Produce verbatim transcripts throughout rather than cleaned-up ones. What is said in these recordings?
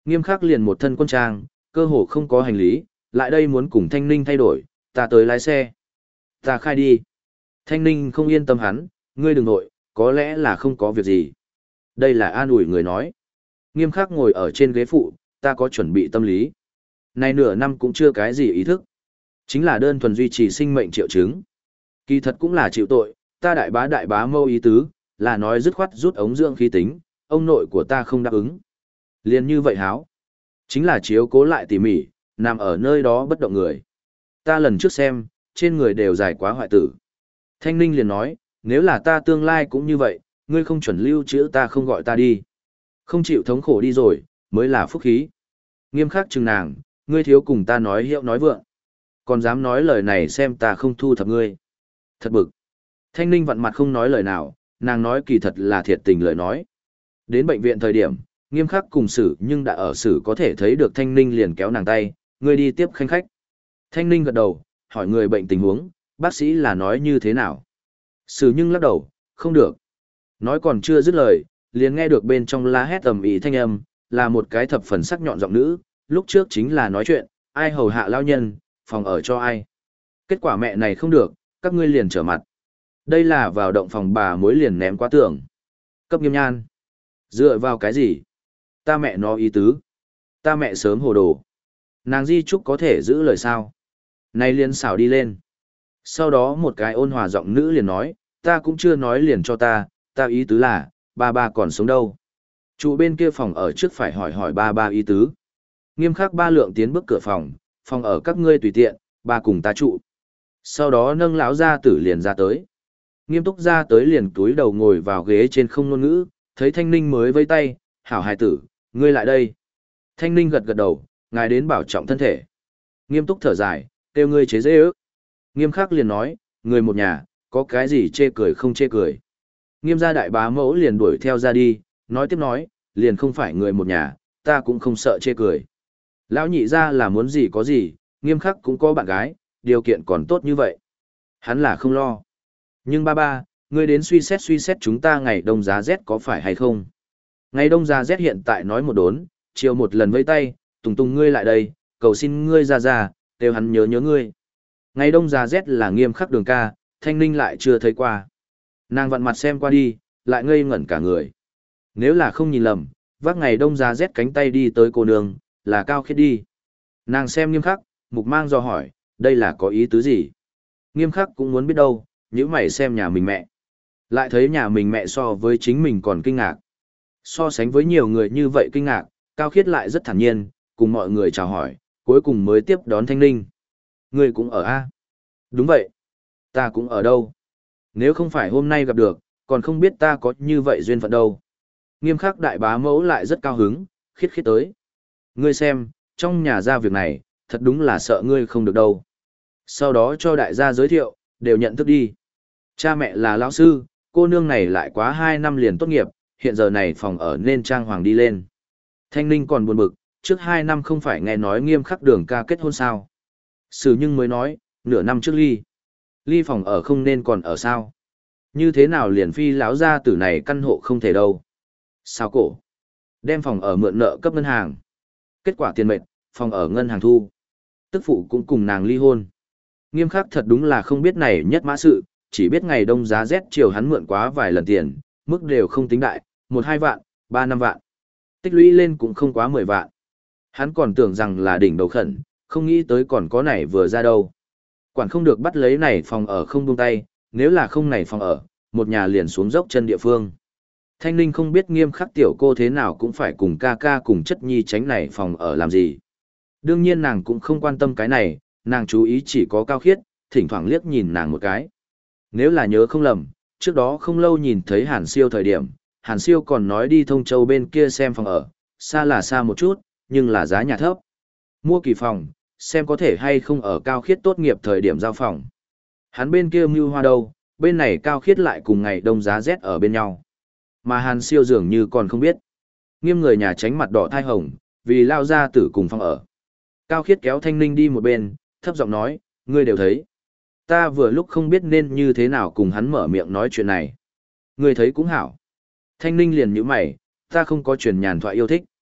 Nghiêm khắc liền một thân quân trang, cơ hồ không có hành lý, lại đây muốn cùng Thanh Ninh thay đổi, ta tới lái xe. Ta khai đi. Thanh Ninh không yên tâm hắn, ngươi đừng nội, có lẽ là không có việc gì. Đây là an ủi người nói. Nghiêm khắc ngồi ở trên ghế phụ, ta có chuẩn bị tâm lý. Này nửa năm cũng chưa cái gì ý thức. Chính là đơn thuần duy trì sinh mệnh triệu chứng. Kỳ thật cũng là chịu tội, ta đại bá đại bá mâu ý tứ, là nói dứt khoát rút ống dưỡng khí tính, ông nội của ta không đáp ứng. Liền như vậy háo. Chính là chiếu cố lại tỉ mỉ, nằm ở nơi đó bất động người. Ta lần trước xem, trên người đều dài quá hoại tử. Thanh Ninh liền nói, nếu là ta tương lai cũng như vậy, ngươi không chuẩn lưu chữ ta không gọi ta đi. Không chịu thống khổ đi rồi, mới là phúc khí. Nghiêm khắc chừng nàng, ngươi thiếu cùng ta nói hiệu nói vượng. Còn dám nói lời này xem ta không thu thập ngươi. Thật bực. Thanh Ninh vặn mặt không nói lời nào, nàng nói kỳ thật là thiệt tình lời nói. Đến bệnh viện thời điểm, nghiêm khắc cùng xử nhưng đã ở xử có thể thấy được Thanh Ninh liền kéo nàng tay, ngươi đi tiếp khanh khách. Thanh Ninh gật đầu, hỏi người bệnh tình huống, bác sĩ là nói như thế nào. Xử nhưng lắc đầu, không được. Nói còn chưa dứt lời, liền nghe được bên trong la hét ầm ĩ thanh âm, là một cái thập phần sắc nhọn giọng nữ, lúc trước chính là nói chuyện, ai hầu hạ lao nhân, phòng ở cho ai. Kết quả mẹ này không được, các ngươi liền trở mặt. Đây là vào động phòng bà mối liền ném qua tường. Cấp Nghiêm Nhan. Dựa vào cái gì? Ta mẹ nó ý tứ. Ta mẹ sớm hồ đồ. Nàng di trúc có thể giữ lời sao? Này liền xảo đi lên. Sau đó một cái ôn hòa giọng nữ liền nói, ta cũng chưa nói liền cho ta, ta ý tứ là, ba ba còn sống đâu. Trụ bên kia phòng ở trước phải hỏi hỏi ba ba ý tứ. Nghiêm khắc ba lượng tiến bước cửa phòng, phòng ở các ngươi tùy tiện, ba cùng ta trụ. Sau đó nâng lão gia tử liền ra tới. Nghiêm túc ra tới liền túi đầu ngồi vào ghế trên không ngôn ngữ, thấy Thanh Ninh mới vây tay, hảo hài tử, ngươi lại đây. Thanh Ninh gật gật đầu, ngài đến bảo trọng thân thể. Nghiêm túc thở dài, kêu ngươi chế dễ ước. Nghiêm khắc liền nói, người một nhà, có cái gì chê cười không chê cười. Nghiêm gia đại bá mẫu liền đuổi theo ra đi, nói tiếp nói, liền không phải người một nhà, ta cũng không sợ chê cười. Lão nhị ra là muốn gì có gì, nghiêm khắc cũng có bạn gái, điều kiện còn tốt như vậy. Hắn là không lo. Nhưng ba ba, ngươi đến suy xét suy xét chúng ta ngày đông giá rét có phải hay không? Ngày đông giá rét hiện tại nói một đốn, chiều một lần vây tay, tùng tùng ngươi lại đây, cầu xin ngươi ra ra, đều hắn nhớ nhớ ngươi. Ngày đông giá rét là nghiêm khắc đường ca, Thanh Ninh lại chưa thấy qua. Nàng vặn mặt xem qua đi, lại ngây ngẩn cả người. Nếu là không nhìn lầm, vác ngày đông giá rét cánh tay đi tới cô nương, là Cao Khiết đi. Nàng xem nghiêm khắc, mục mang do hỏi, đây là có ý tứ gì? Nghiêm khắc cũng muốn biết đâu, nhíu mày xem nhà mình mẹ. Lại thấy nhà mình mẹ so với chính mình còn kinh ngạc. So sánh với nhiều người như vậy kinh ngạc, Cao Khiết lại rất thản nhiên, cùng mọi người chào hỏi, cuối cùng mới tiếp đón Thanh Ninh. Người cũng ở A. Đúng vậy. Ta cũng ở đâu. Nếu không phải hôm nay gặp được, còn không biết ta có như vậy duyên phận đâu. Nghiêm khắc đại bá mẫu lại rất cao hứng, khiết khiết tới. Ngươi xem, trong nhà ra việc này, thật đúng là sợ ngươi không được đâu. Sau đó cho đại gia giới thiệu, đều nhận thức đi. Cha mẹ là lão sư, cô nương này lại quá hai năm liền tốt nghiệp, hiện giờ này phòng ở nên trang hoàng đi lên. Thanh Ninh còn buồn bực, trước hai năm không phải nghe nói nghiêm khắc đường ca kết hôn sao. Sử nhưng mới nói, nửa năm trước ly. Ly phòng ở không nên còn ở sao. Như thế nào liền phi lão gia tử này căn hộ không thể đâu. Sao cổ? Đem phòng ở mượn nợ cấp ngân hàng. Kết quả tiền mệnh, phòng ở ngân hàng thu. Tức phụ cũng cùng nàng ly hôn. Nghiêm khắc thật đúng là không biết này nhất mã sự, chỉ biết ngày đông giá rét chiều hắn mượn quá vài lần tiền, mức đều không tính đại, một hai vạn, ba năm vạn. Tích lũy lên cũng không quá mười vạn. Hắn còn tưởng rằng là đỉnh đầu khẩn, không nghĩ tới còn có này vừa ra đâu. Quản không được bắt lấy này phòng ở không buông tay, nếu là không này phòng ở, một nhà liền xuống dốc chân địa phương. Thanh Ninh không biết nghiêm khắc tiểu cô thế nào cũng phải cùng ca ca cùng chất nhi tránh này phòng ở làm gì. Đương nhiên nàng cũng không quan tâm cái này, nàng chú ý chỉ có Cao Khiết, thỉnh thoảng liếc nhìn nàng một cái. Nếu là nhớ không lầm, trước đó không lâu nhìn thấy Hàn Siêu thời điểm, Hàn Siêu còn nói đi Thông Châu bên kia xem phòng ở, xa là xa một chút, nhưng là giá nhà thấp. Mua kỳ phòng, xem có thể hay không ở Cao Khiết tốt nghiệp thời điểm giao phòng. Hắn bên kia mưu hoa đâu, bên này Cao Khiết lại cùng ngày đông giá rét ở bên nhau. Mà Hàn Siêu dường như còn không biết. Nghiêm người nhà tránh mặt đỏ thai hồng, vì lao ra tử cùng phòng ở. Cao Khiết kéo Thanh Ninh đi một bên, thấp giọng nói, ngươi đều thấy. Ta vừa lúc không biết nên như thế nào cùng hắn mở miệng nói chuyện này. Ngươi thấy cũng hảo. Thanh Ninh liền nhíu mày, ta không có truyền nhàn thoại yêu thích.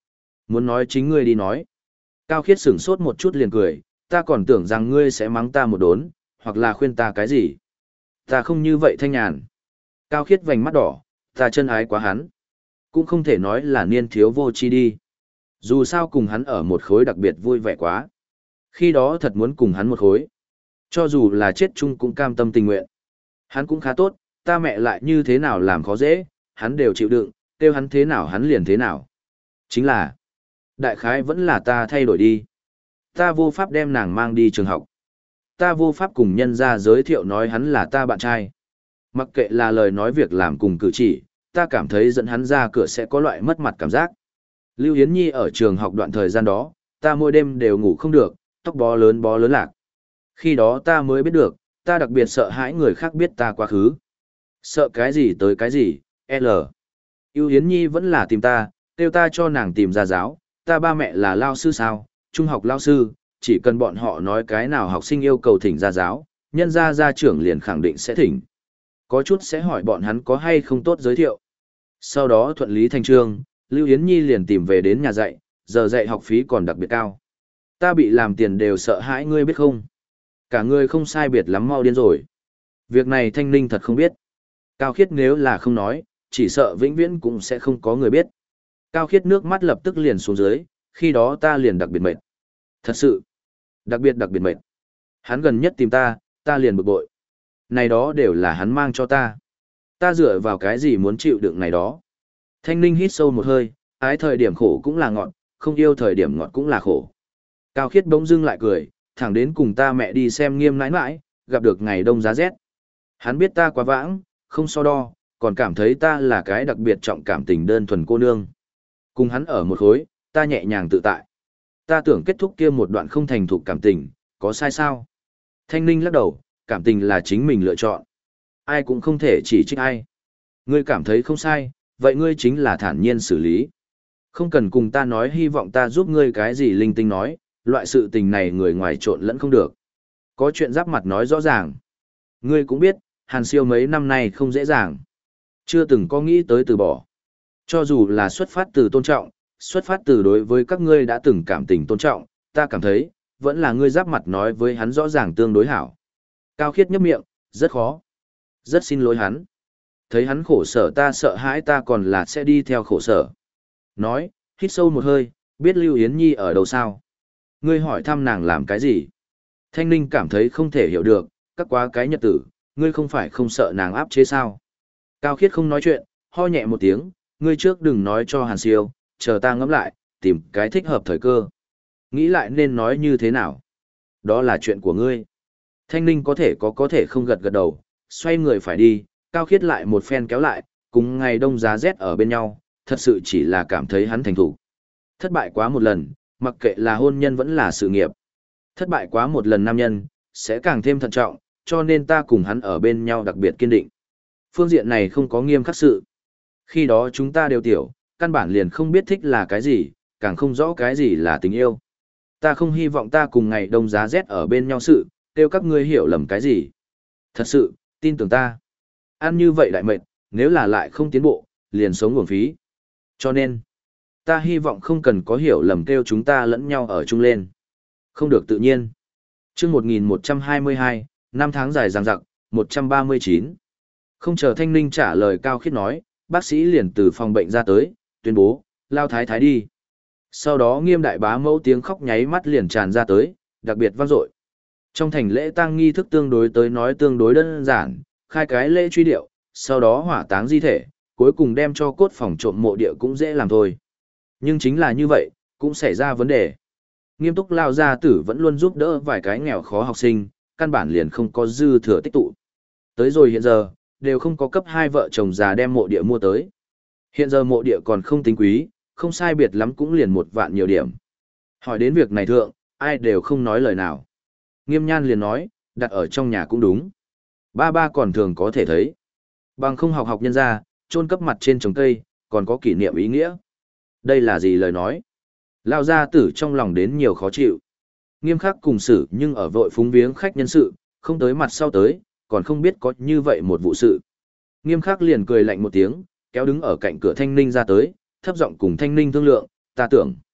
muốn nói chính ngươi đi nói. Cao Khiết sửng sốt một chút liền cười, ta còn tưởng rằng ngươi sẽ mắng ta một đốn, hoặc là khuyên ta cái gì. Ta không như vậy thanh nhàn. Cao Khiết vành mắt đỏ, ta chân ái quá hắn. Cũng không thể nói là niên thiếu vô chi đi. Dù sao cùng hắn ở một khối đặc biệt vui vẻ quá. Khi đó thật muốn cùng hắn một khối. Cho dù là chết chung cũng cam tâm tình nguyện. Hắn cũng khá tốt, ta mẹ lại như thế nào làm khó dễ, hắn đều chịu đựng, kêu hắn thế nào hắn liền thế nào. Chính là, đại khái vẫn là ta thay đổi đi. Ta vô pháp đem nàng mang đi trường học. Ta vô pháp cùng nhân ra giới thiệu nói hắn là ta bạn trai. Mặc kệ là lời nói việc làm cùng cử chỉ, ta cảm thấy dẫn hắn ra cửa sẽ có loại mất mặt cảm giác. Lưu Yến Nhi ở trường học đoạn thời gian đó, ta mỗi đêm đều ngủ không được, tóc bó lớn bó lớn lạc. Khi đó ta mới biết được, ta đặc biệt sợ hãi người khác biết ta quá khứ. Sợ cái gì tới cái gì, L. Lưu Yến Nhi vẫn là tìm ta, kêu ta cho nàng tìm ra giáo, ta ba mẹ là lao sư sao, trung học lao sư, chỉ cần bọn họ nói cái nào học sinh yêu cầu thỉnh ra giáo, nhân ra gia trưởng liền khẳng định sẽ thỉnh. Có chút sẽ hỏi bọn hắn có hay không tốt giới thiệu. Sau đó thuận lý thành trương, Lưu Yến Nhi liền tìm về đến nhà dạy, giờ dạy học phí còn đặc biệt cao. Ta bị làm tiền đều sợ hãi ngươi biết không? Cả ngươi không sai biệt lắm mau điên rồi. Việc này Thanh Ninh thật không biết. Cao Khiết nếu là không nói, chỉ sợ vĩnh viễn cũng sẽ không có người biết. Cao Khiết nước mắt lập tức liền xuống dưới, khi đó ta liền đặc biệt mệt. Thật sự, đặc biệt đặc biệt mệt. Hắn gần nhất tìm ta, ta liền bực bội. Này đó đều là hắn mang cho ta. Ta dựa vào cái gì muốn chịu đựng này đó. Thanh Ninh hít sâu một hơi, ái thời điểm khổ cũng là ngọt, không yêu thời điểm ngọt cũng là khổ. Cao Khiết bỗng dưng lại cười, thẳng đến cùng ta mẹ đi xem Nghiêm nãi nãi, gặp được ngày đông giá rét. Hắn biết ta quá vãng, không so đo, còn cảm thấy ta là cái đặc biệt trọng cảm tình đơn thuần cô nương. Cùng hắn ở một khối, ta nhẹ nhàng tự tại. Ta tưởng kết thúc kia một đoạn không thành thục cảm tình, có sai sao? Thanh Ninh lắc đầu, cảm tình là chính mình lựa chọn. Ai cũng không thể chỉ trích ai. Ngươi cảm thấy không sai, vậy ngươi chính là thản nhiên xử lý. Không cần cùng ta nói hy vọng ta giúp ngươi cái gì linh tinh nói, loại sự tình này người ngoài trộn lẫn không được. Có chuyện giáp mặt nói rõ ràng. Ngươi cũng biết, Hàn Siêu mấy năm nay không dễ dàng. Chưa từng có nghĩ tới từ bỏ. Cho dù là xuất phát từ tôn trọng, xuất phát từ đối với các ngươi đã từng cảm tình tôn trọng, ta cảm thấy, vẫn là ngươi giáp mặt nói với hắn rõ ràng tương đối hảo. Cao Khiết nhấp miệng, rất khó. Rất xin lỗi hắn. Thấy hắn khổ sở ta sợ hãi ta còn là sẽ đi theo khổ sở. Nói, hít sâu một hơi, biết Lưu Yến Nhi ở đâu sao? Ngươi hỏi thăm nàng làm cái gì? Thanh Ninh cảm thấy không thể hiểu được, các quá cái nhật tử, ngươi không phải không sợ nàng áp chế sao? Cao Khiết không nói chuyện, ho nhẹ một tiếng, ngươi trước đừng nói cho Hàn Siêu, chờ ta ngẫm lại, tìm cái thích hợp thời cơ. Nghĩ lại nên nói như thế nào? Đó là chuyện của ngươi. Thanh Ninh có thể có có thể không gật gật đầu, xoay người phải đi, Cao Khiết lại một phen kéo lại, cùng ngày đông giá rét ở bên nhau, thật sự chỉ là cảm thấy hắn thành thủ. Thất bại quá một lần, mặc kệ là hôn nhân vẫn là sự nghiệp. Thất bại quá một lần nam nhân, sẽ càng thêm thận trọng, cho nên ta cùng hắn ở bên nhau đặc biệt kiên định. Phương diện này không có nghiêm khắc sự. Khi đó chúng ta đều tiểu, căn bản liền không biết thích là cái gì, càng không rõ cái gì là tình yêu. Ta không hy vọng ta cùng ngày đông giá rét ở bên nhau sự, kêu các ngươi hiểu lầm cái gì. Thật sự, tin tưởng ta. Ăn như vậy đại mệt, nếu là lại không tiến bộ, liền sống uổng phí. Cho nên, ta hy vọng không cần có hiểu lầm kêu chúng ta lẫn nhau ở chung lên. Không được tự nhiên. chương một nghìn một trăm hai mươi hai, năm tháng dài dằng dặc, một trăm ba mươi chín. Không chờ Thanh Ninh trả lời Cao Khiết nói, bác sĩ liền từ phòng bệnh ra tới, tuyên bố, lao thái thái đi. Sau đó Nghiêm đại bá mẫu tiếng khóc nháy mắt liền tràn ra tới, đặc biệt vang dội. Trong thành lễ tang nghi thức tương đối tới nói tương đối đơn giản, khai cái lễ truy điệu, sau đó hỏa táng di thể, cuối cùng đem cho cốt phòng trộm mộ địa cũng dễ làm thôi. Nhưng chính là như vậy, cũng xảy ra vấn đề. Nghiêm túc lao gia tử vẫn luôn giúp đỡ vài cái nghèo khó học sinh, căn bản liền không có dư thừa tích tụ. Tới rồi hiện giờ, đều không có cấp hai vợ chồng già đem mộ địa mua tới. Hiện giờ mộ địa còn không tính quý, không sai biệt lắm cũng liền một vạn nhiều điểm. Hỏi đến việc này thượng, ai đều không nói lời nào. Nghiêm Nhan liền nói, đặt ở trong nhà cũng đúng. Ba ba còn thường có thể thấy. Bằng không học học nhân ra, chôn cấp mặt trên trồng cây, còn có kỷ niệm ý nghĩa. Đây là gì lời nói? Lao gia tử trong lòng đến nhiều khó chịu. Nghiêm khắc cùng xử nhưng ở vội phúng viếng khách nhân sự, không tới mặt sau tới, còn không biết có như vậy một vụ sự. Nghiêm khắc liền cười lạnh một tiếng, kéo đứng ở cạnh cửa Thanh Ninh ra tới, thấp giọng cùng Thanh Ninh thương lượng, ta tưởng.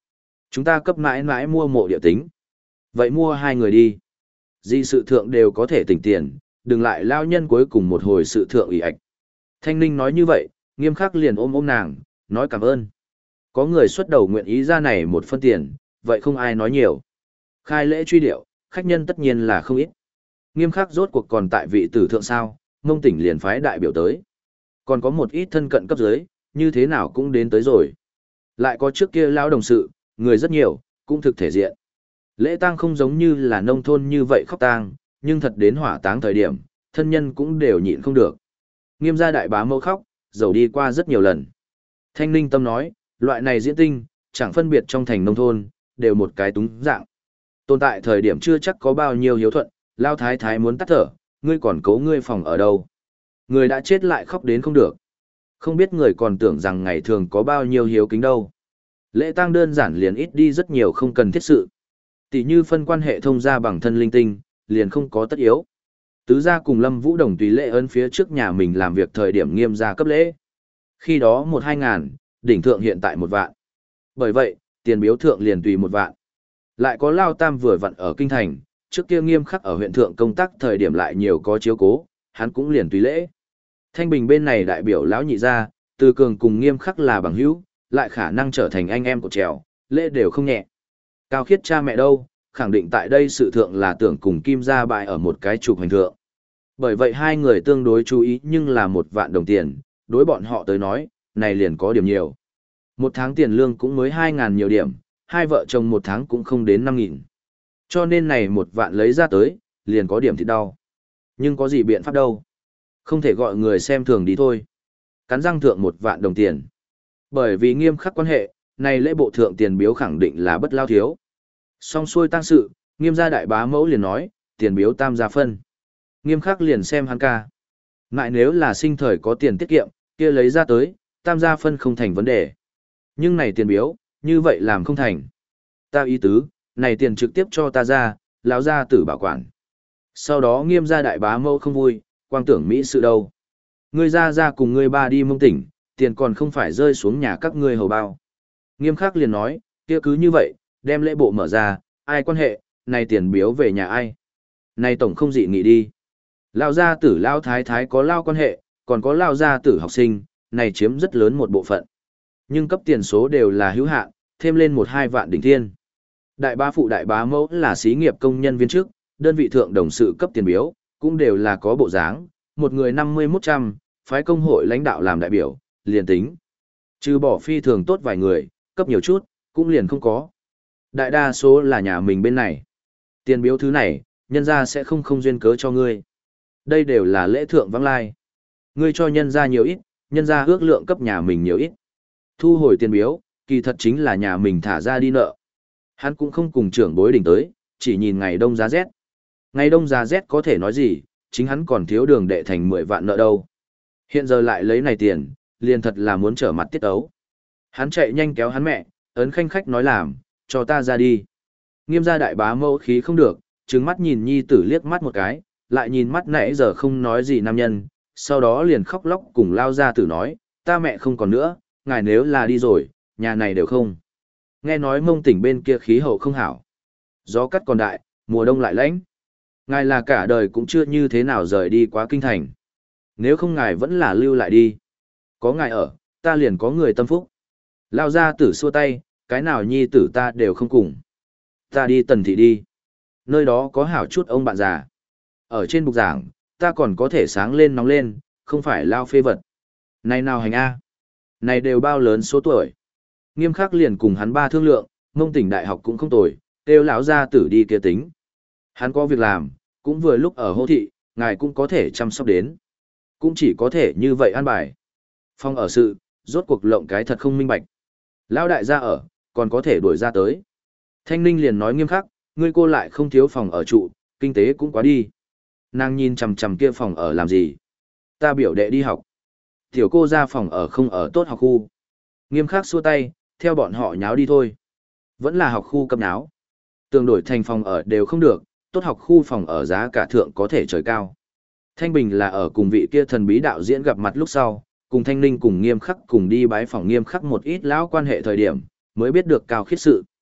Chúng ta cấp mãi mãi mua mộ địa tính. Vậy mua hai người đi. Di sự thượng đều có thể tỉnh tiền, đừng lại lao nhân cuối cùng một hồi sự thượng ủy ạch. Thanh Ninh nói như vậy, Nghiêm Khắc liền ôm ôm nàng, nói cảm ơn. Có người xuất đầu nguyện ý ra này một phân tiền, vậy không ai nói nhiều. Khai lễ truy điệu, khách nhân tất nhiên là không ít. Nghiêm Khắc rốt cuộc còn tại vị tử thượng sao, Mông Tỉnh liền phái đại biểu tới. Còn có một ít thân cận cấp dưới, như thế nào cũng đến tới rồi. Lại có trước kia lao đồng sự, người rất nhiều, cũng thực thể diện. Lễ tang không giống như là nông thôn như vậy khóc tang, nhưng thật đến hỏa táng thời điểm, thân nhân cũng đều nhịn không được. Nghiêm gia đại bá mẫu khóc, dầu đi qua rất nhiều lần. Thanh Ninh tâm nói, loại này diễn tinh, chẳng phân biệt trong thành nông thôn, đều một cái túng dạng. Tồn tại thời điểm chưa chắc có bao nhiêu hiếu thuận, lao thái thái muốn tắt thở, ngươi còn cố ngươi phòng ở đâu. Người đã chết lại khóc đến không được. Không biết người còn tưởng rằng ngày thường có bao nhiêu hiếu kính đâu. Lễ tang đơn giản liền ít đi rất nhiều không cần thiết sự. Tỷ như phân quan hệ thông gia bằng thân linh tinh, liền không có tất yếu. Tứ gia cùng Lâm Vũ Đồng tùy lễ ơn phía trước nhà mình làm việc thời điểm Nghiêm gia cấp lễ. Khi đó một hai ngàn, đỉnh thượng hiện tại một vạn. Bởi vậy, tiền biếu thượng liền tùy một vạn. Lại có Lao Tam vừa vặn ở kinh thành, trước kia Nghiêm Khắc ở huyện thượng công tác thời điểm lại nhiều có chiếu cố, hắn cũng liền tùy lễ. Thanh Bình bên này đại biểu lão nhị gia, Từ Cường cùng Nghiêm Khắc là bằng hữu, lại khả năng trở thành anh em của trèo, lễ đều không nhẹ. Cao Khiết cha mẹ đâu, khẳng định tại đây sự thượng là tưởng cùng Kim gia bại ở một cái trục hành thượng. Bởi vậy hai người tương đối chú ý nhưng là một vạn đồng tiền, đối bọn họ tới nói, này liền có điểm nhiều. Một tháng tiền lương cũng mới hai ngàn nhiều điểm, hai vợ chồng một tháng cũng không đến năm nghìn. Cho nên này một vạn lấy ra tới, liền có điểm thịt đau. Nhưng có gì biện pháp đâu. Không thể gọi người xem thường đi thôi. Cắn răng thượng một vạn đồng tiền. Bởi vì Nghiêm Khắc quan hệ, này lễ bộ thượng tiền biếu khẳng định là bất lao thiếu. Xong xuôi tang sự, Nghiêm gia đại bá mẫu liền nói, tiền biếu tam gia phân. Nghiêm Khắc liền xem hắn ca. Ngại nếu là sinh thời có tiền tiết kiệm, kia lấy ra tới, tam gia phân không thành vấn đề. Nhưng này tiền biếu, như vậy làm không thành. Ta ý tứ, này tiền trực tiếp cho ta ra, lão gia tử bảo quản. Sau đó Nghiêm gia đại bá mẫu không vui, quang tưởng Mỹ sự đâu. Ngươi ra ra cùng ngươi ba đi Mông Tỉnh, tiền còn không phải rơi xuống nhà các ngươi hầu bao. Nghiêm Khắc liền nói, kia cứ như vậy, đem lễ bộ mở ra, ai quan hệ, này tiền biếu về nhà ai. Này tổng không dị nghị đi. Lao gia tử lao thái thái có lao quan hệ, còn có lao gia tử học sinh, này chiếm rất lớn một bộ phận. Nhưng cấp tiền số đều là hữu hạn, thêm lên một hai vạn đỉnh thiên. Đại bá phụ đại bá mẫu là xí nghiệp công nhân viên chức, đơn vị thượng đồng sự cấp tiền biếu, cũng đều là có bộ dáng, một người năm mươi mốt trăm, phái công hội lãnh đạo làm đại biểu, liền tính. Trừ bỏ phi thường tốt vài người, cấp nhiều chút, cũng liền không có. Đại đa số là nhà mình bên này. Tiền biếu thứ này, nhân gia sẽ không không duyên cớ cho ngươi. Đây đều là lễ thượng vắng lai. Ngươi cho nhân gia nhiều ít, nhân gia ước lượng cấp nhà mình nhiều ít. Thu hồi tiền biếu, kỳ thật chính là nhà mình thả ra đi nợ. Hắn cũng không cùng trưởng bối đỉnh tới, chỉ nhìn ngày đông giá rét. Ngày đông giá rét có thể nói gì, chính hắn còn thiếu đường đệ thành mười vạn nợ đâu. Hiện giờ lại lấy này tiền, liền thật là muốn trở mặt tiết ấu. Hắn chạy nhanh kéo hắn mẹ, ấn khanh khách nói làm, cho ta ra đi. Nghiêm gia đại bá mẫu khí không được, trừng mắt nhìn nhi tử liếc mắt một cái, lại nhìn mắt nãy giờ không nói gì nam nhân, sau đó liền khóc lóc cùng lao ra tử nói, ta mẹ không còn nữa, ngài nếu là đi rồi, nhà này đều không. Nghe nói Mông Tỉnh bên kia khí hậu không hảo. Gió cắt còn đại, mùa đông lại lạnh. Ngài là cả đời cũng chưa như thế nào rời đi quá kinh thành. Nếu không ngài vẫn là lưu lại đi. Có ngài ở, ta liền có người tâm phúc. Lao ra tử xua tay, cái nào nhi tử ta đều không cùng. Ta đi Tần thị đi. Nơi đó có hảo chút ông bạn già. Ở trên bục giảng, ta còn có thể sáng lên nóng lên, không phải lao phê vật. Này nào hành A. Này đều bao lớn số tuổi. Nghiêm Khắc liền cùng hắn ba thương lượng, Mông Tỉnh đại học cũng không tồi, kêu lão gia tử đi kia tính. Hắn có việc làm, cũng vừa lúc ở hô thị, ngài cũng có thể chăm sóc đến. Cũng chỉ có thể như vậy an bài. Phong ở sự, rốt cuộc lộng cái thật không minh bạch. Lão đại gia ở, còn có thể đuổi ra tới. Thanh Ninh liền nói nghiêm khắc, ngươi cô lại không thiếu phòng ở trụ, kinh tế cũng quá đi. Nàng nhìn chằm chằm kia phòng ở làm gì? Ta biểu đệ đi học. Tiểu cô ra phòng ở không ở tốt học khu. Nghiêm khắc xua tay, theo bọn họ nháo đi thôi. Vẫn là học khu cấp nháo. Tường đổi thành phòng ở đều không được, tốt học khu phòng ở giá cả thượng có thể trời cao. Thanh Bình là ở cùng vị kia thần bí đạo diễn gặp mặt lúc sau, cùng Thanh Ninh cùng nghiêm khắc cùng đi bái phòng nghiêm khắc một ít lão quan hệ thời điểm, mới biết được cao khiết sự.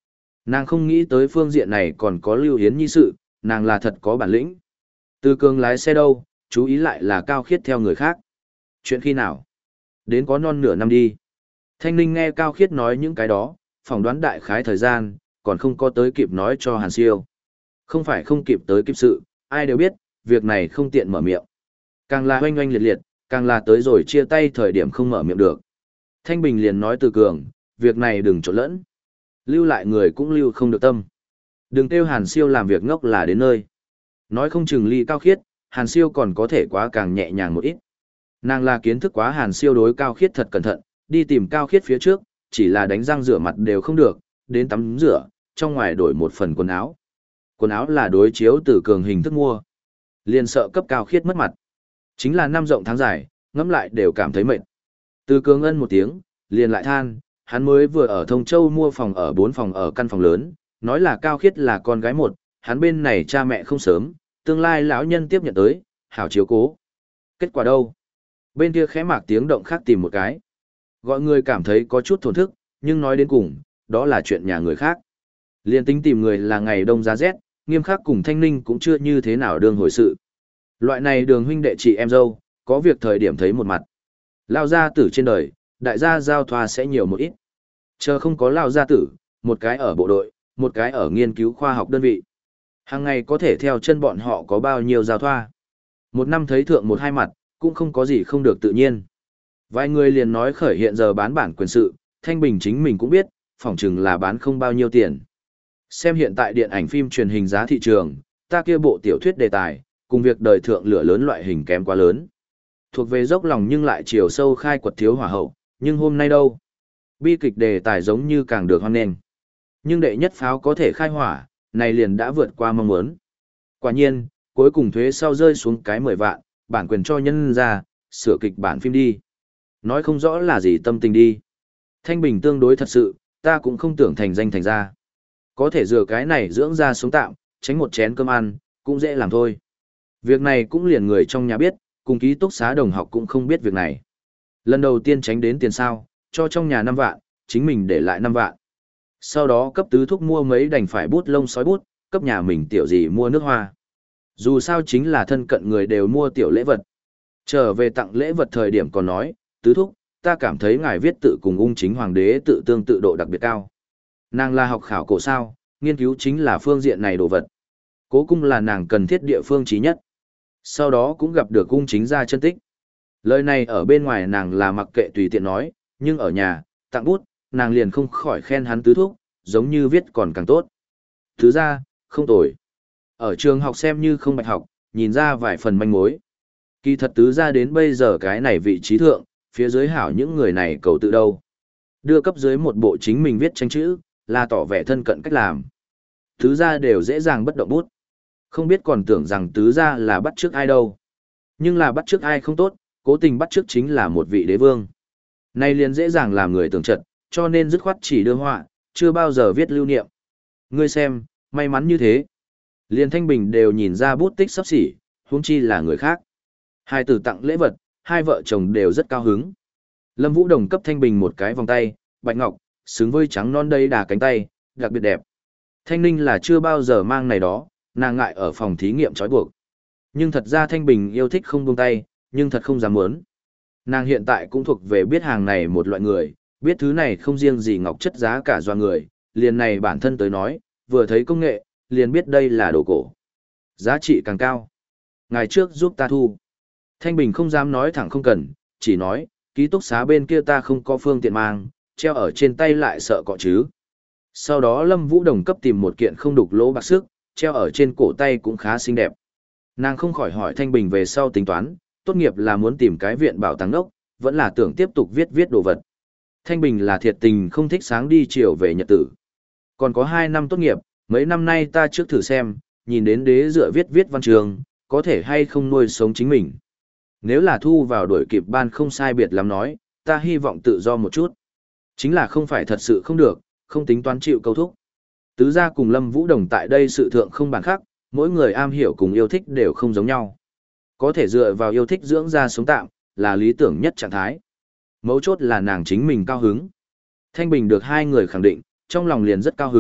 Nàng không nghĩ tới phương diện này còn có Lưu Hiến Nhi sự, nàng là thật có bản lĩnh. Từ cường lái xe đâu, chú ý lại là Cao Khiết theo người khác. Chuyện khi nào? Đến có non nửa năm đi. Thanh Ninh nghe Cao Khiết nói những cái đó, phỏng đoán đại khái thời gian, còn không có tới kịp nói cho Hàn Siêu. Không phải không kịp tới kịp sự, ai đều biết, việc này không tiện mở miệng. Càng là oanh oanh liệt liệt, càng là tới rồi chia tay thời điểm không mở miệng được. Thanh Bình liền nói từ cường, việc này đừng trộn lẫn. Lưu lại người cũng lưu không được tâm. Đừng kêu Hàn Siêu làm việc ngốc là đến nơi. Nói không chừng ly Cao Khiết, Hàn Siêu còn có thể quá càng nhẹ nhàng một ít. Nàng là kiến thức quá Hàn Siêu đối Cao Khiết thật cẩn thận, đi tìm Cao Khiết phía trước, chỉ là đánh răng rửa mặt đều không được, đến tắm rửa, trong ngoài đổi một phần quần áo. Quần áo là đối chiếu từ cường hình thức mua. Liền sợ cấp Cao Khiết mất mặt. Chính là năm rộng tháng dài, ngẫm lại đều cảm thấy mệt. Từ cường ân một tiếng, liền lại than, hắn mới vừa ở Thông Châu mua phòng ở bốn phòng ở căn phòng lớn, nói là Cao Khiết là con gái một, hắn bên này cha mẹ không sớm, tương lai lão nhân tiếp nhận tới, hảo chiếu cố. Kết quả đâu? Bên kia khẽ mạc tiếng động khác tìm một cái. Gọi người cảm thấy có chút thổn thức, nhưng nói đến cùng, đó là chuyện nhà người khác. Liên tính tìm người là ngày đông giá rét, Nghiêm Khắc cùng Thanh Ninh cũng chưa như thế nào đương hồi sự. Loại này đường huynh đệ chị em dâu, có việc thời điểm thấy một mặt. Lao gia tử trên đời, đại gia giao thoa sẽ nhiều một ít. Chờ không có lao gia tử, một cái ở bộ đội, một cái ở nghiên cứu khoa học đơn vị. Hàng ngày có thể theo chân bọn họ có bao nhiêu giao thoa. Một năm thấy thượng một hai mặt, cũng không có gì không được tự nhiên. Vài người liền nói khởi hiện giờ bán bản quyền sự, Thanh Bình chính mình cũng biết, phỏng chừng là bán không bao nhiêu tiền. Xem hiện tại điện ảnh phim truyền hình giá thị trường, ta kia bộ tiểu thuyết đề tài, cùng việc đời thượng lửa lớn loại hình kém quá lớn. Thuộc về dốc lòng nhưng lại chiều sâu khai quật thiếu hỏa hậu, nhưng hôm nay đâu? Bi kịch đề tài giống như càng được hoan nghênh. Nhưng đệ nhất pháo có thể khai hỏa, này liền đã vượt qua mong muốn. Quả nhiên, cuối cùng thuế sau rơi xuống cái mười vạn, bản quyền cho nhân ra, sửa kịch bản phim đi. Nói không rõ là gì tâm tình đi. Thanh Bình tương đối thật sự, ta cũng không tưởng thành danh thành ra. Có thể rửa cái này dưỡng ra sống tạm, tránh một chén cơm ăn, cũng dễ làm thôi. Việc này cũng liền người trong nhà biết, cùng ký túc xá đồng học cũng không biết việc này. Lần đầu tiên tránh đến tiền sao, cho trong nhà năm vạn, chính mình để lại năm vạn. Sau đó cấp tứ thúc mua mấy đành phải bút lông sói bút, cấp nhà mình tiểu gì mua nước hoa. Dù sao chính là thân cận người đều mua tiểu lễ vật. Trở về tặng lễ vật thời điểm còn nói, tứ thúc, ta cảm thấy ngài viết tự cùng ung chính hoàng đế tự tương tự độ đặc biệt cao. Nàng là học khảo cổ sao, nghiên cứu chính là phương diện này đồ vật. Cố cung là nàng cần thiết địa phương trí nhất. Sau đó cũng gặp được ung chính ra chân tích. Lời này ở bên ngoài nàng là mặc kệ tùy tiện nói, nhưng ở nhà, tặng bút, nàng liền không khỏi khen hắn tứ thúc, giống như viết còn càng tốt. Thứ ra, không tồi. Ở trường học xem như không bạch học, nhìn ra vài phần manh mối. Kỳ thật tứ ra đến bây giờ cái này vị trí thượng, phía dưới hảo những người này cầu tự đâu. Đưa cấp dưới một bộ chính mình viết tranh chữ, là tỏ vẻ thân cận cách làm. Tứ ra đều dễ dàng bất động bút. Không biết còn tưởng rằng tứ ra là bắt chước ai đâu. Nhưng là bắt chước ai không tốt, cố tình bắt chước chính là một vị đế vương. Nay liền dễ dàng làm người tưởng trật, cho nên dứt khoát chỉ đưa họa, chưa bao giờ viết lưu niệm. Ngươi xem, may mắn như thế. Liền Thanh Bình đều nhìn ra bút tích sắp xỉ, huống chi là người khác. Hai tử tặng lễ vật, hai vợ chồng đều rất cao hứng. Lâm Vũ Đồng cấp Thanh Bình một cái vòng tay, bạch ngọc, xứng với trắng non đầy đà cánh tay, đặc biệt đẹp. Thanh Ninh là chưa bao giờ mang này đó, nàng ngại ở phòng thí nghiệm trói buộc. Nhưng thật ra Thanh Bình yêu thích không buông tay, nhưng thật không dám muốn. Nàng hiện tại cũng thuộc về biết hàng này một loại người, biết thứ này không riêng gì ngọc chất giá cả doa người, liền này bản thân tới nói, vừa thấy công nghệ, liền biết đây là đồ cổ. Giá trị càng cao. Ngày trước giúp ta thu. Thanh Bình không dám nói thẳng không cần, chỉ nói, ký túc xá bên kia ta không có phương tiện mang, treo ở trên tay lại sợ cọ chứ. Sau đó Lâm Vũ Đồng cấp tìm một kiện không đục lỗ bạc sức, treo ở trên cổ tay cũng khá xinh đẹp. Nàng không khỏi hỏi Thanh Bình về sau tính toán, tốt nghiệp là muốn tìm cái viện bảo tàng đốc, vẫn là tưởng tiếp tục viết viết đồ vật. Thanh Bình là thiệt tình không thích sáng đi chiều về nhật tử. Còn có hai năm tốt nghiệp, mấy năm nay ta trước thử xem, nhìn đến đế dựa viết viết văn trường, có thể hay không nuôi sống chính mình. Nếu là thu vào đuổi kịp ban không sai biệt lắm nói, ta hy vọng tự do một chút. Chính là không phải thật sự không được, không tính toán chịu câu thúc. Tứ gia cùng Lâm Vũ Đồng tại đây sự thượng không bản khác, mỗi người am hiểu cùng yêu thích đều không giống nhau. Có thể dựa vào yêu thích dưỡng ra sống tạm, là lý tưởng nhất trạng thái. Mấu chốt là nàng chính mình cao hứng. Thanh Bình được hai người khẳng định, trong lòng liền rất cao hứng,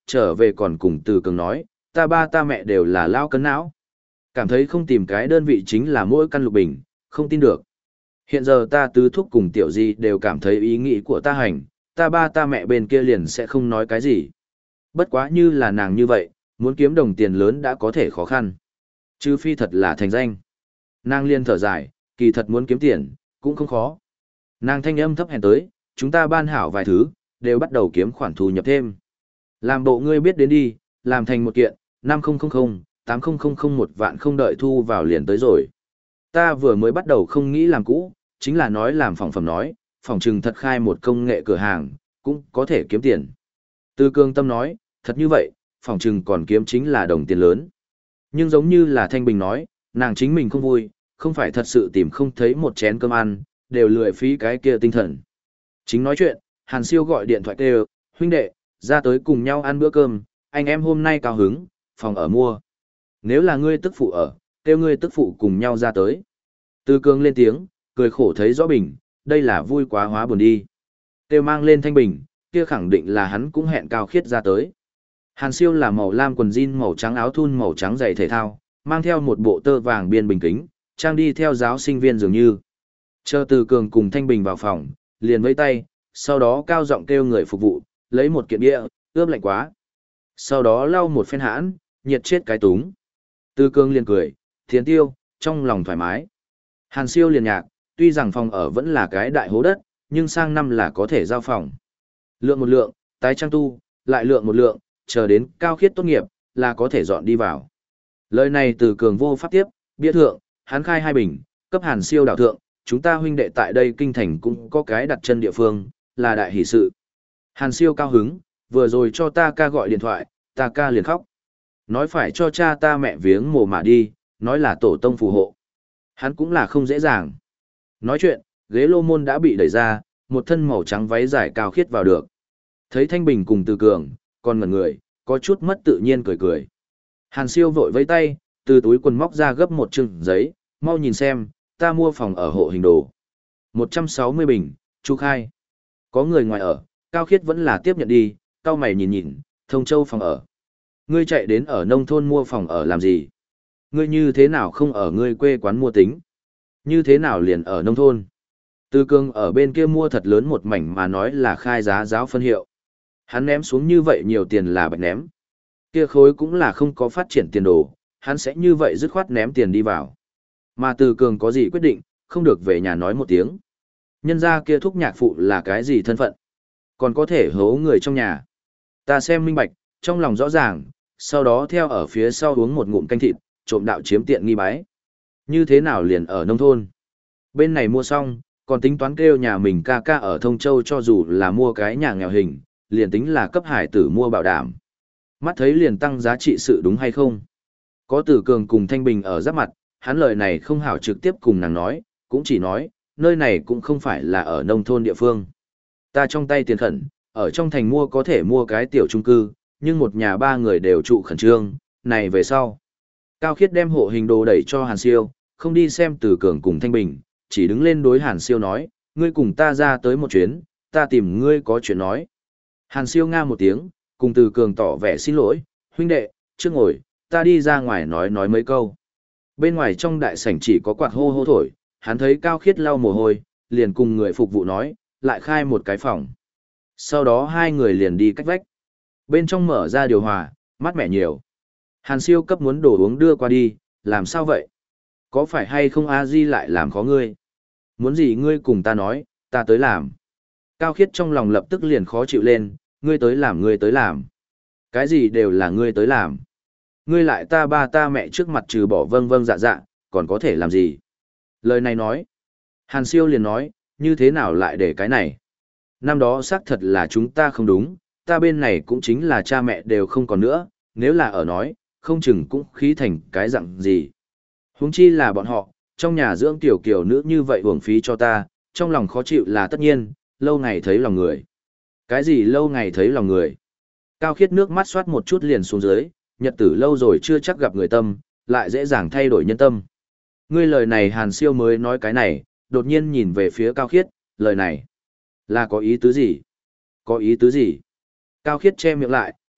trở về còn cùng Từ Cường nói, ta ba ta mẹ đều là lao cân não. Cảm thấy không tìm cái đơn vị chính là mỗi căn lục bình, không tin được. Hiện giờ ta tứ thúc cùng tiểu di đều cảm thấy ý nghĩ của ta hành, ta ba ta mẹ bên kia liền sẽ không nói cái gì. Bất quá như là nàng như vậy, muốn kiếm đồng tiền lớn đã có thể khó khăn. Chứ phi thật là thành danh. Nàng liên thở dài, kỳ thật muốn kiếm tiền, cũng không khó. Nàng thanh âm thấp hèn tới, chúng ta ban hảo vài thứ, đều bắt đầu kiếm khoản thu nhập thêm. Làm bộ ngươi biết đến đi, làm thành một kiện, năm nghìn, tám nghìn một vạn không đợi thu vào liền tới rồi. Ta vừa mới bắt đầu không nghĩ làm cũ, chính là nói làm phòng phẩm nói, phòng trừng thật khai một công nghệ cửa hàng, cũng có thể kiếm tiền. Từ Cương Tâm nói, thật như vậy, phòng trừng còn kiếm chính là đồng tiền lớn. Nhưng giống như là Thanh Bình nói, nàng chính mình không vui, không phải thật sự tìm không thấy một chén cơm ăn, đều lười phí cái kia tinh thần. Chính nói chuyện, Hàn Siêu gọi điện thoại kêu, huynh đệ, ra tới cùng nhau ăn bữa cơm, anh em hôm nay cao hứng, phòng ở mua. Nếu là ngươi tức phụ ở, kêu ngươi tức phụ cùng nhau ra tới. Từ Cương lên tiếng, cười khổ thấy rõ bình, đây là vui quá hóa buồn đi. Kêu mang lên Thanh Bình, kia khẳng định là hắn cũng hẹn Cao Khiết ra tới. Hàn Siêu là màu lam quần jean màu trắng áo thun màu trắng giày thể thao, mang theo một bộ tơ vàng biên bình kính, trang đi theo giáo sinh viên dường như. Chờ Từ Cường cùng Thanh Bình vào phòng, liền vẫy tay, sau đó cao giọng kêu người phục vụ, lấy một kiện bia, ướp lạnh quá. Sau đó lau một phen hãn, nhiệt chết cái túng. Từ Cường liền cười, thiến tiêu, trong lòng thoải mái. Hàn Siêu liền nhạc, tuy rằng phòng ở vẫn là cái đại hố đất, nhưng sang năm là có thể giao phòng. Lượng một lượng, tái trang tu, lại lượng một lượng, chờ đến Cao Khiết tốt nghiệp, là có thể dọn đi vào. Lời này Từ Cường vô pháp tiếp, bia thượng, hắn khai hai bình, cấp Hàn Siêu đảo thượng, chúng ta huynh đệ tại đây kinh thành cũng có cái đặt chân địa phương, là đại hỷ sự. Hàn Siêu cao hứng, vừa rồi cho ta ca gọi điện thoại, ta ca liền khóc. Nói phải cho cha ta mẹ viếng mồ mà đi, nói là tổ tông phù hộ. Hắn cũng là không dễ dàng. Nói chuyện, ghế lô môn đã bị đẩy ra, một thân màu trắng váy dài Cao Khiết vào được. Thấy Thanh Bình cùng Từ Cường, còn ngẩn người, có chút mất tự nhiên cười cười. Hàn Siêu vội vẫy tay, từ túi quần móc ra gấp một chừng giấy, mau nhìn xem, ta mua phòng ở hộ hình đồ. một trăm sáu mươi bình, Chu khai. Có người ngoài ở, Cao Khiết vẫn là tiếp nhận đi, cao mày nhìn nhìn, Thông Châu phòng ở. Ngươi chạy đến ở nông thôn mua phòng ở làm gì? Ngươi như thế nào không ở ngươi quê quán mua tính? Như thế nào liền ở nông thôn? Từ Cường ở bên kia mua thật lớn một mảnh mà nói là khai giá giáo phân hiệu. Hắn ném xuống như vậy nhiều tiền là bạch ném. Kia khối cũng là không có phát triển tiền đồ, hắn sẽ như vậy dứt khoát ném tiền đi vào. Mà Từ Cường có gì quyết định, không được về nhà nói một tiếng. Nhân ra kia thúc nhạc phụ là cái gì thân phận? Còn có thể hố người trong nhà. Ta xem minh bạch, trong lòng rõ ràng, sau đó theo ở phía sau uống một ngụm canh thịt, trộm đạo chiếm tiện nghi bái. Như thế nào liền ở nông thôn? Bên này mua xong, còn tính toán kêu nhà mình ca ca ở Thông Châu cho dù là mua cái nhà nghèo hình, liền tính là cấp hải tử mua bảo đảm. Mắt thấy liền tăng giá trị sự đúng hay không? Có Từ Cường cùng Thanh Bình ở giáp mặt, hắn lời này không hảo trực tiếp cùng nàng nói, cũng chỉ nói, nơi này cũng không phải là ở nông thôn địa phương. Ta trong tay tiền khẩn, ở trong thành mua có thể mua cái tiểu chung cư, nhưng một nhà ba người đều trụ khẩn trương, này về sau. Cao Khiết đem hộ hình đồ đẩy cho Hàn Siêu, không đi xem Từ Cường cùng Thanh Bình, chỉ đứng lên đối Hàn Siêu nói, ngươi cùng ta ra tới một chuyến, ta tìm ngươi có chuyện nói. Hàn Siêu nga một tiếng, cùng Từ Cường tỏ vẻ xin lỗi, huynh đệ, trước ngồi, ta đi ra ngoài nói nói mấy câu. Bên ngoài trong đại sảnh chỉ có quạt hô hô thổi, hắn thấy Cao Khiết lau mồ hôi, liền cùng người phục vụ nói, lại khai một cái phòng. Sau đó hai người liền đi cách vách. Bên trong mở ra điều hòa, mát mẻ nhiều. Hàn Siêu cấp muốn đồ uống đưa qua đi, làm sao vậy? Có phải hay không a di lại làm khó ngươi? Muốn gì ngươi cùng ta nói, ta tới làm. Cao Khiết trong lòng lập tức liền khó chịu lên, ngươi tới làm ngươi tới làm. Cái gì đều là ngươi tới làm. Ngươi lại ta ba ta mẹ trước mặt trừ bỏ vâng vâng dạ dạ, còn có thể làm gì? Lời này nói. Hàn Siêu liền nói, như thế nào lại để cái này? Năm đó xác thật là chúng ta không đúng, ta bên này cũng chính là cha mẹ đều không còn nữa, nếu là ở nói, không chừng cũng khí thành cái dạng gì. Huống chi là bọn họ, trong nhà dưỡng tiểu kiểu nữ như vậy uổng phí cho ta, trong lòng khó chịu là tất nhiên, lâu ngày thấy lòng người. Cái gì lâu ngày thấy lòng người? Cao Khiết nước mắt xoát một chút liền xuống dưới, nhật tử lâu rồi chưa chắc gặp người tâm, lại dễ dàng thay đổi nhân tâm. Ngươi lời này Hàn Siêu mới nói cái này, đột nhiên nhìn về phía Cao Khiết, lời này là có ý tứ gì? Có ý tứ gì? Cao Khiết che miệng lại,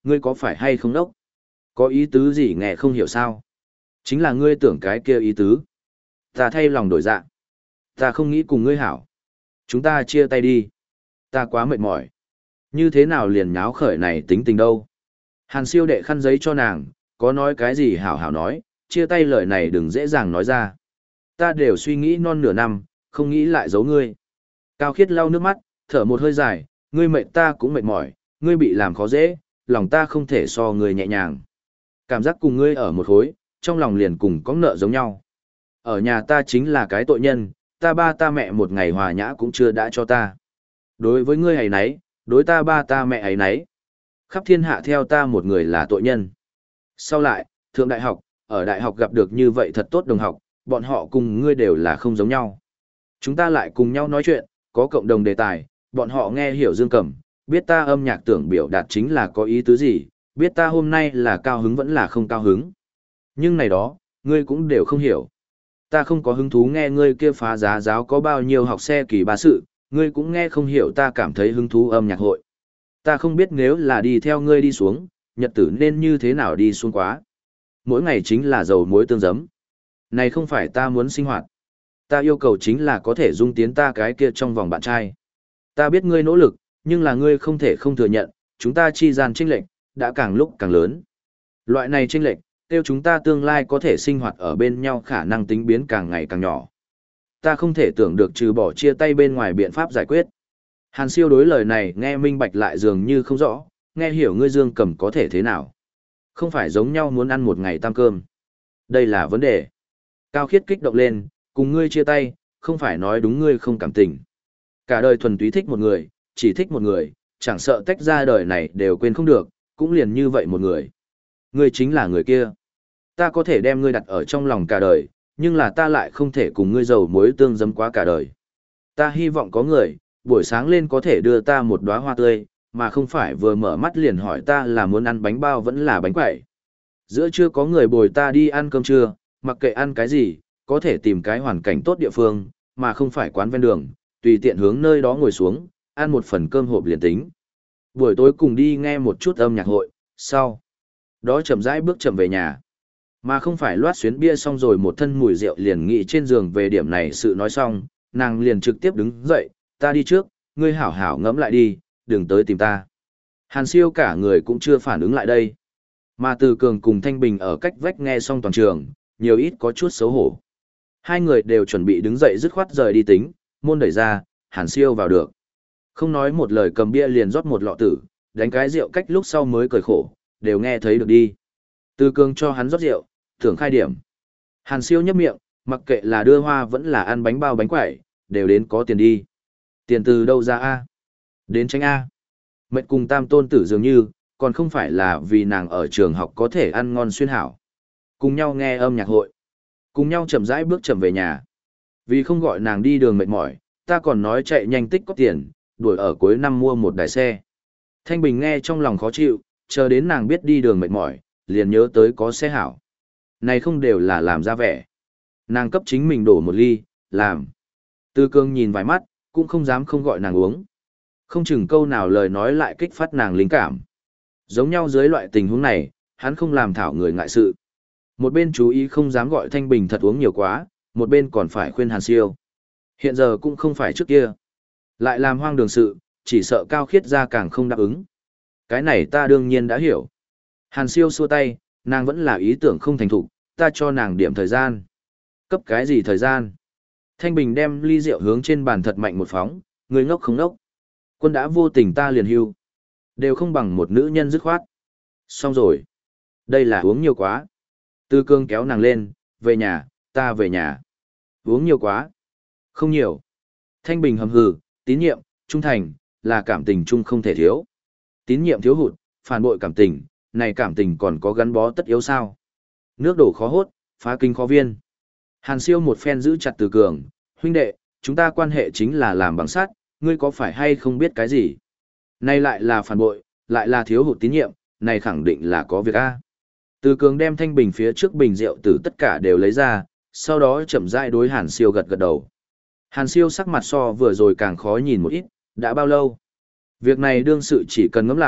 ngươi có phải hay không đốc? Có ý tứ gì nghe không hiểu sao? Chính là ngươi tưởng cái kia ý tứ. Ta thay lòng đổi dạ. Ta không nghĩ cùng ngươi hảo. Chúng ta chia tay đi. Ta quá mệt mỏi. Như thế nào liền nháo khởi này tính tình đâu? Hàn Siêu đệ khăn giấy cho nàng, có nói cái gì hảo hảo nói, chia tay lời này đừng dễ dàng nói ra. Ta đều suy nghĩ non nửa năm, không nghĩ lại giấu ngươi. Cao Khiết lau nước mắt, thở một hơi dài, ngươi mệt ta cũng mệt mỏi, ngươi bị làm khó dễ, lòng ta không thể so ngươi nhẹ nhàng. Cảm giác cùng ngươi ở một khối, trong lòng liền cùng có nợ giống nhau. Ở nhà ta chính là cái tội nhân, ta ba ta mẹ một ngày hòa nhã cũng chưa đã cho ta. Đối với ngươi ấy nấy, đối ta ba ta mẹ ấy nấy. Khắp thiên hạ theo ta một người là tội nhân. Sau lại, thượng đại học, ở đại học gặp được như vậy thật tốt đồng học, bọn họ cùng ngươi đều là không giống nhau. Chúng ta lại cùng nhau nói chuyện, có cộng đồng đề tài, bọn họ nghe hiểu dương cầm, biết ta âm nhạc tưởng biểu đạt chính là có ý tứ gì, biết ta hôm nay là cao hứng vẫn là không cao hứng. Nhưng này đó, ngươi cũng đều không hiểu. Ta không có hứng thú nghe ngươi kia phá giá giáo có bao nhiêu học xe kỳ ba sự, ngươi cũng nghe không hiểu ta cảm thấy hứng thú âm nhạc hội. Ta không biết nếu là đi theo ngươi đi xuống, nhật tử nên như thế nào đi xuống quá. Mỗi ngày chính là dầu muối tương giấm. Này không phải ta muốn sinh hoạt. Ta yêu cầu chính là có thể dung tiến ta cái kia trong vòng bạn trai. Ta biết ngươi nỗ lực, nhưng là ngươi không thể không thừa nhận, chúng ta chi gian chênh lệch đã càng lúc càng lớn. Loại này chênh lệch, tiêu chúng ta tương lai có thể sinh hoạt ở bên nhau khả năng tính biến càng ngày càng nhỏ. Ta không thể tưởng được trừ bỏ chia tay bên ngoài biện pháp giải quyết. Hàn Siêu đối lời này nghe minh bạch lại dường như không rõ, nghe hiểu ngươi dương cầm có thể thế nào. Không phải giống nhau muốn ăn một ngày tam cơm. Đây là vấn đề. Cao Khiết kích động lên, cùng ngươi chia tay, không phải nói đúng ngươi không cảm tình. Cả đời thuần túy thích một người, chỉ thích một người, chẳng sợ tách ra đời này đều quên không được, cũng liền như vậy một người. Ngươi chính là người kia. Ta có thể đem ngươi đặt ở trong lòng cả đời, nhưng là ta lại không thể cùng ngươi dầu muối tương giấm quá cả đời. Ta hy vọng có người, buổi sáng lên có thể đưa ta một đóa hoa tươi, mà không phải vừa mở mắt liền hỏi ta là muốn ăn bánh bao vẫn là bánh quẩy. Giữa trưa có người bồi ta đi ăn cơm trưa, mặc kệ ăn cái gì, có thể tìm cái hoàn cảnh tốt địa phương, mà không phải quán ven đường, tùy tiện hướng nơi đó ngồi xuống, ăn một phần cơm hộp liền tính. Buổi tối cùng đi nghe một chút âm nhạc hội, sau đó chậm rãi bước chậm về nhà. Mà không phải loát xuyến bia xong rồi một thân mùi rượu liền nghĩ trên giường về điểm này sự nói xong, nàng liền trực tiếp đứng dậy, ta đi trước, ngươi hảo hảo ngẫm lại đi, đừng tới tìm ta. Hàn Siêu cả người cũng chưa phản ứng lại đây. Mà Từ Cường cùng Thanh Bình ở cách vách nghe xong toàn trường, nhiều ít có chút xấu hổ. Hai người đều chuẩn bị đứng dậy dứt khoát rời đi tính, môn đẩy ra, Hàn Siêu vào được. Không nói một lời cầm bia liền rót một lọ tử, đánh cái rượu cách lúc sau mới cười khổ, đều nghe thấy được đi. Từ Cường cho hắn rót rượu, thưởng khai điểm. Hàn Siêu nhấp miệng, mặc kệ là đưa hoa vẫn là ăn bánh bao bánh quẩy, đều đến có tiền đi. Tiền từ đâu ra a? Đến tránh a. Mệnh cùng tam tôn tử dường như, còn không phải là vì nàng ở trường học có thể ăn ngon xuyên hảo. Cùng nhau nghe âm nhạc hội. Cùng nhau chậm rãi bước chậm về nhà. Vì không gọi nàng đi đường mệt mỏi, ta còn nói chạy nhanh tích có tiền, đuổi ở cuối năm mua một đài xe. Thanh Bình nghe trong lòng khó chịu, chờ đến nàng biết đi đường mệt mỏi, liền nhớ tới có xe hảo. Này không đều là làm ra vẻ. Nàng cấp chính mình đổ một ly, làm. Tư Cương nhìn vài mắt, cũng không dám không gọi nàng uống. Không chừng câu nào lời nói lại kích phát nàng linh cảm. Giống nhau dưới loại tình huống này, hắn không làm thảo người ngại sự. Một bên chú ý không dám gọi Thanh Bình thật uống nhiều quá, một bên còn phải khuyên Hàn Siêu. Hiện giờ cũng không phải trước kia. Lại làm hoang đường sự, chỉ sợ Cao Khiết ra càng không đáp ứng. Cái này ta đương nhiên đã hiểu. Hàn Siêu xua tay, nàng vẫn là ý tưởng không thành thục, ta cho nàng điểm thời gian. Cấp cái gì thời gian? Thanh Bình đem ly rượu hướng trên bàn thật mạnh một phóng, người ngốc không ngốc. Quân đã vô tình ta liền hưu. Đều không bằng một nữ nhân dứt khoát. Xong rồi. Đây là uống nhiều quá. Tư Cương kéo nàng lên, về nhà, ta về nhà. Uống nhiều quá. Không nhiều. Thanh Bình hầm hừ, tín nhiệm, trung thành, là cảm tình chung không thể thiếu. Tín nhiệm thiếu hụt, phản bội cảm tình, này cảm tình còn có gắn bó tất yếu sao. Nước đổ khó hốt, phá kinh khó viên. Hàn Siêu một phen giữ chặt Từ Cường, huynh đệ, chúng ta quan hệ chính là làm bằng sắt, ngươi có phải hay không biết cái gì? Này lại là phản bội, lại là thiếu hụt tín nhiệm, này khẳng định là có việc a. Từ Cường đem thanh bình phía trước bình rượu từ tất cả đều lấy ra, sau đó chậm rãi đối Hàn Siêu gật gật đầu. Hàn Siêu sắc mặt so vừa rồi càng khó nhìn một ít, đã bao lâu? Việc này đương sự chỉ cần ngẫm lại,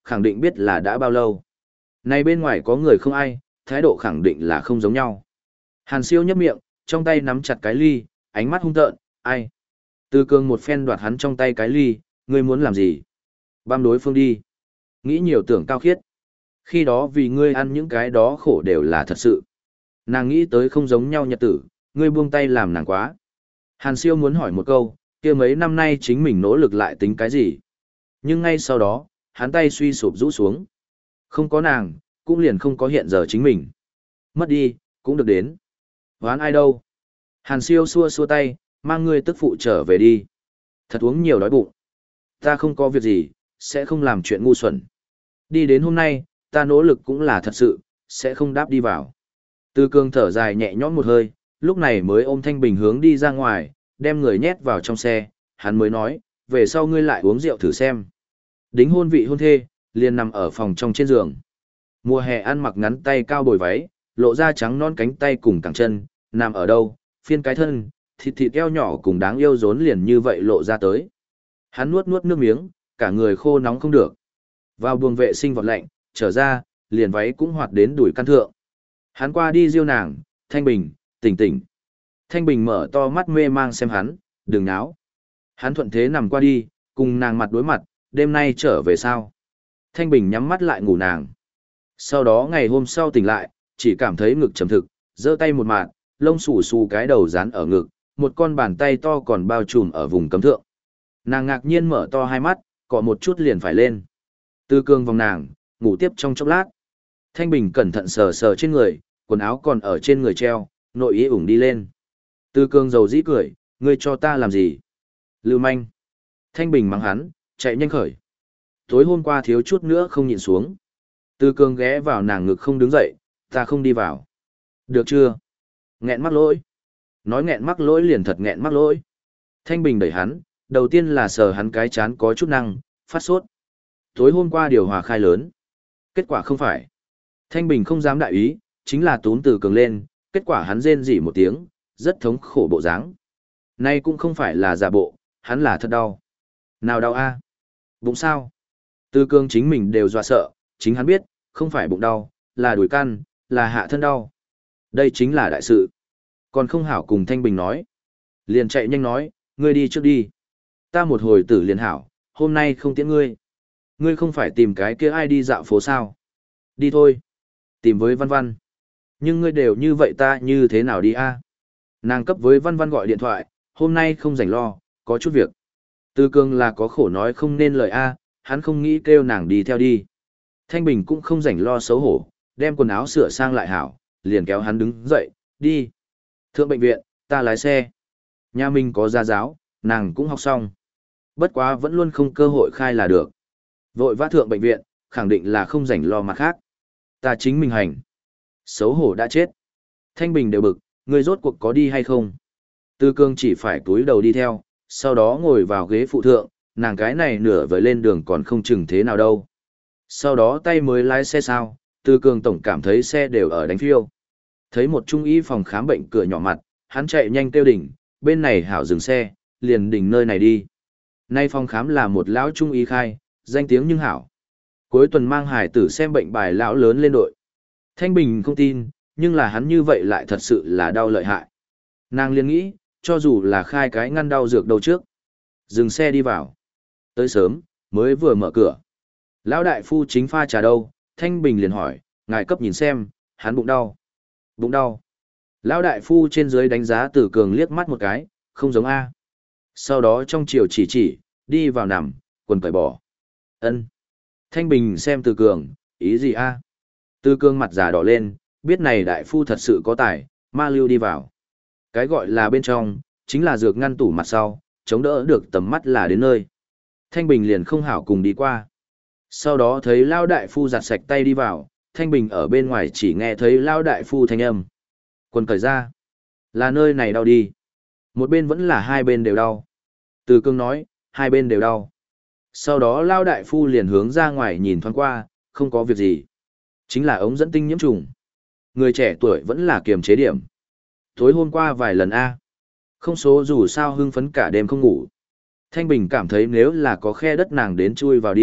khẳng định biết là đã bao lâu. Này bên ngoài có người không ai, thái độ khẳng định là không giống nhau. Hàn Siêu nhấp miệng, trong tay nắm chặt cái ly, ánh mắt hung tợn, ai? Từ Cường một phen đoạt hắn trong tay cái ly, ngươi muốn làm gì? Băm đối phương đi. Nghĩ nhiều tưởng cao khiết. Khi đó vì ngươi ăn những cái đó khổ đều là thật sự. Nàng nghĩ tới không giống nhau nhật tử, ngươi buông tay làm nàng quá. Hàn Siêu muốn hỏi một câu, kia mấy năm nay chính mình nỗ lực lại tính cái gì? Nhưng ngay sau đó, hắn tay suy sụp rũ xuống. Không có nàng, cũng liền không có hiện giờ chính mình. Mất đi, cũng được đến. Hoán ai đâu? Hàn Siêu xua xua tay, mang ngươi tức phụ trở về đi. Thật uống nhiều đói bụng. Ta không có việc gì, sẽ không làm chuyện ngu xuẩn. Đi đến hôm nay, ta nỗ lực cũng là thật sự, sẽ không đáp đi vào. Từ Cường thở dài nhẹ nhõm một hơi, lúc này mới ôm Thanh Bình hướng đi ra ngoài, đem người nhét vào trong xe, hắn mới nói, về sau ngươi lại uống rượu thử xem. Đính hôn vị hôn thê, liền nằm ở phòng trong trên giường. Mùa hè ăn mặc ngắn tay cao bồi váy, lộ ra trắng non cánh tay cùng cẳng chân, nằm ở đâu, phiên cái thân, thịt thịt eo nhỏ cùng đáng yêu rốn liền như vậy lộ ra tới. Hắn nuốt nuốt nước miếng, cả người khô nóng không được. Vào buồng vệ sinh vọt lạnh, trở ra, liền váy cũng hoạt đến đùi căn thượng. Hắn qua đi riêu nàng, Thanh Bình, tỉnh tỉnh. Thanh Bình mở to mắt mê mang xem hắn, đừng náo. Hắn thuận thế nằm qua đi, cùng nàng mặt đối mặt, đêm nay trở về sao? Thanh Bình nhắm mắt lại ngủ nàng. Sau đó ngày hôm sau tỉnh lại, chỉ cảm thấy ngực trầm thực, giơ tay một mạng, lông xù xù cái đầu dán ở ngực, một con bàn tay to còn bao trùm ở vùng cấm thượng. Nàng ngạc nhiên mở to hai mắt, cọ một chút liền phải lên. Từ Cường vòng nàng, ngủ tiếp trong chốc lát. Thanh Bình cẩn thận sờ sờ trên người, quần áo còn ở trên người treo, nội ý ủng đi lên. Từ Cường dầu dĩ cười, ngươi cho ta làm gì? Lưu manh. Thanh Bình mắng hắn, chạy nhanh khởi. Tối hôm qua thiếu chút nữa không nhịn xuống. Từ Cường ghé vào nàng ngực không đứng dậy, ta không đi vào. Được chưa? Nghẹn mắc lỗi. Nói nghẹn mắc lỗi liền thật nghẹn mắc lỗi. Thanh Bình đẩy hắn, đầu tiên là sờ hắn cái chán có chút năng, phát sốt. Tối hôm qua điều hòa khai lớn. Kết quả không phải. Thanh Bình không dám đại ý, chính là tún Từ Cường lên, kết quả hắn rên rỉ một tiếng, rất thống khổ bộ dáng. Nay cũng không phải là giả bộ, hắn là thật đau. Nào đau a? Bụng sao? Từ Cường chính mình đều dọa sợ, chính hắn biết, không phải bụng đau, là đùi căn, là hạ thân đau. Đây chính là đại sự. Còn không hảo cùng Thanh Bình nói. Liền chạy nhanh nói, ngươi đi trước đi. Ta một hồi tử liền hảo, hôm nay không tiễn ngươi. Ngươi không phải tìm cái kia ai đi dạo phố sao? Đi thôi. Tìm với Văn Văn. Nhưng ngươi đều như vậy ta như thế nào đi a? Nàng cấp với Văn Văn gọi điện thoại, hôm nay không rảnh lo, có chút việc. Từ Cường là có khổ nói không nên lời a, hắn không nghĩ kêu nàng đi theo đi. Thanh Bình cũng không rảnh lo xấu hổ, đem quần áo sửa sang lại hảo, liền kéo hắn đứng dậy, đi. Thượng bệnh viện, ta lái xe. Nhà mình có gia giáo, nàng cũng học xong. Bất quá vẫn luôn không cơ hội khai là được. Vội vã thượng bệnh viện, khẳng định là không rảnh lo mặt khác. Ta chính mình hành. Xấu hổ đã chết. Thanh Bình đều bực, người rốt cuộc có đi hay không? Tư Cương chỉ phải túi đầu đi theo, sau đó ngồi vào ghế phụ thượng, nàng cái này nửa vời lên đường còn không chừng thế nào đâu. Sau đó tay mới lái xe sao, Tư Cương tổng cảm thấy xe đều ở đánh phiêu. Thấy một trung y phòng khám bệnh cửa nhỏ mặt, hắn chạy nhanh kêu đỉnh, bên này hảo dừng xe, liền đỉnh nơi này đi. Nay phòng khám là một lão trung y khai, danh tiếng nhưng hảo. Cuối tuần mang hải tử xem bệnh bài lão lớn lên đội. Thanh Bình không tin, nhưng là hắn như vậy lại thật sự là đau lợi hại. Nàng liền nghĩ, cho dù là khai cái ngăn đau dược đầu trước. Dừng xe đi vào. Tới sớm, mới vừa mở cửa. Lão đại phu chính pha trà đâu, Thanh Bình liền hỏi, ngài cấp nhìn xem, hắn bụng đau. Bụng đau. Lão đại phu trên dưới đánh giá Tử Cường liếc mắt một cái, không giống A. Sau đó trong chiều chỉ chỉ, đi vào nằm, quần cởi bỏ. Ân. Thanh Bình xem Tử Cường, ý gì A? Tử Cường mặt già đỏ lên, biết này đại phu thật sự có tài, ma lưu đi vào. Cái gọi là bên trong, chính là dược ngăn tủ mặt sau, chống đỡ được tầm mắt là đến nơi. Thanh Bình liền không hảo cùng đi qua. Sau đó thấy Lão đại phu giặt sạch tay đi vào, Thanh Bình ở bên ngoài chỉ nghe thấy Lão đại phu thanh âm. Quần cởi ra. Là nơi này đau đi. Một bên vẫn là hai bên đều đau. Từ Cương nói, hai bên đều đau. Sau đó Lão đại phu liền hướng ra ngoài nhìn thoáng qua, không có việc gì. Chính là ống dẫn tinh nhiễm trùng. Người trẻ tuổi vẫn là kiềm chế điểm. Tối hôm qua vài lần A. Không số dù sao hưng phấn cả đêm không ngủ. Thanh Bình cảm thấy nếu là có khe đất nàng đến chui vào đi,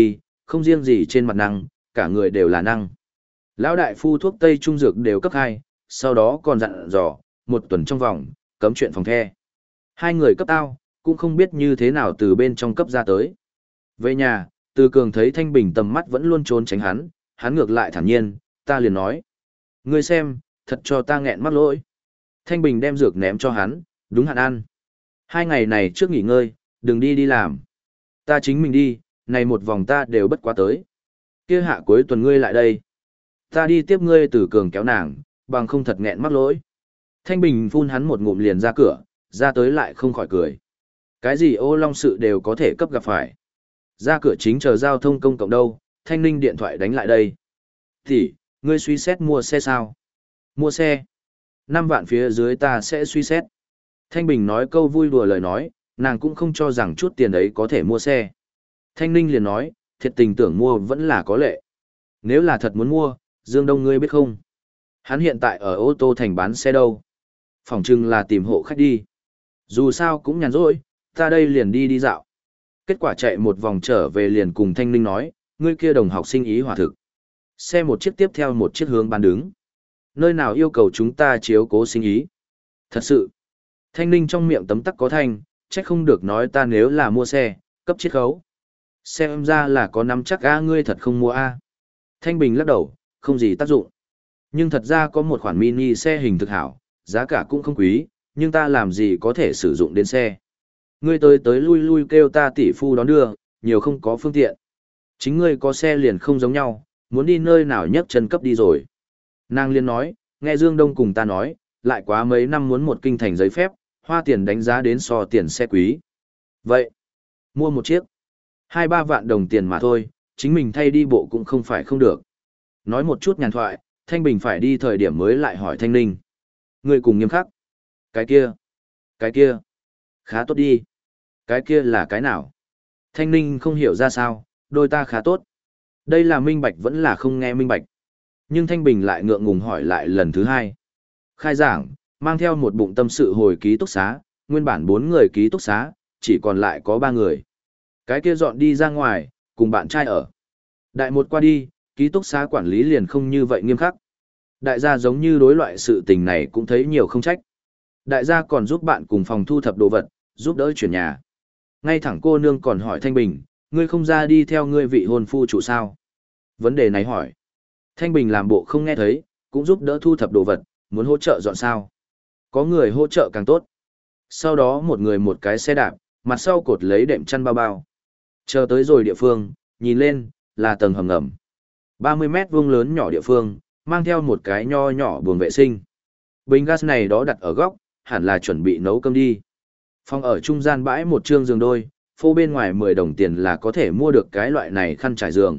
không riêng gì trên mặt năng, cả người đều là năng. Lão đại phu thuốc tây trung dược đều cấp hai, sau đó còn dặn dò, một tuần trong vòng, cấm chuyện phòng the. Hai người cấp tao, cũng không biết như thế nào từ bên trong cấp ra tới. Về nhà, Từ Cường thấy Thanh Bình tầm mắt vẫn luôn trốn tránh hắn, hắn ngược lại thản nhiên, ta liền nói. Ngươi xem, thật cho ta nghẹn mắc lỗi. Thanh Bình đem dược ném cho hắn, đúng hạn ăn. Hai ngày này trước nghỉ ngơi, đừng đi đi làm. Ta chính mình đi, này một vòng ta đều bất quá tới. Kia hạ cuối tuần ngươi lại đây. Ta đi tiếp ngươi. Từ Cường kéo nàng, bằng không thật nghẹn mắc lỗi. Thanh Bình phun hắn một ngụm liền ra cửa, ra tới lại không khỏi cười. Cái gì ô long sự đều có thể cấp gặp phải. Ra cửa chính chờ giao thông công cộng đâu, Thanh Ninh điện thoại đánh lại đây. Thì, ngươi suy xét mua xe sao? Mua xe. Năm vạn phía dưới ta sẽ suy xét. Thanh Bình nói câu vui đùa lời nói, nàng cũng không cho rằng chút tiền ấy có thể mua xe. Thanh Ninh liền nói, thiệt tình tưởng mua vẫn là có lệ. Nếu là thật muốn mua, Dương Đông ngươi biết không? Hắn hiện tại ở ô tô thành bán xe đâu? Phỏng chừng là tìm hộ khách đi. Dù sao cũng nhàn rỗi, ta đây liền đi đi dạo. Kết quả chạy một vòng trở về liền cùng Thanh Ninh nói, ngươi kia đồng học sinh ý hòa thực. Xe một chiếc tiếp theo một chiếc hướng bán đứng. Nơi nào yêu cầu chúng ta chiếu cố sinh ý. Thật sự. Thanh Ninh trong miệng tấm tắc có thanh, trách không được nói ta nếu là mua xe, cấp chiết khấu. Xem ra là có nắm chắc a ngươi thật không mua a. Thanh Bình lắc đầu, không gì tác dụng. Nhưng thật ra có một khoản mini xe hình thực hảo, giá cả cũng không quý, nhưng ta làm gì có thể sử dụng đến xe. Ngươi tới tới lui lui kêu ta tỷ phu đón đưa, nhiều không có phương tiện. Chính ngươi có xe liền không giống nhau, muốn đi nơi nào nhấc chân cấp đi rồi. Nàng liên nói, nghe Dương Đông cùng ta nói, lại quá mấy năm muốn một kinh thành giấy phép, hoa tiền đánh giá đến so tiền xe quý. Vậy, mua một chiếc, hai ba vạn đồng tiền mà thôi, chính mình thay đi bộ cũng không phải không được. Nói một chút nhàn thoại, Thanh Bình phải đi thời điểm mới lại hỏi Thanh Ninh. Ngươi cùng nghiêm khắc. Cái kia, cái kia, khá tốt đi. Cái kia là cái nào? Thanh Ninh không hiểu ra sao, đôi ta khá tốt. Đây là minh bạch vẫn là không nghe minh bạch. Nhưng Thanh Bình lại ngượng ngùng hỏi lại lần thứ hai. Khai giảng, mang theo một bụng tâm sự hồi ký túc xá, nguyên bản bốn người ký túc xá, chỉ còn lại có ba người. Cái kia dọn đi ra ngoài, cùng bạn trai ở. Đại một qua đi, ký túc xá quản lý liền không như vậy nghiêm khắc. Đại gia giống như đối loại sự tình này cũng thấy nhiều không trách. Đại gia còn giúp bạn cùng phòng thu thập đồ vật, giúp đỡ chuyển nhà. Ngay thẳng cô nương còn hỏi Thanh Bình, ngươi không ra đi theo ngươi vị hôn phu chủ sao? Vấn đề này hỏi. Thanh Bình làm bộ không nghe thấy, cũng giúp đỡ thu thập đồ vật, muốn hỗ trợ dọn sao. Có người hỗ trợ càng tốt. Sau đó một người một cái xe đạp, mặt sau cột lấy đệm chăn bao bao. Chờ tới rồi địa phương, nhìn lên, là tầng hầm ngầm. ba mươi mét vuông lớn nhỏ địa phương, mang theo một cái nho nhỏ buồng vệ sinh. Bình gas này đó đặt ở góc, hẳn là chuẩn bị nấu cơm đi. Phòng ở trung gian bãi một trương giường đôi, phô bên ngoài mười đồng tiền là có thể mua được cái loại này khăn trải giường.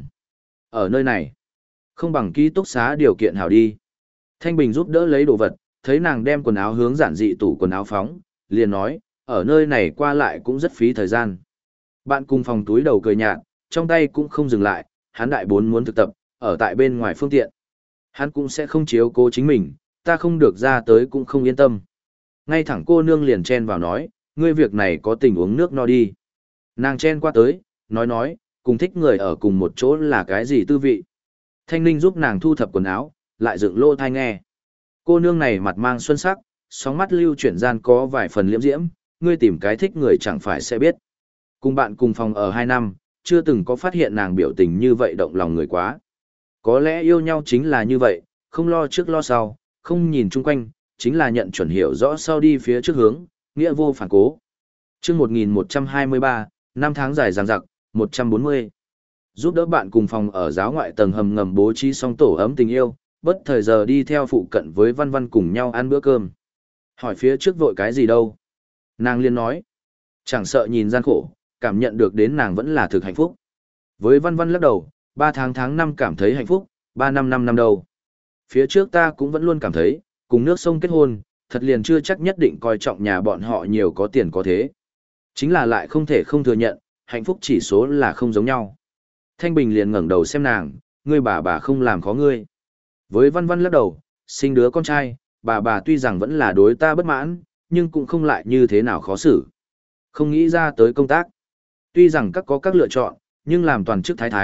Ở nơi này, không bằng ký túc xá điều kiện hảo đi. Thanh Bình giúp đỡ lấy đồ vật, thấy nàng đem quần áo hướng giản dị tủ quần áo phóng, liền nói, ở nơi này qua lại cũng rất phí thời gian. Bạn cùng phòng túi đầu cười nhạt, trong tay cũng không dừng lại, hắn đại bốn muốn thực tập, ở tại bên ngoài phương tiện. Hắn cũng sẽ không chiếu cố chính mình, ta không được ra tới cũng không yên tâm. Ngay thẳng cô nương liền chen vào nói, ngươi việc này có tình uống nước no đi. Nàng chen qua tới, nói nói, cùng thích người ở cùng một chỗ là cái gì tư vị. Thanh Ninh giúp nàng thu thập quần áo, lại dựng lô thai nghe. Cô nương này mặt mang xuân sắc, sóng mắt lưu chuyển gian có vài phần liễm diễm, ngươi tìm cái thích người chẳng phải sẽ biết. Cùng bạn cùng phòng ở hai năm, chưa từng có phát hiện nàng biểu tình như vậy động lòng người quá. Có lẽ yêu nhau chính là như vậy, không lo trước lo sau, không nhìn chung quanh, chính là nhận chuẩn hiểu rõ sau đi phía trước hướng, nghĩa vô phản cố. Chương một nghìn một trăm hai mươi ba, năm tháng dài dằng dặc, một trăm bốn mươi. Giúp đỡ bạn cùng phòng ở giáo ngoại tầng hầm ngầm bố trí xong tổ ấm tình yêu, bất thời giờ đi theo phụ cận với Văn Văn cùng nhau ăn bữa cơm. Hỏi phía trước vội cái gì đâu? Nàng liên nói, chẳng sợ nhìn gian khổ, cảm nhận được đến nàng vẫn là thực hạnh phúc. Với Văn Văn lắc đầu, ba tháng tháng năm cảm thấy hạnh phúc, ba năm năm năm đâu. Phía trước ta cũng vẫn luôn cảm thấy, cùng nước sông kết hôn, thật liền chưa chắc nhất định coi trọng nhà bọn họ nhiều có tiền có thế. Chính là lại không thể không thừa nhận, hạnh phúc chỉ số là không giống nhau. Thanh Bình liền ngẩng đầu xem nàng, ngươi bà bà không làm khó ngươi. Với Văn Văn lắc đầu, sinh đứa con trai, bà bà tuy rằng vẫn là đối ta bất mãn, nhưng cũng không lại như thế nào khó xử. Không nghĩ ra tới công tác. Tuy rằng các có các lựa chọn, nhưng làm toàn chức thái thái,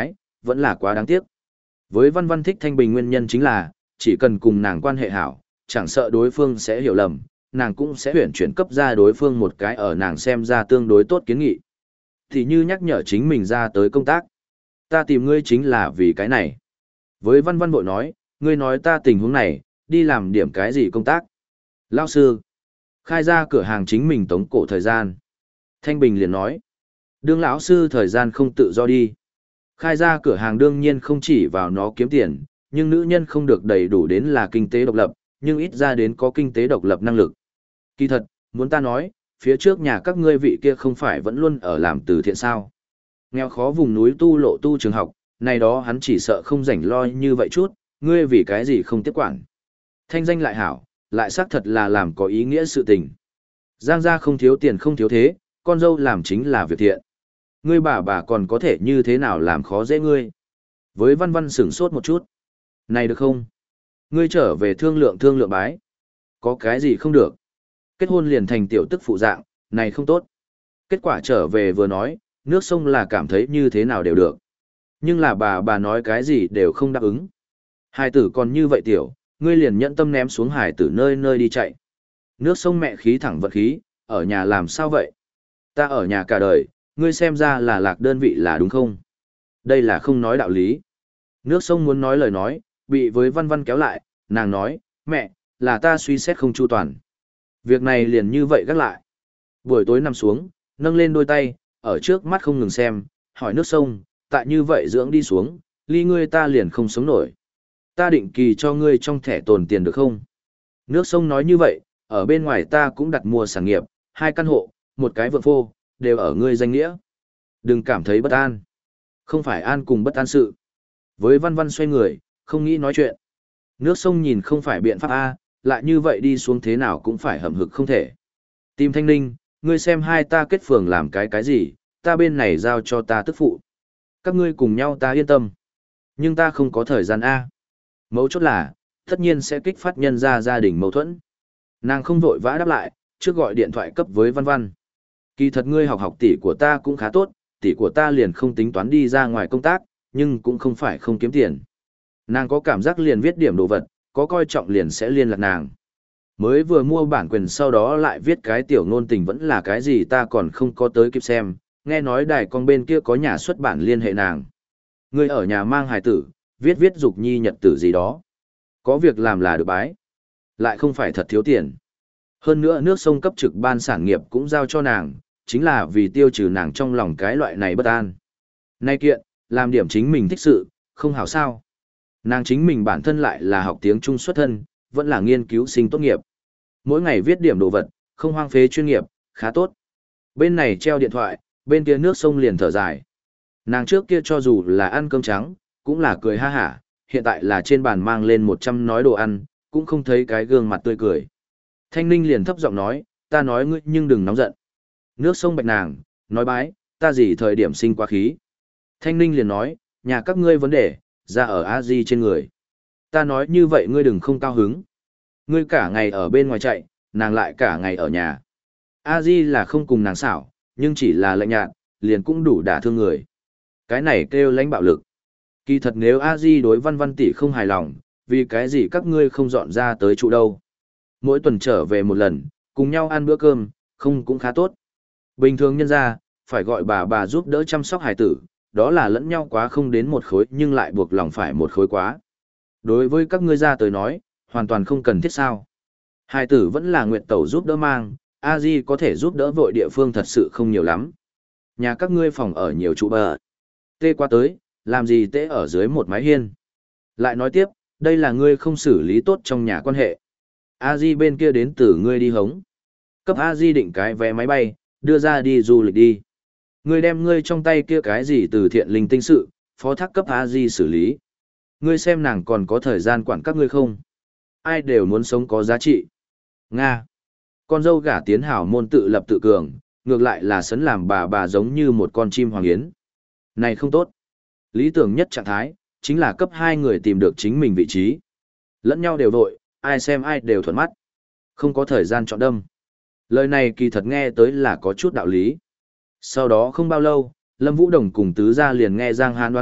vẫn là quá đáng tiếc. Với Văn Văn thích Thanh Bình nguyên nhân chính là, chỉ cần cùng nàng quan hệ hảo, chẳng sợ đối phương sẽ hiểu lầm, nàng cũng sẽ huyển chuyển cấp ra đối phương một cái ở nàng xem ra tương đối tốt kiến nghị. Thì như nhắc nhở chính mình ra tới công tác. Ta tìm ngươi chính là vì cái này. Với Văn Văn bội nói, ngươi nói ta tình huống này, đi làm điểm cái gì công tác. Lao sư, khai ra cửa hàng chính mình tống cổ thời gian. Thanh Bình liền nói, đương lão sư thời gian không tự do đi. Khai ra cửa hàng đương nhiên không chỉ vào nó kiếm tiền, nhưng nữ nhân không được đầy đủ đến là kinh tế độc lập, nhưng ít ra đến có kinh tế độc lập năng lực. Kỳ thật, muốn ta nói, phía trước nhà các ngươi vị kia không phải vẫn luôn ở làm từ thiện sao. Nghèo khó vùng núi tu lộ tu trường học, này đó hắn chỉ sợ không rảnh lo như vậy chút, ngươi vì cái gì không tiếp quản. Thanh danh lại hảo, lại xác thật là làm có ý nghĩa sự tình. Giang gia không thiếu tiền không thiếu thế, con dâu làm chính là việc thiện. Ngươi bà bà còn có thể như thế nào làm khó dễ ngươi. Với Văn Văn sửng sốt một chút. Này được không? Ngươi trở về thương lượng thương lượng bái. Có cái gì không được? Kết hôn liền thành tiểu tức phụ dạng, này không tốt. Kết quả trở về vừa nói, nước sông là cảm thấy như thế nào đều được. Nhưng là bà bà nói cái gì đều không đáp ứng. Hải tử còn như vậy tiểu, ngươi liền nhẫn tâm ném xuống hải tử nơi nơi đi chạy. Nước sông mẹ khí thẳng vật khí, ở nhà làm sao vậy? Ta ở nhà cả đời, ngươi xem ra là lạc đơn vị là đúng không? Đây là không nói đạo lý. Nước sông muốn nói lời nói, bị với Văn Văn kéo lại, nàng nói, mẹ, là ta suy xét không chu toàn. Việc này liền như vậy gác lại. Buổi tối nằm xuống, nâng lên đôi tay, ở trước mắt không ngừng xem, hỏi nước sông, tại như vậy dưỡng đi xuống, ly ngươi ta liền không sống nổi. Ta định kỳ cho ngươi trong thẻ tồn tiền được không? Nước sông nói như vậy, ở bên ngoài ta cũng đặt mua sản nghiệp, hai căn hộ, một cái vườn phô, đều ở ngươi danh nghĩa. Đừng cảm thấy bất an. Không phải an cùng bất an sự. Với Văn Văn xoay người, không nghĩ nói chuyện. Nước sông nhìn không phải biện pháp A, lại như vậy đi xuống thế nào cũng phải hầm hực không thể. Tìm Thanh Ninh, ngươi xem hai ta kết phường làm cái cái gì, ta bên này giao cho ta tức phụ. Các ngươi cùng nhau ta yên tâm. Nhưng ta không có thời gian A. Mấu chốt là, tất nhiên sẽ kích phát nhân ra gia đình mâu thuẫn. Nàng không vội vã đáp lại, trước gọi điện thoại cấp với Văn Văn. Kỳ thật ngươi học học tỷ của ta cũng khá tốt, tỷ của ta liền không tính toán đi ra ngoài công tác, nhưng cũng không phải không kiếm tiền. Nàng có cảm giác liền viết điểm đồ vật, có coi trọng liền sẽ liên lạc nàng. Mới vừa mua bản quyền sau đó lại viết cái tiểu ngôn tình vẫn là cái gì ta còn không có tới kịp xem, nghe nói đài con bên kia có nhà xuất bản liên hệ nàng. Ngươi ở nhà mang hài tử, viết viết dục nhi nhật tử gì đó. Có việc làm là được bái. Lại không phải thật thiếu tiền. Hơn nữa nước sông cấp trực ban sản nghiệp cũng giao cho nàng, chính là vì tiêu trừ nàng trong lòng cái loại này bất an. Nay kiện, làm điểm chính mình thích sự, không hảo sao. Nàng chính mình bản thân lại là học tiếng Trung xuất thân, vẫn là nghiên cứu sinh tốt nghiệp. Mỗi ngày viết điểm đồ vật, không hoang phế chuyên nghiệp, khá tốt. Bên này treo điện thoại, bên kia nước sông liền thở dài. Nàng trước kia cho dù là ăn cơm trắng, cũng là cười ha hả, hiện tại là trên bàn mang lên một trăm nói đồ ăn, cũng không thấy cái gương mặt tươi cười. Thanh Ninh liền thấp giọng nói, ta nói ngươi nhưng đừng nóng giận. Nước sông bạch nàng, nói bái, ta gì thời điểm sinh quá khí. Thanh Ninh liền nói, nhà các ngươi vấn đề, ra ở a di trên người. Ta nói như vậy ngươi đừng không cao hứng. Ngươi cả ngày ở bên ngoài chạy, nàng lại cả ngày ở nhà. a di là không cùng nàng xảo, nhưng chỉ là lạnh nhạt, liền cũng đủ đả thương người. Cái này kêu lãnh bạo lực. Kỳ thật nếu a di đối Văn Văn tỷ không hài lòng, vì cái gì các ngươi không dọn ra tới trụ đâu. Mỗi tuần trở về một lần, cùng nhau ăn bữa cơm, không cũng khá tốt. Bình thường nhân ra, phải gọi bà bà giúp đỡ chăm sóc hài tử, đó là lẫn nhau quá không đến một khối nhưng lại buộc lòng phải một khối quá. Đối với các ngươi ra tới nói, hoàn toàn không cần thiết sao. Hài tử vẫn là nguyện tẩu giúp đỡ mang, a di có thể giúp đỡ vội địa phương thật sự không nhiều lắm. Nhà các ngươi phòng ở nhiều trụ bờ. Tê qua tới, làm gì tê ở dưới một mái hiên. Lại nói tiếp, đây là ngươi không xử lý tốt trong nhà quan hệ. a di bên kia đến từ ngươi đi hống. Cấp a di định cái vé máy bay, đưa ra đi du lịch đi. Ngươi đem ngươi trong tay kia cái gì từ thiện linh tinh sự, phó thác cấp a di xử lý. Ngươi xem nàng còn có thời gian quản các ngươi không? Ai đều muốn sống có giá trị. Nga. Con dâu gả tiến hảo môn tự lập tự cường, ngược lại là sấn làm bà bà giống như một con chim hoàng yến. Này không tốt. Lý tưởng nhất trạng thái, chính là cấp hai người tìm được chính mình vị trí. Lẫn nhau đều vội, ai xem ai đều thuận mắt. Không có thời gian chọn đâm. Lời này kỳ thật nghe tới là có chút đạo lý. Sau đó không bao lâu, Lâm Vũ Đồng cùng Tứ Gia liền nghe Giang Hán đoán giận,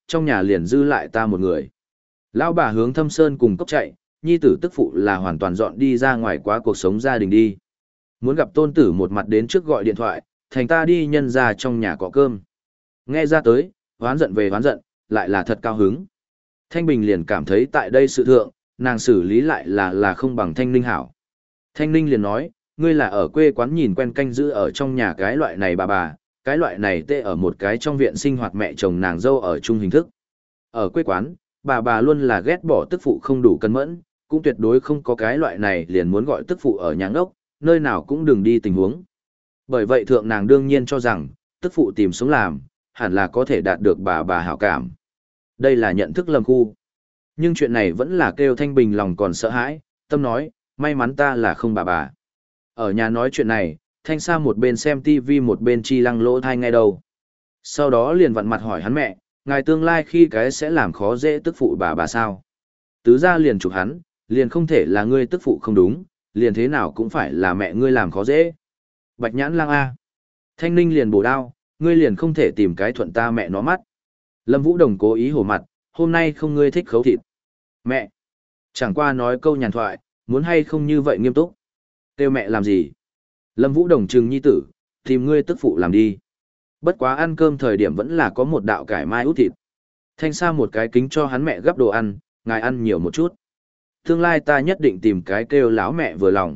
trong nhà liền dư lại ta một người. Lão bà hướng Thâm Sơn cùng cốc chạy, nhi tử tức phụ là hoàn toàn dọn đi ra ngoài quá cuộc sống gia đình đi. Muốn gặp tôn tử một mặt đến trước gọi điện thoại, thành ta đi nhân ra trong nhà cọ cơm. Nghe ra tới, hoán giận về hoán giận, lại là thật cao hứng. Thanh Bình liền cảm thấy tại đây sự thượng, nàng xử lý lại là là không bằng Thanh Ninh hảo. Thanh Ninh liền nói, ngươi là ở quê quán nhìn quen canh giữ ở trong nhà cái loại này bà bà, cái loại này tê ở một cái trong viện sinh hoạt mẹ chồng nàng dâu ở chung hình thức. Ở quê quán, bà bà luôn là ghét bỏ tức phụ không đủ cân mẫn, cũng tuyệt đối không có cái loại này liền muốn gọi tức phụ ở nhà ốc, nơi nào cũng đừng đi tình huống. Bởi vậy thượng nàng đương nhiên cho rằng, tức phụ tìm sống làm, hẳn là có thể đạt được bà bà hảo cảm. Đây là nhận thức lầm khu. Nhưng chuyện này vẫn là kêu Thanh Bình lòng còn sợ hãi, tâm nói, may mắn ta là không bà bà. Ở nhà nói chuyện này, Thanh Sa một bên xem tivi một bên chi lăng lỗ thai ngay đầu. Sau đó liền vặn mặt hỏi hắn mẹ, ngài tương lai khi cái sẽ làm khó dễ tức phụ bà bà sao? Tứ ra liền chụp hắn, liền không thể là ngươi tức phụ không đúng, liền thế nào cũng phải là mẹ ngươi làm khó dễ. Bạch nhãn lang A. Thanh Ninh liền bổ đao, ngươi liền không thể tìm cái thuận ta mẹ nó mắt. Lâm Vũ Đồng cố ý hổ mặt, hôm nay không ngươi thích khấu thịt. Mẹ. Chẳng qua nói câu nhàn thoại, muốn hay không như vậy nghiêm túc. Kêu mẹ làm gì? Lâm Vũ Đồng trừng nhi tử, tìm ngươi tức phụ làm đi. Bất quá ăn cơm thời điểm vẫn là có một đạo cải mai út thịt. Thanh Sa một cái kính cho hắn mẹ gấp đồ ăn, ngài ăn nhiều một chút. Tương lai ta nhất định tìm cái kêu láo mẹ vừa lòng.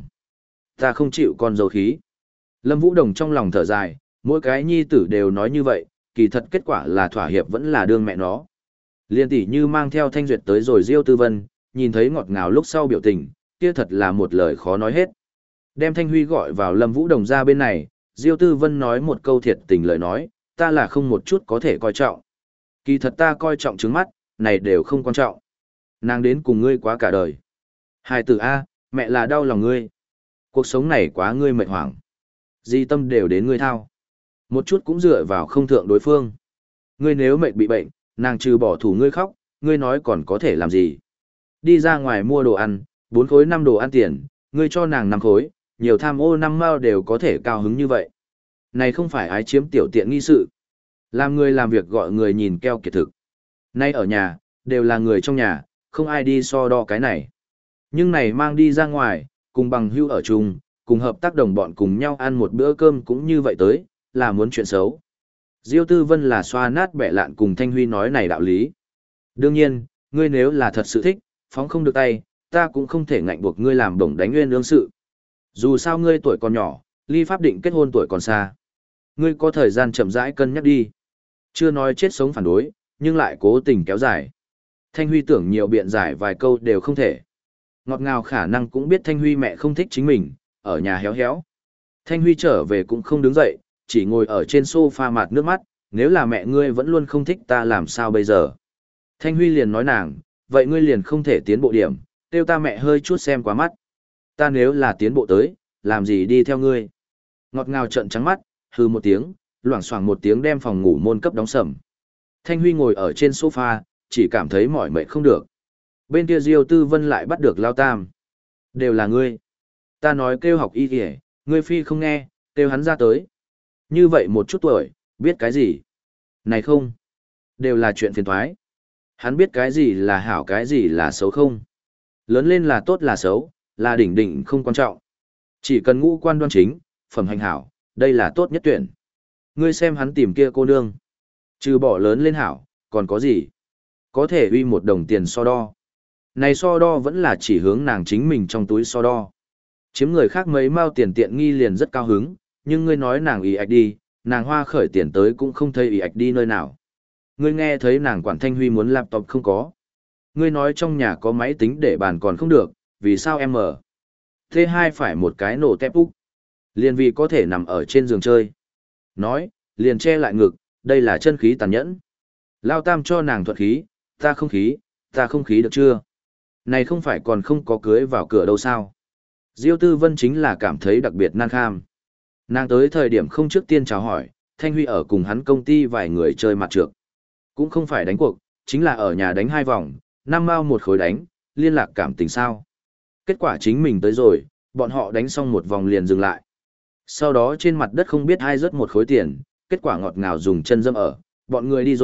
Ta không chịu con dâu khí. Lâm Vũ Đồng trong lòng thở dài, mỗi cái nhi tử đều nói như vậy, kỳ thật kết quả là thỏa hiệp vẫn là đương mẹ nó. Liên tỷ như mang theo Thanh Duyệt tới rồi Diêu Tư Vân, nhìn thấy ngọt ngào lúc sau biểu tình, kia thật là một lời khó nói hết. Đem Thanh Huy gọi vào Lâm Vũ Đồng ra bên này, Diêu Tư Vân nói một câu thiệt tình lời nói, ta là không một chút có thể coi trọng. Kỳ thật ta coi trọng trứng mắt, này đều không quan trọng. Nàng đến cùng ngươi quá cả đời. Hai tử A, mẹ là đau lòng ngươi. Cuộc sống này quá ngươi mệt hoảng. Di tâm đều đến ngươi thao. Một chút cũng dựa vào không thượng đối phương. Ngươi nếu mệt bị bệnh, nàng trừ bỏ thủ ngươi khóc, ngươi nói còn có thể làm gì. Đi ra ngoài mua đồ ăn, bốn khối năm đồ ăn tiền, ngươi cho nàng năm khối, nhiều tham ô năm mao đều có thể cao hứng như vậy. Này không phải ái chiếm tiểu tiện nghi sự. Làm người làm việc gọi người nhìn keo kiệt thực. Nay ở nhà, đều là người trong nhà, không ai đi so đo cái này. Nhưng này mang đi ra ngoài, cùng bằng hữu ở chung, cùng hợp tác đồng bọn cùng nhau ăn một bữa cơm cũng như vậy tới, là muốn chuyện xấu. Diêu Tư Vân là xoa nát bẻ lạn cùng Thanh Huy nói này đạo lý. Đương nhiên, ngươi nếu là thật sự thích, phóng không được tay, ta cũng không thể ngạnh buộc ngươi làm đồng đánh nguyên ương sự. Dù sao ngươi tuổi còn nhỏ, ly pháp định kết hôn tuổi còn xa. Ngươi có thời gian chậm rãi cân nhắc đi. Chưa nói chết sống phản đối, nhưng lại cố tình kéo dài. Thanh Huy tưởng nhiều biện giải vài câu đều không thể. Ngọt ngào khả năng cũng biết Thanh Huy mẹ không thích chính mình, ở nhà héo héo. Thanh Huy trở về cũng không đứng dậy, chỉ ngồi ở trên sofa mặt nước mắt, nếu là mẹ ngươi vẫn luôn không thích ta làm sao bây giờ. Thanh Huy liền nói nàng, vậy ngươi liền không thể tiến bộ điểm, kêu ta mẹ hơi chút xem quá mắt. Ta nếu là tiến bộ tới, làm gì đi theo ngươi. Ngọt ngào trợn trắng mắt, hừ một tiếng, loảng xoảng một tiếng đem phòng ngủ môn cấp đóng sầm. Thanh Huy ngồi ở trên sofa, chỉ cảm thấy mỏi mệt không được. Bên kia Diêu Tư Vân lại bắt được Lao Tam. Đều là ngươi. Ta nói kêu học y kìa, ngươi phi không nghe, kêu hắn ra tới. Như vậy một chút tuổi, biết cái gì? Này không. Đều là chuyện phiền thoái. Hắn biết cái gì là hảo cái gì là xấu không? Lớn lên là tốt là xấu, là đỉnh đỉnh không quan trọng. Chỉ cần ngũ quan đoan chính, phẩm hành hảo, đây là tốt nhất tuyển. Ngươi xem hắn tìm kia cô nương. Trừ bỏ lớn lên hảo, còn có gì? Có thể uy một đồng tiền so đo. Này so đo vẫn là chỉ hướng nàng chính mình trong túi so đo. Chiếm người khác mấy mao tiền tiện nghi liền rất cao hứng, nhưng ngươi nói nàng ý ạch đi, nàng hoa khởi tiền tới cũng không thấy ý ạch đi nơi nào. Ngươi nghe thấy nàng quản Thanh Huy muốn laptop không có. Ngươi nói trong nhà có máy tính để bàn còn không được, vì sao em mở? T hai phải một cái nổ tép úc. Liền vì có thể nằm ở trên giường chơi. Nói, liền che lại ngực, đây là chân khí tàn nhẫn. Lao Tam cho nàng thuận khí, ta không khí, ta không khí được chưa? Này không phải còn không có cưới vào cửa đâu sao? Diêu Tư Vân chính là cảm thấy đặc biệt nan kham. Nàng tới thời điểm không trước tiên chào hỏi, Thanh Huy ở cùng hắn công ty vài người chơi mặt trược. Cũng không phải đánh cuộc, chính là ở nhà đánh hai vòng, năm mao một khối đánh, liên lạc cảm tình sao. Kết quả chính mình tới rồi, bọn họ đánh xong một vòng liền dừng lại. Sau đó trên mặt đất không biết ai rớt một khối tiền, kết quả ngọt ngào dùng chân dâm ở, bọn người đi rồi,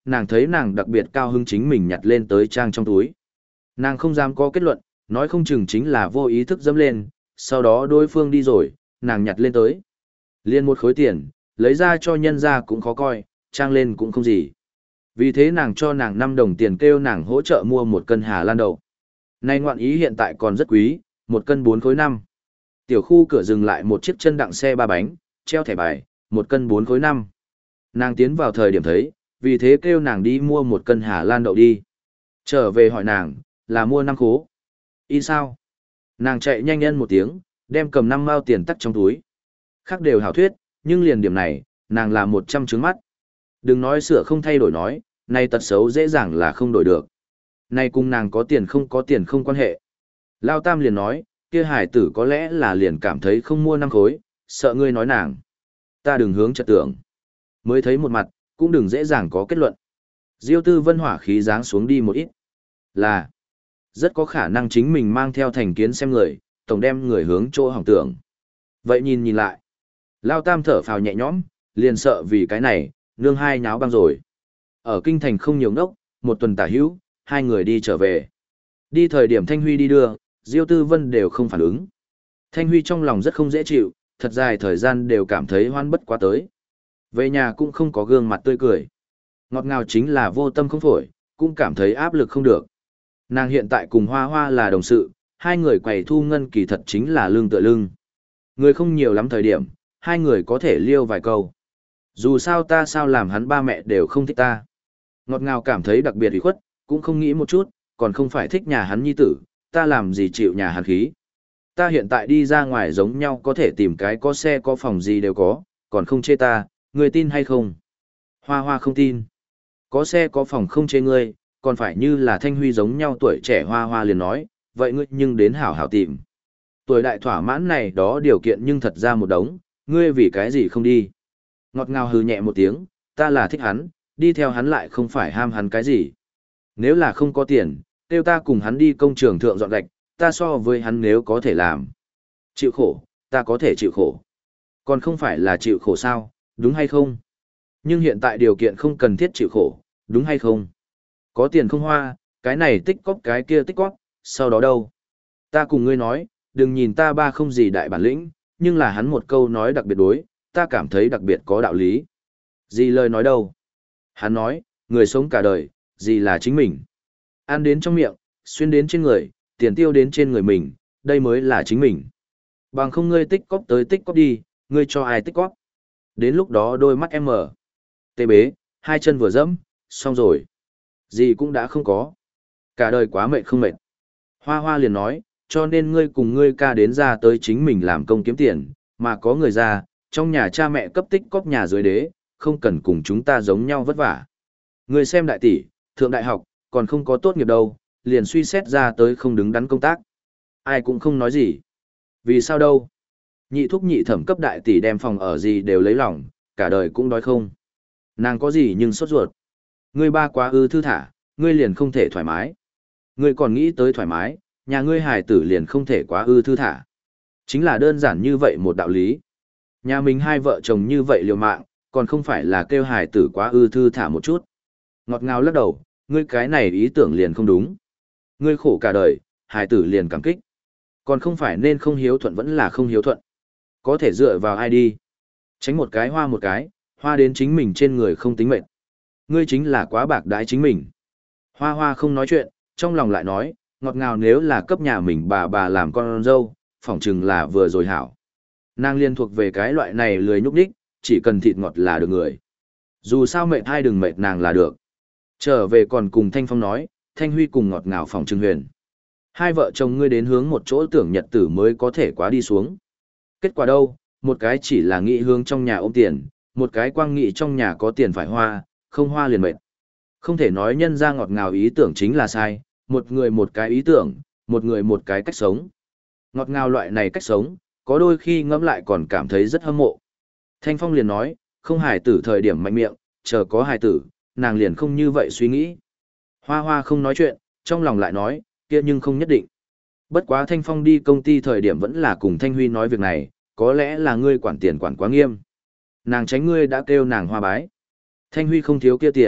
nàng thấy nàng đặc biệt cao hứng chính mình nhặt lên tới trang trong túi. Nàng không dám có kết luận, nói không chừng chính là vô ý thức dẫm lên, sau đó đối phương đi rồi, nàng nhặt lên tới. Liên một khối tiền, lấy ra cho nhân ra cũng khó coi, trang lên cũng không gì. Vì thế nàng cho nàng năm đồng tiền kêu nàng hỗ trợ mua một cân Hà Lan đậu. Này ngoạn ý hiện tại còn rất quý, một cân bốn khối năm. Tiểu khu cửa dừng lại một chiếc chân đặng xe ba bánh, treo thẻ bài, một cân bốn khối năm. Nàng tiến vào thời điểm thấy, vì thế kêu nàng đi mua một cân Hà Lan đậu đi. Trở về hỏi nàng, là mua năm khố. Y sao? Nàng chạy nhanh nhân một tiếng, đem cầm năm mao tiền tắc trong túi. Khác đều hảo thuyết, nhưng liền điểm này, nàng là một trăm trứng mắt. Đừng nói sửa không thay đổi nói, này tật xấu dễ dàng là không đổi được. Này cùng nàng có tiền không có tiền không quan hệ. Lao Tam liền nói, kia hải tử có lẽ là liền cảm thấy không mua năm khối, sợ ngươi nói nàng. Ta đừng hướng trật tưởng. Mới thấy một mặt, cũng đừng dễ dàng có kết luận. Diêu Tư Vân hỏa khí giáng xuống đi một ít. Là, rất có khả năng chính mình mang theo thành kiến xem người, tổng đem người hướng chỗ hỏng tưởng. Vậy nhìn nhìn lại. Lao Tam thở phào nhẹ nhõm, liền sợ vì cái này, nương hai nháo băng rồi. Ở kinh thành không nhiều ngốc, một tuần tả hữu, hai người đi trở về. Đi thời điểm Thanh Huy đi đưa, Diêu Tư Vân đều không phản ứng. Thanh Huy trong lòng rất không dễ chịu, thật dài thời gian đều cảm thấy hoan bất quá tới. Về nhà cũng không có gương mặt tươi cười. Ngọt ngào chính là vô tâm không phổi, cũng cảm thấy áp lực không được. Nàng hiện tại cùng Hoa Hoa là đồng sự, hai người quầy thu ngân kỳ thật chính là lưng tựa lưng. Người không nhiều lắm thời điểm, hai người có thể liêu vài câu. Dù sao ta sao làm hắn ba mẹ đều không thích ta. Ngọt ngào cảm thấy đặc biệt ủy khuất, cũng không nghĩ một chút, còn không phải thích nhà hắn nhi tử, ta làm gì chịu nhà hắn khí. Ta hiện tại đi ra ngoài giống nhau có thể tìm cái có xe có phòng gì đều có, còn không chê ta, người tin hay không? Hoa Hoa không tin. Có xe có phòng không chê ngươi, còn phải như là Thanh Huy giống nhau tuổi trẻ. Hoa Hoa liền nói, vậy ngươi nhưng đến hảo hảo tìm. Tuổi đại thỏa mãn này đó điều kiện nhưng thật ra một đống, ngươi vì cái gì không đi? Ngọt ngào hừ nhẹ một tiếng, ta là thích hắn, đi theo hắn lại không phải ham hắn cái gì. Nếu là không có tiền, kêu ta cùng hắn đi công trường thượng dọn gạch, ta so với hắn nếu có thể làm. Chịu khổ, ta có thể chịu khổ. Còn không phải là chịu khổ sao, đúng hay không? Nhưng hiện tại điều kiện không cần thiết chịu khổ, đúng hay không? Có tiền không hoa, cái này tích cóp cái kia tích cóp, sau đó đâu? Ta cùng ngươi nói, đừng nhìn ta ba không gì đại bản lĩnh, nhưng là hắn một câu nói đặc biệt đối, ta cảm thấy đặc biệt có đạo lý. Gì lời nói đâu? Hắn nói, người sống cả đời, gì là chính mình. Ăn đến trong miệng, xuyên đến trên người, tiền tiêu đến trên người mình, đây mới là chính mình. Bằng không ngươi tích cóp tới tích cóp đi, ngươi cho ai tích cóp. Đến lúc đó đôi mắt em mở. Tê bế, hai chân vừa dẫm, xong rồi. Gì cũng đã không có. Cả đời quá mệt không mệt. Hoa Hoa liền nói, cho nên ngươi cùng ngươi ca đến ra tới chính mình làm công kiếm tiền, mà có người ra, trong nhà cha mẹ cấp tích cóp nhà dưới đế, không cần cùng chúng ta giống nhau vất vả. Ngươi xem đại tỷ, thượng đại học, còn không có tốt nghiệp đâu, liền suy xét ra tới không đứng đắn công tác. Ai cũng không nói gì. Vì sao đâu? Nhị thúc nhị thẩm cấp đại tỷ đem phòng ở gì đều lấy lòng, cả đời cũng đói không. Nàng có gì nhưng sốt ruột. Ngươi ba quá ư thư thả, ngươi liền không thể thoải mái. Ngươi còn nghĩ tới thoải mái, nhà ngươi hài tử liền không thể quá ư thư thả. Chính là đơn giản như vậy một đạo lý. Nhà mình hai vợ chồng như vậy liều mạng, còn không phải là kêu hài tử quá ư thư thả một chút. Ngọt ngào lắc đầu, ngươi cái này ý tưởng liền không đúng. Ngươi khổ cả đời, hài tử liền cảm kích. Còn không phải nên không hiếu thuận vẫn là không hiếu thuận. Có thể dựa vào ai đi. Tránh một cái hoa một cái, hoa đến chính mình trên người không tính mệt. Ngươi chính là quá bạc đái chính mình. Hoa Hoa không nói chuyện, trong lòng lại nói, ngọt ngào nếu là cấp nhà mình bà bà làm con dâu, phỏng chừng là vừa rồi hảo. Nàng liên thuộc về cái loại này lười nhúc đích, chỉ cần thịt ngọt là được người. Dù sao mệt hay đừng mệt nàng là được. Trở về còn cùng Thanh Phong nói, Thanh Huy cùng ngọt ngào phòng trừng huyền. Hai vợ chồng ngươi đến hướng một chỗ tưởng nhật tử mới có thể quá đi xuống. Kết quả đâu, một cái chỉ là nghĩ hướng trong nhà ôm tiền, một cái quang nghĩ trong nhà có tiền phải hoa, không hoa liền mệt. Không thể nói nhân ra ngọt ngào ý tưởng chính là sai, một người một cái ý tưởng, một người một cái cách sống. Ngọt ngào loại này cách sống, có đôi khi ngẫm lại còn cảm thấy rất hâm mộ. Thanh Phong liền nói, không hài tử thời điểm mạnh miệng, chờ có hài tử, nàng liền không như vậy suy nghĩ. Hoa Hoa không nói chuyện, trong lòng lại nói, kia nhưng không nhất định. Bất quá Thanh Phong đi công ty thời điểm vẫn là cùng Thanh Huy nói việc này, có lẽ là ngươi quản tiền quản quá nghiêm. Nàng tránh ngươi đã kêu nàng hoa bái. Thanh Huy không thiếu kia tiền,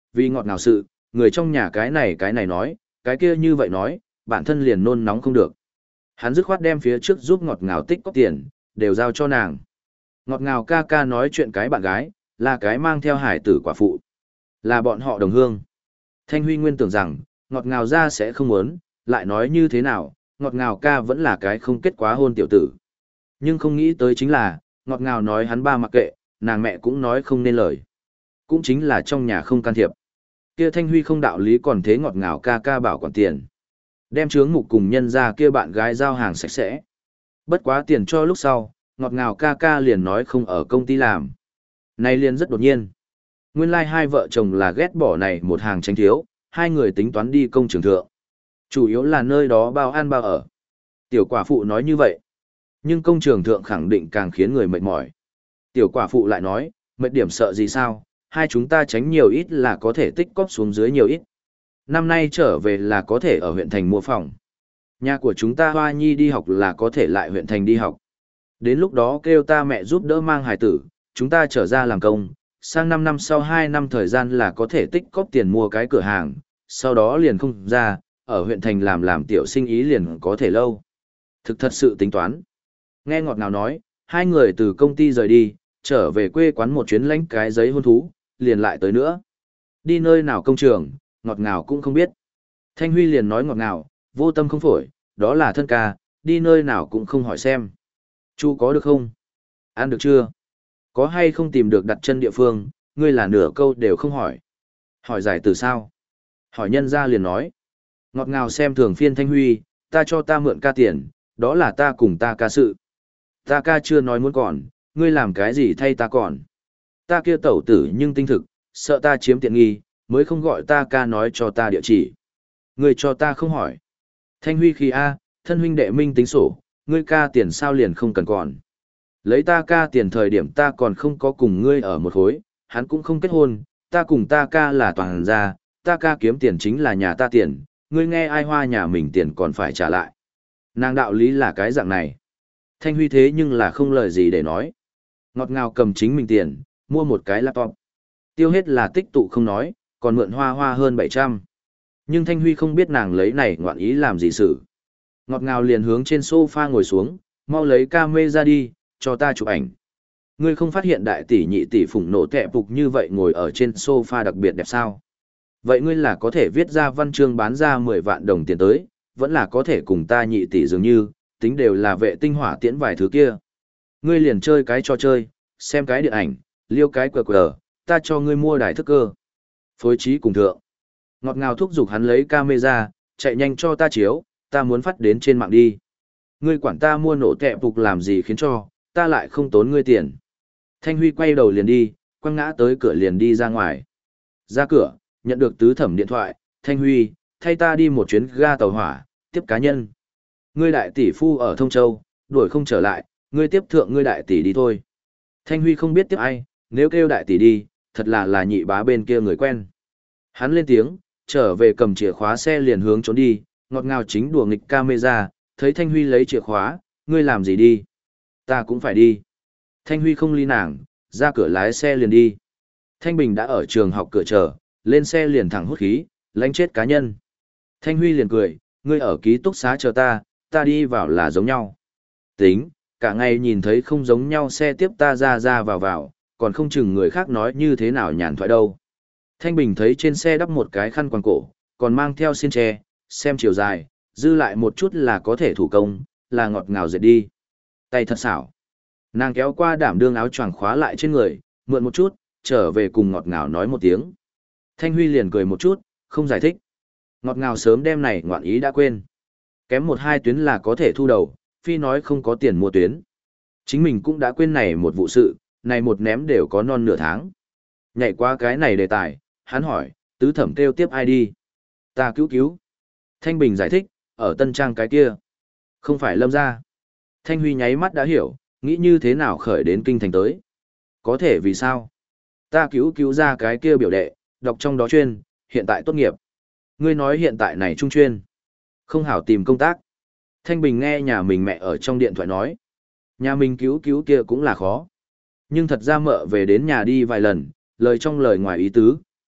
vì ngọt ngào sự, người trong nhà cái này cái này nói, cái kia như vậy nói, bản thân liền nôn nóng không được. Hắn dứt khoát đem phía trước giúp ngọt ngào tích có tiền, đều giao cho nàng. Ngọt ngào ca ca nói chuyện cái bạn gái, là cái mang theo hải tử quả phụ. Là bọn họ đồng hương. Thanh Huy nguyên tưởng rằng, ngọt ngào ra sẽ không muốn, lại nói như thế nào, ngọt ngào ca vẫn là cái không kết quá hôn tiểu tử. Nhưng không nghĩ tới chính là, ngọt ngào nói hắn ba mặc kệ, nàng mẹ cũng nói không nên lời. Cũng chính là trong nhà không can thiệp. Kia Thanh Huy không đạo lý còn thế ngọt ngào ca ca bảo quản tiền. Đem chướng mục cùng nhân ra kia bạn gái giao hàng sạch sẽ. Bất quá tiền cho lúc sau, ngọt ngào ca ca liền nói không ở công ty làm. Này liền rất đột nhiên. Nguyên lai like hai vợ chồng là ghét bỏ này một hàng tranh thiếu, hai người tính toán đi công trường thượng. Chủ yếu là nơi đó bao ăn bao ở. Tiểu quả phụ nói như vậy. Nhưng công trường thượng khẳng định càng khiến người mệt mỏi. Tiểu quả phụ lại nói, mệt điểm sợ gì sao, hai chúng ta tránh nhiều ít là có thể tích cóp xuống dưới nhiều ít. Năm nay trở về là có thể ở huyện thành mua phòng. Nhà của chúng ta Hoa Nhi đi học là có thể lại huyện thành đi học. Đến lúc đó kêu ta mẹ giúp đỡ mang hài tử, chúng ta trở ra làm công, sang năm năm sau hai năm thời gian là có thể tích cóp tiền mua cái cửa hàng, sau đó liền không ra, ở huyện thành làm làm tiểu sinh ý liền có thể lâu. Thực thật sự tính toán. Nghe ngọt ngào nói, hai người từ công ty rời đi, trở về quê quán một chuyến lãnh cái giấy hôn thú, liền lại tới nữa. Đi nơi nào công trường, ngọt ngào cũng không biết. Thanh Huy liền nói ngọt ngào, vô tâm không phổi, đó là thân ca, đi nơi nào cũng không hỏi xem. Chu có được không? Ăn được chưa? Có hay không tìm được đặt chân địa phương, ngươi là nửa câu đều không hỏi. Hỏi giải từ sao? Hỏi nhân ra liền nói. Ngọt ngào xem thường phiên Thanh Huy, ta cho ta mượn ca tiền, đó là ta cùng ta ca sự. Ta ca chưa nói muốn còn, ngươi làm cái gì thay ta còn. Ta kia tẩu tử nhưng tinh thực, sợ ta chiếm tiện nghi, mới không gọi ta ca nói cho ta địa chỉ. Ngươi cho ta không hỏi. Thanh Huy khi A, thân huynh đệ minh tính sổ, ngươi ca tiền sao liền không cần còn. Lấy ta ca tiền thời điểm ta còn không có cùng ngươi ở một khối, hắn cũng không kết hôn, ta cùng ta ca là toàn gia, ta ca kiếm tiền chính là nhà ta tiền, ngươi nghe ai hoa nhà mình tiền còn phải trả lại. Nàng đạo lý là cái dạng này. Thanh Huy thế nhưng là không lời gì để nói. Ngọt ngào cầm chính mình tiền, mua một cái laptop. Tiêu hết là tích tụ không nói, còn mượn hoa hoa hơn bảy trăm. Nhưng Thanh Huy không biết nàng lấy này ngoạn ý làm gì sự. Ngọt ngào liền hướng trên sofa ngồi xuống, mau lấy camera đi, cho ta chụp ảnh. Ngươi không phát hiện đại tỷ nhị tỷ phủng nổ tệ phục như vậy ngồi ở trên sofa đặc biệt đẹp sao? Vậy ngươi là có thể viết ra văn chương bán ra mười vạn đồng tiền tới, vẫn là có thể cùng ta nhị tỷ dường như, tính đều là vệ tinh hỏa tiễn vài thứ kia. Ngươi liền chơi cái trò chơi, xem cái điện ảnh, liêu cái quờ quờ, ta cho ngươi mua đài thức cơ. Phối trí cùng thượng. Ngọt ngào thúc giục hắn lấy camera, chạy nhanh cho ta chiếu, ta muốn phát đến trên mạng đi. Ngươi quản ta mua nổ tệ phục làm gì khiến cho, ta lại không tốn ngươi tiền. Thanh Huy quay đầu liền đi, quăng ngã tới cửa liền đi ra ngoài. Ra cửa, nhận được tứ thẩm điện thoại, Thanh Huy, thay ta đi một chuyến ga tàu hỏa, tiếp cá nhân. Ngươi đại tỷ phu ở Thông Châu, đuổi không trở lại, ngươi tiếp thượng ngươi đại tỷ đi thôi. Thanh Huy không biết tiếp ai, nếu kêu đại tỷ đi, thật là là nhị bá bên kia người quen. Hắn lên tiếng, trở về cầm chìa khóa xe liền hướng trốn đi, ngọt ngào chính đùa nghịch camera, thấy Thanh Huy lấy chìa khóa, ngươi làm gì đi? Ta cũng phải đi. Thanh Huy không ly nàng, ra cửa lái xe liền đi. Thanh Bình đã ở trường học cửa chờ, lên xe liền thẳng hút khí, lánh chết cá nhân. Thanh Huy liền cười, ngươi ở ký túc xá chờ ta, ta đi vào là giống nhau. Tính, cả ngày nhìn thấy không giống nhau xe tiếp ta ra ra vào vào, còn không chừng người khác nói như thế nào nhàn thoại đâu. Thanh Bình thấy trên xe đắp một cái khăn quàng cổ, còn mang theo xiên tre, xem chiều dài, dư lại một chút là có thể thủ công, là ngọt ngào dệt đi. Tay thật xảo. Nàng kéo qua đảm đương áo choàng khóa lại trên người, mượn một chút, trở về cùng ngọt ngào nói một tiếng. Thanh Huy liền cười một chút, không giải thích. Ngọt ngào sớm đêm này ngoạn ý đã quên. Kém một hai tuyến là có thể thu đầu, phi nói không có tiền mua tuyến. Chính mình cũng đã quên này một vụ sự, này một ném đều có non nửa tháng. Nhảy qua cái này đề tài, hắn hỏi, tứ thẩm kêu tiếp ai đi? Ta cứu cứu. Thanh Bình giải thích, ở Tân Trang cái kia. Không phải Lâm gia. Thanh Huy nháy mắt đã hiểu, nghĩ như thế nào khởi đến kinh thành tới. Có thể vì sao? Ta cứu cứu ra cái kia biểu đệ, đọc trong đó chuyên, hiện tại tốt nghiệp. Ngươi nói hiện tại này trung chuyên. Không hảo tìm công tác. Thanh Bình nghe nhà mình mẹ ở trong điện thoại nói. Nhà mình cứu cứu kia cũng là khó. Nhưng thật ra mợ về đến nhà đi vài lần, lời trong lời ngoài ý tứ,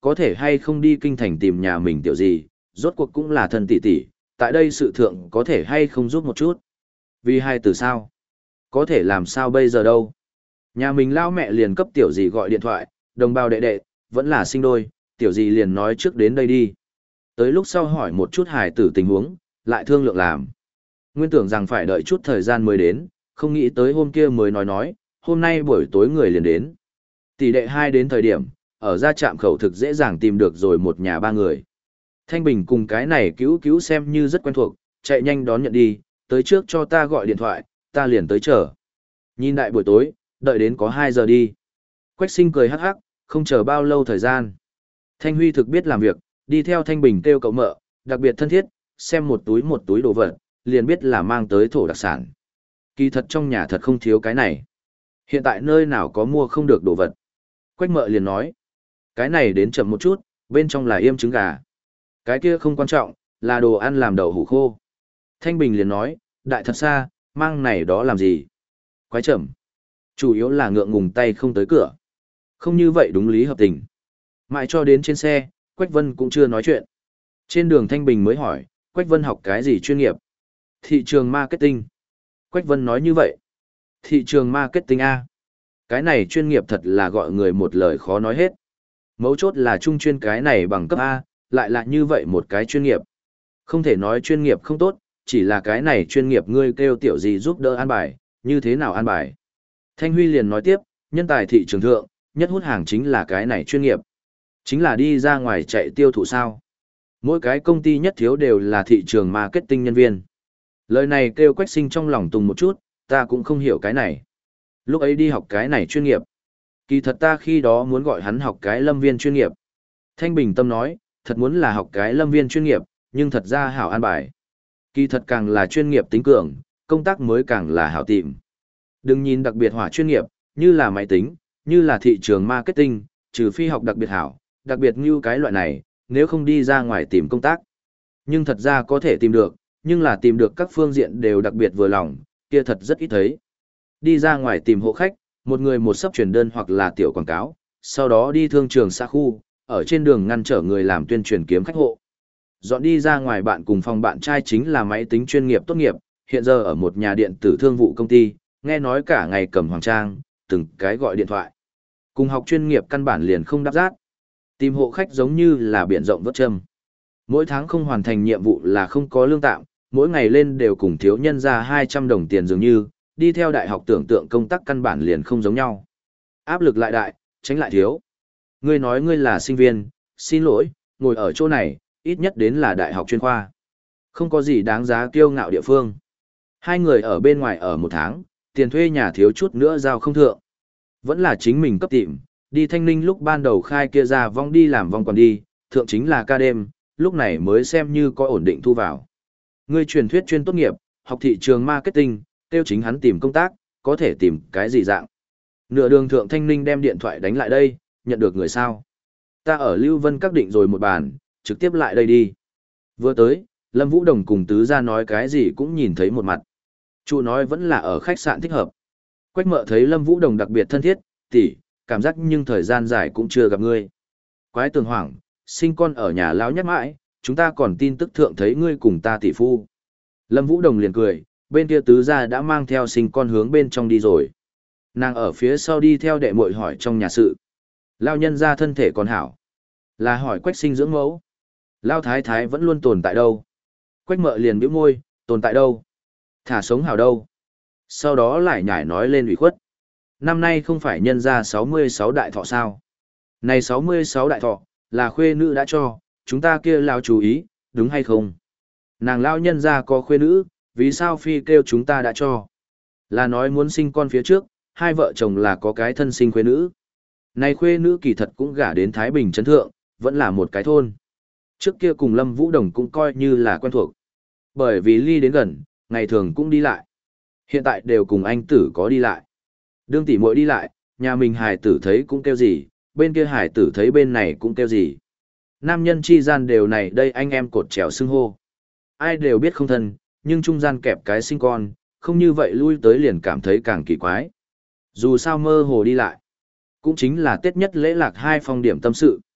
có thể hay không đi kinh thành tìm nhà mình tiểu gì, rốt cuộc cũng là thân tỷ tỷ, tại đây sự thượng có thể hay không giúp một chút. Vì hai từ sao? Có thể làm sao bây giờ đâu? Nhà mình lao mẹ liền cấp tiểu gì gọi điện thoại, đồng bào đệ đệ, vẫn là sinh đôi, tiểu gì liền nói trước đến đây đi. Tới lúc sau hỏi một chút hài tử tình huống, lại thương lượng làm. Nguyên tưởng rằng phải đợi chút thời gian mới đến, không nghĩ tới hôm kia mới nói nói, hôm nay buổi tối người liền đến. Tỷ đệ hai đến thời điểm, ở ra trạm khẩu thực dễ dàng tìm được rồi một nhà ba người. Thanh Bình cùng cái này cứu cứu xem như rất quen thuộc, chạy nhanh đón nhận đi, tới trước cho ta gọi điện thoại, ta liền tới chờ. Nhìn đại buổi tối, đợi đến có hai giờ đi. Quách Sinh cười hắc hắc, không chờ bao lâu thời gian. Thanh Huy thực biết làm việc, đi theo Thanh Bình kêu cậu mợ, đặc biệt thân thiết, xem một túi một túi đồ vật, liền biết là mang tới thổ đặc sản. Kỳ thật trong nhà thật không thiếu cái này. Hiện tại nơi nào có mua không được đồ vật. Quách mợ liền nói, cái này đến chậm một chút, bên trong là yêm trứng gà. Cái kia không quan trọng, là đồ ăn làm đậu hủ khô. Thanh Bình liền nói, đại thật xa, mang này đó làm gì? Quái chậm. Chủ yếu là ngượng ngùng tay không tới cửa. Không như vậy đúng lý hợp tình. Mãi cho đến trên xe, Quách Vân cũng chưa nói chuyện. Trên đường Thanh Bình mới hỏi, Quách Vân học cái gì chuyên nghiệp? Thị trường marketing. Quách Vân nói như vậy. Thị trường marketing A. Cái này chuyên nghiệp thật là gọi người một lời khó nói hết. Mấu chốt là trung chuyên cái này bằng cấp A, lại là như vậy một cái chuyên nghiệp. Không thể nói chuyên nghiệp không tốt, chỉ là cái này chuyên nghiệp ngươi kêu tiểu gì giúp đỡ an bài, như thế nào an bài. Thanh Huy liền nói tiếp, nhân tài thị trường thượng, nhất hút hàng chính là cái này chuyên nghiệp. Chính là đi ra ngoài chạy tiêu thụ sao. Mỗi cái công ty nhất thiếu đều là thị trường marketing nhân viên. Lời này kêu Quách Sinh trong lòng tùng một chút, ta cũng không hiểu cái này. Lúc ấy đi học cái này chuyên nghiệp. Kỳ thật ta khi đó muốn gọi hắn học cái lâm viên chuyên nghiệp. Thanh Bình Tâm nói, thật muốn là học cái lâm viên chuyên nghiệp, nhưng thật ra hảo an bài. Kỳ thật càng là chuyên nghiệp tính cường, công tác mới càng là hảo tìm. Đừng nhìn đặc biệt hỏa chuyên nghiệp, như là máy tính, như là thị trường marketing, trừ phi học đặc biệt hảo, đặc biệt như cái loại này, nếu không đi ra ngoài tìm công tác. Nhưng thật ra có thể tìm được, nhưng là tìm được các phương diện đều đặc biệt vừa lòng, kia thật rất ít thấy. Đi ra ngoài tìm hộ khách, một người một sấp truyền đơn hoặc là tiểu quảng cáo, sau đó đi thương trường xa khu, ở trên đường ngăn trở người làm tuyên truyền kiếm khách hộ. Dọn đi ra ngoài bạn cùng phòng bạn trai chính là máy tính chuyên nghiệp tốt nghiệp, hiện giờ ở một nhà điện tử thương vụ công ty, nghe nói cả ngày cầm hoàng trang, từng cái gọi điện thoại. Cùng học chuyên nghiệp căn bản liền không đáp giác. Tìm hộ khách giống như là biển rộng vớt châm. Mỗi tháng không hoàn thành nhiệm vụ là không có lương tạm, mỗi ngày lên đều cùng thiếu nhân ra hai trăm đồng tiền dường như, đi theo đại học tưởng tượng công tác căn bản liền không giống nhau. Áp lực lại đại, tránh lại thiếu. Ngươi nói ngươi là sinh viên, xin lỗi, ngồi ở chỗ này, ít nhất đến là đại học chuyên khoa. Không có gì đáng giá kiêu ngạo địa phương. Hai người ở bên ngoài ở một tháng, tiền thuê nhà thiếu chút nữa giao không thượng. Vẫn là chính mình cấp tìm, đi Thanh Ninh lúc ban đầu khai kia ra vong đi làm vong còn đi, thượng chính là ca đêm, lúc này mới xem như có ổn định thu vào. Ngươi truyền thuyết chuyên tốt nghiệp, học thị trường marketing, tiêu chính hắn tìm công tác, có thể tìm cái gì dạng. Nửa đường thượng Thanh Ninh đem điện thoại đánh lại đây, nhận được người sao. Ta ở Lưu Vân các định rồi một bàn, trực tiếp lại đây đi. Vừa tới, Lâm Vũ Đồng cùng tứ gia nói cái gì cũng nhìn thấy một mặt. Chủ nói vẫn là ở khách sạn thích hợp. Quách mợ thấy Lâm Vũ Đồng đặc biệt thân thiết, tỷ, cảm giác nhưng thời gian dài cũng chưa gặp ngươi. Quái tường hoảng, sinh con ở nhà lão nhắc mãi, chúng ta còn tin tức thượng thấy ngươi cùng ta tỷ phu. Lâm Vũ Đồng liền cười, bên kia tứ gia đã mang theo sinh con hướng bên trong đi rồi. Nàng ở phía sau đi theo đệ muội hỏi trong nhà sự. Lao nhân ra thân thể còn hảo. Là hỏi Quách Sinh dưỡng mẫu. Lao thái thái vẫn luôn tồn tại đâu. Quách mợ liền bĩu môi, tồn tại đâu. Thả sống hảo đâu. Sau đó lại nhải nói lên ủy khuất. Năm nay không phải nhân ra sáu mươi sáu đại thọ sao. Này sáu mươi sáu đại thọ, là khuê nữ đã cho, chúng ta kia lao chú ý, đúng hay không? Nàng lao nhân ra có khuê nữ, vì sao phi kêu chúng ta đã cho? Là nói muốn sinh con phía trước, hai vợ chồng là có cái thân sinh khuê nữ. Này khuê nữ kỳ thật cũng gả đến Thái Bình Trấn Thượng, vẫn là một cái thôn. Trước kia cùng Lâm Vũ Đồng cũng coi như là quen thuộc. Bởi vì ly đến gần, ngày thường cũng đi lại. Hiện tại đều cùng anh tử có đi lại. Đương tỷ muội đi lại, nhà mình hải tử thấy cũng kêu gì, bên kia hải tử thấy bên này cũng kêu gì. Nam nhân chi gian đều này đây anh em cột trèo xưng hô. Ai đều biết không thân, nhưng trung gian kẹp cái sinh con, không như vậy lui tới liền cảm thấy càng kỳ quái. Dù sao mơ hồ đi lại, cũng chính là Tết nhất lễ lạc hai phong điểm tâm sự.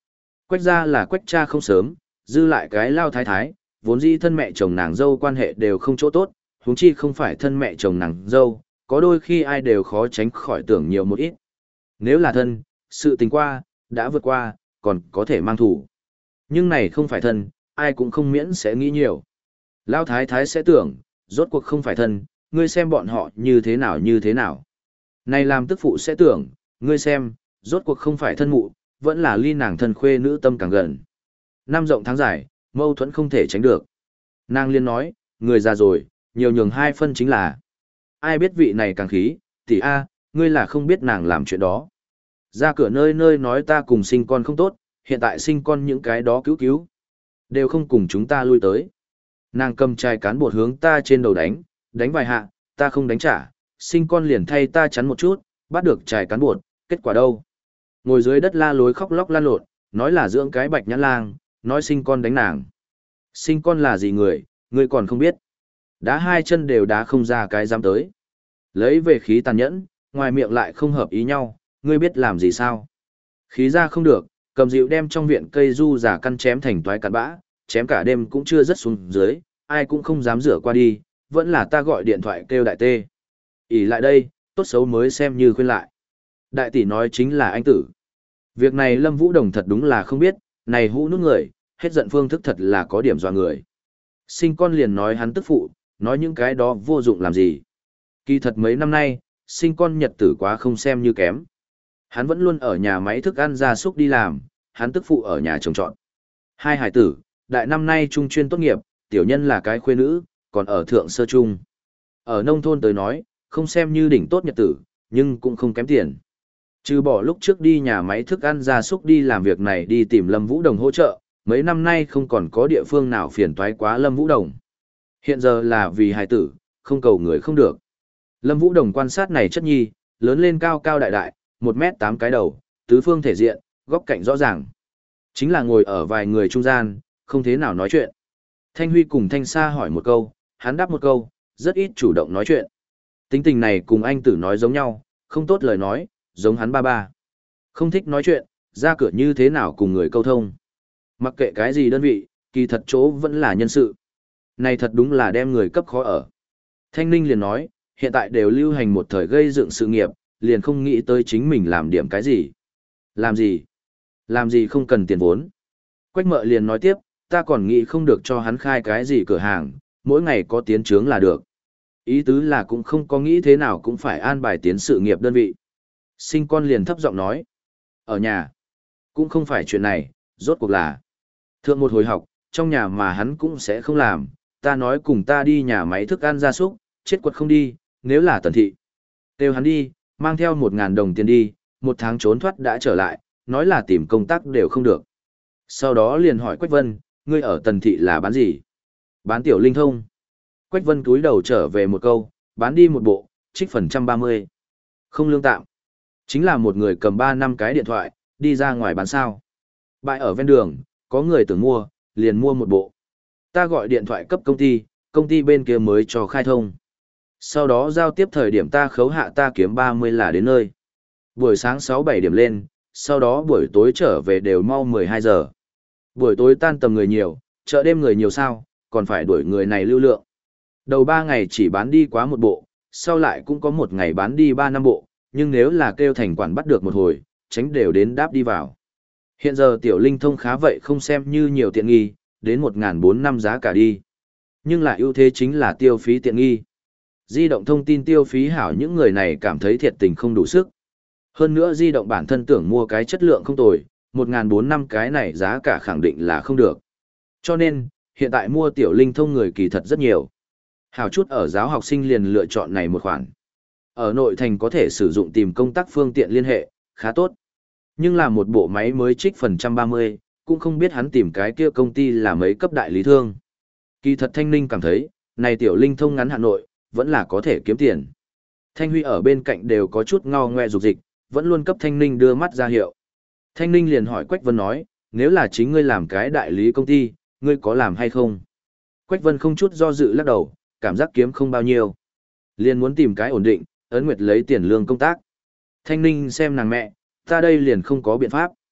Quách gia là quách cha không sớm, dư lại cái lao thái thái, vốn dĩ thân mẹ chồng nàng dâu quan hệ đều không chỗ tốt, huống chi không phải thân mẹ chồng nàng dâu, có đôi khi ai đều khó tránh khỏi tưởng nhiều một ít. Nếu là thân, sự tình qua, đã vượt qua, còn có thể mang thủ. Nhưng này không phải thân, ai cũng không miễn sẽ nghĩ nhiều. Lao thái thái sẽ tưởng, rốt cuộc không phải thân, ngươi xem bọn họ như thế nào như thế nào. Này làm tức phụ sẽ tưởng, ngươi xem, rốt cuộc không phải thân mụ, vẫn là ly nàng thân khuê nữ tâm càng gần. Năm rộng tháng dài, mâu thuẫn không thể tránh được. Nàng liên nói, người già rồi, nhiều nhường hai phân chính là. Ai biết vị này càng khí, tỷ a, ngươi là không biết nàng làm chuyện đó. Ra cửa nơi nơi nói ta cùng sinh con không tốt, hiện tại sinh con những cái đó cứu cứu. Đều không cùng chúng ta lui tới. Nàng cầm chai cán bột hướng ta trên đầu đánh, đánh vài hạ, ta không đánh trả, sinh con liền thay ta chắn một chút, bắt được chai cán bột, kết quả đâu? Ngồi dưới đất la lối khóc lóc lan lộn, nói là dưỡng cái bạch nhãn lang, nói sinh con đánh nàng. Sinh con là gì người, ngươi còn không biết. Đá hai chân đều đá không ra cái dám tới. Lấy về khí tàn nhẫn, ngoài miệng lại không hợp ý nhau, ngươi biết làm gì sao? Khí ra không được, cầm dịu đem trong viện cây du giả căn chém thành toái cặn bã, chém cả đêm cũng chưa rớt xuống dưới, ai cũng không dám rửa qua đi, vẫn là ta gọi điện thoại kêu đại tê. ỉ lại đây, tốt xấu mới xem như khuyên lại. Đại tỷ nói chính là anh tử. Việc này Lâm Vũ Đồng thật đúng là không biết, này hũ nút người, hết giận phương thức thật là có điểm dọa người. Sinh con liền nói hắn tức phụ, nói những cái đó vô dụng làm gì. Kỳ thật mấy năm nay, sinh con nhật tử quá không xem như kém. Hắn vẫn luôn ở nhà máy thức ăn gia súc đi làm, hắn tức phụ ở nhà trồng trọt. Hai hải tử, đại năm nay trung chuyên tốt nghiệp, tiểu nhân là cái khuê nữ, còn ở thượng sơ trung. Ở nông thôn tới nói, không xem như đỉnh tốt nhật tử, nhưng cũng không kém tiền. Trừ bỏ lúc trước đi nhà máy thức ăn gia súc đi làm việc này đi tìm Lâm Vũ Đồng hỗ trợ, mấy năm nay không còn có địa phương nào phiền toái quá Lâm Vũ Đồng. Hiện giờ là vì hài tử, không cầu người không được. Lâm Vũ Đồng quan sát này chất nhi, lớn lên cao cao đại đại, một mét tám cái đầu, tứ phương thể diện, góc cạnh rõ ràng. Chính là ngồi ở vài người trung gian, không thế nào nói chuyện. Thanh Huy cùng Thanh Sa hỏi một câu, hắn đáp một câu, rất ít chủ động nói chuyện. Tính tình này cùng anh tử nói giống nhau, không tốt lời nói, giống hắn ba ba. Không thích nói chuyện, ra cửa như thế nào cùng người câu thông. Mặc kệ cái gì đơn vị, kỳ thật chỗ vẫn là nhân sự. Này thật đúng là đem người cấp khó ở. Thanh Ninh liền nói, hiện tại đều lưu hành một thời gây dựng sự nghiệp, liền không nghĩ tới chính mình làm điểm cái gì. Làm gì? Làm gì không cần tiền vốn. Quách Mợ liền nói tiếp, ta còn nghĩ không được cho hắn khai cái gì cửa hàng, mỗi ngày có tiến trướng là được. Ý tứ là cũng không có nghĩ thế nào cũng phải an bài tiến sự nghiệp đơn vị. Sinh con liền thấp giọng nói. Ở nhà, cũng không phải chuyện này, rốt cuộc là. Thượng một hồi học, trong nhà mà hắn cũng sẽ không làm, ta nói cùng ta đi nhà máy thức ăn gia súc, chết quật không đi, nếu là Tần thị. Kêu hắn đi, mang theo một ngàn đồng tiền đi, một tháng trốn thoát đã trở lại, nói là tìm công tác đều không được. Sau đó liền hỏi Quách Vân, ngươi ở Tần thị là bán gì? Bán tiểu linh thông. Quách Vân cúi đầu trở về một câu, bán đi một bộ, trích phần trăm ba mươi. Không lương tạm. Chính là một người cầm ba năm cái điện thoại, đi ra ngoài bán sao. Bãi ở ven đường, có người tưởng mua, liền mua một bộ. Ta gọi điện thoại cấp công ty, công ty bên kia mới cho khai thông. Sau đó giao tiếp thời điểm ta khấu hạ ta kiếm ba mươi là đến nơi. Buổi sáng sáu bảy điểm lên, sau đó buổi tối trở về đều mau mười hai giờ. Buổi tối tan tầm người nhiều, chợ đêm người nhiều sao, còn phải đuổi người này lưu lượng. Đầu ba ngày chỉ bán đi quá một bộ, sau lại cũng có một ngày bán đi ba năm bộ, nhưng nếu là kêu thành quản bắt được một hồi, tránh đều đến đáp đi vào. Hiện giờ tiểu linh thông khá vậy không xem như nhiều tiện nghi, đến một nghìn bốn trăm năm giá cả đi. Nhưng lại ưu thế chính là tiêu phí tiện nghi. Di động thông tin tiêu phí hảo những người này cảm thấy thiệt tình không đủ sức. Hơn nữa di động bản thân tưởng mua cái chất lượng không tồi, một nghìn bốn trăm năm cái này giá cả khẳng định là không được. Cho nên, hiện tại mua tiểu linh thông người kỳ thật rất nhiều. Hảo chút ở giáo học sinh liền lựa chọn này một khoản. Ở nội thành có thể sử dụng tìm công tác phương tiện liên hệ, khá tốt. Nhưng là một bộ máy mới trích phần trăm ba mươi, cũng không biết hắn tìm cái kia công ty là mấy cấp đại lý thương. Kỳ thật Thanh Ninh cảm thấy, này tiểu linh thông ngắn Hà Nội, vẫn là có thể kiếm tiền. Thanh Huy ở bên cạnh đều có chút ngao ngoe dục dịch, vẫn luôn cấp Thanh Ninh đưa mắt ra hiệu. Thanh Ninh liền hỏi Quách Vân nói, nếu là chính ngươi làm cái đại lý công ty, ngươi có làm hay không? Quách Vân không chút do dự lắc đầu, cảm giác kiếm không bao nhiêu. Liền muốn tìm cái ổn định, ấn nguyệt lấy tiền lương công tác. Thanh Ninh xem nàng mẹ, ta đây liền không có biện pháp.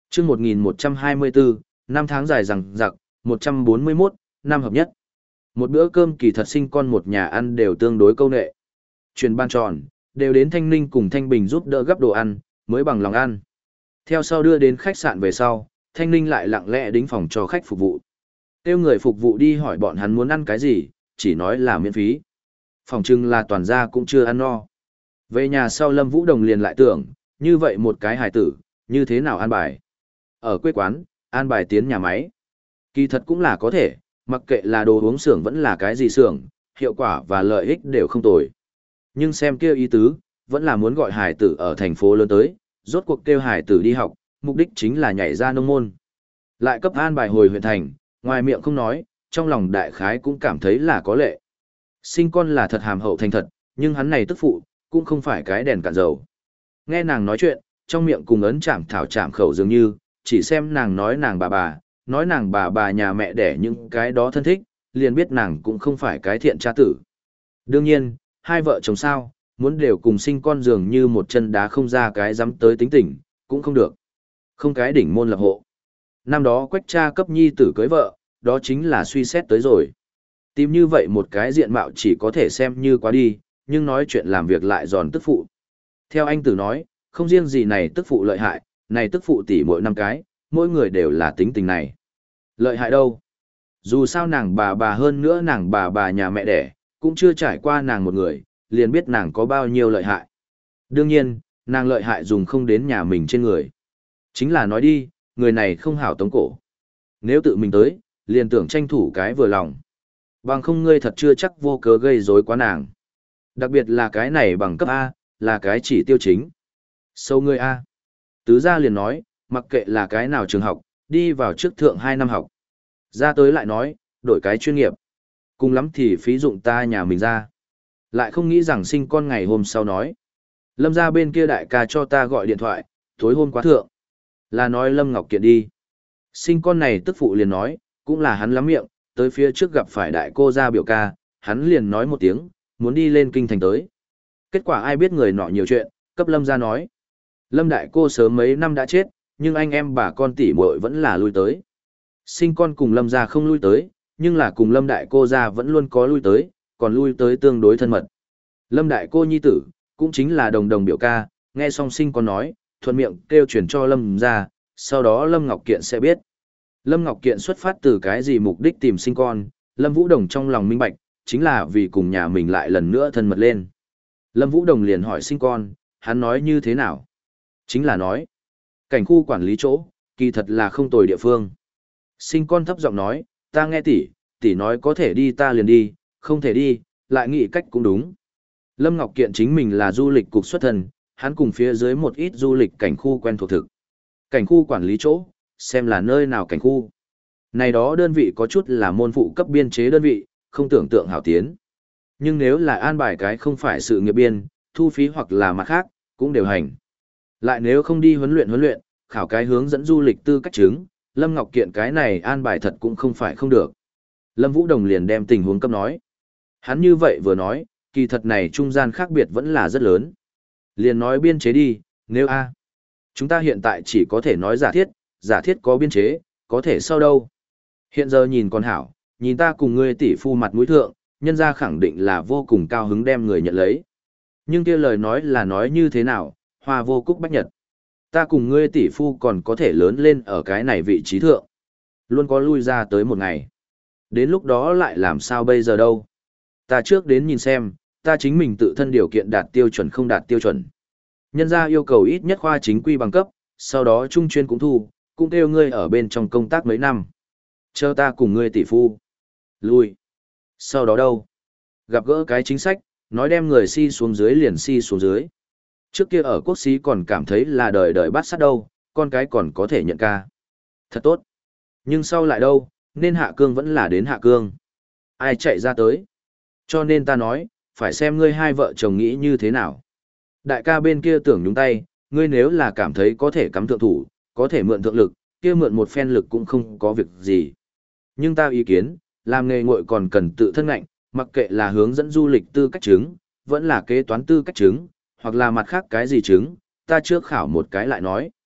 Chương một nghìn một trăm hai mươi bốn, năm tháng dài rằng giặc, một trăm bốn mươi mốt, năm hợp nhất. Một bữa cơm kỳ thật sinh con một nhà ăn đều tương đối câu nệ. Truyền ban tròn, đều đến Thanh Ninh cùng Thanh Bình giúp đỡ gấp đồ ăn, mới bằng lòng ăn. Theo sau đưa đến khách sạn về sau, Thanh Ninh lại lặng lẽ đính phòng cho khách phục vụ. Kêu người phục vụ đi hỏi bọn hắn muốn ăn cái gì, chỉ nói là miễn phí. Phòng trưng là toàn gia cũng chưa ăn no. Về nhà sau Lâm Vũ Đồng liền lại tưởng, như vậy một cái hài tử, như thế nào an bài. Ở quê quán, an bài tiến nhà máy. Kỳ thật cũng là có thể, mặc kệ là đồ uống xưởng vẫn là cái gì xưởng, hiệu quả và lợi ích đều không tồi. Nhưng xem kêu ý tứ, vẫn là muốn gọi hải tử ở thành phố lớn tới, rốt cuộc kêu hải tử đi học, mục đích chính là nhảy ra nông môn. Lại cấp an bài hồi huyện thành, ngoài miệng không nói, trong lòng đại khái cũng cảm thấy là có lệ. Sinh con là thật hàm hậu thành thật, nhưng hắn này tức phụ, cũng không phải cái đèn cạn dầu. Nghe nàng nói chuyện, trong miệng cùng ấn chạm thảo chạm khẩu dường như, chỉ xem nàng nói nàng bà bà, nói nàng bà bà nhà mẹ đẻ những cái đó thân thích, liền biết nàng cũng không phải cái thiện cha tử. Đương nhiên, hai vợ chồng sao, muốn đều cùng sinh con dường như một chân đá không ra cái dám tới tính tình, cũng không được. Không cái đỉnh môn lập hộ. Năm đó quách cha cấp nhi tử cưới vợ, đó chính là suy xét tới rồi. Tìm như vậy một cái diện mạo chỉ có thể xem như quá đi, nhưng nói chuyện làm việc lại giòn tức phụ. Theo anh tử nói, không riêng gì này tức phụ lợi hại, này tức phụ tỷ mỗi năm cái, mỗi người đều là tính tình này. Lợi hại đâu? Dù sao nàng bà bà hơn nữa nàng bà bà nhà mẹ đẻ, cũng chưa trải qua nàng một người, liền biết nàng có bao nhiêu lợi hại. Đương nhiên, nàng lợi hại dùng không đến nhà mình trên người. Chính là nói đi, người này không hảo tống cổ. Nếu tự mình tới, liền tưởng tranh thủ cái vừa lòng. Bằng không ngươi thật chưa chắc vô cớ gây rối quá nàng. Đặc biệt là cái này bằng cấp A, là cái chỉ tiêu chính. Sâu ngươi A. Tứ gia liền nói, mặc kệ là cái nào trường học, đi vào trước thượng hai năm học. Ra tới lại nói, đổi cái chuyên nghiệp. Cùng lắm thì phí dụng ta nhà mình ra. Lại không nghĩ rằng sinh con ngày hôm sau nói. Lâm ra bên kia đại ca cho ta gọi điện thoại, tối hôm quá thượng. Là nói Lâm Ngọc Kiện đi. Sinh con này tức phụ liền nói, cũng là hắn lắm miệng, tới phía trước gặp phải đại cô gia biểu ca, hắn liền nói một tiếng, muốn đi lên kinh thành tới. Kết quả ai biết người nọ nhiều chuyện, cấp Lâm ra nói. Lâm đại cô sớm mấy năm đã chết, nhưng anh em bà con tỷ muội vẫn là lui tới. Sinh con cùng Lâm ra không lui tới, nhưng là cùng Lâm đại cô ra vẫn luôn có lui tới, còn lui tới tương đối thân mật. Lâm đại cô nhi tử, cũng chính là đồng đồng biểu ca, nghe xong sinh con nói, thuận miệng kêu chuyển cho Lâm ra, sau đó Lâm Ngọc Kiện sẽ biết. Lâm Ngọc Kiện xuất phát từ cái gì mục đích tìm sinh con, Lâm Vũ Đồng trong lòng minh bạch, chính là vì cùng nhà mình lại lần nữa thân mật lên. Lâm Vũ Đồng liền hỏi sinh con, hắn nói như thế nào? Chính là nói, cảnh khu quản lý chỗ, kỳ thật là không tồi địa phương. Sinh con thấp giọng nói, ta nghe tỷ, tỷ nói có thể đi ta liền đi, không thể đi, lại nghĩ cách cũng đúng. Lâm Ngọc Kiện chính mình là du lịch cục xuất thân, hắn cùng phía dưới một ít du lịch cảnh khu quen thuộc thực. Cảnh khu quản lý chỗ, xem là nơi nào cảnh khu. Này đó đơn vị có chút là môn phụ cấp biên chế đơn vị, không tưởng tượng hảo tiến. Nhưng nếu là an bài cái không phải sự nghiệp biên, thu phí hoặc là mặt khác, cũng đều hành. Lại nếu không đi huấn luyện huấn luyện, khảo cái hướng dẫn du lịch tư cách chứng, Lâm Ngọc Kiện cái này an bài thật cũng không phải không được. Lâm Vũ Đồng liền đem tình huống cấp nói. Hắn như vậy vừa nói, kỳ thật này trung gian khác biệt vẫn là rất lớn. Liền nói biên chế đi, nếu A. Chúng ta hiện tại chỉ có thể nói giả thiết, giả thiết có biên chế, có thể sau đâu. Hiện giờ nhìn con hảo, nhìn ta cùng ngươi tỷ phu mặt mũi thượng, nhân ra khẳng định là vô cùng cao hứng đem người nhận lấy. Nhưng kia lời nói là nói như thế nào, hoa vô cúc bách nhật. Ta cùng ngươi tỷ phu còn có thể lớn lên ở cái này vị trí thượng. Luôn có lui ra tới một ngày. Đến lúc đó lại làm sao bây giờ đâu. Ta trước đến nhìn xem, ta chính mình tự thân điều kiện đạt tiêu chuẩn không đạt tiêu chuẩn. Nhân ra yêu cầu ít nhất khoa chính quy bằng cấp, sau đó trung chuyên cũng thu, cũng kêu ngươi ở bên trong công tác mấy năm. Chờ ta cùng ngươi tỷ phu. Lui. Sau đó đâu? Gặp gỡ cái chính sách, nói đem người si xuống dưới liền si xuống dưới. Trước kia ở quốc xí còn cảm thấy là đời đời bắt sát đâu, con cái còn có thể nhận ca. Thật tốt. Nhưng sau lại đâu, nên hạ cương vẫn là đến hạ cương. Ai chạy ra tới? Cho nên ta nói, phải xem ngươi hai vợ chồng nghĩ như thế nào. Đại ca bên kia tưởng nhúng tay, ngươi nếu là cảm thấy có thể cắm thượng thủ, có thể mượn thượng lực, kia mượn một phen lực cũng không có việc gì. Nhưng ta ý kiến, làm nghề nguội còn cần tự thân ngạnh, mặc kệ là hướng dẫn du lịch tư cách chứng, vẫn là kế toán tư cách chứng, hoặc là mặt khác cái gì chứng, ta trước khảo một cái lại nói.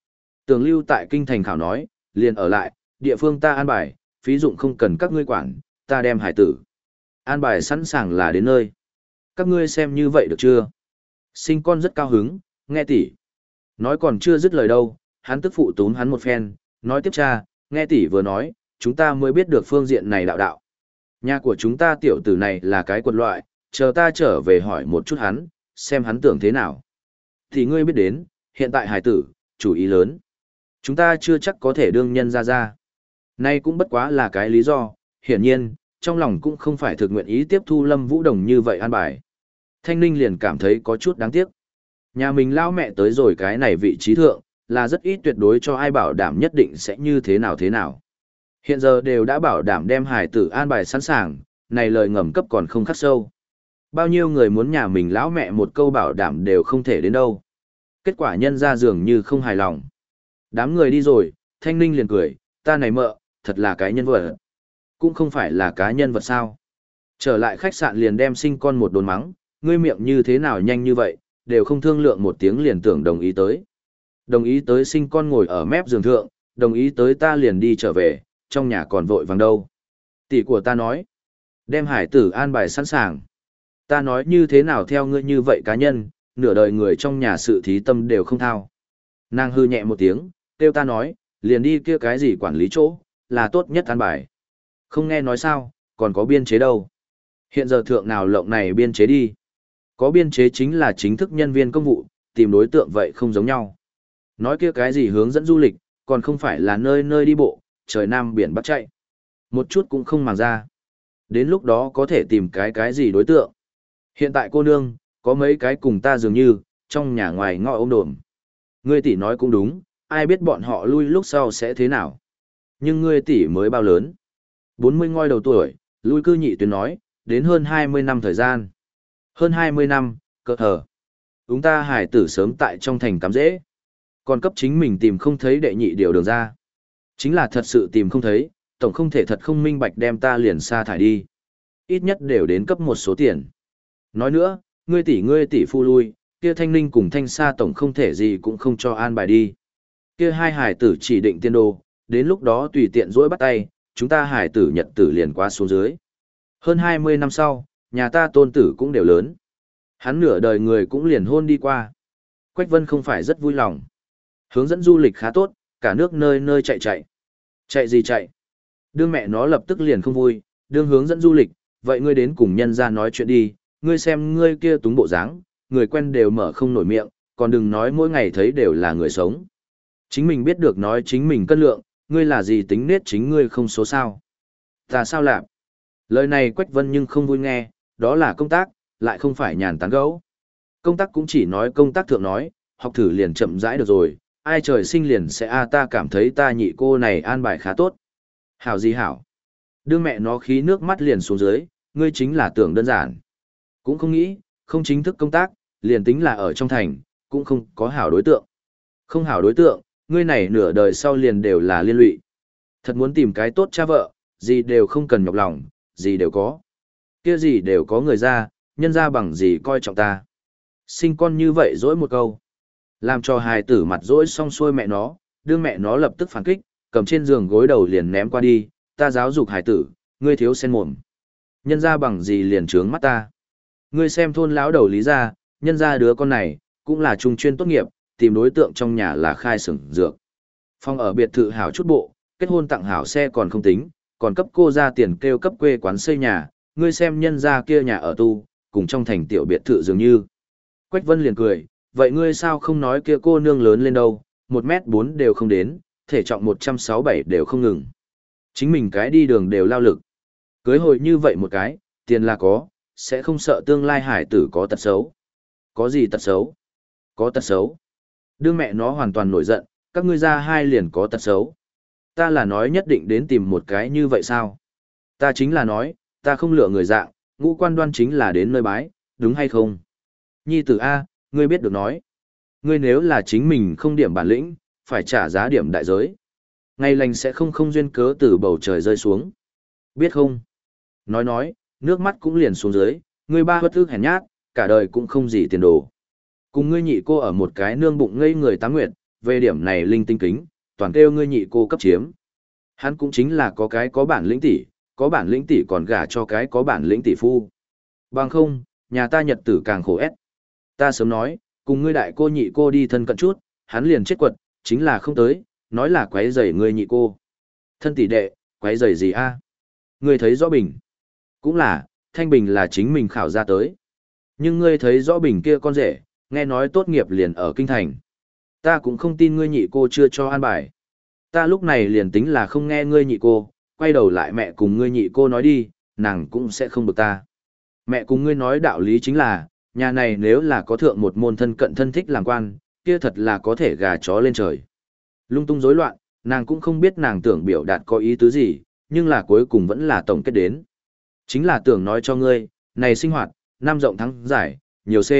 Tưởng lưu tại kinh thành khảo nói, liền ở lại, địa phương ta an bài, phí dụng không cần các ngươi quản, ta đem hải tử. An bài sẵn sàng là đến nơi. Các ngươi xem như vậy được chưa? Sinh con rất cao hứng, nghe tỷ. Nói còn chưa dứt lời đâu, hắn tức phụ túm hắn một phen, nói tiếp cha, nghe tỷ vừa nói, chúng ta mới biết được phương diện này đạo đạo. Nhà của chúng ta tiểu tử này là cái quật loại, chờ ta trở về hỏi một chút hắn, xem hắn tưởng thế nào. Thì ngươi biết đến, hiện tại hải tử, chủ ý lớn. Chúng ta chưa chắc có thể đương nhân ra ra. Nay cũng bất quá là cái lý do, hiển nhiên, trong lòng cũng không phải thực nguyện ý tiếp thu Lâm Vũ Đồng như vậy an bài. Thanh Ninh liền cảm thấy có chút đáng tiếc. Nhà mình lão mẹ tới rồi cái này vị trí thượng, là rất ít tuyệt đối cho ai bảo đảm nhất định sẽ như thế nào thế nào. Hiện giờ đều đã bảo đảm đem hải tử an bài sẵn sàng, này lời ngầm cấp còn không khắc sâu. Bao nhiêu người muốn nhà mình lão mẹ một câu bảo đảm đều không thể đến đâu. Kết quả nhân ra dường như không hài lòng. Đám người đi rồi, Thanh Ninh liền cười, ta này mợ, thật là cái nhân vật. Cũng không phải là cá nhân vật sao. Trở lại khách sạn liền đem sinh con một đồn mắng, ngươi miệng như thế nào nhanh như vậy, đều không thương lượng một tiếng liền tưởng đồng ý tới. Đồng ý tới sinh con ngồi ở mép giường thượng, đồng ý tới ta liền đi trở về, trong nhà còn vội vàng đâu. Tỷ của ta nói, đem hải tử an bài sẵn sàng. Ta nói như thế nào theo ngươi như vậy cá nhân, nửa đời người trong nhà sự thí tâm đều không thao. Nàng hư nhẹ một tiếng, kêu ta nói, liền đi kia cái gì quản lý chỗ, là tốt nhất an bài. Không nghe nói sao, còn có biên chế đâu. Hiện giờ thượng nào lộng này biên chế đi. Có biên chế chính là chính thức nhân viên công vụ, tìm đối tượng vậy không giống nhau. Nói kia cái gì hướng dẫn du lịch, còn không phải là nơi nơi đi bộ, trời nam biển bắc chạy. Một chút cũng không màng ra. Đến lúc đó có thể tìm cái cái gì đối tượng. Hiện tại cô nương, có mấy cái cùng ta dường như, trong nhà ngoài ngõ ôm đồm. Ngươi tỷ nói cũng đúng, ai biết bọn họ lui lúc sau sẽ thế nào. Nhưng ngươi tỷ mới bao lớn. bốn mươi ngôi đầu tuổi, lui cư nhị tuyến nói, đến hơn hai mươi năm thời gian. Hơn hai mươi năm, cỡ hờ. Chúng ta hải tử sớm tại trong thành cắm dễ. Còn cấp chính mình tìm không thấy đệ nhị điều đường ra. Chính là thật sự tìm không thấy, tổng không thể thật không minh bạch đem ta liền sa thải đi. Ít nhất đều đến cấp một số tiền. Nói nữa, ngươi tỷ ngươi tỷ phu lui, kia Thanh Ninh cùng Thanh Sa tổng không thể gì cũng không cho an bài đi. Kia hai hải tử chỉ định tiên đồ, đến lúc đó tùy tiện dỗi bắt tay, chúng ta hải tử nhật tử liền qua xuống dưới. Hơn hai mươi năm sau, nhà ta tôn tử cũng đều lớn. Hắn nửa đời người cũng liền hôn đi qua. Quách Vân không phải rất vui lòng. Hướng dẫn du lịch khá tốt, cả nước nơi nơi chạy chạy. Chạy gì chạy? Đương mẹ nó lập tức liền không vui, đương hướng dẫn du lịch, vậy ngươi đến cùng nhân ra nói chuyện đi, ngươi xem ngươi kia túng bộ dáng, người quen đều mở không nổi miệng, còn đừng nói mỗi ngày thấy đều là người sống. Chính mình biết được nói chính mình cân lượng, ngươi là gì tính nết chính ngươi không số sao. Ta sao làm? Lời này Quách Vân nhưng không vui nghe, đó là công tác, lại không phải nhàn tán gẫu. Công tác cũng chỉ nói công tác thượng nói, học thử liền chậm rãi được rồi, ai trời sinh liền sẽ a ta cảm thấy ta nhị cô này an bài khá tốt. Hảo gì hảo? Đương mẹ nó khí nước mắt liền xuống dưới, ngươi chính là tưởng đơn giản. Cũng không nghĩ, không chính thức công tác, liền tính là ở trong thành, cũng không có hảo đối tượng. Không hảo đối tượng, ngươi này nửa đời sau liền đều là liên lụy. Thật muốn tìm cái tốt cha vợ, gì đều không cần nhọc lòng, gì đều có. Kia gì đều có người ra, nhân ra bằng gì coi trọng ta. Sinh con như vậy dỗi một câu. Làm cho hài tử mặt dỗi xong xuôi mẹ nó, đương mẹ nó lập tức phản kích, cầm trên giường gối đầu liền ném qua đi, ta giáo dục hài tử, ngươi thiếu sen mồm. Nhân ra bằng gì liền trướng mắt ta. Ngươi xem thôn lão đầu lý ra, nhân ra đứa con này, cũng là trung chuyên tốt nghiệp, tìm đối tượng trong nhà là khai xưởng dược. Phòng ở biệt thự hảo chút bộ, kết hôn tặng hảo xe còn không tính, còn cấp cô ra tiền kêu cấp quê quán xây nhà, ngươi xem nhân ra kia nhà ở tu, cùng trong thành tiểu biệt thự dường như. Quách Vân liền cười, vậy ngươi sao không nói kia cô nương lớn lên đâu, một mét bốn đều không đến, thể trọng một trăm sáu mươi bảy đều không ngừng. Chính mình cái đi đường đều lao lực. Cưới hồi như vậy một cái, tiền là có, sẽ không sợ tương lai hải tử có tật xấu. Có gì tật xấu? Có tật xấu. Đương mẹ nó hoàn toàn nổi giận, các ngươi ra hai liền có tật xấu. Ta là nói nhất định đến tìm một cái như vậy sao? Ta chính là nói, ta không lựa người dạng, ngũ quan đoan chính là đến nơi bái, đúng hay không? Nhi tử A, ngươi biết được nói. Ngươi nếu là chính mình không điểm bản lĩnh, phải trả giá điểm đại giới. Ngày lành sẽ không không duyên cớ từ bầu trời rơi xuống. Biết không? Nói nói, nước mắt cũng liền xuống dưới, ngươi ba bất ức hèn nhát, cả đời cũng không gì tiền đồ. Cùng ngươi nhị cô ở một cái nương bụng ngây người tám nguyệt, về điểm này linh tinh kính, toàn kêu ngươi nhị cô cấp chiếm. Hắn cũng chính là có cái có bản lĩnh tỷ, có bản lĩnh tỷ còn gả cho cái có bản lĩnh tỷ phu. Bằng không, nhà ta nhật tử càng khổ ép. Ta sớm nói, cùng ngươi đại cô nhị cô đi thân cận chút, hắn liền chết quật, chính là không tới, nói là quấy rầy ngươi nhị cô. Thân tỷ đệ, quấy rầy gì a? Ngươi thấy rõ bình. Cũng là, thanh bình là chính mình khảo ra tới. Nhưng ngươi thấy rõ bình kia con rể, nghe nói tốt nghiệp liền ở kinh thành. Ta cũng không tin ngươi nhị cô chưa cho an bài. Ta lúc này liền tính là không nghe ngươi nhị cô, quay đầu lại mẹ cùng ngươi nhị cô nói đi, nàng cũng sẽ không bực ta. Mẹ cùng ngươi nói đạo lý chính là, nhà này nếu là có thượng một môn thân cận thân thích làm quan, kia thật là có thể gà chó lên trời. Lung tung rối loạn, nàng cũng không biết nàng tưởng biểu đạt có ý tứ gì, nhưng là cuối cùng vẫn là tổng kết đến. Chính là tưởng nói cho ngươi, này sinh hoạt, năm rộng thắng giải, nhiều C.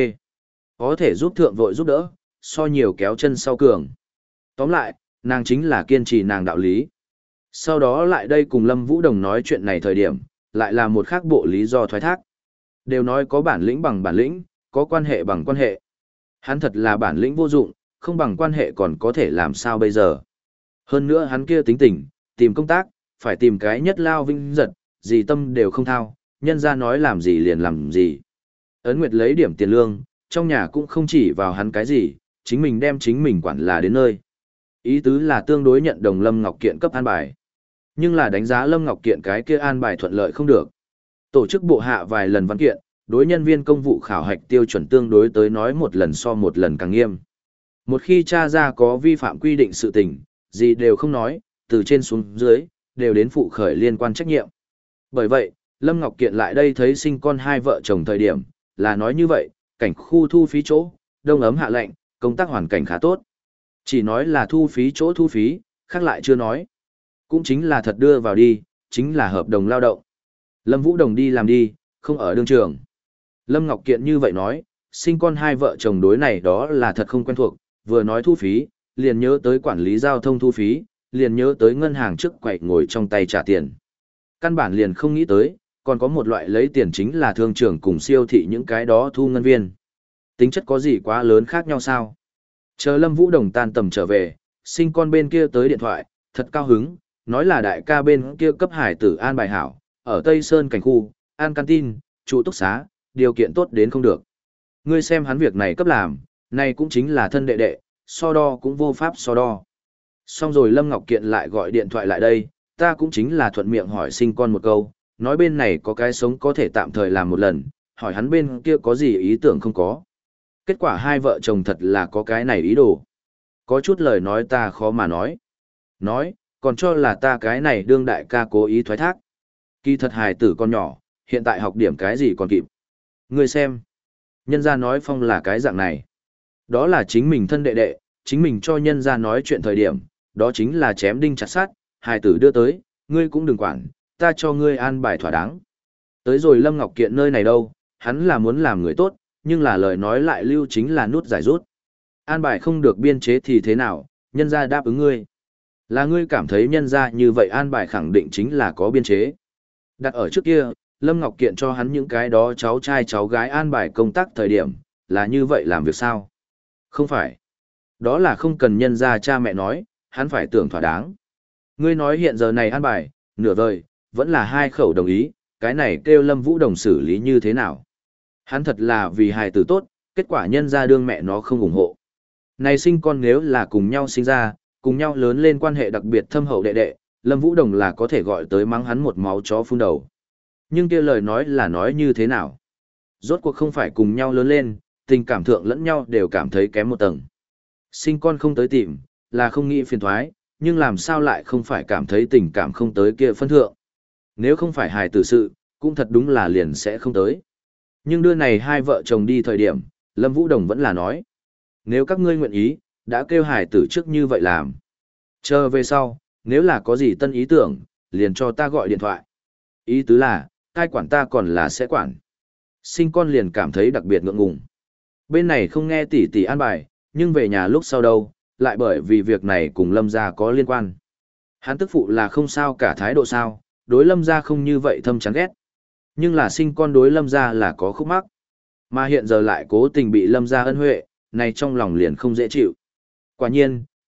Có thể giúp thượng vội giúp đỡ, so nhiều kéo chân sau cường. Tóm lại, nàng chính là kiên trì nàng đạo lý. Sau đó lại đây cùng Lâm Vũ Đồng nói chuyện này thời điểm, lại là một khác bộ lý do thoái thác. Đều nói có bản lĩnh bằng bản lĩnh, có quan hệ bằng quan hệ. Hắn thật là bản lĩnh vô dụng, không bằng quan hệ còn có thể làm sao bây giờ. Hơn nữa hắn kia tính tình, tìm công tác, phải tìm cái nhất lao vinh giật, gì tâm đều không thao, nhân ra nói làm gì liền làm gì. Ấn Nguyệt lấy điểm tiền lương, trong nhà cũng không chỉ vào hắn cái gì, chính mình đem chính mình quản là đến nơi. Ý tứ là tương đối nhận đồng Lâm Ngọc Kiện cấp an bài. Nhưng là đánh giá Lâm Ngọc Kiện cái kia an bài thuận lợi không được. Tổ chức bộ hạ vài lần văn kiện, đối nhân viên công vụ khảo hạch tiêu chuẩn tương đối tới nói một lần so một lần càng nghiêm. Một khi tra ra có vi phạm quy định sự tình, gì đều không nói, từ trên xuống dưới, đều đến phụ khởi liên quan trách nhiệm. Bởi vậy, Lâm Ngọc Kiện lại đây thấy sinh con hai vợ chồng thời điểm, là nói như vậy, cảnh khu thu phí chỗ, đông ấm hạ lạnh, công tác hoàn cảnh khá tốt. Chỉ nói là thu phí chỗ thu phí, khác lại chưa nói. Cũng chính là thật đưa vào đi, chính là hợp đồng lao động. Lâm Vũ Đồng đi làm đi, không ở đương trường. Lâm Ngọc Kiện như vậy nói, sinh con hai vợ chồng đối này đó là thật không quen thuộc, vừa nói thu phí, liền nhớ tới quản lý giao thông thu phí, liền nhớ tới ngân hàng trước quậy ngồi trong tay trả tiền. Căn bản liền không nghĩ tới, còn có một loại lấy tiền chính là thương trưởng cùng siêu thị những cái đó thu ngân viên. Tính chất có gì quá lớn khác nhau sao? Chờ Lâm Vũ Đồng tan tầm trở về, sinh con bên kia tới điện thoại, thật cao hứng, nói là đại ca bên kia cấp hải tử an bài hảo, ở Tây Sơn cảnh khu, an canteen, trụ túc xá, điều kiện tốt đến không được. Ngươi xem hắn việc này cấp làm, này cũng chính là thân đệ đệ, so đo cũng vô pháp so đo. Xong rồi Lâm Ngọc Kiện lại gọi điện thoại lại đây, ta cũng chính là thuận miệng hỏi sinh con một câu, nói bên này có cái sống có thể tạm thời làm một lần, hỏi hắn bên kia có gì ý tưởng không có. Kết quả hai vợ chồng thật là có cái này ý đồ. Có chút lời nói ta khó mà nói. Nói, còn cho là ta cái này đương đại ca cố ý thoái thác. Kỳ thật hài tử con nhỏ, hiện tại học điểm cái gì còn kịp. Ngươi xem. Nhân gia nói phong là cái dạng này. Đó là chính mình thân đệ đệ, chính mình cho nhân gia nói chuyện thời điểm, đó chính là chém đinh chặt sắt, hài tử đưa tới, ngươi cũng đừng quản, ta cho ngươi an bài thỏa đáng. Tới rồi Lâm Ngọc Kiện nơi này đâu, hắn là muốn làm người tốt, nhưng là lời nói lại lưu chính là nút giải rút. An bài không được biên chế thì thế nào, nhân gia đáp ứng ngươi. Là ngươi cảm thấy nhân gia như vậy an bài khẳng định chính là có biên chế. Đặt ở trước kia, Lâm Ngọc Kiện cho hắn những cái đó cháu trai cháu gái an bài công tác thời điểm, là như vậy làm việc sao? Không phải. Đó là không cần nhân gia cha mẹ nói, hắn phải tưởng thỏa đáng. Ngươi nói hiện giờ này an bài, nửa vời, vẫn là hai khẩu đồng ý, cái này kêu Lâm Vũ Đồng xử lý như thế nào? Hắn thật là vì hài tử tốt, kết quả nhân gia đương mẹ nó không ủng hộ. Này sinh con nếu là cùng nhau sinh ra, cùng nhau lớn lên quan hệ đặc biệt thâm hậu đệ đệ, Lâm Vũ Đồng là có thể gọi tới mắng hắn một máu chó phun đầu. Nhưng kia lời nói là nói như thế nào? Rốt cuộc không phải cùng nhau lớn lên, tình cảm thượng lẫn nhau đều cảm thấy kém một tầng. Sinh con không tới tìm, là không nghĩ phiền thoái, nhưng làm sao lại không phải cảm thấy tình cảm không tới kia phân thượng. Nếu không phải hài tử sự, cũng thật đúng là liền sẽ không tới. Nhưng đưa này hai vợ chồng đi thời điểm, Lâm Vũ Đồng vẫn là nói. Nếu các ngươi nguyện ý, đã kêu hài tử trước như vậy làm. Chờ về sau, nếu là có gì tân ý tưởng, liền cho ta gọi điện thoại. Ý tứ là, ai quản ta còn là sẽ quản. Sinh con liền cảm thấy đặc biệt ngượng ngùng. Bên này không nghe tỷ tỷ an bài, nhưng về nhà lúc sau đâu, lại bởi vì việc này cùng Lâm gia có liên quan. Hắn tức phụ là không sao cả thái độ sao, đối Lâm gia không như vậy thâm chán ghét. Nhưng là sinh con đối Lâm gia là có khúc mắc. Mà hiện giờ lại cố tình bị Lâm gia ân huệ, này trong lòng liền không dễ chịu. Quả nhiên,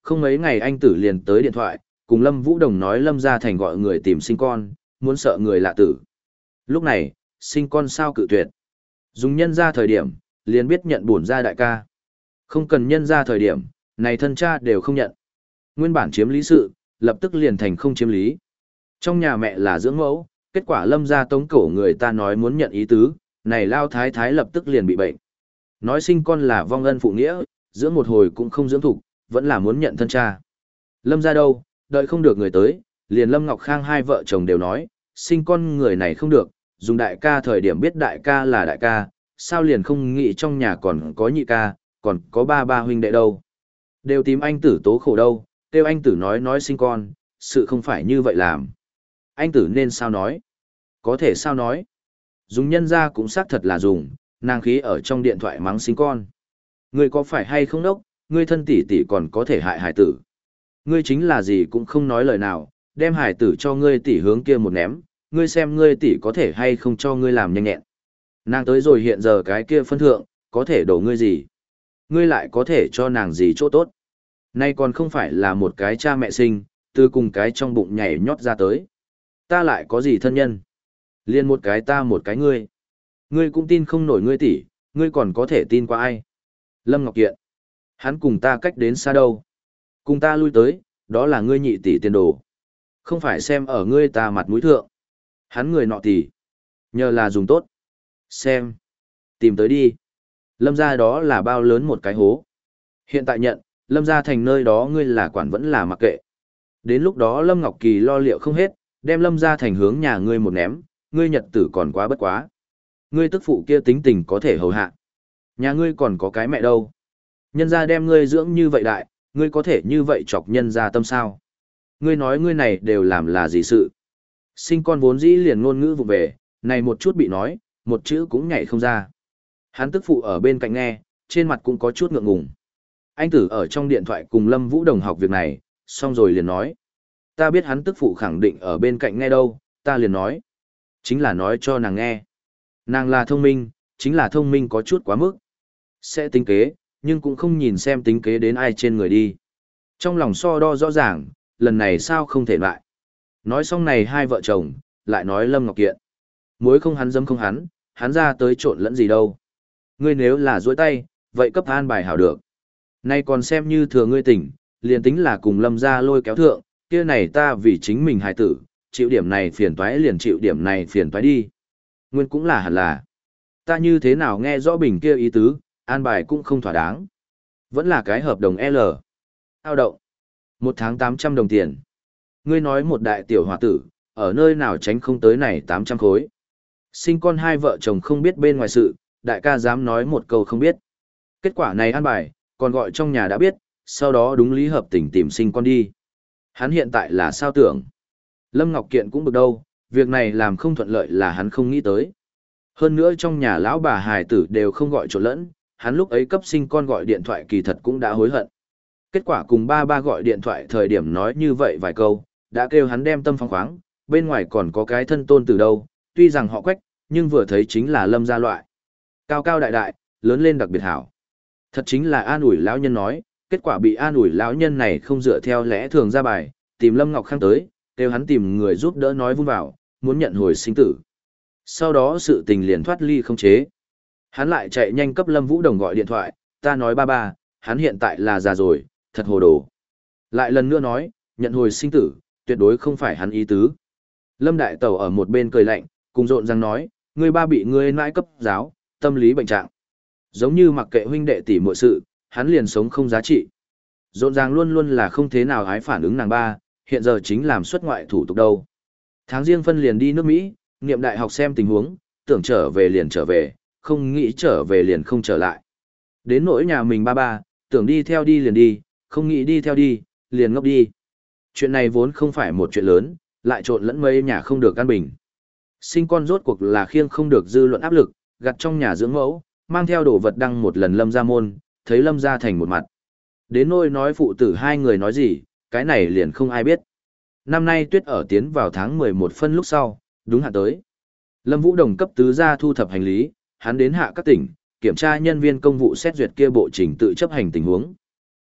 Không mấy ngày anh tử liền tới điện thoại, cùng Lâm Vũ Đồng nói Lâm Gia Thành gọi người tìm sinh con, muốn sợ người lạ tử. Lúc này, sinh con sao cự tuyệt. Dùng nhân ra thời điểm, liền biết nhận bổn ra đại ca. Không cần nhân ra thời điểm, này thân cha đều không nhận. Nguyên bản chiếm lý sự, lập tức liền thành không chiếm lý. Trong nhà mẹ là dưỡng mẫu, kết quả Lâm gia tống cổ người ta nói muốn nhận ý tứ, này lao thái thái lập tức liền bị bệnh. Nói sinh con là vong ân phụ nghĩa, dưỡng một hồi cũng không dưỡng thục, vẫn là muốn nhận thân cha. Lâm gia đâu, đợi không được người tới, liền Lâm Ngọc Khang hai vợ chồng đều nói, sinh con người này không được, dùng đại ca thời điểm biết đại ca là đại ca, sao liền không nghĩ trong nhà còn có nhị ca, còn có ba ba huynh đệ đâu. Đều tìm anh tử tố khổ đâu, kêu anh tử nói nói sinh con, sự không phải như vậy làm. Anh tử nên sao nói? Có thể sao nói? Dùng nhân ra cũng xác thật là dùng, nàng khí ở trong điện thoại mắng sinh con. Ngươi có phải hay không đốc, ngươi thân tỷ tỷ còn có thể hại hải tử. Ngươi chính là gì cũng không nói lời nào, đem hải tử cho ngươi tỷ hướng kia một ném, ngươi xem ngươi tỷ có thể hay không cho ngươi làm nhanh nhẹn. Nàng tới rồi hiện giờ cái kia phân thượng, có thể đổ ngươi gì? Ngươi lại có thể cho nàng gì chỗ tốt? Nay còn không phải là một cái cha mẹ sinh, từ cùng cái trong bụng nhảy nhót ra tới. Ta lại có gì thân nhân? Liên một cái ta một cái ngươi. Ngươi cũng tin không nổi ngươi tỷ, ngươi còn có thể tin qua ai? Lâm Ngọc Kiện. Hắn cùng ta cách đến xa đâu? Cùng ta lui tới, đó là ngươi nhị tỷ tiền đồ. Không phải xem ở ngươi ta mặt mũi thượng. Hắn người nọ tỷ. Nhờ là dùng tốt. Xem. Tìm tới đi. Lâm gia đó là bao lớn một cái hố. Hiện tại nhận, Lâm gia thành nơi đó ngươi là quản vẫn là mặc kệ. Đến lúc đó Lâm Ngọc Kỳ lo liệu không hết, đem Lâm gia thành hướng nhà ngươi một ném, ngươi nhật tử còn quá bất quá. Ngươi tức phụ kia tính tình có thể hầu hạ. Nhà ngươi còn có cái mẹ đâu. Nhân gia đem ngươi dưỡng như vậy đại, ngươi có thể như vậy chọc nhân gia tâm sao. Ngươi nói ngươi này đều làm là gì sự. Sinh con vốn dĩ liền ngôn ngữ vụ về, này một chút bị nói, một chữ cũng nhảy không ra. Hắn tức phụ ở bên cạnh nghe, trên mặt cũng có chút ngượng ngùng. Anh tử ở trong điện thoại cùng Lâm Vũ Đồng học việc này, xong rồi liền nói. Ta biết hắn tức phụ khẳng định ở bên cạnh nghe đâu, ta liền nói. Chính là nói cho nàng nghe. Nàng là thông minh, chính là thông minh có chút quá mức. Sẽ tính kế, nhưng cũng không nhìn xem tính kế đến ai trên người đi. Trong lòng so đo rõ ràng, lần này sao không thể lại. Nói xong này hai vợ chồng, lại nói Lâm Ngọc Kiện. Muối không hắn dâm không hắn, hắn ra tới trộn lẫn gì đâu. Ngươi nếu là dối tay, vậy cấp an bài hảo được. Nay còn xem như thừa ngươi tỉnh, liền tính là cùng Lâm ra lôi kéo thượng, kia này ta vì chính mình hài tử, chịu điểm này phiền toái liền chịu điểm này phiền toái đi. Nguyên cũng là hẳn là. Ta như thế nào nghe rõ bình kia ý tứ, an bài cũng không thỏa đáng. Vẫn là cái hợp đồng L. Ao động. Một tháng tám trăm đồng tiền. Ngươi nói một đại tiểu hòa tử, ở nơi nào tránh không tới này tám trăm khối. Sinh con hai vợ chồng không biết bên ngoài sự, đại ca dám nói một câu không biết. Kết quả này an bài, còn gọi trong nhà đã biết, sau đó đúng lý hợp tình tìm sinh con đi. Hắn hiện tại là sao tưởng? Lâm Ngọc Kiện cũng bực đâu, việc này làm không thuận lợi là hắn không nghĩ tới. Hơn nữa trong nhà lão bà hài tử đều không gọi trộn lẫn, hắn lúc ấy cấp sinh con gọi điện thoại kỳ thật cũng đã hối hận. Kết quả cùng ba ba gọi điện thoại thời điểm nói như vậy vài câu, đã kêu hắn đem tâm phóng khoáng, bên ngoài còn có cái thân tôn từ đâu, tuy rằng họ quách, nhưng vừa thấy chính là Lâm gia loại. Cao cao đại đại, lớn lên đặc biệt hảo. Thật chính là an ủi lão nhân nói, kết quả bị an ủi lão nhân này không dựa theo lẽ thường ra bài, tìm Lâm Ngọc Khang tới, kêu hắn tìm người giúp đỡ nói vun vào, muốn nhận hồi sinh tử. Sau đó sự tình liền thoát ly không chế. Hắn lại chạy nhanh cấp Lâm Vũ Đồng gọi điện thoại, ta nói ba ba, hắn hiện tại là già rồi, thật hồ đồ. Lại lần nữa nói, nhận hồi sinh tử, tuyệt đối không phải hắn ý tứ. Lâm Đại Tẩu ở một bên cười lạnh, cùng rộn ràng nói, ngươi ba bị ngươi nãi cấp giáo, tâm lý bệnh trạng. Giống như mặc kệ huynh đệ tỷ muội sự, hắn liền sống không giá trị. Rộn ràng luôn luôn là không thế nào hái phản ứng nàng ba, hiện giờ chính làm xuất ngoại thủ tục đâu. Tháng riêng phân liền đi nước Mỹ, niệm đại học xem tình huống, tưởng trở về liền trở về, không nghĩ trở về liền không trở lại. Đến nỗi nhà mình ba ba, tưởng đi theo đi liền đi, không nghĩ đi theo đi, liền ngốc đi. Chuyện này vốn không phải một chuyện lớn, lại trộn lẫn mấy nhà không được an bình. Sinh con rốt cuộc là khiêng không được dư luận áp lực, gặt trong nhà dưỡng mẫu, mang theo đồ vật đăng một lần Lâm ra môn, thấy Lâm ra thành một mặt. Đến nỗi nói phụ tử hai người nói gì, cái này liền không ai biết. Năm nay tuyết ở tiến vào tháng mười một phân lúc sau, đúng hạn tới. Lâm Vũ Đồng cấp tứ gia thu thập hành lý, hắn đến hạ các tỉnh, kiểm tra nhân viên công vụ xét duyệt kia bộ trình tự chấp hành tình huống.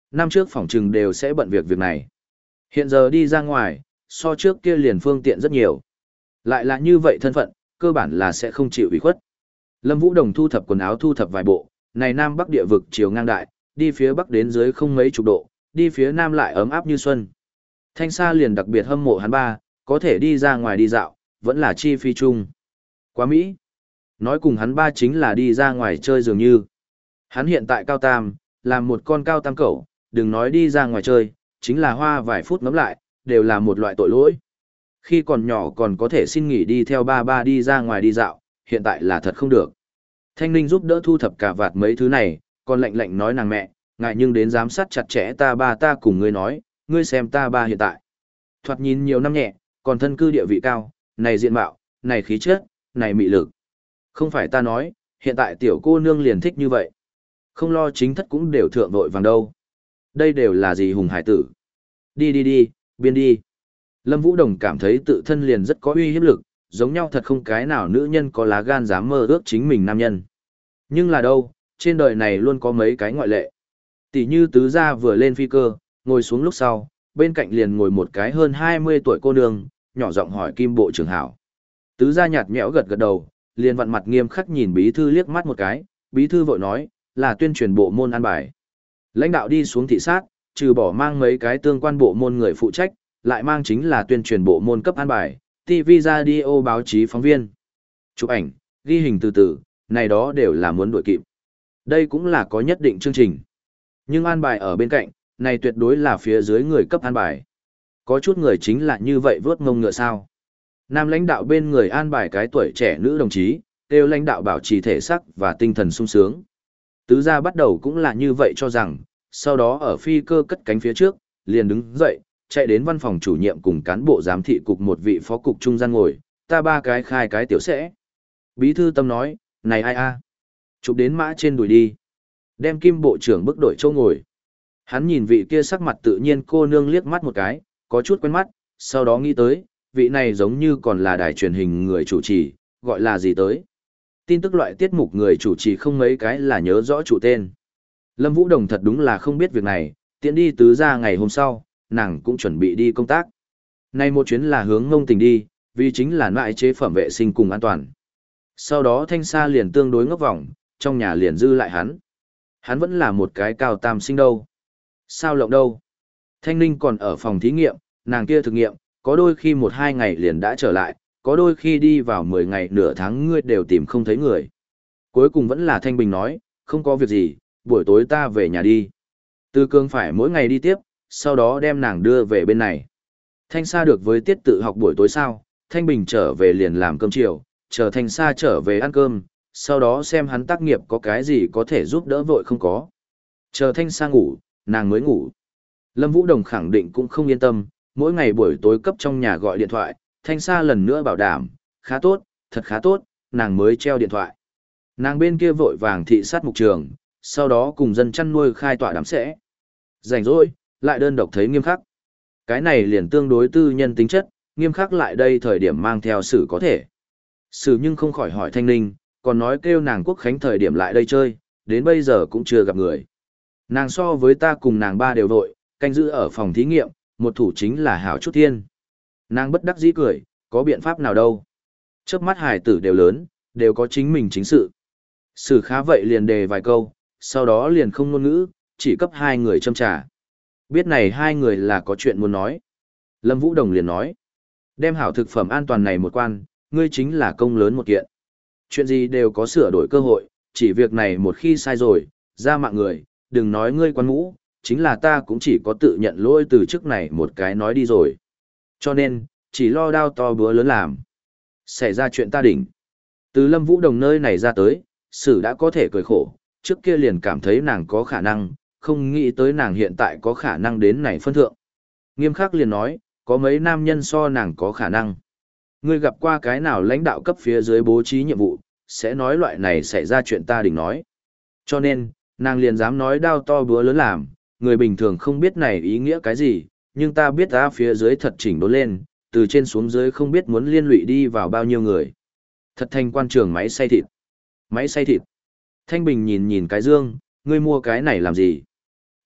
năm trước phỏng trừng đều sẽ bận việc việc này. Hiện giờ đi ra ngoài, so trước kia liền phương tiện rất nhiều. Lại là như vậy thân phận, cơ bản là sẽ không chịu ủy khuất. Lâm Vũ Đồng thu thập quần áo thu thập vài bộ, này Nam Bắc địa vực chiều ngang đại, đi phía Bắc đến dưới không mấy chục độ, đi phía Nam lại ấm áp như xuân. Thanh Sa liền đặc biệt hâm mộ hắn ba, có thể đi ra ngoài đi dạo, vẫn là chi phí chung. Quá Mỹ. Nói cùng hắn ba chính là đi ra ngoài chơi dường như. Hắn hiện tại cao tam, làm một con cao tam cẩu, đừng nói đi ra ngoài chơi, chính là hoa vài phút ngắm lại, đều là một loại tội lỗi. Khi còn nhỏ còn có thể xin nghỉ đi theo ba ba đi ra ngoài đi dạo, hiện tại là thật không được. Thanh Ninh giúp đỡ thu thập cả vạt mấy thứ này, còn lạnh lạnh nói nàng mẹ, ngại nhưng đến giám sát chặt chẽ ta ba ta cùng ngươi nói, ngươi xem ta ba hiện tại. Thoạt nhìn nhiều năm nhẹ, còn thân cư địa vị cao, này diện mạo, này khí chất, này mị lực. Không phải ta nói, hiện tại tiểu cô nương liền thích như vậy. Không lo chính thất cũng đều thượng vội vàng đâu. Đây đều là gì hùng hải tử. Đi đi đi, biên đi. Lâm Vũ Đồng cảm thấy tự thân liền rất có uy hiếp lực, giống nhau thật không cái nào nữ nhân có lá gan dám mơ ước chính mình nam nhân. Nhưng là đâu, trên đời này luôn có mấy cái ngoại lệ. Tỷ như tứ gia vừa lên phi cơ, ngồi xuống lúc sau, bên cạnh liền ngồi một cái hơn hai mươi tuổi cô nương, nhỏ giọng hỏi Kim bộ trưởng hảo. Tứ gia nhạt nhẽo gật gật đầu, liền vặn mặt nghiêm khắc nhìn bí thư liếc mắt một cái, bí thư vội nói, là tuyên truyền bộ môn an bài. Lãnh đạo đi xuống thị sát, trừ bỏ mang mấy cái tương quan bộ môn người phụ trách, lại mang chính là tuyên truyền bộ môn cấp an bài, ti vi radio báo chí phóng viên. Chụp ảnh, ghi hình từ từ, này đó đều là muốn đuổi kịp. Đây cũng là có nhất định chương trình. Nhưng an bài ở bên cạnh, này tuyệt đối là phía dưới người cấp an bài. Có chút người chính là như vậy vớt ngông ngựa sao. Nam lãnh đạo bên người an bài cái tuổi trẻ nữ đồng chí, đều lãnh đạo bảo trì thể sắc và tinh thần sung sướng. Tứ gia bắt đầu cũng là như vậy cho rằng, sau đó ở phi cơ cất cánh phía trước, liền đứng dậy, chạy đến văn phòng chủ nhiệm cùng cán bộ giám thị cục một vị phó cục trung gian ngồi, ta ba cái khai cái tiểu sẽ. Bí thư tâm nói, này ai a, chụp đến mã trên đùi đi. Đem Kim bộ trưởng bức đội châu ngồi. Hắn nhìn vị kia sắc mặt tự nhiên cô nương liếc mắt một cái, có chút quen mắt, sau đó nghĩ tới, vị này giống như còn là đài truyền hình người chủ trì, gọi là gì tới. Tin tức loại tiết mục người chủ trì không mấy cái là nhớ rõ chủ tên. Lâm Vũ Đồng thật đúng là không biết việc này, tiện đi tứ ra ngày hôm sau, nàng cũng chuẩn bị đi công tác. Nay một chuyến là hướng ngông tình đi, vì chính là loại chế phẩm vệ sinh cùng an toàn. Sau đó Thanh Sa liền tương đối ngốc vòng, trong nhà liền dư lại hắn. Hắn vẫn là một cái cao tam sinh đâu. Sao lộng đâu. Thanh Ninh còn ở phòng thí nghiệm, nàng kia thực nghiệm, có đôi khi một hai ngày liền đã trở lại, có đôi khi đi vào mười ngày nửa tháng ngươi đều tìm không thấy người. Cuối cùng vẫn là Thanh Bình nói, không có việc gì, buổi tối ta về nhà đi. Tư Cương phải mỗi ngày đi tiếp, sau đó đem nàng đưa về bên này. Thanh Sa được với tiết tự học buổi tối sao, Thanh Bình trở về liền làm cơm chiều, chờ Thanh Sa trở về ăn cơm, sau đó xem hắn tác nghiệp có cái gì có thể giúp đỡ vội không có. Chờ Thanh Sa ngủ, nàng mới ngủ. Lâm Vũ Đồng khẳng định cũng không yên tâm, mỗi ngày buổi tối cấp trong nhà gọi điện thoại, Thanh Sa lần nữa bảo đảm, khá tốt, thật khá tốt, nàng mới treo điện thoại. Nàng bên kia vội vàng thị sát mục trường, sau đó cùng dân chăn nuôi khai tỏa đám sẽ. Rảnh rỗi, lại đơn độc thấy Nghiêm Khắc. Cái này liền tương đối tư nhân tính chất, Nghiêm Khắc lại đây thời điểm mang theo sử có thể. Sử nhưng không khỏi hỏi Thanh Ninh, còn nói kêu nàng Quốc Khánh thời điểm lại đây chơi, đến bây giờ cũng chưa gặp người. Nàng so với ta cùng nàng ba đều vội, canh giữ ở phòng thí nghiệm, một thủ chính là Hảo Chút Thiên. Nàng bất đắc dĩ cười, có biện pháp nào đâu. Chớp mắt hài tử đều lớn, đều có chính mình chính sự. Sử khá vậy liền đề vài câu, sau đó liền không ngôn ngữ, chỉ cấp hai người châm trà. Biết này hai người là có chuyện muốn nói. Lâm Vũ Đồng liền nói, đem hảo thực phẩm an toàn này một quan, ngươi chính là công lớn một kiện. Chuyện gì đều có sửa đổi cơ hội, chỉ việc này một khi sai rồi, ra mạng người, đừng nói ngươi quan ngũ, chính là ta cũng chỉ có tự nhận lỗi từ trước này một cái nói đi rồi. Cho nên, chỉ lo đao to búa lớn làm. Xảy ra chuyện ta đỉnh. Từ Lâm Vũ Đồng nơi này ra tới, Sử đã có thể cười khổ, trước kia liền cảm thấy nàng có khả năng, không nghĩ tới nàng hiện tại có khả năng đến này phân thượng. Nghiêm Khắc liền nói, có mấy nam nhân so nàng có khả năng. Ngươi gặp qua cái nào lãnh đạo cấp phía dưới bố trí nhiệm vụ, sẽ nói loại này xảy ra chuyện ta đỉnh nói. Cho nên, nàng liền dám nói đao to búa lớn làm, người bình thường không biết này ý nghĩa cái gì, nhưng ta biết ta phía dưới thật chỉnh đốn lên, từ trên xuống dưới không biết muốn liên lụy đi vào bao nhiêu người. Thật thành quan trường máy xay thịt. Máy xay thịt. Thanh Bình nhìn nhìn cái dương, ngươi mua cái này làm gì?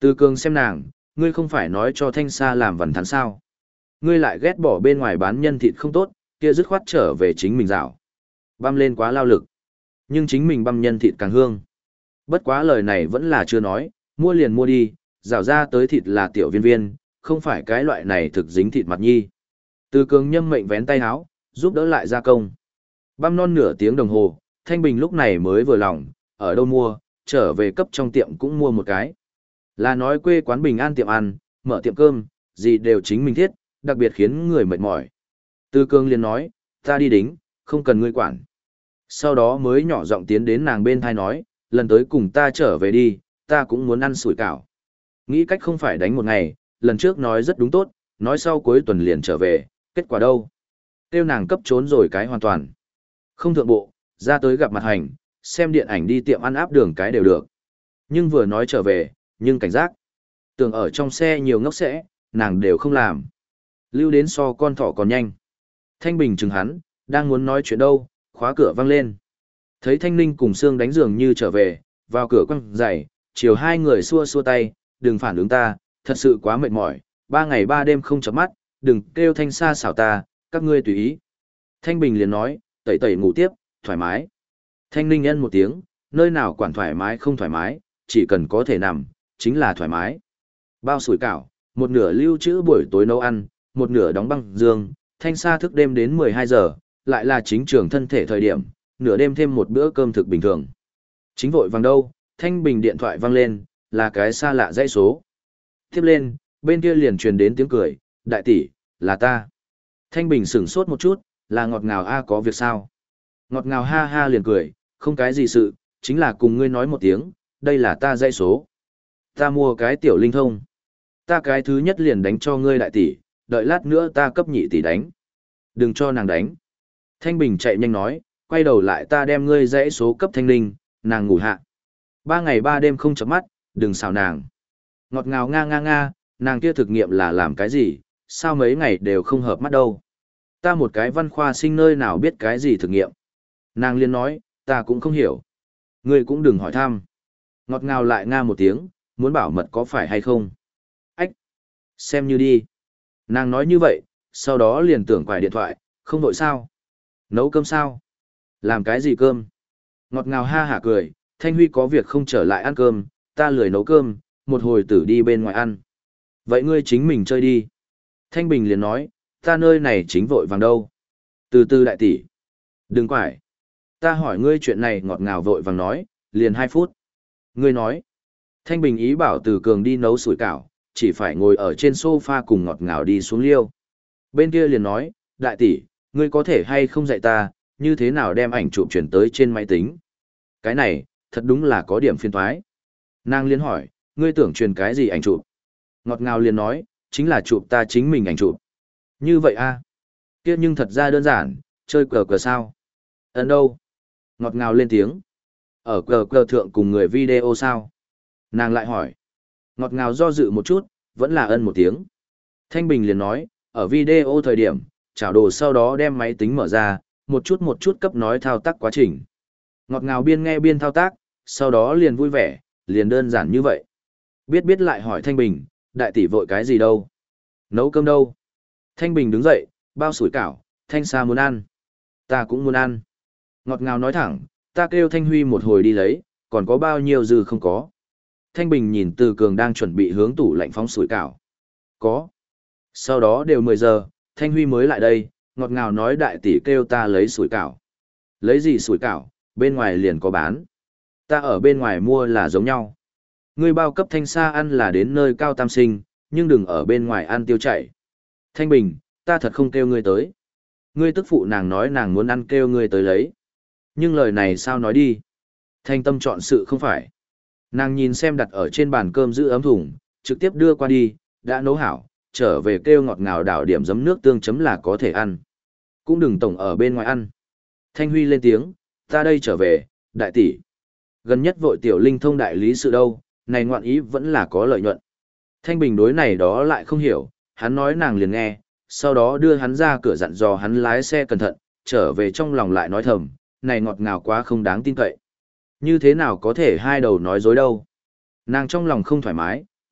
Từ Cường xem nàng, ngươi không phải nói cho Thanh Sa làm vằn thắn sao? Ngươi lại ghét bỏ bên ngoài bán nhân thịt không tốt, kia dứt khoát trở về chính mình rảo. Băm lên quá lao lực. Nhưng chính mình băm nhân thịt càng hương. Bất quá lời này vẫn là chưa nói, mua liền mua đi, rảo ra tới thịt là tiểu viên viên, không phải cái loại này thực dính thịt mặt nhi. Từ Cường nhâm mệnh vén tay háo, giúp đỡ lại gia công. Băm non nửa tiếng đồng hồ, Thanh Bình lúc này mới vừa lòng, ở đâu mua, trở về cấp trong tiệm cũng mua một cái. Là nói quê quán bình an tiệm ăn, mở tiệm cơm, gì đều chính mình thiết, đặc biệt khiến người mệt mỏi. Từ Cường liền nói, ta đi đính, không cần ngươi quản. Sau đó mới nhỏ giọng tiến đến nàng bên thai nói, lần tới cùng ta trở về đi, ta cũng muốn ăn sủi cảo. Nghĩ cách không phải đánh một ngày, lần trước nói rất đúng tốt, nói sau cuối tuần liền trở về, kết quả đâu? Tiêu nàng cấp trốn rồi cái hoàn toàn. Không thượng bộ, ra tới gặp mặt hành, xem điện ảnh đi tiệm ăn áp đường cái đều được. Nhưng vừa nói trở về, nhưng cảnh giác. Tưởng ở trong xe nhiều ngốc sẽ, nàng đều không làm. Lưu đến so con thỏ còn nhanh. Thanh Bình chừng hắn, đang muốn nói chuyện đâu, khóa cửa văng lên. Thấy Thanh Ninh cùng Sương đánh giường như trở về, vào cửa quăng giày, chiều hai người xua xua tay, đừng phản ứng ta, thật sự quá mệt mỏi, ba ngày ba đêm không chợp mắt, đừng kêu Thanh Sa xảo ta, các ngươi tùy ý. Thanh Bình liền nói, tẩy tẩy ngủ tiếp, thoải mái. Thanh Ninh ân một tiếng, nơi nào quản thoải mái không thoải mái, chỉ cần có thể nằm, chính là thoải mái. Bao sủi cảo, một nửa lưu trữ buổi tối nấu ăn, một nửa đóng băng dương, Thanh Sa thức đêm đến mười hai giờ, lại là chính trường thân thể thời điểm, nửa đêm thêm một bữa cơm thực bình thường. Chính vội vàng đâu, Thanh Bình điện thoại vang lên, là cái xa lạ dãy số. Tiếp lên, bên kia liền truyền đến tiếng cười, đại tỷ, là ta. Thanh Bình sửng sốt một chút, là ngọt ngào a có việc sao? Ngọt ngào ha ha liền cười, không cái gì sự, chính là cùng ngươi nói một tiếng, đây là ta dãy số. Ta mua cái tiểu linh thông. Ta cái thứ nhất liền đánh cho ngươi đại tỷ, đợi lát nữa ta cấp nhị tỷ đánh. Đừng cho nàng đánh. Thanh Bình chạy nhanh nói, quay đầu lại ta đem ngươi dãy số cấp Thanh Ninh, nàng ngủ hạ. Ba ngày ba đêm không chấm mắt, đừng xào nàng. Ngọt ngào nga nga nga, nàng kia thực nghiệm là làm cái gì, sao mấy ngày đều không hợp mắt đâu. Ta một cái văn khoa sinh nơi nào biết cái gì thực nghiệm. Nàng liên nói, ta cũng không hiểu. Ngươi cũng đừng hỏi thăm. Ngọt ngào lại nga một tiếng, muốn bảo mật có phải hay không. Ách, xem như đi. Nàng nói như vậy, sau đó liền tưởng quải điện thoại, không đội sao. Nấu cơm sao? Làm cái gì cơm? Ngọt ngào ha hả cười, Thanh Huy có việc không trở lại ăn cơm, ta lười nấu cơm, một hồi tử đi bên ngoài ăn. Vậy ngươi chính mình chơi đi. Thanh Bình liền nói, ta nơi này chính vội vàng đâu. Từ từ đại tỷ. Đừng quải. Ta hỏi ngươi chuyện này ngọt ngào vội vàng nói, liền hai phút. Ngươi nói. Thanh Bình ý bảo Từ Cường đi nấu sủi cảo, chỉ phải ngồi ở trên sofa cùng ngọt ngào đi xuống liêu. Bên kia liền nói, đại tỷ, ngươi có thể hay không dạy ta, như thế nào đem ảnh chụp chuyển tới trên máy tính. Cái này, thật đúng là có điểm phiên thoái. Nàng liền hỏi, ngươi tưởng truyền cái gì ảnh chụp? Ngọt ngào liền nói, chính là chụp ta chính mình ảnh chụp. Như vậy a? À? Kia nhưng thật ra đơn giản, chơi cờ cờ sao? Ấn đâu? Ngọt ngào lên tiếng. Ở cờ cờ thượng cùng người video sao? Nàng lại hỏi. Ngọt ngào do dự một chút, vẫn là ân một tiếng. Thanh Bình liền nói, ở video thời điểm, chảo đồ sau đó đem máy tính mở ra, một chút một chút cấp nói thao tác quá trình. Ngọt ngào biên nghe biên thao tác, sau đó liền vui vẻ, liền đơn giản như vậy. Biết biết lại hỏi Thanh Bình, đại tỷ vội cái gì đâu? Nấu cơm đâu? Thanh Bình đứng dậy, bao sủi cảo, Thanh Sa muốn ăn. Ta cũng muốn ăn. Ngọt ngào nói thẳng, ta kêu Thanh Huy một hồi đi lấy, còn có bao nhiêu dư không có. Thanh Bình nhìn Từ Cường đang chuẩn bị hướng tủ lạnh phóng sủi cảo. Có. Sau đó đều mười giờ, Thanh Huy mới lại đây, ngọt ngào nói đại tỷ kêu ta lấy sủi cảo. Lấy gì sủi cảo, bên ngoài liền có bán. Ta ở bên ngoài mua là giống nhau. Ngươi bao cấp Thanh Sa ăn là đến nơi cao tam sinh, nhưng đừng ở bên ngoài ăn tiêu chảy. Thanh Bình, ta thật không kêu ngươi tới. Ngươi tức phụ nàng nói nàng muốn ăn kêu ngươi tới lấy. Nhưng lời này sao nói đi? Thanh tâm chọn sự không phải. Nàng nhìn xem đặt ở trên bàn cơm giữ ấm thùng, trực tiếp đưa qua đi, đã nấu hảo, trở về kêu ngọt ngào đảo điểm giấm nước tương chấm là có thể ăn. Cũng đừng tổng ở bên ngoài ăn. Thanh Huy lên tiếng, ta đây trở về, đại tỷ. Gần nhất vội tiểu linh thông đại lý sự đâu, này ngoạn ý vẫn là có lợi nhuận. Thanh Bình đối này đó lại không hiểu, hắn nói nàng liền nghe, sau đó đưa hắn ra cửa dặn dò hắn lái xe cẩn thận, trở về trong lòng lại nói thầm, này ngọt ngào quá không đáng tin cậy. Như thế nào có thể hai đầu nói dối đâu. Nàng trong lòng không thoải mái,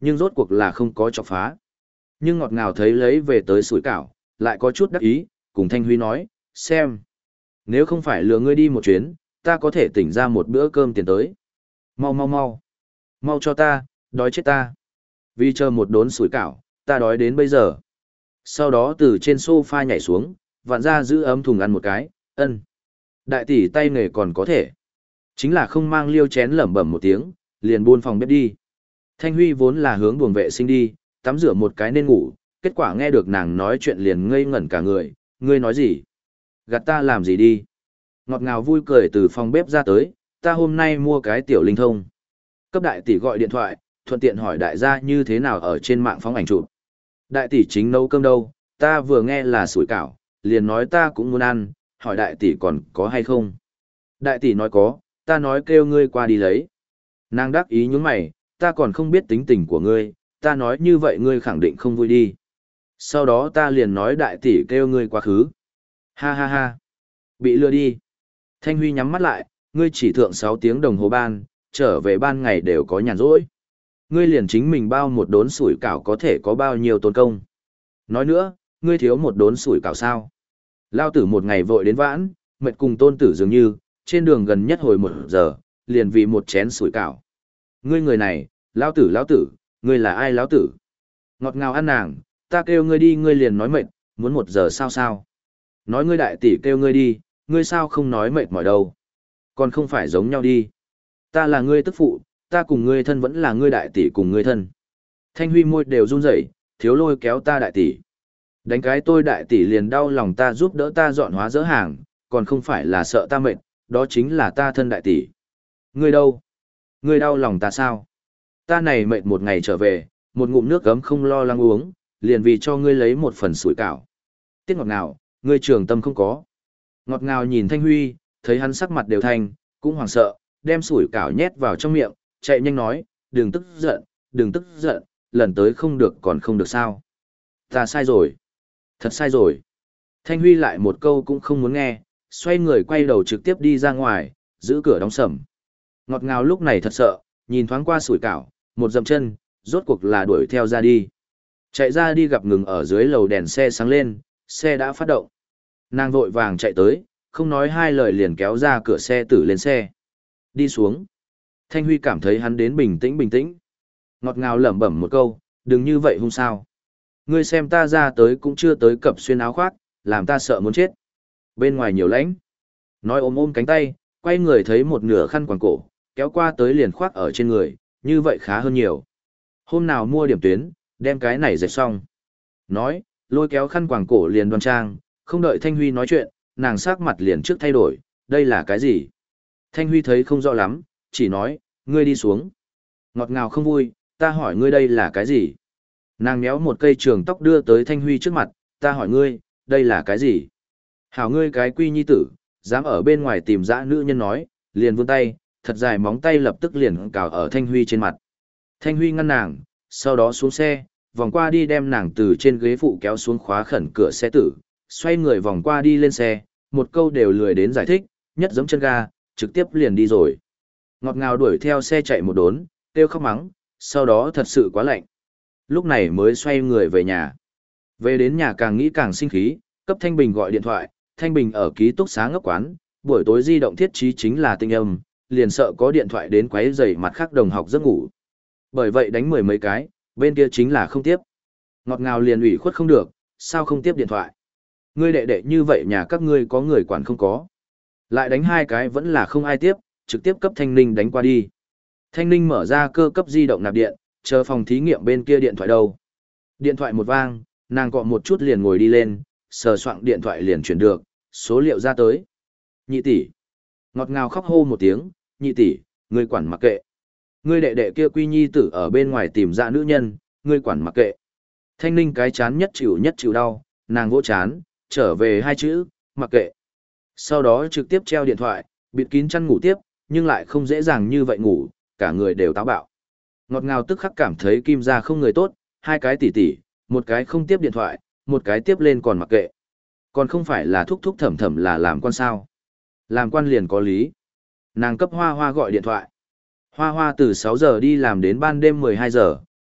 nhưng rốt cuộc là không có chọc phá. Nhưng ngọt ngào thấy lấy về tới sủi cảo, lại có chút đắc ý, cùng Thanh Huy nói, xem. Nếu không phải lừa ngươi đi một chuyến, ta có thể tỉnh ra một bữa cơm tiền tới. Mau mau mau. Mau cho ta, đói chết ta. Vì chờ một đốn sủi cảo, ta đói đến bây giờ. Sau đó từ trên sofa nhảy xuống, vặn ra giữ ấm thùng ăn một cái, ân. Đại tỷ tay nghề còn có thể. Chính là không mang liêu chén lẩm bẩm một tiếng, liền buôn phòng bếp đi. Thanh Huy vốn là hướng buồng vệ sinh đi, tắm rửa một cái nên ngủ, kết quả nghe được nàng nói chuyện liền ngây ngẩn cả người, ngươi nói gì? Gạt ta làm gì đi? Ngọt ngào vui cười từ phòng bếp ra tới, ta hôm nay mua cái tiểu linh thông. Cấp đại tỷ gọi điện thoại, thuận tiện hỏi đại gia như thế nào ở trên mạng phóng ảnh chụp. Đại tỷ chính nấu cơm đâu, ta vừa nghe là sủi cảo, liền nói ta cũng muốn ăn, hỏi đại tỷ còn có hay không. Đại tỷ nói có, ta nói kêu ngươi qua đi lấy. Nàng đắc ý nhướng mày, ta còn không biết tính tình của ngươi, ta nói như vậy ngươi khẳng định không vui đi. Sau đó ta liền nói đại tỷ kêu ngươi quá khứ. Ha ha ha. Bị lừa đi. Thanh Huy nhắm mắt lại, ngươi chỉ thượng sáu tiếng đồng hồ ban, trở về ban ngày đều có nhàn rỗi. Ngươi liền chính mình bao một đốn sủi cảo có thể có bao nhiêu tốn công. Nói nữa, ngươi thiếu một đốn sủi cảo sao. Lao tử một ngày vội đến vãn, mệt cùng tôn tử dường như, trên đường gần nhất hồi một giờ, liền vì một chén sủi cảo. Ngươi người này, lão tử lão tử, ngươi là ai lão tử? Ngọt ngào ăn nàng, ta kêu ngươi đi ngươi liền nói mệt, muốn một giờ sao sao? Nói ngươi đại tỷ kêu ngươi đi, ngươi sao không nói mệt mỏi đâu? Còn không phải giống nhau đi. Ta là ngươi tức phụ, ta cùng ngươi thân vẫn là ngươi đại tỷ cùng ngươi thân. Thanh Huy môi đều run rẩy, thiếu lôi kéo ta đại tỷ. Đánh cái tôi đại tỷ liền đau lòng ta giúp đỡ ta dọn hóa dỡ hàng, còn không phải là sợ ta mệt, đó chính là ta thân đại tỷ. Ngươi đâu? Ngươi đau lòng ta sao? Ta này mệt một ngày trở về, một ngụm nước gấm không lo lắng uống, liền vì cho ngươi lấy một phần sủi cảo. Tiết ngọt ngào, ngươi trường tâm không có. Ngọt ngào nhìn Thanh Huy, thấy hắn sắc mặt đều thanh, cũng hoảng sợ, đem sủi cảo nhét vào trong miệng, chạy nhanh nói, đừng tức giận, đừng tức giận, lần tới không được còn không được sao. Ta sai rồi. Thật sai rồi. Thanh Huy lại một câu cũng không muốn nghe, xoay người quay đầu trực tiếp đi ra ngoài, giữ cửa đóng sầm. Ngọt ngào lúc này thật sợ, nhìn thoáng qua sủi cảo, một dậm chân, rốt cuộc là đuổi theo ra đi. Chạy ra đi gặp ngừng ở dưới lầu đèn xe sáng lên, xe đã phát động. Nàng vội vàng chạy tới, không nói hai lời liền kéo ra cửa xe tử lên xe. Đi xuống. Thanh Huy cảm thấy hắn đến bình tĩnh bình tĩnh. Ngọt ngào lẩm bẩm một câu, đừng như vậy hung sao. Ngươi xem ta ra tới cũng chưa tới cập xuyên áo khoác, làm ta sợ muốn chết. Bên ngoài nhiều lãnh. Nói ôm ôm cánh tay, quay người thấy một nửa khăn quàng cổ, kéo qua tới liền khoác ở trên người, như vậy khá hơn nhiều. Hôm nào mua điểm tuyến, đem cái này dệt xong. Nói, lôi kéo khăn quàng cổ liền đoan trang, không đợi Thanh Huy nói chuyện, nàng sắc mặt liền trước thay đổi, đây là cái gì? Thanh Huy thấy không rõ lắm, chỉ nói, ngươi đi xuống. Ngọt ngào không vui, ta hỏi ngươi đây là cái gì? Nàng méo một cây trường tóc đưa tới Thanh Huy trước mặt, ta hỏi ngươi, đây là cái gì? Hảo ngươi cái quy nhi tử, dám ở bên ngoài tìm dã nữ nhân nói, liền vươn tay, thật dài móng tay lập tức liền cào ở Thanh Huy trên mặt. Thanh Huy ngăn nàng, sau đó xuống xe, vòng qua đi đem nàng từ trên ghế phụ kéo xuống khóa khẩn cửa xe tử, xoay người vòng qua đi lên xe, một câu đều lười đến giải thích, nhất giẫm chân ga, trực tiếp liền đi rồi. Ngọt ngào đuổi theo xe chạy một đốn, kêu khóc mắng, sau đó thật sự quá lạnh. Lúc này mới xoay người về nhà. Về đến nhà càng nghĩ càng sinh khí, cấp Thanh Bình gọi điện thoại, Thanh Bình ở ký túc xá ngốc quán, buổi tối di động thiết trí chính là tinh âm, liền sợ có điện thoại đến quấy rầy mặt khác đồng học giấc ngủ. Bởi vậy đánh mười mấy cái, bên kia chính là không tiếp. Ngọt ngào liền ủy khuất không được, sao không tiếp điện thoại? Ngươi đệ đệ như vậy nhà các ngươi có người quản không có. Lại đánh hai cái vẫn là không ai tiếp, trực tiếp cấp Thanh Ninh đánh qua đi. Thanh Ninh mở ra cơ cấp di động nạp điện, chờ phòng thí nghiệm bên kia điện thoại đâu. Điện thoại một vang, nàng cọ một chút liền ngồi đi lên, sờ soạng điện thoại liền chuyển được, số liệu ra tới. Nhị tỷ. Ngọt ngào khóc hô một tiếng, nhị tỷ, ngươi quản mặc kệ. Ngươi đệ đệ kia quy nhi tử ở bên ngoài tìm ra nữ nhân, ngươi quản mặc kệ. Thanh Ninh cái chán nhất chịu nhất chịu đau, nàng vỗ chán, trở về hai chữ, mặc kệ. Sau đó trực tiếp treo điện thoại, bịt kín chăn ngủ tiếp, nhưng lại không dễ dàng như vậy ngủ, cả người đều táo bạo. Ngọt ngào tức khắc cảm thấy Kim gia không người tốt, hai cái tỉ tỉ, một cái không tiếp điện thoại, một cái tiếp lên còn mặc kệ. Còn không phải là thúc thúc thẩm thẩm là làm quan sao. Làm quan liền có lý. Nàng cấp Hoa Hoa gọi điện thoại. Hoa Hoa từ sáu giờ đi làm đến ban đêm mười hai giờ,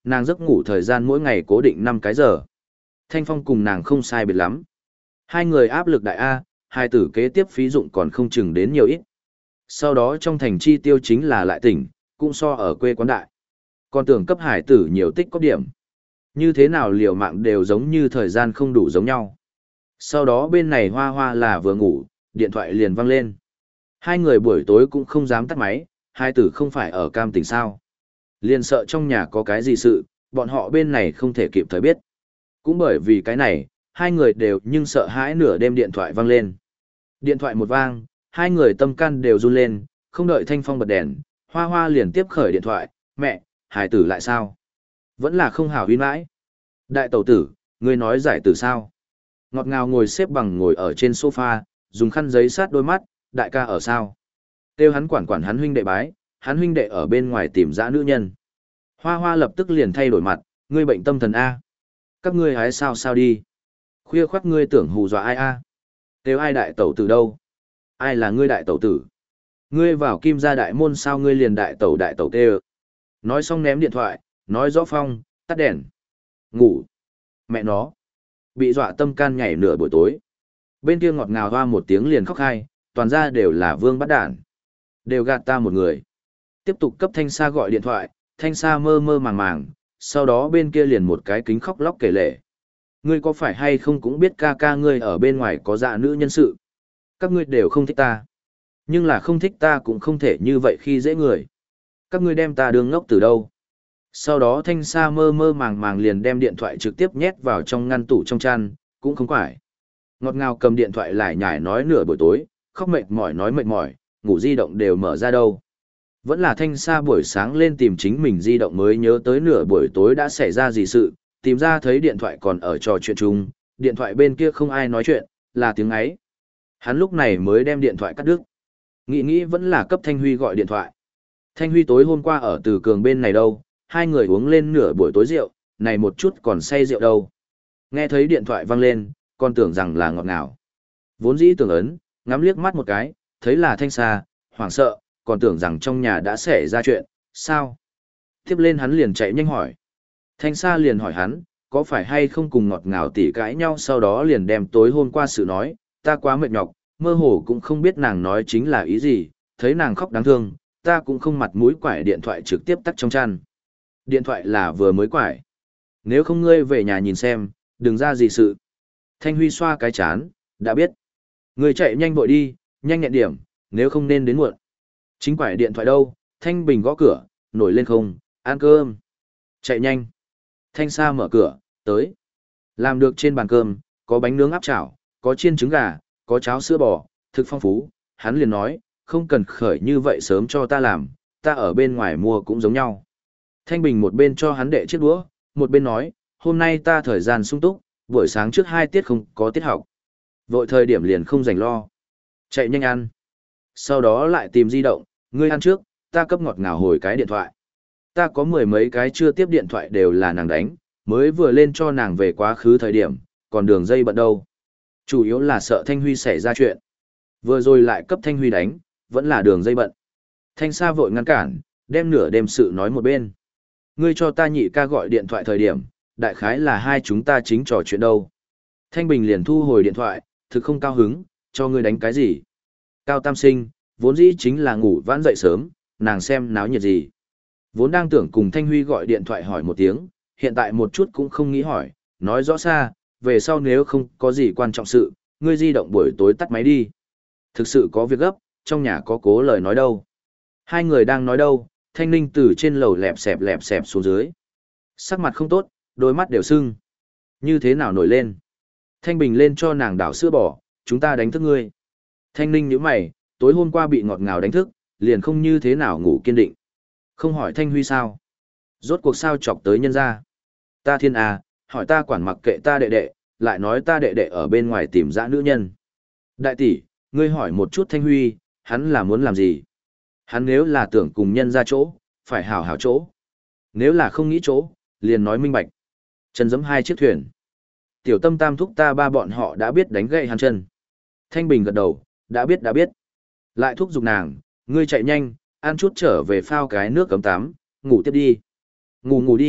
Nàng giấc ngủ thời gian mỗi ngày cố định năm cái giờ. Thanh Phong cùng nàng không sai biệt lắm. Hai người áp lực đại A, hai tử kế tiếp phí dụng còn không chừng đến nhiều ít. Sau đó trong thành chi tiêu chính là lại tỉnh, cũng so ở quê quán đại. Còn tưởng cấp hải tử nhiều tích có điểm. Như thế nào liều mạng đều giống như thời gian không đủ giống nhau. Sau đó bên này hoa hoa là vừa ngủ, điện thoại liền vang lên. Hai người buổi tối cũng không dám tắt máy, hai tử không phải ở cam tỉnh sao. Liền sợ trong nhà có cái gì sự, bọn họ bên này không thể kịp thời biết. Cũng bởi vì cái này, hai người đều nhưng sợ hãi nửa đêm điện thoại vang lên. Điện thoại một vang, hai người tâm can đều run lên, không đợi Thanh Phong bật đèn, hoa hoa liền tiếp khởi điện thoại, mẹ, hải tử lại sao? Vẫn là không hảo huy mãi. Đại tẩu tử, ngươi nói giải tử sao? Ngọt ngào ngồi xếp bằng ngồi ở trên sofa, dùng khăn giấy sát đôi mắt, đại ca ở sao? Kêu hắn quản quản hắn huynh đệ bái, hắn huynh đệ ở bên ngoài tìm dã nữ nhân. Hoa hoa lập tức liền thay đổi mặt, ngươi bệnh tâm thần A. Các ngươi hái sao sao đi. Khuya khoắt ngươi tưởng hù dọa ai A. Kêu ai đại tẩu tử đâu? Ai là ngươi đại tẩu tử? Ngươi vào kim gia đại môn sao ngươi liền đại tẩu đại tẩu tê. Nói xong ném điện thoại, nói rõ phong, tắt đèn. Ngủ. Mẹ nó. Bị dọa tâm can nhảy nửa buổi tối. Bên kia ngọt ngào hoa một tiếng liền khóc hai, toàn ra đều là vương bắt đản. Đều gạt ta một người. Tiếp tục cấp Thanh Sa gọi điện thoại, Thanh Sa mơ mơ màng màng, sau đó bên kia liền một cái kính khóc lóc kể lể. Ngươi có phải hay không cũng biết ca ca ngươi ở bên ngoài có dạ nữ nhân sự. Các ngươi đều không thích ta. Nhưng là không thích ta cũng không thể như vậy khi dễ người. Các ngươi đem ta đường ngốc từ đâu. Sau đó Thanh Sa mơ mơ màng màng liền đem điện thoại trực tiếp nhét vào trong ngăn tủ trong chăn, cũng không phải. Ngọt ngào cầm điện thoại lại nhải nói nửa buổi tối, khóc mệt mỏi nói mệt mỏi, ngủ di động đều mở ra đâu. Vẫn là Thanh Sa buổi sáng lên tìm chính mình di động mới nhớ tới nửa buổi tối đã xảy ra gì sự, tìm ra thấy điện thoại còn ở trò chuyện chung, điện thoại bên kia không ai nói chuyện, là tiếng ấy. Hắn lúc này mới đem điện thoại cắt đứt. Nghĩ nghĩ vẫn là cấp Thanh Huy gọi điện thoại. Thanh Huy tối hôm qua ở Từ Cường bên này đâu, hai người uống lên nửa buổi tối rượu, này một chút còn say rượu đâu. Nghe thấy điện thoại vang lên, còn tưởng rằng là ngọt ngào. Vốn dĩ tưởng ấn, ngắm liếc mắt một cái, thấy là Thanh Sa, hoảng sợ, còn tưởng rằng trong nhà đã xảy ra chuyện, sao? Tiếp lên hắn liền chạy nhanh hỏi. Thanh Sa liền hỏi hắn, có phải hay không cùng ngọt ngào tỉ cãi nhau, sau đó liền đem tối hôm qua sự nói, ta quá mệt nhọc, mơ hồ cũng không biết nàng nói chính là ý gì, thấy nàng khóc đáng thương, ta cũng không mặt mũi quải điện thoại trực tiếp tắt trong chăn. Điện thoại là vừa mới quải. Nếu không ngươi về nhà nhìn xem, đừng ra gì sự. Thanh Huy xoa cái chán, đã biết. Ngươi chạy nhanh vội đi, nhanh nhẹn điểm, nếu không nên đến muộn. Chính quải điện thoại đâu, Thanh Bình gõ cửa, nổi lên không, ăn cơm. Chạy nhanh. Thanh Sa mở cửa, tới. Làm được trên bàn cơm, có bánh nướng áp chảo, có chiên trứng gà, có cháo sữa bò, thực phong phú. Hắn liền nói, không cần khởi như vậy sớm cho ta làm, ta ở bên ngoài mua cũng giống nhau. Thanh Bình một bên cho hắn đệ chiếc đũa, một bên nói, hôm nay ta thời gian sung túc, buổi sáng trước hai tiết không có tiết học. Vội thời điểm liền không dành lo. Chạy nhanh ăn. Sau đó lại tìm di động, ngươi ăn trước, ta cấp ngọt ngào hồi cái điện thoại. Ta có mười mấy cái chưa tiếp điện thoại đều là nàng đánh, mới vừa lên cho nàng về quá khứ thời điểm, còn đường dây bận đâu. Chủ yếu là sợ Thanh Huy xảy ra chuyện. Vừa rồi lại cấp Thanh Huy đánh, vẫn là đường dây bận. Thanh Sa vội ngăn cản, đem nửa đêm sự nói một bên. Ngươi cho ta nhị ca gọi điện thoại thời điểm, đại khái là hai chúng ta chính trò chuyện đâu. Thanh Bình liền thu hồi điện thoại, thực không cao hứng, cho ngươi đánh cái gì. Cao Tam Sinh, vốn dĩ chính là ngủ vãn dậy sớm, nàng xem náo nhiệt gì. Vốn đang tưởng cùng Thanh Huy gọi điện thoại hỏi một tiếng, hiện tại một chút cũng không nghĩ hỏi, nói rõ xa, về sau nếu không có gì quan trọng sự, ngươi di động buổi tối tắt máy đi. Thực sự có việc gấp, trong nhà có cố lời nói đâu. Hai người đang nói đâu, Thanh Ninh từ trên lầu lẹp xẹp lẹp xẹp xuống dưới. Sắc mặt không tốt, đôi mắt đều sưng. Như thế nào nổi lên? Thanh Bình lên cho nàng đảo sữa bò, chúng ta đánh thức ngươi. Thanh Ninh nhíu mày, tối hôm qua bị ngọt ngào đánh thức, liền không như thế nào ngủ kiên định. Không hỏi Thanh Huy sao? Rốt cuộc sao chọc tới nhân ra? Ta thiên à, hỏi ta quản mặc kệ ta đệ đệ, lại nói ta đệ đệ ở bên ngoài tìm dã nữ nhân. Đại tỷ, ngươi hỏi một chút Thanh Huy, hắn là muốn làm gì? Hắn nếu là tưởng cùng nhân ra chỗ, phải hảo hảo chỗ. Nếu là không nghĩ chỗ, liền nói minh bạch. Chân giẫm hai chiếc thuyền. Tiểu Tâm tam thúc ta ba bọn họ đã biết đánh gậy hắn chân. Thanh Bình gật đầu, đã biết đã biết. Lại thúc giục nàng, ngươi chạy nhanh, ăn chút trở về phao cái nước cấm tắm, ngủ tiếp đi. Ngủ ngủ đi,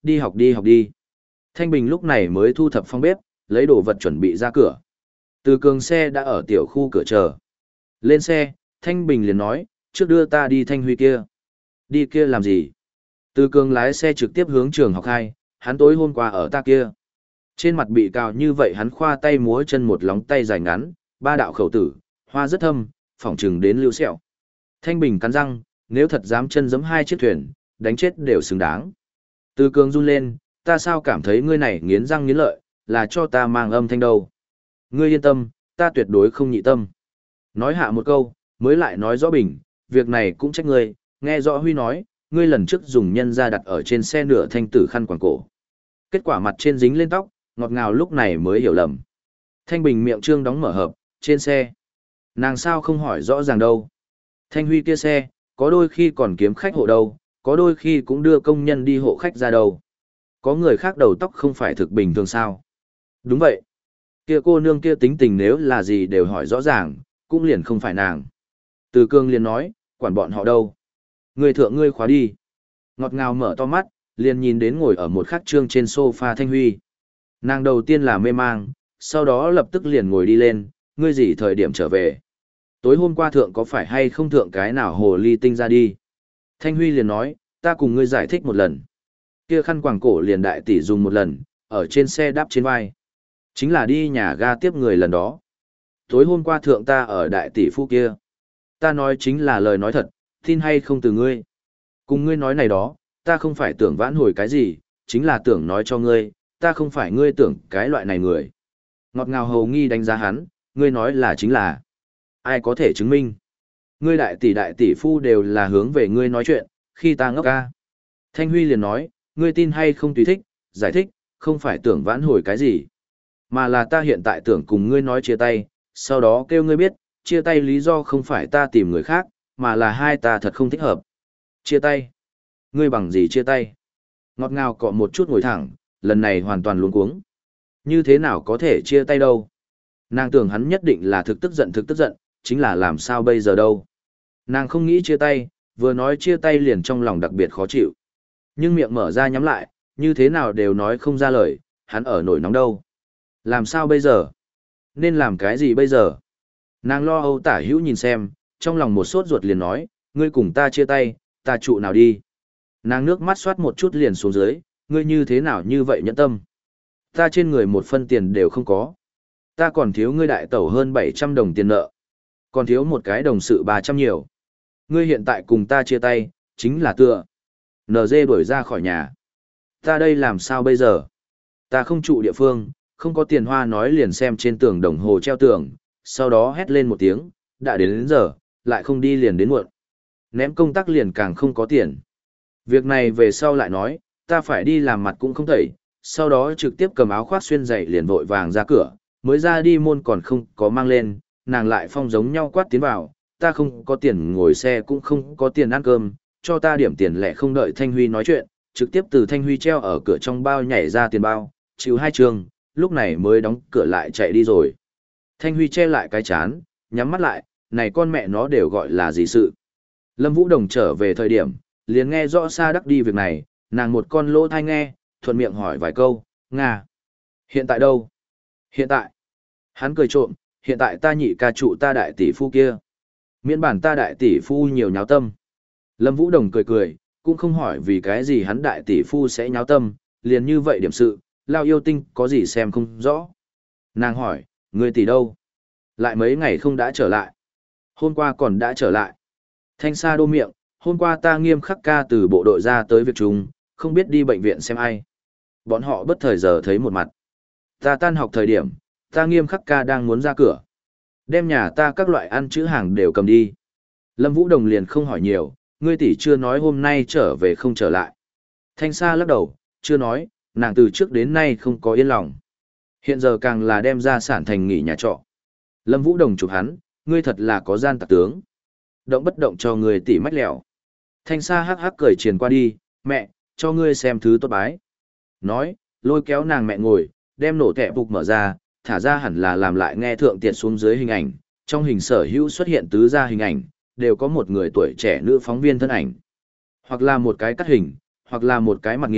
Đi học đi học đi. Thanh Bình lúc này mới thu thập phong bếp, lấy đồ vật chuẩn bị ra cửa. Từ Cường xe đã ở tiểu khu cửa chờ. Lên xe, Thanh Bình liền nói, trước đưa ta đi Thanh Huy kia. Đi kia làm gì? Từ Cường lái xe trực tiếp hướng trường học hai, hắn tối hôm qua ở ta kia. Trên mặt bị cào như vậy hắn khoa tay múa chân một lóng tay dài ngắn, ba đạo khẩu tử, hoa rất thâm, phỏng chừng đến lưu sẹo. Thanh Bình cắn răng, nếu thật dám chân giẫm hai chiếc thuyền, đánh chết đều xứng đáng. Từ Cường run lên, ta sao cảm thấy ngươi này nghiến răng nghiến lợi, là cho ta mang âm thanh đâu. Ngươi yên tâm, ta tuyệt đối không nhị tâm. Nói hạ một câu, mới lại nói rõ Bình, việc này cũng trách ngươi, nghe rõ Huy nói, ngươi lần trước dùng nhân ra đặt ở trên xe nửa thanh tử khăn quàng cổ. Kết quả mặt trên dính lên tóc, ngọt ngào lúc này mới hiểu lầm. Thanh Bình miệng trương đóng mở hợp, trên xe. Nàng sao không hỏi rõ ràng đâu. Thanh Huy kia xe, có đôi khi còn kiếm khách hộ đâu, có đôi khi cũng đưa công nhân đi hộ khách ra đâu. Có người khác đầu tóc không phải thực bình thường sao. Đúng vậy. Kia cô nương kia tính tình nếu là gì đều hỏi rõ ràng, cũng liền không phải nàng. Từ Cương liền nói, quản bọn họ đâu. Người thượng ngươi khóa đi. Ngọt ngào mở to mắt, liền nhìn đến ngồi ở một khắc trương trên sofa Thanh Huy. Nàng đầu tiên là mê mang, sau đó lập tức liền ngồi đi lên, ngươi gì thời điểm trở về. Tối hôm qua thượng có phải hay không thượng cái nào hồ ly tinh ra đi. Thanh Huy liền nói, ta cùng ngươi giải thích một lần. Kia khăn quàng cổ liền đại tỷ dùng một lần, ở trên xe đáp trên vai. Chính là đi nhà ga tiếp người lần đó. Tối hôm qua thượng ta ở đại tỷ phu kia. Ta nói chính là lời nói thật, tin hay không từ ngươi. Cùng ngươi nói này đó, ta không phải tưởng vãn hồi cái gì, chính là tưởng nói cho ngươi, ta không phải ngươi tưởng cái loại này người. Ngọt ngào hầu nghi đánh giá hắn, ngươi nói là chính là. Ai có thể chứng minh? Ngươi đại tỷ đại tỷ phu đều là hướng về ngươi nói chuyện, khi ta ngốc ca. Thanh Huy liền nói, ngươi tin hay không tùy thích, giải thích, không phải tưởng vãn hồi cái gì. Mà là ta hiện tại tưởng cùng ngươi nói chia tay, sau đó kêu ngươi biết, chia tay lý do không phải ta tìm người khác, mà là hai ta thật không thích hợp. Chia tay? Ngươi bằng gì chia tay? Ngọt ngào cọ một chút ngồi thẳng, lần này hoàn toàn luống cuống. Như thế nào có thể chia tay đâu? Nàng tưởng hắn nhất định là thực tức giận thực tức giận, chính là làm sao bây giờ đâu. Nàng không nghĩ chia tay, vừa nói chia tay liền trong lòng đặc biệt khó chịu. Nhưng miệng mở ra nhắm lại, như thế nào đều nói không ra lời, hắn ở nổi nóng đâu. Làm sao bây giờ? Nên làm cái gì bây giờ? Nàng lo âu tả hữu nhìn xem, trong lòng một sốt ruột liền nói, ngươi cùng ta chia tay, ta trụ nào đi. Nàng nước mắt xoát một chút liền xuống dưới, ngươi như thế nào như vậy nhẫn tâm. Ta trên người một phân tiền đều không có. Ta còn thiếu ngươi đại tẩu hơn bảy trăm đồng tiền nợ. Còn thiếu một cái đồng sự ba trăm nhiều. Ngươi hiện tại cùng ta chia tay, chính là tựa. en giê đuổi ra khỏi nhà. Ta đây làm sao bây giờ? Ta không trụ địa phương, không có tiền hoa nói liền xem trên tường đồng hồ treo tường, sau đó hét lên một tiếng, đã đến đến giờ, lại không đi liền đến muộn. Ném công tác liền càng không có tiền. Việc này về sau lại nói, ta phải đi làm mặt cũng không tẩy, sau đó trực tiếp cầm áo khoác xuyên dậy liền vội vàng ra cửa, mới ra đi môn còn không có mang lên, nàng lại phong giống nhau quát tiến vào, ta không có tiền ngồi xe cũng không có tiền ăn cơm, cho ta điểm tiền lẻ không đợi Thanh Huy nói chuyện, trực tiếp từ Thanh Huy treo ở cửa trong bao nhảy ra tiền bao, chịu hai trường, lúc này mới đóng cửa lại chạy đi rồi. Thanh Huy che lại cái chán, nhắm mắt lại, này con mẹ nó đều gọi là gì sự. Lâm Vũ Đồng trở về thời điểm, liền nghe rõ Sa Đắc đi việc này, nàng một con lỗ thai nghe, thuận miệng hỏi vài câu, Nga. Hiện tại đâu? Hiện tại. Hắn cười trộm, hiện tại ta nhị ca trụ ta đại tỷ phu kia. Miễn bản ta đại tỷ phu nhiều nháo tâm. Lâm Vũ Đồng cười cười, cũng không hỏi vì cái gì hắn đại tỷ phu sẽ nháo tâm, liền như vậy điểm sự, lao yêu tinh có gì xem không rõ. Nàng hỏi, người tỷ đâu? Lại mấy ngày không đã trở lại. Hôm qua còn đã trở lại. Thanh Sa đô miệng, hôm qua ta nghiêm khắc ca từ bộ đội ra tới việc chúng, không biết đi bệnh viện xem ai. Bọn họ bất thời giờ thấy một mặt. Ta tan học thời điểm, ta nghiêm khắc ca đang muốn ra cửa. Đem nhà ta các loại ăn chữ hàng đều cầm đi. Lâm Vũ Đồng liền không hỏi nhiều, ngươi tỷ chưa nói hôm nay trở về không trở lại. Thanh Sa lắc đầu, chưa nói, nàng từ trước đến nay không có yên lòng. Hiện giờ càng là đem ra sản thành nghỉ nhà trọ. Lâm Vũ Đồng chụp hắn, ngươi thật là có gian tặc tướng. Động bất động cho người tỷ mách lẹo. Thanh Sa hắc hắc cười truyền qua đi, mẹ, cho ngươi xem thứ tốt bái. Nói, lôi kéo nàng mẹ ngồi, đem nổ tẹp phục mở ra, thả ra hẳn là làm lại nghe thượng tiện xuống dưới hình ảnh. Trong hình sở hữu xuất hiện tứ gia hình ảnh, đều có một người tuổi trẻ nữ phóng viên thân ảnh. Hoặc là một cái cắt hình, hoặc là một cái mặt nghiêng,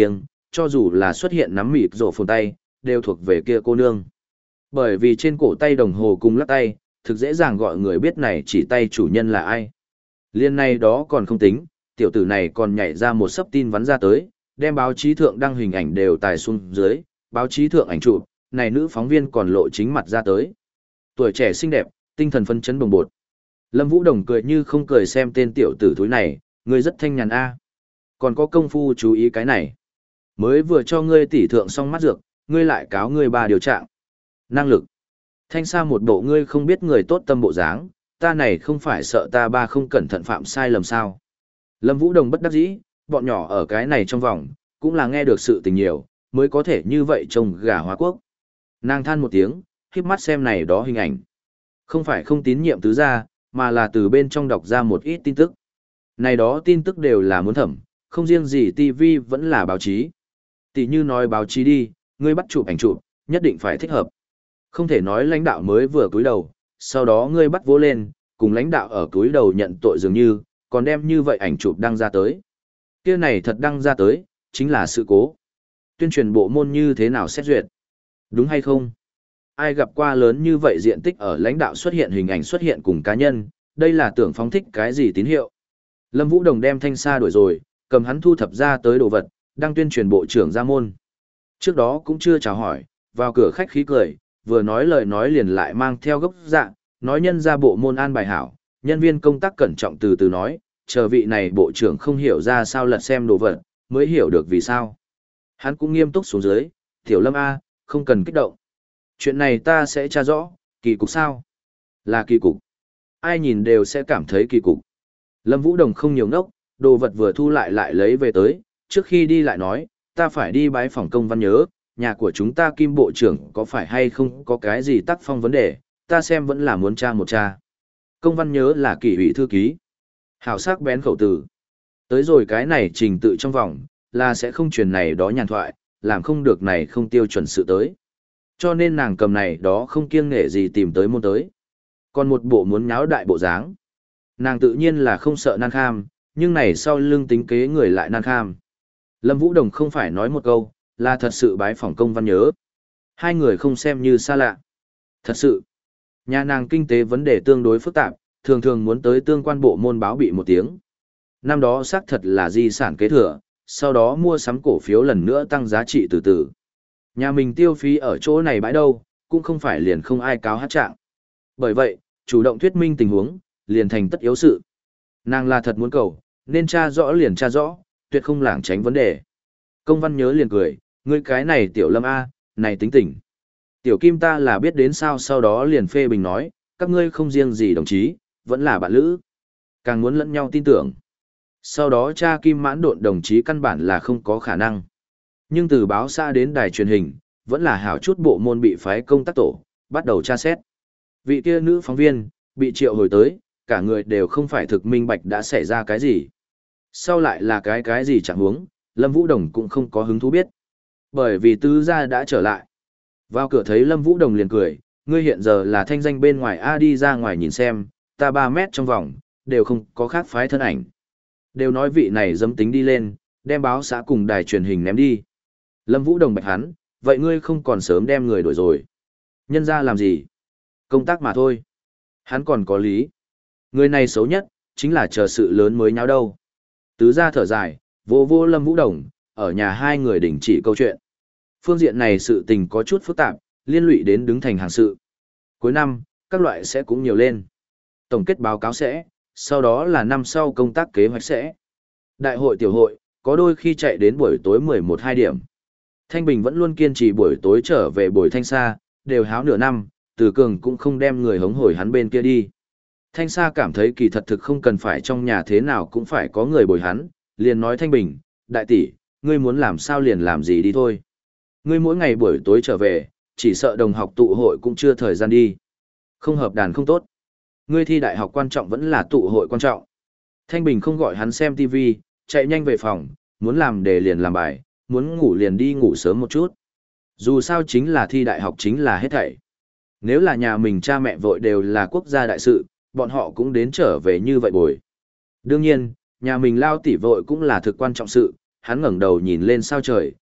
cho dù là xuất hiện nắm mịt rổ phồn tay, đều thuộc về kia cô nương. Bởi vì trên cổ tay đồng hồ cùng lắc tay, thực dễ dàng gọi người biết này chỉ tay chủ nhân là ai. Liên này đó còn không tính, tiểu tử này còn nhảy ra một sấp tin vắn ra tới, đem báo chí thượng đăng hình ảnh đều tài xuống dưới, báo chí thượng ảnh chụp, này nữ phóng viên còn lộ chính mặt ra tới. Tuổi trẻ xinh đẹp, tinh thần phấn chấn bồng bột. Lâm Vũ Đồng cười như không cười xem tên tiểu tử thúi này, ngươi rất thanh nhàn a. Còn có công phu chú ý cái này. Mới vừa cho ngươi tỉ thượng xong mắt dược, ngươi lại cáo ngươi ba điều trạng. Năng lực. Thanh xa một bộ ngươi không biết người tốt tâm bộ dáng, ta này không phải sợ ta ba không cẩn thận phạm sai lầm sao. Lâm Vũ Đồng bất đắc dĩ, bọn nhỏ ở cái này trong vòng, cũng là nghe được sự tình nhiều, mới có thể như vậy trông gà hóa quốc. Nàng than một tiếng, khiếp mắt xem này đó hình ảnh. Không phải không tín nhiệm tứ gia, mà là từ bên trong đọc ra một ít tin tức. Này đó tin tức đều là muốn thẩm, không riêng gì ti vi vẫn là báo chí. Tỷ như nói báo chí đi, ngươi bắt chụp ảnh chụp, nhất định phải thích hợp. Không thể nói lãnh đạo mới vừa cúi đầu, sau đó ngươi bắt vỗ lên, cùng lãnh đạo ở cúi đầu nhận tội dường như, còn đem như vậy ảnh chụp đăng ra tới. Kia này thật đăng ra tới, chính là sự cố. Tuyên truyền bộ môn như thế nào xét duyệt? Đúng hay không? Ai gặp qua lớn như vậy diện tích ở lãnh đạo xuất hiện hình ảnh xuất hiện cùng cá nhân, đây là tưởng phóng thích cái gì tín hiệu? Lâm Vũ Đồng đem Thanh Sa đuổi rồi, cầm hắn thu thập ra tới đồ vật, đang tuyên truyền bộ trưởng ra môn. Trước đó cũng chưa chào hỏi, vào cửa khách khí cười, vừa nói lời nói liền lại mang theo gốc dạ, nói nhân ra bộ môn an bài hảo, nhân viên công tác cẩn trọng từ từ nói, chờ vị này bộ trưởng không hiểu ra sao lật xem đồ vật, mới hiểu được vì sao. Hắn cũng nghiêm túc xuống dưới, Tiểu Lâm A, không cần kích động. Chuyện này ta sẽ tra rõ, kỳ cục sao? Là kỳ cục. Ai nhìn đều sẽ cảm thấy kỳ cục. Lâm Vũ Đồng không nhiều ngốc, đồ vật vừa thu lại lại lấy về tới, trước khi đi lại nói, ta phải đi bái phòng công văn nhớ, nhà của chúng ta Kim Bộ trưởng có phải hay không có cái gì tác phong vấn đề, ta xem vẫn là muốn tra một tra. Công văn nhớ là kỷ ủy thư ký. Hảo sắc bén khẩu từ. Tới rồi cái này trình tự trong vòng, là sẽ không truyền này đó nhàn thoại, làm không được này không tiêu chuẩn sự tới. Cho nên nàng cầm này đó không kiêng nể gì tìm tới môn tới. Còn một bộ muốn nháo đại bộ dáng. Nàng tự nhiên là không sợ nan kham, nhưng này sau lưng tính kế người lại nan kham. Lâm Vũ Đồng không phải nói một câu, là thật sự bái phỏng công văn nhớ. Hai người không xem như xa lạ. Thật sự, nhà nàng kinh tế vấn đề tương đối phức tạp, thường thường muốn tới tương quan bộ môn báo bị một tiếng. Năm đó xác thật là di sản kế thừa, sau đó mua sắm cổ phiếu lần nữa tăng giá trị từ từ. Nhà mình tiêu phí ở chỗ này bãi đâu, cũng không phải liền không ai cáo hát trạng. Bởi vậy, chủ động thuyết minh tình huống, liền thành tất yếu sự. Nàng là thật muốn cầu, nên tra rõ liền tra rõ, tuyệt không lảng tránh vấn đề. Công văn nhớ liền cười, ngươi cái này Tiểu Lâm A, này tính tình. Tiểu Kim ta là biết đến sao sau đó liền phê bình nói, các ngươi không riêng gì đồng chí, vẫn là bạn lữ. Càng muốn lẫn nhau tin tưởng. Sau đó cha Kim mãn độn đồng chí căn bản là không có khả năng. Nhưng từ báo xa đến đài truyền hình, vẫn là hảo chút bộ môn bị phái công tác tổ, bắt đầu tra xét. Vị kia nữ phóng viên, bị triệu hồi tới, cả người đều không phải thực minh bạch đã xảy ra cái gì. Sau lại là cái cái gì chẳng huống, Lâm Vũ Đồng cũng không có hứng thú biết. Bởi vì tứ gia đã trở lại. Vào cửa thấy Lâm Vũ Đồng liền cười, ngươi hiện giờ là thanh danh bên ngoài A đi ra ngoài nhìn xem, ta ba mét trong vòng, đều không có khác phái thân ảnh. Đều nói vị này dâm tính đi lên, đem báo xã cùng đài truyền hình ném đi. Lâm Vũ Đồng bạch hắn, vậy ngươi không còn sớm đem người đổi rồi. Nhân ra làm gì? Công tác mà thôi. Hắn còn có lý. Người này xấu nhất, chính là chờ sự lớn mới nháo đâu. Tứ gia thở dài, vô vô Lâm Vũ Đồng, ở nhà hai người đình chỉ câu chuyện. Phương diện này sự tình có chút phức tạp, liên lụy đến đứng thành hàng sự. Cuối năm, các loại sẽ cũng nhiều lên. Tổng kết báo cáo sẽ, sau đó là năm sau công tác kế hoạch sẽ. Đại hội tiểu hội, có đôi khi chạy đến buổi tối mười một hai điểm. Thanh Bình vẫn luôn kiên trì buổi tối trở về buổi Thanh Sa, đều háo nửa năm, Từ Cường cũng không đem người hống hồi hắn bên kia đi. Thanh Sa cảm thấy kỳ thật thực không cần phải trong nhà thế nào cũng phải có người bồi hắn, liền nói Thanh Bình, đại tỷ, ngươi muốn làm sao liền làm gì đi thôi. Ngươi mỗi ngày buổi tối trở về, chỉ sợ đồng học tụ hội cũng chưa thời gian đi. Không hợp đàn không tốt. Ngươi thi đại học quan trọng vẫn là tụ hội quan trọng. Thanh Bình không gọi hắn xem ti vi, chạy nhanh về phòng, muốn làm đề liền làm bài, muốn ngủ liền đi ngủ sớm một chút. Dù sao chính là thi đại học chính là hết thảy. Nếu là nhà mình cha mẹ vội đều là quốc gia đại sự, bọn họ cũng đến trở về như vậy bồi. Đương nhiên, nhà mình lao tỷ vội cũng là thực quan trọng sự, hắn ngẩng đầu nhìn lên sao trời,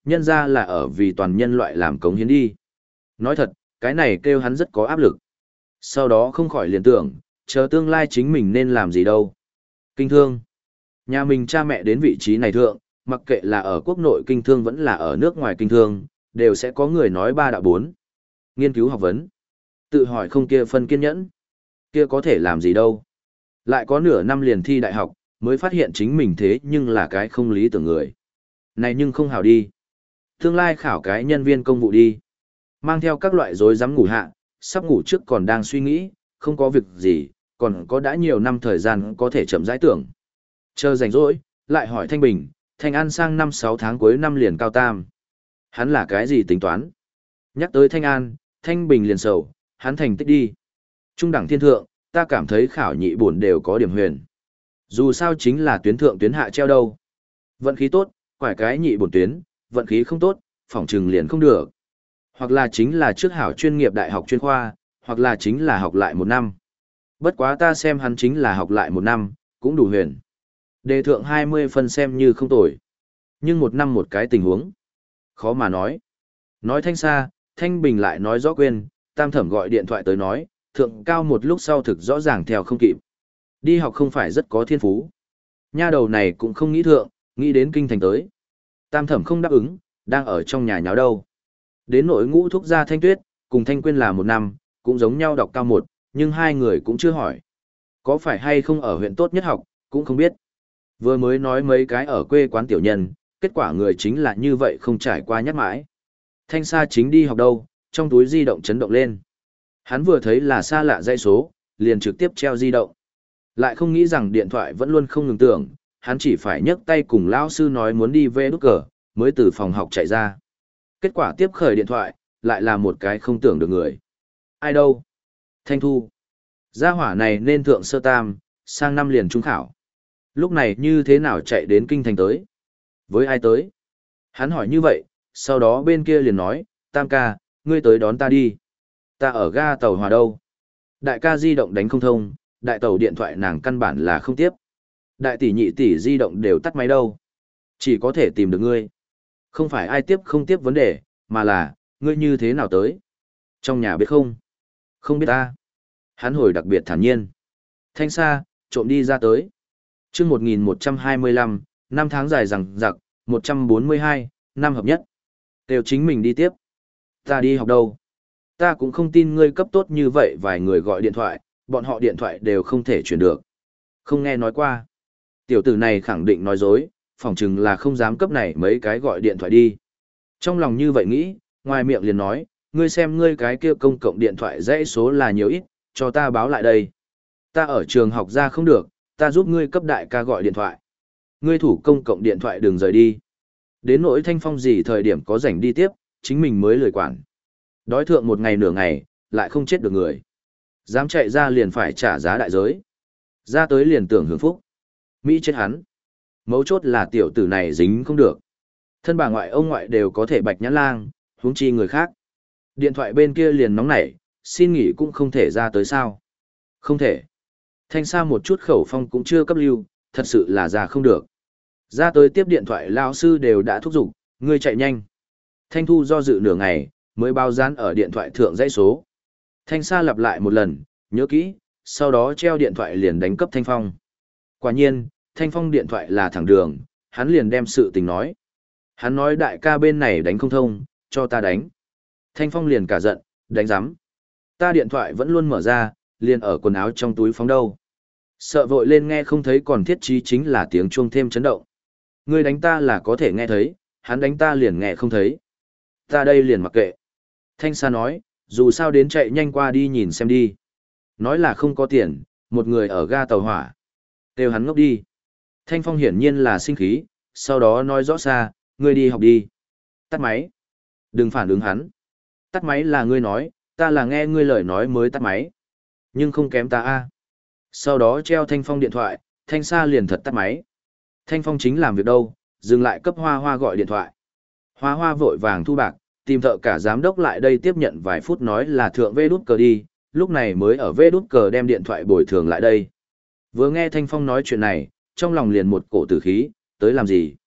Nhân ra là ở vì toàn nhân loại làm cống hiến đi. Nói thật, cái này kêu hắn rất có áp lực. Sau đó không khỏi liền tưởng, chờ tương lai chính mình nên làm gì đâu. Kinh thương. Nhà mình cha mẹ đến vị trí này thượng, mặc kệ là ở quốc nội kinh thương vẫn là ở nước ngoài kinh thương, đều sẽ có người nói ba đạo bốn. Nghiên cứu học vấn. Tự hỏi không kia phân kiên nhẫn. Kia có thể làm gì đâu. Lại có nửa năm liền thi đại học, mới phát hiện chính mình thế nhưng là cái không lý tưởng người. Này nhưng không hào đi. Tương lai khảo cái nhân viên công vụ đi. Mang theo các loại rối rắm ngủ hạ, sắp ngủ trước còn đang suy nghĩ, không có việc gì, còn có đã nhiều năm thời gian có thể chậm rãi tưởng. Chờ rảnh rỗi, lại hỏi Thanh Bình, Thanh An sang năm sáu tháng cuối năm liền cao tam. Hắn là cái gì tính toán? Nhắc tới Thanh An, Thanh Bình liền sầu, hắn thành tích đi. Trung đẳng thiên thượng, ta cảm thấy khảo nhị bổn đều có điểm huyền. Dù sao chính là tuyến thượng tuyến hạ treo đâu. Vận khí tốt, quải cái nhị bổn tuyến, vận khí không tốt, phỏng trừng liền không được. Hoặc là chính là trước hảo chuyên nghiệp đại học chuyên khoa, hoặc là chính là học lại một năm. Bất quá ta xem hắn chính là học lại một năm, cũng đủ huyền. Đề thượng hai mươi phân xem như không tồi. Nhưng một năm một cái tình huống. Khó mà nói. Nói Thanh xa, Thanh Bình lại nói rõ quên, Tam Thẩm gọi điện thoại tới nói, thượng cao một lúc sau thực rõ ràng theo không kịp. Đi học không phải rất có thiên phú. Nha đầu này cũng không nghĩ thượng, nghĩ đến kinh thành tới. Tam Thẩm không đáp ứng, đang ở trong nhà nháo đâu. Đến nội ngũ thúc gia Thanh Tuyết, cùng Thanh Quyên là một năm, cũng giống nhau đọc cao một, nhưng hai người cũng chưa hỏi. Có phải hay không ở huyện tốt nhất học, cũng không biết. Vừa mới nói mấy cái ở quê quán tiểu nhân, kết quả người chính là như vậy không trải qua nhắc mãi. Thanh Sa chính đi học đâu, trong túi di động chấn động lên. Hắn vừa thấy là xa lạ dãy số, liền trực tiếp treo di động. Lại không nghĩ rằng điện thoại vẫn luôn không ngừng tưởng, hắn chỉ phải nhấc tay cùng lão sư nói muốn đi về đút cờ, mới từ phòng học chạy ra. Kết quả tiếp khởi điện thoại, lại là một cái không tưởng được người. Ai đâu? Thanh Thu. Gia hỏa này nên thượng sơ tam, sang năm liền trung khảo. Lúc này như thế nào chạy đến kinh thành tới? Với ai tới? Hắn hỏi như vậy, sau đó bên kia liền nói, Tam ca, ngươi tới đón ta đi. Ta ở ga tàu hòa đâu? Đại ca di động đánh không thông, đại tàu điện thoại nàng căn bản là không tiếp. Đại tỷ nhị tỷ di động đều tắt máy đâu. Chỉ có thể tìm được ngươi. Không phải ai tiếp không tiếp vấn đề, mà là, ngươi như thế nào tới? Trong nhà biết không? Không biết ta. Hắn hồi đặc biệt thản nhiên. Thanh xa, trộm đi ra tới. chương một nghìn một trăm hai mươi lăm, năm tháng dài rằng giặc, một trăm bốn mươi hai, năm hợp nhất. Đều chính mình đi tiếp. Ta đi học đâu? Ta cũng không tin ngươi cấp tốt như vậy vài người gọi điện thoại, bọn họ điện thoại đều không thể chuyển được. Không nghe nói qua. Tiểu tử này khẳng định nói dối, phỏng chừng là không dám cấp này mấy cái gọi điện thoại đi. Trong lòng như vậy nghĩ, ngoài miệng liền nói, ngươi xem ngươi cái kia công cộng điện thoại dãy số là nhiều ít, cho ta báo lại đây. Ta ở trường học ra không được, ta giúp ngươi cấp đại ca gọi điện thoại. Ngươi thủ công cộng điện thoại đừng rời đi. Đến nỗi Thanh Phong gì thời điểm có rảnh đi tiếp, chính mình mới lười quản. Đói thượng một ngày nửa ngày, lại không chết được người. Dám chạy ra liền phải trả giá đại giới. Ra tới liền tưởng hưởng phúc. Mỹ chết hắn. Mấu chốt là tiểu tử này dính không được. Thân bà ngoại ông ngoại đều có thể bạch nhãn lang, huống chi người khác. Điện thoại bên kia liền nóng nảy, xin nghỉ cũng không thể ra tới sao. Không thể. Thanh xa một chút khẩu phong cũng chưa cấp lưu, thật sự là ra không được. Ra tới tiếp điện thoại lão sư đều đã thúc giục, ngươi chạy nhanh. Thanh Thu do dự nửa ngày, mới bao dán ở điện thoại thượng dãy số. Thanh xa lặp lại một lần, nhớ kỹ, sau đó treo điện thoại liền đánh cấp Thanh Phong. Quả nhiên, Thanh Phong điện thoại là thẳng đường, hắn liền đem sự tình nói. Hắn nói đại ca bên này đánh không thông, cho ta đánh. Thanh Phong liền cả giận, đánh giám. Ta điện thoại vẫn luôn mở ra, liền ở quần áo trong túi phóng đâu. Sợ vội lên nghe không thấy còn thiết trí chính là tiếng chuông thêm chấn động. Ngươi đánh ta là có thể nghe thấy, hắn đánh ta liền nghe không thấy. Ta đây liền mặc kệ. Thanh Sa nói, dù sao đến chạy nhanh qua đi nhìn xem đi. Nói là không có tiền, một người ở ga tàu hỏa. Kêu hắn ngốc đi. Thanh Phong hiển nhiên là sinh khí, sau đó nói rõ xa, ngươi đi học đi. Tắt máy. Đừng phản ứng hắn. Tắt máy là ngươi nói, ta là nghe ngươi lời nói mới tắt máy. Nhưng không kém ta a. Sau đó treo Thanh Phong điện thoại, Thanh Sa liền thật tắt máy. Thanh Phong chính làm việc đâu, dừng lại cấp Hoa Hoa gọi điện thoại. Hoa Hoa vội vàng thu bạc, tìm thợ cả giám đốc lại đây tiếp nhận vài phút nói là thượng vê đút cờ đi, lúc này mới ở vê đút cờ đem điện thoại bồi thường lại đây. Vừa nghe Thanh Phong nói chuyện này, trong lòng liền một cổ tử khí, tới làm gì?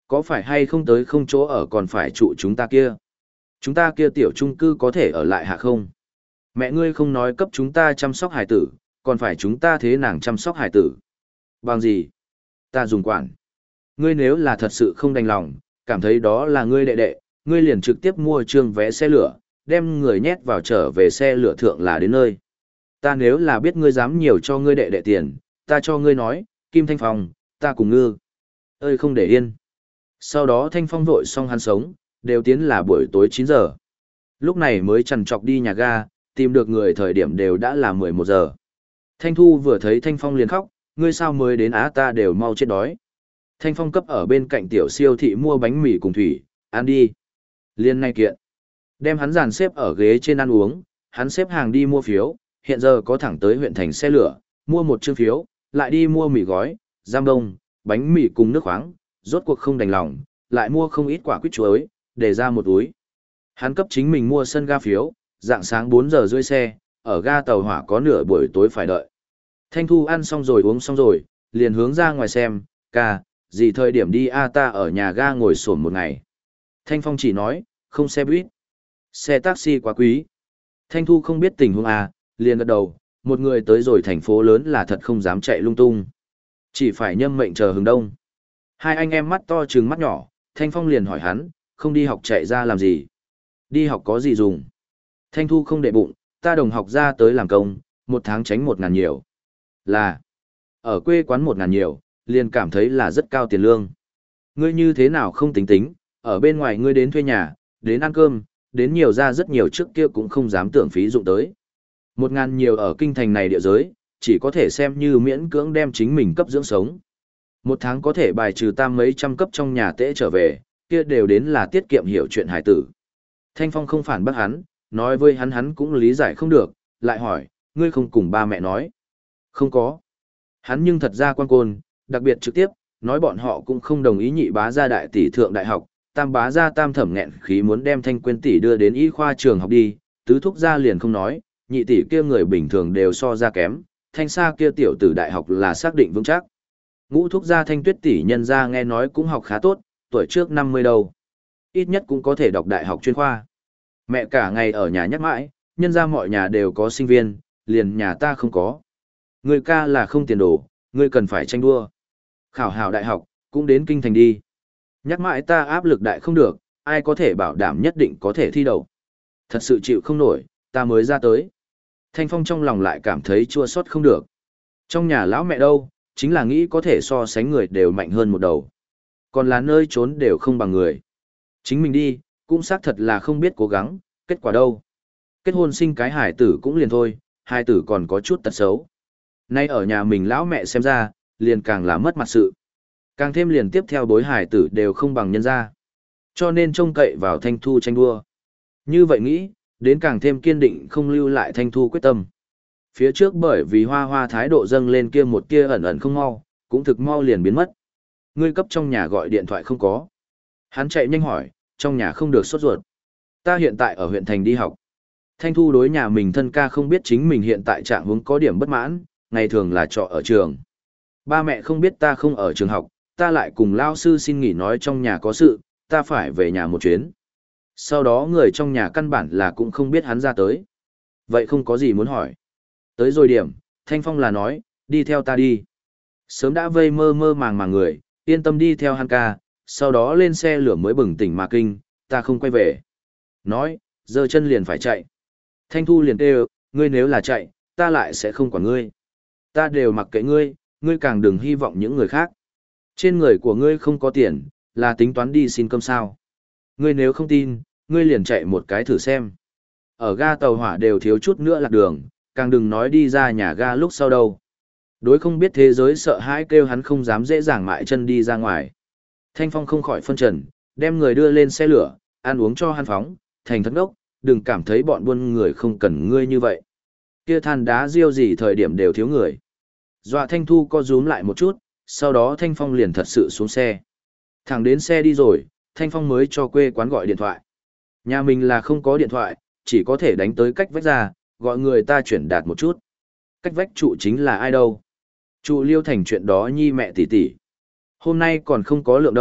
Có phải hay không tới không chỗ ở còn phải trụ chúng ta kia? Chúng ta kia tiểu chung cư có thể ở lại hạ không? Mẹ ngươi không nói cấp chúng ta chăm sóc hải tử, còn phải chúng ta thế nàng chăm sóc hải tử. Bằng gì? Ta dùng quản. Ngươi nếu là thật sự không đành lòng, cảm thấy đó là ngươi đệ đệ, ngươi liền trực tiếp mua trương vé xe lửa, đem người nhét vào trở về xe lửa thượng là đến nơi. Ta nếu là biết ngươi dám nhiều cho ngươi đệ đệ tiền, ta cho ngươi nói, Kim Thanh Phong, ta cùng ngư. Ơi không để yên. Sau đó Thanh Phong vội xong hắn sống, đều tiến là buổi tối chín giờ. Lúc này mới trằn trọc đi nhà ga, tìm được người thời điểm đều đã là mười một giờ. Thanh Thu vừa thấy Thanh Phong liền khóc, ngươi sao mới đến á, ta đều mau chết đói. Thanh Phong cấp ở bên cạnh tiểu siêu thị mua bánh mì cùng thủy, ăn đi. Liên này kiện. Đem hắn dàn xếp ở ghế trên ăn uống, hắn xếp hàng đi mua phiếu, hiện giờ có thẳng tới huyện thành xe lửa, mua một chương phiếu, lại đi mua mì gói, giam đông, bánh mì cùng nước khoáng, rốt cuộc không đành lòng, lại mua không ít quả quýt chuối, để ra một túi. Hắn cấp chính mình mua sân ga phiếu, dạng sáng bốn giờ rưỡi xe, ở ga tàu hỏa có nửa buổi tối phải đợi. Thanh Thu ăn xong rồi uống xong rồi, liền hướng ra ngoài xem, ca, gì thời điểm đi a, ta ở nhà ga ngồi xổm một ngày. Thanh Phong chỉ nói, không xe buýt. Xe taxi quá quý. Thanh Thu không biết tình huống à, liền gật đầu, một người tới rồi thành phố lớn là thật không dám chạy lung tung. Chỉ phải nhâm mệnh chờ hừng đông. Hai anh em mắt to trừng mắt nhỏ, Thanh Phong liền hỏi hắn, không đi học chạy ra làm gì? Đi học có gì dùng? Thanh Thu không để bụng, ta đồng học ra tới làm công, một tháng tránh một ngàn nhiều. Là, ở quê quán một ngàn nhiều, liền cảm thấy là rất cao tiền lương. Ngươi như thế nào không tính tính, ở bên ngoài ngươi đến thuê nhà, đến ăn cơm, đến nhiều ra rất nhiều trước kia cũng không dám tưởng phí dụng tới. Một ngàn nhiều ở kinh thành này địa giới, chỉ có thể xem như miễn cưỡng đem chính mình cấp dưỡng sống. Một tháng có thể bài trừ tam mấy trăm cấp trong nhà tễ trở về, kia đều đến là tiết kiệm hiểu chuyện hải tử. Thanh Phong không phản bác hắn, nói với hắn hắn cũng lý giải không được, lại hỏi, ngươi không cùng ba mẹ nói. Không có. Hắn nhưng thật ra quan côn, đặc biệt trực tiếp, nói bọn họ cũng không đồng ý nhị bá gia đại tỷ thượng đại học, tam bá gia tam thẩm nghẹn khí muốn đem Thanh Quyên tỷ đưa đến y khoa trường học đi, tứ thúc gia liền không nói, nhị tỷ kia người bình thường đều so ra kém, Thanh Sa kia tiểu tử đại học là xác định vững chắc. Ngũ thúc gia Thanh Tuyết tỷ nhân gia nghe nói cũng học khá tốt, tuổi trước năm mươi đâu. Ít nhất cũng có thể đọc đại học chuyên khoa. Mẹ cả ngày ở nhà nhắc mãi, nhân gia mọi nhà đều có sinh viên, liền nhà ta không có. Người ca là không tiền đồ, ngươi cần phải tranh đua. Khảo hảo đại học, cũng đến kinh thành đi. Nhắc mãi ta áp lực đại không được, ai có thể bảo đảm nhất định có thể thi đậu. Thật sự chịu không nổi, ta mới ra tới. Thanh Phong trong lòng lại cảm thấy chua xót không được. Trong nhà lão mẹ đâu, chính là nghĩ có thể so sánh người đều mạnh hơn một đầu. Còn là nơi trốn đều không bằng người. Chính mình đi, cũng xác thật là không biết cố gắng, kết quả đâu. Kết hôn sinh cái hải tử cũng liền thôi, hải tử còn có chút tật xấu. Nay ở nhà mình lão mẹ xem ra, liền càng là mất mặt sự. Càng thêm liền tiếp theo bối hải tử đều không bằng nhân gia. Cho nên trông cậy vào Thanh Thu tranh đua. Như vậy nghĩ, đến càng thêm kiên định không lưu lại Thanh Thu quyết tâm. Phía trước bởi vì hoa hoa thái độ dâng lên kia một kia ẩn ẩn không mau, cũng thực mau liền biến mất. Ngươi cấp trong nhà gọi điện thoại không có. Hắn chạy nhanh hỏi, trong nhà không được sốt ruột. Ta hiện tại ở huyện thành đi học. Thanh Thu đối nhà mình thân ca không biết chính mình hiện tại trạng huống có điểm bất mãn, ngày thường là trọ ở trường. Ba mẹ không biết ta không ở trường học, ta lại cùng lao sư xin nghỉ nói trong nhà có sự, ta phải về nhà một chuyến. Sau đó người trong nhà căn bản là cũng không biết hắn ra tới. Vậy không có gì muốn hỏi. Tới rồi điểm, Thanh Phong là nói, đi theo ta đi. Sớm đã vây mơ mơ màng màng người, yên tâm đi theo hắn ca, sau đó lên xe lửa mới bừng tỉnh mà kinh, ta không quay về. Nói, giơ chân liền phải chạy. Thanh Thu liền kêu, ngươi nếu là chạy, ta lại sẽ không quản ngươi. Ta đều mặc kệ ngươi, ngươi càng đừng hy vọng những người khác. Trên người của ngươi không có tiền, là tính toán đi xin cơm sao. Ngươi nếu không tin, ngươi liền chạy một cái thử xem. Ở ga tàu hỏa đều thiếu chút nữa lạc đường, càng đừng nói đi ra nhà ga lúc sau đâu. Đối không biết thế giới sợ hãi kêu hắn không dám dễ dàng mại chân đi ra ngoài. Thanh Phong không khỏi phân trần, đem người đưa lên xe lửa, ăn uống cho hắn phóng, thành thất ngốc, đừng cảm thấy bọn buôn người không cần ngươi như vậy. Kia than đá riêu gì thời điểm đều thiếu người. Dọa Thanh Thu co rúm lại một chút, sau đó Thanh Phong liền thật sự xuống xe. Thẳng đến xe đi rồi, Thanh Phong mới cho quê quán gọi điện thoại. Nhà mình là không có điện thoại, chỉ có thể đánh tới cách vách ra, gọi người ta chuyển đạt một chút. Cách vách trụ chính là ai đâu? Trụ Liêu Thành chuyện đó nhi mẹ tỷ tỷ. Hôm nay còn không có lượng đâu,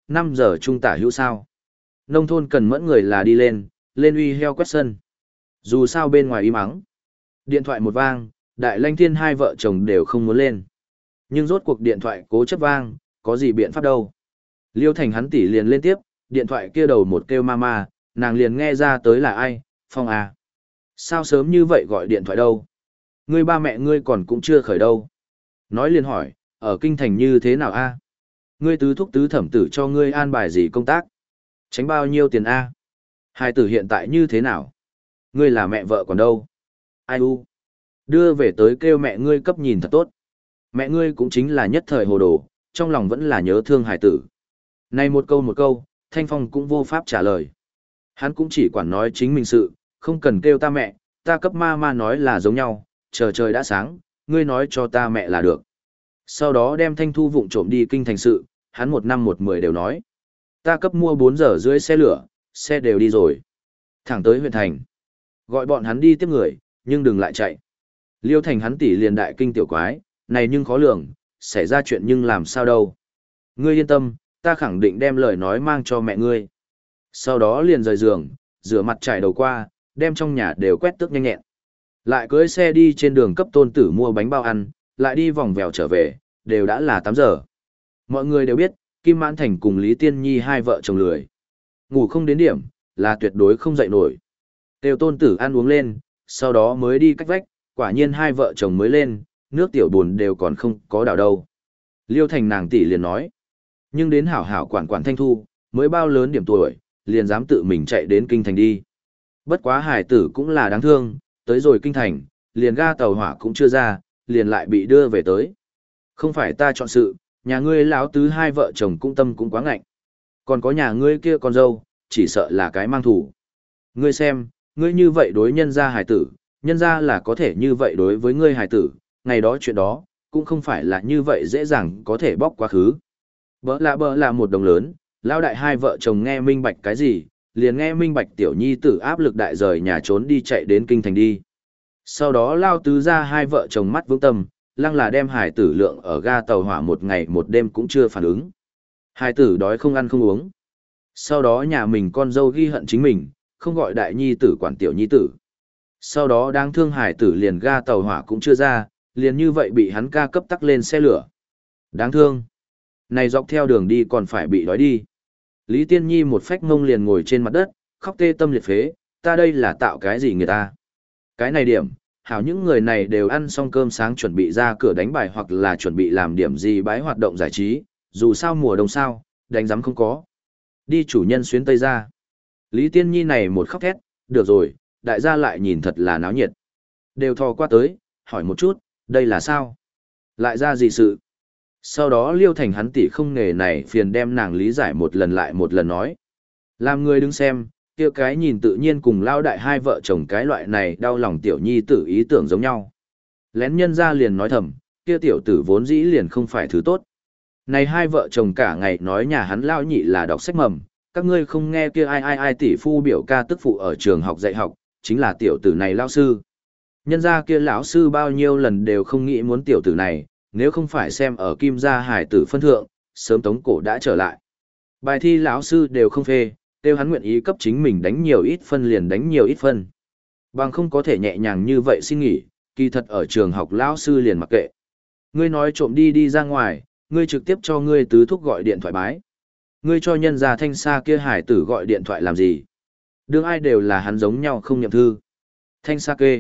năm giờ trung tả hữu sao. Nông thôn cần mẫn người là đi lên, lên uy heo quét sân. Dù sao bên ngoài im ắng. Điện thoại một vang, Đại Lanh Thiên hai vợ chồng đều không muốn lên. Nhưng rốt cuộc điện thoại cố chấp vang, có gì biện pháp đâu. Liêu Thành hắn tỷ liền lên tiếp, điện thoại kia đầu một kêu mama, nàng liền nghe ra tới là ai, Phong à. Sao sớm như vậy gọi điện thoại đâu? Ngươi ba mẹ ngươi còn cũng chưa khởi đâu. Nói liền hỏi, ở kinh thành như thế nào a? Ngươi tứ thúc tứ thẩm tử cho ngươi an bài gì công tác? Tránh bao nhiêu tiền a? Hai tử hiện tại như thế nào? Ngươi là mẹ vợ còn đâu? Ai u? Đưa về tới kêu mẹ ngươi cấp nhìn thật tốt. Mẹ ngươi cũng chính là nhất thời hồ đồ, trong lòng vẫn là nhớ thương hải tử. Này một câu một câu, Thanh Phong cũng vô pháp trả lời. Hắn cũng chỉ quản nói chính mình sự, không cần kêu ta mẹ, ta cấp ma ma nói là giống nhau, chờ trời đã sáng, ngươi nói cho ta mẹ là được. Sau đó đem Thanh Thu vụng trộm đi kinh thành sự, hắn một năm một mười đều nói. Ta cấp mua bốn giờ rưỡi xe lửa, xe đều đi rồi. Thẳng tới huyện thành. Gọi bọn hắn đi tiếp người, nhưng đừng lại chạy. Liêu Thành hắn tỷ liền đại kinh tiểu quái, này nhưng khó lường, xảy ra chuyện nhưng làm sao đâu. Ngươi yên tâm, ta khẳng định đem lời nói mang cho mẹ ngươi. Sau đó liền rời giường, rửa mặt trải đầu qua, đem trong nhà đều quét tước nhanh nhẹn. Lại cưới xe đi trên đường cấp tôn tử mua bánh bao ăn, lại đi vòng vèo trở về, đều đã là tám giờ. Mọi người đều biết, Kim Mãn Thành cùng Lý Tiên Nhi hai vợ chồng lười. Ngủ không đến điểm, là tuyệt đối không dậy nổi. Tiêu tôn tử ăn uống lên, sau đó mới đi cách vách, quả nhiên hai vợ chồng mới lên, nước tiểu buồn đều còn không có đảo đâu. Liêu Thành nàng tỷ liền nói. Nhưng đến hảo hảo quản quản Thanh Thu, mới bao lớn điểm tuổi, liền dám tự mình chạy đến kinh thành đi. Bất quá hải tử cũng là đáng thương, tới rồi kinh thành, liền ga tàu hỏa cũng chưa ra, liền lại bị đưa về tới. Không phải ta chọn sự, nhà ngươi lão tứ hai vợ chồng cũng tâm cũng quá ngạnh. Còn có nhà ngươi kia con dâu, chỉ sợ là cái mang thủ. Ngươi xem, ngươi như vậy đối nhân gia hải tử, nhân gia là có thể như vậy đối với ngươi hải tử, ngày đó chuyện đó, cũng không phải là như vậy dễ dàng có thể bóc quá khứ. Bỡ lạ bỡ là một đồng lớn, lão đại hai vợ chồng nghe minh bạch cái gì, liền nghe minh bạch tiểu nhi tử áp lực đại rời nhà trốn đi chạy đến kinh thành đi. Sau đó lao tứ ra hai vợ chồng mắt vững tâm, lăng là đem hải tử lượng ở ga tàu hỏa một ngày một đêm cũng chưa phản ứng. Hải tử đói không ăn không uống. Sau đó nhà mình con dâu ghi hận chính mình, không gọi đại nhi tử quản tiểu nhi tử. Sau đó đáng thương hải tử liền ga tàu hỏa cũng chưa ra, liền như vậy bị hắn ca cấp tắc lên xe lửa. Đáng thương. Này dọc theo đường đi còn phải bị đói đi. Lý Tiên Nhi một phách mông liền ngồi trên mặt đất, khóc tê tâm liệt phế, ta đây là tạo cái gì người ta. Cái này điểm, hảo những người này đều ăn xong cơm sáng chuẩn bị ra cửa đánh bài hoặc là chuẩn bị làm điểm gì bái hoạt động giải trí, dù sao mùa đông sao, đánh giám không có. Đi chủ nhân xuyến tây ra. Lý Tiên Nhi này một khóc thét, được rồi, đại gia lại nhìn thật là náo nhiệt. Đều thò qua tới, hỏi một chút, đây là sao? Lại ra gì sự? Sau đó Liêu Thành hắn tỷ không nghề này phiền đem nàng lý giải một lần lại một lần nói. Làm người đứng xem, kia cái nhìn tự nhiên cùng lao đại hai vợ chồng cái loại này đau lòng tiểu nhi tử ý tưởng giống nhau. Lén nhân ra liền nói thầm, kia tiểu tử vốn dĩ liền không phải thứ tốt. Này hai vợ chồng cả ngày nói nhà hắn lao nhị là đọc sách mầm, các ngươi không nghe kia ai ai ai tỷ phu biểu ca tức phụ ở trường học dạy học, chính là tiểu tử này lao sư. Nhân ra kia lão sư bao nhiêu lần đều không nghĩ muốn tiểu tử này, nếu không phải xem ở kim gia hải tử phân thượng, sớm tống cổ đã trở lại. Bài thi lão sư đều không phê, kêu hắn nguyện ý cấp chính mình đánh nhiều ít phân liền đánh nhiều ít phân. Bằng không có thể nhẹ nhàng như vậy xin nghỉ, kỳ thật ở trường học lão sư liền mặc kệ. Ngươi nói trộm đi đi ra ngoài, ngươi trực tiếp cho ngươi tứ thúc gọi điện thoại bái. Ngươi cho nhân gia thanh xa kia hải tử gọi điện thoại làm gì? Đương ai đều là hắn giống nhau không nhậm thư. Thanh xa kê.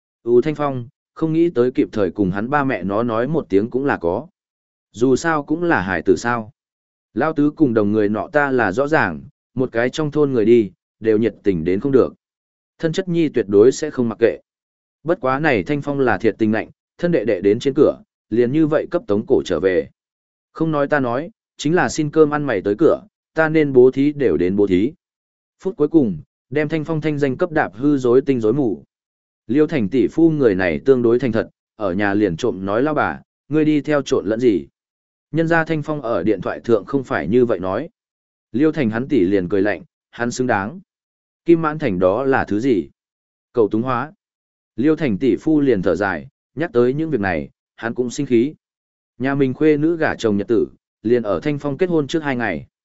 Ừ Thanh Phong, không nghĩ tới kịp thời cùng hắn ba mẹ nó nói một tiếng cũng là có. Dù sao cũng là hải tử sao. Lao tứ cùng đồng người nọ ta là rõ ràng, một cái trong thôn người đi, đều nhiệt tình đến không được. Thân chất nhi tuyệt đối sẽ không mặc kệ. Bất quá này Thanh Phong là thiệt tình lạnh, thân đệ đệ đến trên cửa, liền như vậy cấp tống cổ trở về. Không nói ta nói, chính là xin cơm ăn mày tới cửa, ta nên bố thí đều đến bố thí. Phút cuối cùng, đem Thanh Phong thanh danh cấp đạp hư rối tinh rối mù. Liêu Thành tỷ phu người này tương đối thành thật, ở nhà liền trộm nói lao bà, ngươi đi theo trộn lẫn gì. Nhân ra Thanh Phong ở điện thoại thượng không phải như vậy nói. Liêu Thành hắn tỷ liền cười lạnh, hắn xứng đáng. Kim Mãn Thành đó là thứ gì? Cầu túng hóa. Liêu Thành tỷ phu liền thở dài, nhắc tới những việc này, hắn cũng sinh khí. Nhà mình khuê nữ gả chồng nhật tử, liền ở Thanh Phong kết hôn trước hai ngày.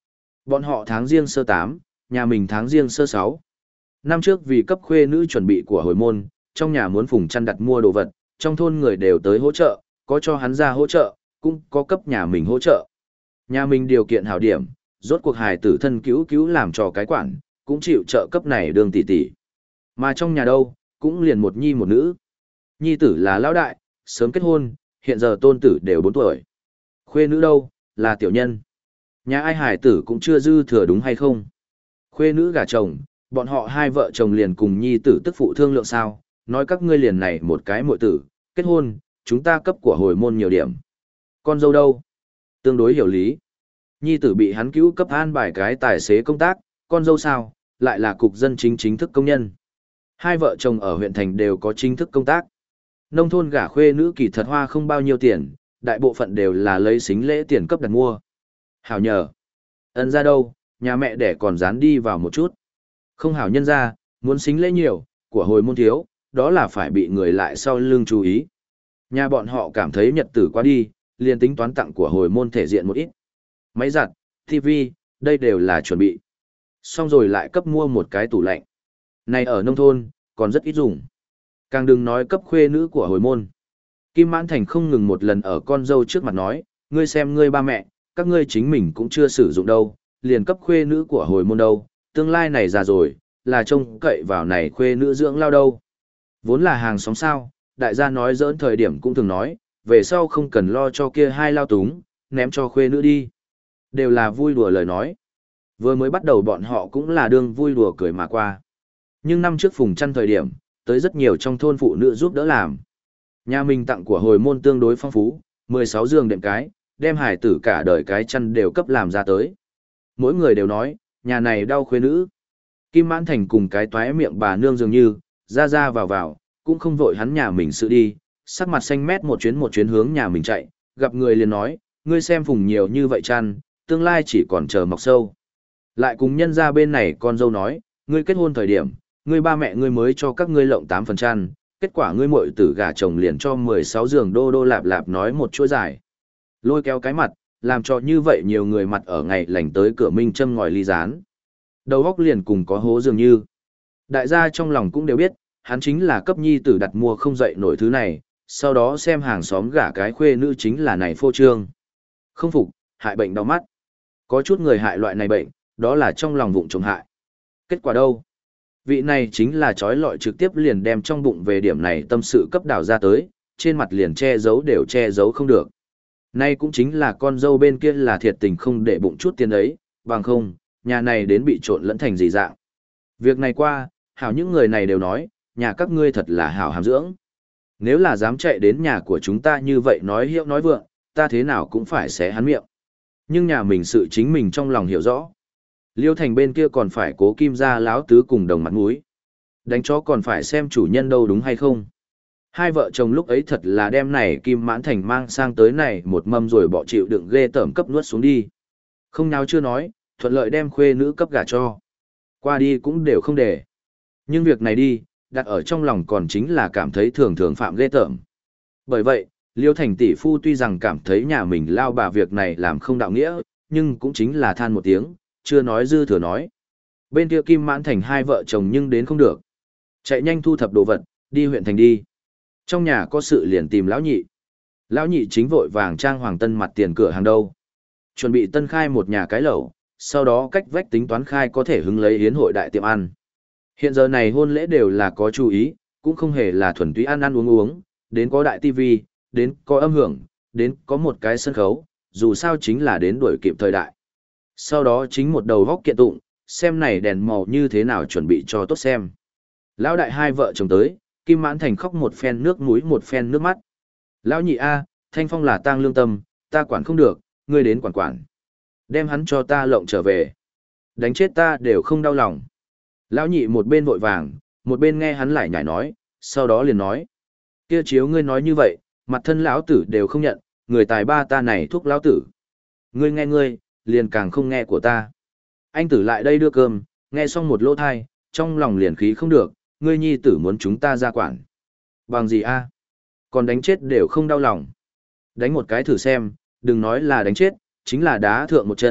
Bọn họ tháng riêng sơ tám, nhà mình tháng riêng sơ sáu. Năm trước vì cấp khuê nữ chuẩn bị của hồi môn, trong nhà muốn Phùng chăn đặt mua đồ vật, trong thôn người đều tới hỗ trợ, có cho hắn ra hỗ trợ, cũng có cấp nhà mình hỗ trợ. Nhà mình điều kiện hảo điểm, rốt cuộc hài tử thân cứu cứu làm cho cái quản, cũng chịu trợ cấp này đường tỷ tỷ. Mà trong nhà đâu, cũng liền một nhi một nữ. Nhi tử là lão đại, sớm kết hôn, hiện giờ tôn tử đều bốn tuổi. Khuê nữ đâu, là tiểu nhân. Nhà ai hài tử cũng chưa dư thừa đúng hay không. Khuê nữ gả chồng, bọn họ hai vợ chồng liền cùng nhi tử tức phụ thương lượng sao, nói các ngươi liền này một cái muội tử, kết hôn, chúng ta cấp của hồi môn nhiều điểm. Con dâu đâu? Tương đối hiểu lý. Nhi tử bị hắn cứu cấp an bài cái tài xế công tác, con dâu sao, lại là cục dân chính chính thức công nhân. Hai vợ chồng ở huyện thành đều có chính thức công tác. Nông thôn gả khuê nữ kỳ thật hoa không bao nhiêu tiền, đại bộ phận đều là lấy xính lễ tiền cấp đặt mua. Hảo nhờ. Ân ra đâu, nhà mẹ đẻ còn dán đi vào một chút. Không hảo nhân ra, muốn xính lễ nhiều, của hồi môn thiếu, đó là phải bị người lại sau lưng chú ý. Nhà bọn họ cảm thấy nhật tử quá đi, liền tính toán tặng của hồi môn thể diện một ít. Máy giặt, tivi, đây đều là chuẩn bị. Xong rồi lại cấp mua một cái tủ lạnh. Này ở nông thôn, còn rất ít dùng. Càng đừng nói cấp khuê nữ của hồi môn. Kim Mãn Thành không ngừng một lần ở con dâu trước mặt nói, ngươi xem ngươi ba mẹ, các ngươi chính mình cũng chưa sử dụng đâu, liền cấp khuê nữ của hồi môn đâu, tương lai này già rồi, là trông cậy vào này khuê nữ dưỡng lao đâu. Vốn là hàng xóm sao, đại gia nói giỡn thời điểm cũng thường nói, về sau không cần lo cho kia hai lao túng, ném cho khuê nữ đi. Đều là vui đùa lời nói. Vừa mới bắt đầu bọn họ cũng là đương vui đùa cười mà qua. Nhưng năm trước Phùng chăn thời điểm, tới rất nhiều trong thôn phụ nữ giúp đỡ làm. Nhà mình tặng của hồi môn tương đối phong phú, mười sáu giường đệm cái, đem hải tử cả đời cái chăn đều cấp làm ra tới. Mỗi người đều nói, nhà này đau khuê nữ. Kim Mãn Thành cùng cái toái miệng bà nương dường như, ra ra vào vào, cũng không vội hắn nhà mình sự đi, sắc mặt xanh mét một chuyến một chuyến hướng nhà mình chạy, gặp người liền nói, ngươi xem Phùng nhiều như vậy chăn, tương lai chỉ còn chờ mọc sâu. Lại cùng nhân ra bên này con dâu nói, ngươi kết hôn thời điểm, ngươi ba mẹ ngươi mới cho các ngươi lộng tám phần chăn, kết quả ngươi muội tử gả chồng liền cho mười sáu giường đô đô lạp lạp nói một chuỗi dài. Lôi kéo cái mặt, làm cho như vậy nhiều người mặt ở ngày lành tới cửa minh châm ngòi ly rán. Đầu góc liền cùng có hố dường như. Đại gia trong lòng cũng đều biết, hắn chính là cấp nhi tử đặt mua không dậy nổi thứ này, sau đó xem hàng xóm gả cái khuê nữ chính là này phô trương. Không phục, hại bệnh đau mắt. Có chút người hại loại này bệnh, đó là trong lòng vụng trộm hại. Kết quả đâu? Vị này chính là trói lọi trực tiếp liền đem trong bụng về điểm này tâm sự cấp đảo ra tới, trên mặt liền che giấu đều che giấu không được. Nay cũng chính là con dâu bên kia là thiệt tình không để bụng chút tiền ấy, bằng không, nhà này đến bị trộn lẫn thành gì dạng. Việc này qua, hảo những người này đều nói, nhà các ngươi thật là hảo hàm dưỡng. Nếu là dám chạy đến nhà của chúng ta như vậy nói hiệu nói vượng, ta thế nào cũng phải xé hắn miệng. Nhưng nhà mình sự chính mình trong lòng hiểu rõ. Liêu Thành bên kia còn phải cố kim ra láo tứ cùng đồng mặt mũi. Đánh chó còn phải xem chủ nhân đâu đúng hay không. Hai vợ chồng lúc ấy thật là đem này Kim Mãn Thành mang sang tới này một mâm rồi bỏ chịu đựng ghê tởm cấp nuốt xuống đi. Không nào chưa nói, thuận lợi đem khuê nữ cấp gả cho. Qua đi cũng đều không để. Nhưng việc này đi, đặt ở trong lòng còn chính là cảm thấy thường thường phạm ghê tởm. Bởi vậy, Liêu Thành tỷ phu tuy rằng cảm thấy nhà mình lao bà việc này làm không đạo nghĩa, nhưng cũng chính là than một tiếng, chưa nói dư thừa nói. Bên kia Kim Mãn Thành hai vợ chồng nhưng đến không được. Chạy nhanh thu thập đồ vật, đi huyện thành đi. Trong nhà có sự liền tìm lão nhị. Lão nhị chính vội vàng trang hoàng tân mặt tiền cửa hàng đâu. Chuẩn bị tân khai một nhà cái lẩu, sau đó cách vách tính toán khai có thể hứng lấy hiến hội đại tiệm ăn. Hiện giờ này hôn lễ đều là có chú ý, cũng không hề là thuần túy ăn ăn uống uống, đến có đại tivi, đến có âm hưởng, đến có một cái sân khấu, dù sao chính là đến đuổi kịp thời đại. Sau đó chính một đầu góc kiện tụng, xem này đèn màu như thế nào chuẩn bị cho tốt xem. Lão đại hai vợ chồng tới, Kim Mãn Thành khóc một phen nước mũi một phen nước mắt. Lão nhị A, Thanh Phong là tang lương tâm, ta quản không được, ngươi đến quản quản. Đem hắn cho ta lộng trở về. Đánh chết ta đều không đau lòng. Lão nhị một bên vội vàng, một bên nghe hắn lại nhảy nói, sau đó liền nói. Kia chiếu ngươi nói như vậy, mặt thân lão tử đều không nhận, người tài ba ta này thuốc lão tử. Ngươi nghe ngươi, liền càng không nghe của ta. Anh tử lại đây đưa cơm, nghe xong một lỗ thai, trong lòng liền khí không được, ngươi nhi tử muốn chúng ta ra quản. Bằng gì a? Còn đánh chết đều không đau lòng. Đánh một cái thử xem, đừng nói là đánh chết, chính là đá thượng một chân,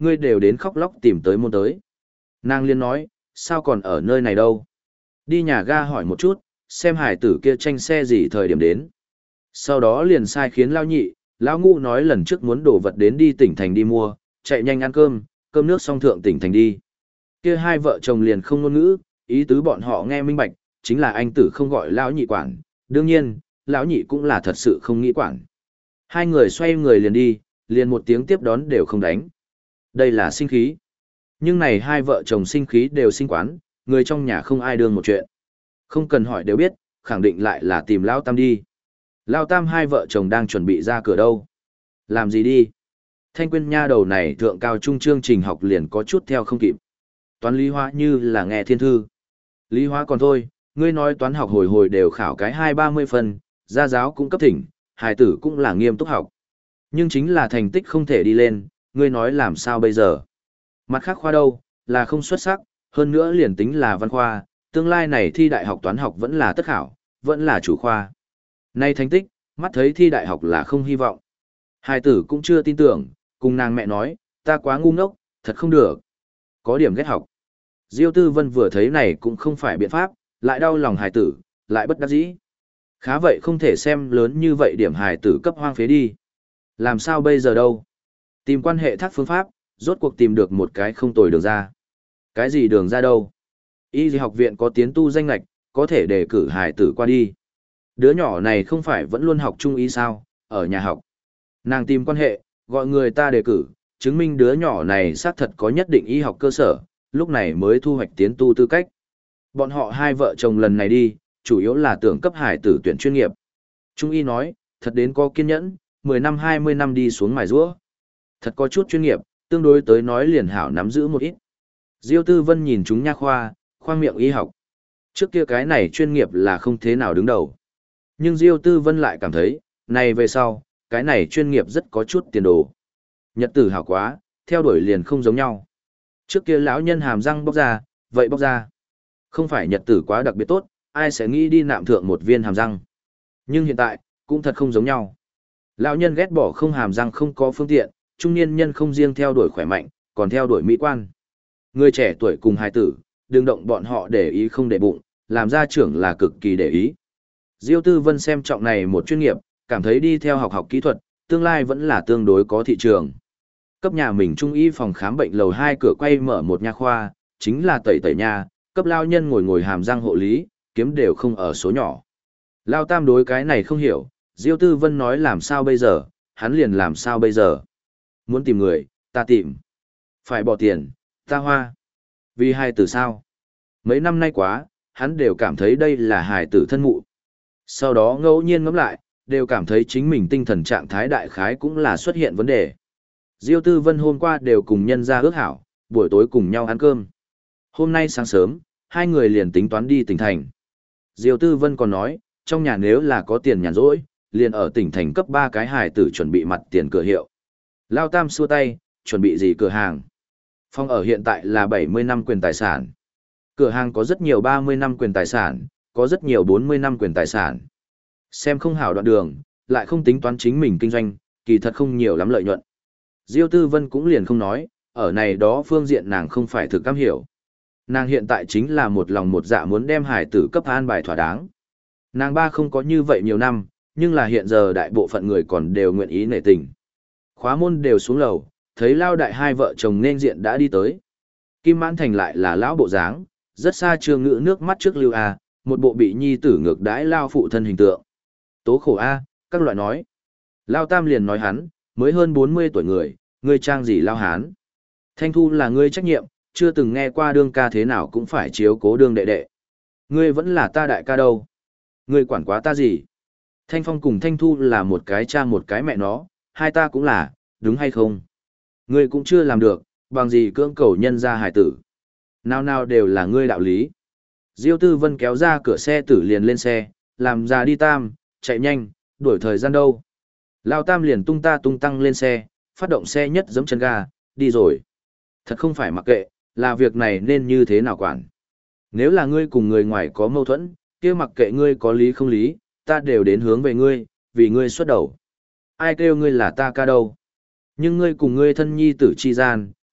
ngươi đều đến khóc lóc tìm tới môn tới. Nàng liên nói, sao còn ở nơi này đâu? Đi nhà ga hỏi một chút, xem hải tử kia tranh xe gì thời điểm đến. Sau đó liền sai khiến lao nhị, lão ngũ nói lần trước muốn đổ vật đến đi tỉnh thành đi mua, chạy nhanh ăn cơm, cơm nước xong thượng tỉnh thành đi. Kia hai vợ chồng liền không ngôn ngữ, ý tứ bọn họ nghe minh bạch, chính là anh tử không gọi lão nhị quản, đương nhiên, lão nhị cũng là thật sự không nghĩ quản. Hai người xoay người liền đi, liền một tiếng tiếp đón đều không đánh. Đây là sinh khí. Nhưng này hai vợ chồng sinh khí đều sinh quán, người trong nhà không ai đương một chuyện. Không cần hỏi đều biết, khẳng định lại là tìm Lao Tam đi. Lao Tam hai vợ chồng đang chuẩn bị ra cửa đâu. Làm gì đi? Thanh Quyên nha đầu này thượng cao trung chương trình học liền có chút theo không kịp. Toán lý hóa như là nghe thiên thư. Lý hóa còn thôi, ngươi nói toán học hồi hồi đều khảo cái hai ba mươi phần, gia giáo cũng cấp thỉnh, hài tử cũng là nghiêm túc học. Nhưng chính là thành tích không thể đi lên, ngươi nói làm sao bây giờ? Mặt khác khoa đâu, là không xuất sắc, hơn nữa liền tính là văn khoa, tương lai này thi đại học toán học vẫn là tất khảo, vẫn là chủ khoa. Nay thành tích, mắt thấy thi đại học là không hy vọng. Hai tử cũng chưa tin tưởng, cùng nàng mẹ nói, ta quá ngu ngốc, thật không được. Có điểm ghét học. Diêu Tư Vân vừa thấy này cũng không phải biện pháp, lại đau lòng hài tử, lại bất đắc dĩ. Khá vậy không thể xem lớn như vậy điểm hài tử cấp hoang phế đi. Làm sao bây giờ đâu? Tìm quan hệ thác phương pháp, rốt cuộc tìm được một cái không tồi đường ra. Cái gì đường ra đâu? Y học viện có tiến tu danh lạch, có thể đề cử hài tử qua đi. Đứa nhỏ này không phải vẫn luôn học trung y sao, ở nhà học. Nàng tìm quan hệ, gọi người ta đề cử, chứng minh đứa nhỏ này xác thật có nhất định y học cơ sở, lúc này mới thu hoạch tiến tu tư cách. Bọn họ hai vợ chồng lần này đi, chủ yếu là tưởng cấp hài tử tuyển chuyên nghiệp. Trung y nói, thật đến có kiên nhẫn, mười năm hai mươi năm đi xuống mài giũa. Thật có chút chuyên nghiệp, tương đối tới nói liền hảo nắm giữ một ít. Diêu Tư Vân nhìn chúng nha khoa, khoang miệng y học. Trước kia cái này chuyên nghiệp là không thế nào đứng đầu. Nhưng Diêu Tư Vân lại cảm thấy, này về sau, cái này chuyên nghiệp rất có chút tiền đồ. Nhật tử hảo quá, theo đuổi liền không giống nhau. Trước kia lão nhân hàm răng bóc ra, vậy bóc ra. Không phải nhật tử quá đặc biệt tốt, ai sẽ nghĩ đi nạm thượng một viên hàm răng. Nhưng hiện tại, cũng thật không giống nhau. Lão nhân ghét bỏ không hàm răng không có phương tiện, trung niên nhân không riêng theo đuổi khỏe mạnh, còn theo đuổi mỹ quan. Người trẻ tuổi cùng hài tử, đừng động bọn họ để ý không để bụng, làm gia trưởng là cực kỳ để ý. Diêu Tư Vân xem trọng này một chuyên nghiệp, cảm thấy đi theo học học kỹ thuật, tương lai vẫn là tương đối có thị trường. Cấp nhà mình trung y phòng khám bệnh lầu hai cửa quay mở một nha khoa, chính là tẩy tẩy nha, cấp lao nhân ngồi ngồi hàm răng hộ lý, kiếm đều không ở số nhỏ. Lao Tam đối cái này không hiểu, Diêu Tư Vân nói làm sao bây giờ, hắn liền làm sao bây giờ. Muốn tìm người, ta tìm. Phải bỏ tiền, ta hoa. Vì hài tử sao? Mấy năm nay quá, hắn đều cảm thấy đây là hài tử thân mụ. Sau đó ngẫu nhiên ngẫm lại, đều cảm thấy chính mình tinh thần trạng thái đại khái cũng là xuất hiện vấn đề. Diêu Tư Vân hôm qua đều cùng nhân ra ước hảo, buổi tối cùng nhau ăn cơm. Hôm nay sáng sớm, hai người liền tính toán đi tỉnh thành. Diêu Tư Vân còn nói, trong nhà nếu là có tiền nhàn rỗi, liền ở tỉnh thành cấp ba cái hài tử chuẩn bị mặt tiền cửa hiệu. Lao Tam xua tay, chuẩn bị gì cửa hàng? Phòng ở hiện tại là bảy mươi năm quyền tài sản. Cửa hàng có rất nhiều ba mươi năm quyền tài sản, có rất nhiều bốn mươi năm quyền tài sản. Xem không hảo đoạn đường, lại không tính toán chính mình kinh doanh, kỳ thật không nhiều lắm lợi nhuận. Diêu Tư Vân cũng liền không nói, ở này đó phương diện nàng không phải thực cam hiểu. Nàng hiện tại chính là một lòng một dạ muốn đem hải tử cấp an bài thỏa đáng. Nàng ba không có như vậy nhiều năm, nhưng là hiện giờ đại bộ phận người còn đều nguyện ý nể tình. Khóa môn đều xuống lầu, thấy Lao đại hai vợ chồng nên diện đã đi tới. Kim Mãn Thành lại là lão bộ dáng, rất xa Trương Ngữ nước mắt trước lưu a, một bộ bị nhi tử ngược đãi lao phụ thân hình tượng. Tố khổ a, các loại nói. Lao Tam liền nói hắn, mới hơn bốn mươi tuổi người, ngươi trang gì lao hán. Thanh Thu là ngươi trách nhiệm, chưa từng nghe qua đương ca thế nào cũng phải chiếu cố đương đệ đệ. Ngươi vẫn là ta đại ca đâu. Ngươi quản quá ta gì. Thanh Phong cùng Thanh Thu là một cái cha một cái mẹ nó, hai ta cũng là, đúng hay không? Ngươi cũng chưa làm được, bằng gì cưỡng cầu nhân ra hài tử. Nào nào đều là ngươi đạo lý. Diêu Tư Vân kéo ra cửa xe tử liền lên xe, làm ra đi Tam, chạy nhanh, đuổi thời gian đâu. Lao Tam liền tung ta tung tăng lên xe, phát động xe nhất giẫm chân ga, đi rồi. Thật không phải mặc kệ, là việc này nên như thế nào quản. Nếu là ngươi cùng người ngoài có mâu thuẫn, kia mặc kệ ngươi có lý không lý, ta đều đến hướng về ngươi, vì ngươi xuất đầu. Ai kêu ngươi là ta ca đâu. Nhưng ngươi cùng ngươi thân nhi tử chi gian,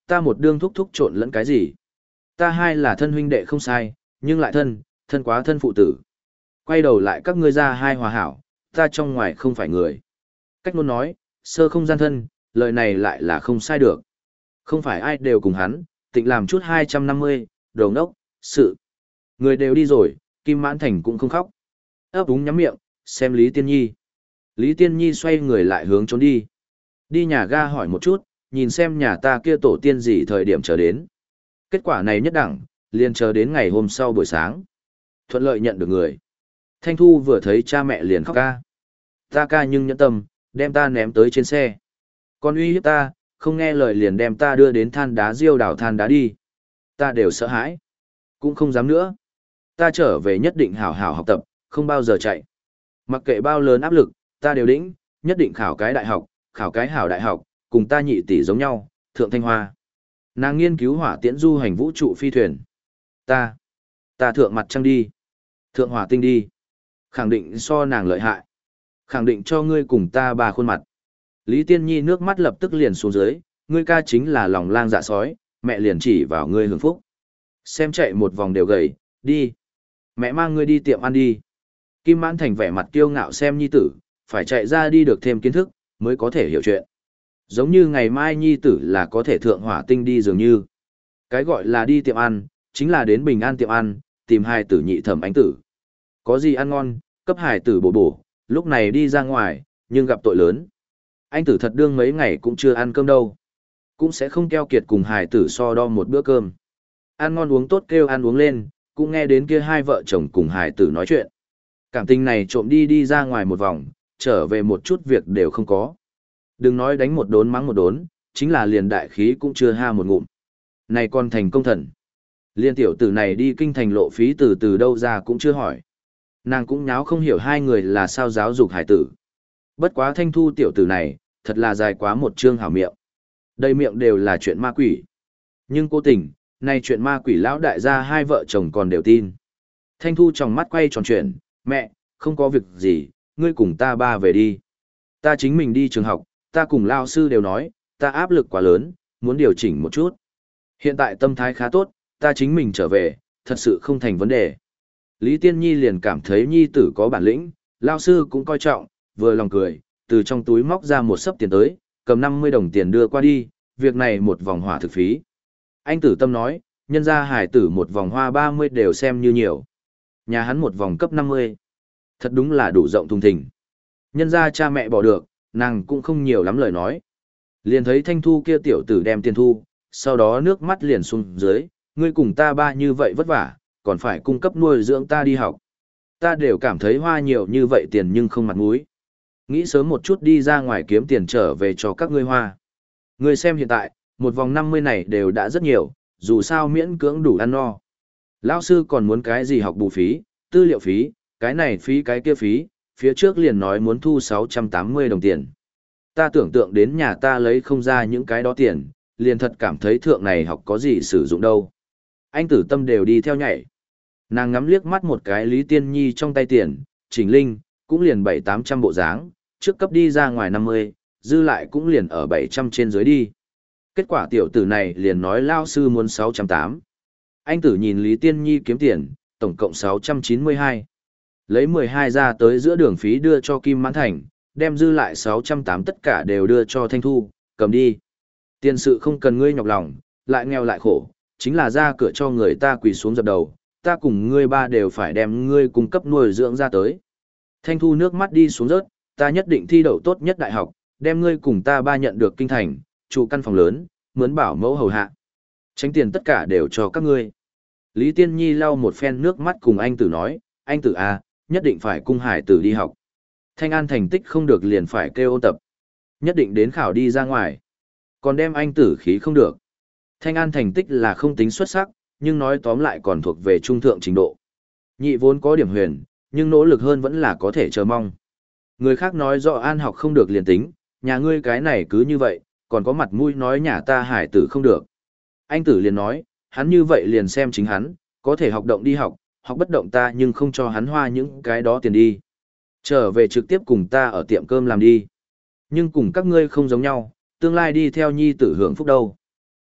ta một đương thúc thúc trộn lẫn cái gì. Ta hai là thân huynh đệ không sai, nhưng lại thân, thân quá thân phụ tử. Quay đầu lại các ngươi ra hai hòa hảo, ta trong ngoài không phải người. Cách luôn nói, sơ không gian thân, lời này lại là không sai được. Không phải ai đều cùng hắn, tịnh làm chút hai trăm năm mươi, đồ ngốc, sự. Người đều đi rồi, Kim Mãn Thành cũng không khóc. Ấp úng nhắm miệng, xem Lý Tiên Nhi. Lý Tiên Nhi xoay người lại hướng trốn đi. Đi nhà ga hỏi một chút, nhìn xem nhà ta kia tổ tiên gì thời điểm chờ đến. Kết quả này nhất đẳng, liền chờ đến ngày hôm sau buổi sáng. Thuận lợi nhận được người. Thanh Thu vừa thấy cha mẹ liền khóc ca. Ta ca nhưng nhẫn tâm, đem ta ném tới trên xe. Còn uy hiếp ta, không nghe lời liền đem ta đưa đến than đá diêu đảo than đá đi. Ta đều sợ hãi. Cũng không dám nữa. Ta trở về nhất định hảo hảo học tập, không bao giờ chạy. Mặc kệ bao lớn áp lực, ta đều đĩnh, nhất định khảo cái đại học, khảo cái hảo đại học, cùng ta nhị tỷ giống nhau, thượng thanh hoa. Nàng nghiên cứu hỏa tiễn du hành vũ trụ phi thuyền. Ta, ta thượng mặt trăng đi. Thượng hỏa tinh đi. Khẳng định so nàng lợi hại. Khẳng định cho ngươi cùng ta ba khuôn mặt. Lý Tiên Nhi nước mắt lập tức liền xuống dưới, ngươi ca chính là lòng lang dạ sói, mẹ liền chỉ vào ngươi hưởng phúc. Xem chạy một vòng đều gầy, đi. Mẹ mang ngươi đi tiệm ăn đi. Kim Mãn Thành vẻ mặt kiêu ngạo xem nhi tử, phải chạy ra đi được thêm kiến thức, mới có thể hiểu chuyện. Giống như ngày mai nhi tử là có thể thượng hỏa tinh đi dường như. Cái gọi là đi tiệm ăn, chính là đến bình an tiệm ăn, tìm hài tử nhị thẩm ánh tử. Có gì ăn ngon, cấp hài tử bổ bổ, lúc này đi ra ngoài, nhưng gặp tội lớn. Anh tử thật đương mấy ngày cũng chưa ăn cơm đâu. Cũng sẽ không keo kiệt cùng hài tử so đo một bữa cơm. Ăn ngon uống tốt kêu ăn uống lên, cũng nghe đến kia hai vợ chồng cùng hài tử nói chuyện. Cảm tình này trộm đi đi ra ngoài một vòng, trở về một chút việc đều không có. Đừng nói đánh một đốn mắng một đốn, chính là liền đại khí cũng chưa ha một ngụm. Này còn thành công thần. Liên tiểu tử này đi kinh thành lộ phí từ từ đâu ra cũng chưa hỏi. Nàng cũng nháo không hiểu hai người là sao giáo dục hải tử. Bất quá Thanh Thu tiểu tử này, thật là dài quá một chương hảo miệng. Đầy miệng đều là chuyện ma quỷ. Nhưng cố tình, này chuyện ma quỷ lão đại gia hai vợ chồng còn đều tin. Thanh Thu trong mắt quay tròn chuyện, mẹ, không có việc gì, ngươi cùng ta ba về đi. Ta chính mình đi trường học, ta cùng lao sư đều nói, ta áp lực quá lớn, muốn điều chỉnh một chút. Hiện tại tâm thái khá tốt, ta chính mình trở về, thật sự không thành vấn đề. Lý Tiên Nhi liền cảm thấy nhi tử có bản lĩnh, lao sư cũng coi trọng, vừa lòng cười, từ trong túi móc ra một sấp tiền tới, cầm năm mươi đồng tiền đưa qua đi, việc này một vòng hỏa thực phí. Anh tử tâm nói, nhân ra hải tử một vòng hoa ba mươi đều xem như nhiều. Nhà hắn một vòng cấp năm mươi. Thật đúng là đủ rộng thùng thình. Nhân ra cha mẹ bỏ được, nàng cũng không nhiều lắm lời nói. Liền thấy Thanh Thu kia tiểu tử đem tiền thu, sau đó nước mắt liền xuống dưới, ngươi cùng ta ba như vậy vất vả, còn phải cung cấp nuôi dưỡng ta đi học. Ta đều cảm thấy hoa nhiều như vậy tiền nhưng không mặt mũi. Nghĩ sớm một chút đi ra ngoài kiếm tiền trở về cho các ngươi hoa. Ngươi xem hiện tại, một vòng năm mươi này đều đã rất nhiều, dù sao miễn cưỡng đủ ăn no. Lão sư còn muốn cái gì học bù phí, tư liệu phí, cái này phí cái kia phí, phía trước liền nói muốn thu sáu trăm tám mươi đồng tiền. Ta tưởng tượng đến nhà ta lấy không ra những cái đó tiền, liền thật cảm thấy thượng này học có gì sử dụng đâu. Anh tử tâm đều đi theo nhảy. Nàng ngắm liếc mắt một cái Lý Tiên Nhi trong tay tiền, Trình Linh, cũng liền bảy tám trăm bộ dáng, trước cấp đi ra ngoài năm mươi, dư lại cũng liền ở bảy trăm trên dưới đi. Kết quả tiểu tử này liền nói lao sư muốn sáu trăm tám. Anh tử nhìn Lý Tiên Nhi kiếm tiền, tổng cộng sáu trăm chín mươi hai. Lấy mười hai ra tới giữa đường phí đưa cho Kim Mãn Thành, đem dư lại sáu trăm tám tất cả đều đưa cho Thanh Thu, cầm đi. Tiền sự không cần ngươi nhọc lòng, lại nghèo lại khổ, chính là ra cửa cho người ta quỳ xuống dập đầu, ta cùng ngươi ba đều phải đem ngươi cung cấp nuôi dưỡng ra tới. Thanh Thu nước mắt đi xuống rớt, ta nhất định thi đậu tốt nhất đại học, đem ngươi cùng ta ba nhận được kinh thành, trụ căn phòng lớn, mướn bảo mẫu hầu hạ. Tránh tiền tất cả đều cho các ngươi. Lý Tiên Nhi lau một phen nước mắt cùng anh tử nói, anh tử à, nhất định phải cung hải tử đi học. Thanh An thành tích không được liền phải kêu ôn tập. Nhất định đến khảo đi ra ngoài. Còn đem anh tử khí không được. Thanh An thành tích là không tính xuất sắc, nhưng nói tóm lại còn thuộc về trung thượng trình độ. Nhị vốn có điểm huyền, nhưng nỗ lực hơn vẫn là có thể chờ mong. Người khác nói rõ An học không được liền tính, nhà ngươi cái này cứ như vậy, còn có mặt mũi nói nhà ta hải tử không được. Anh tử liền nói, hắn như vậy liền xem chính hắn, có thể học động đi học, học bất động ta nhưng không cho hắn hoa những cái đó tiền đi. Trở về trực tiếp cùng ta ở tiệm cơm làm đi. Nhưng cùng các ngươi không giống nhau, tương lai đi theo nhi tử hưởng phúc đâu.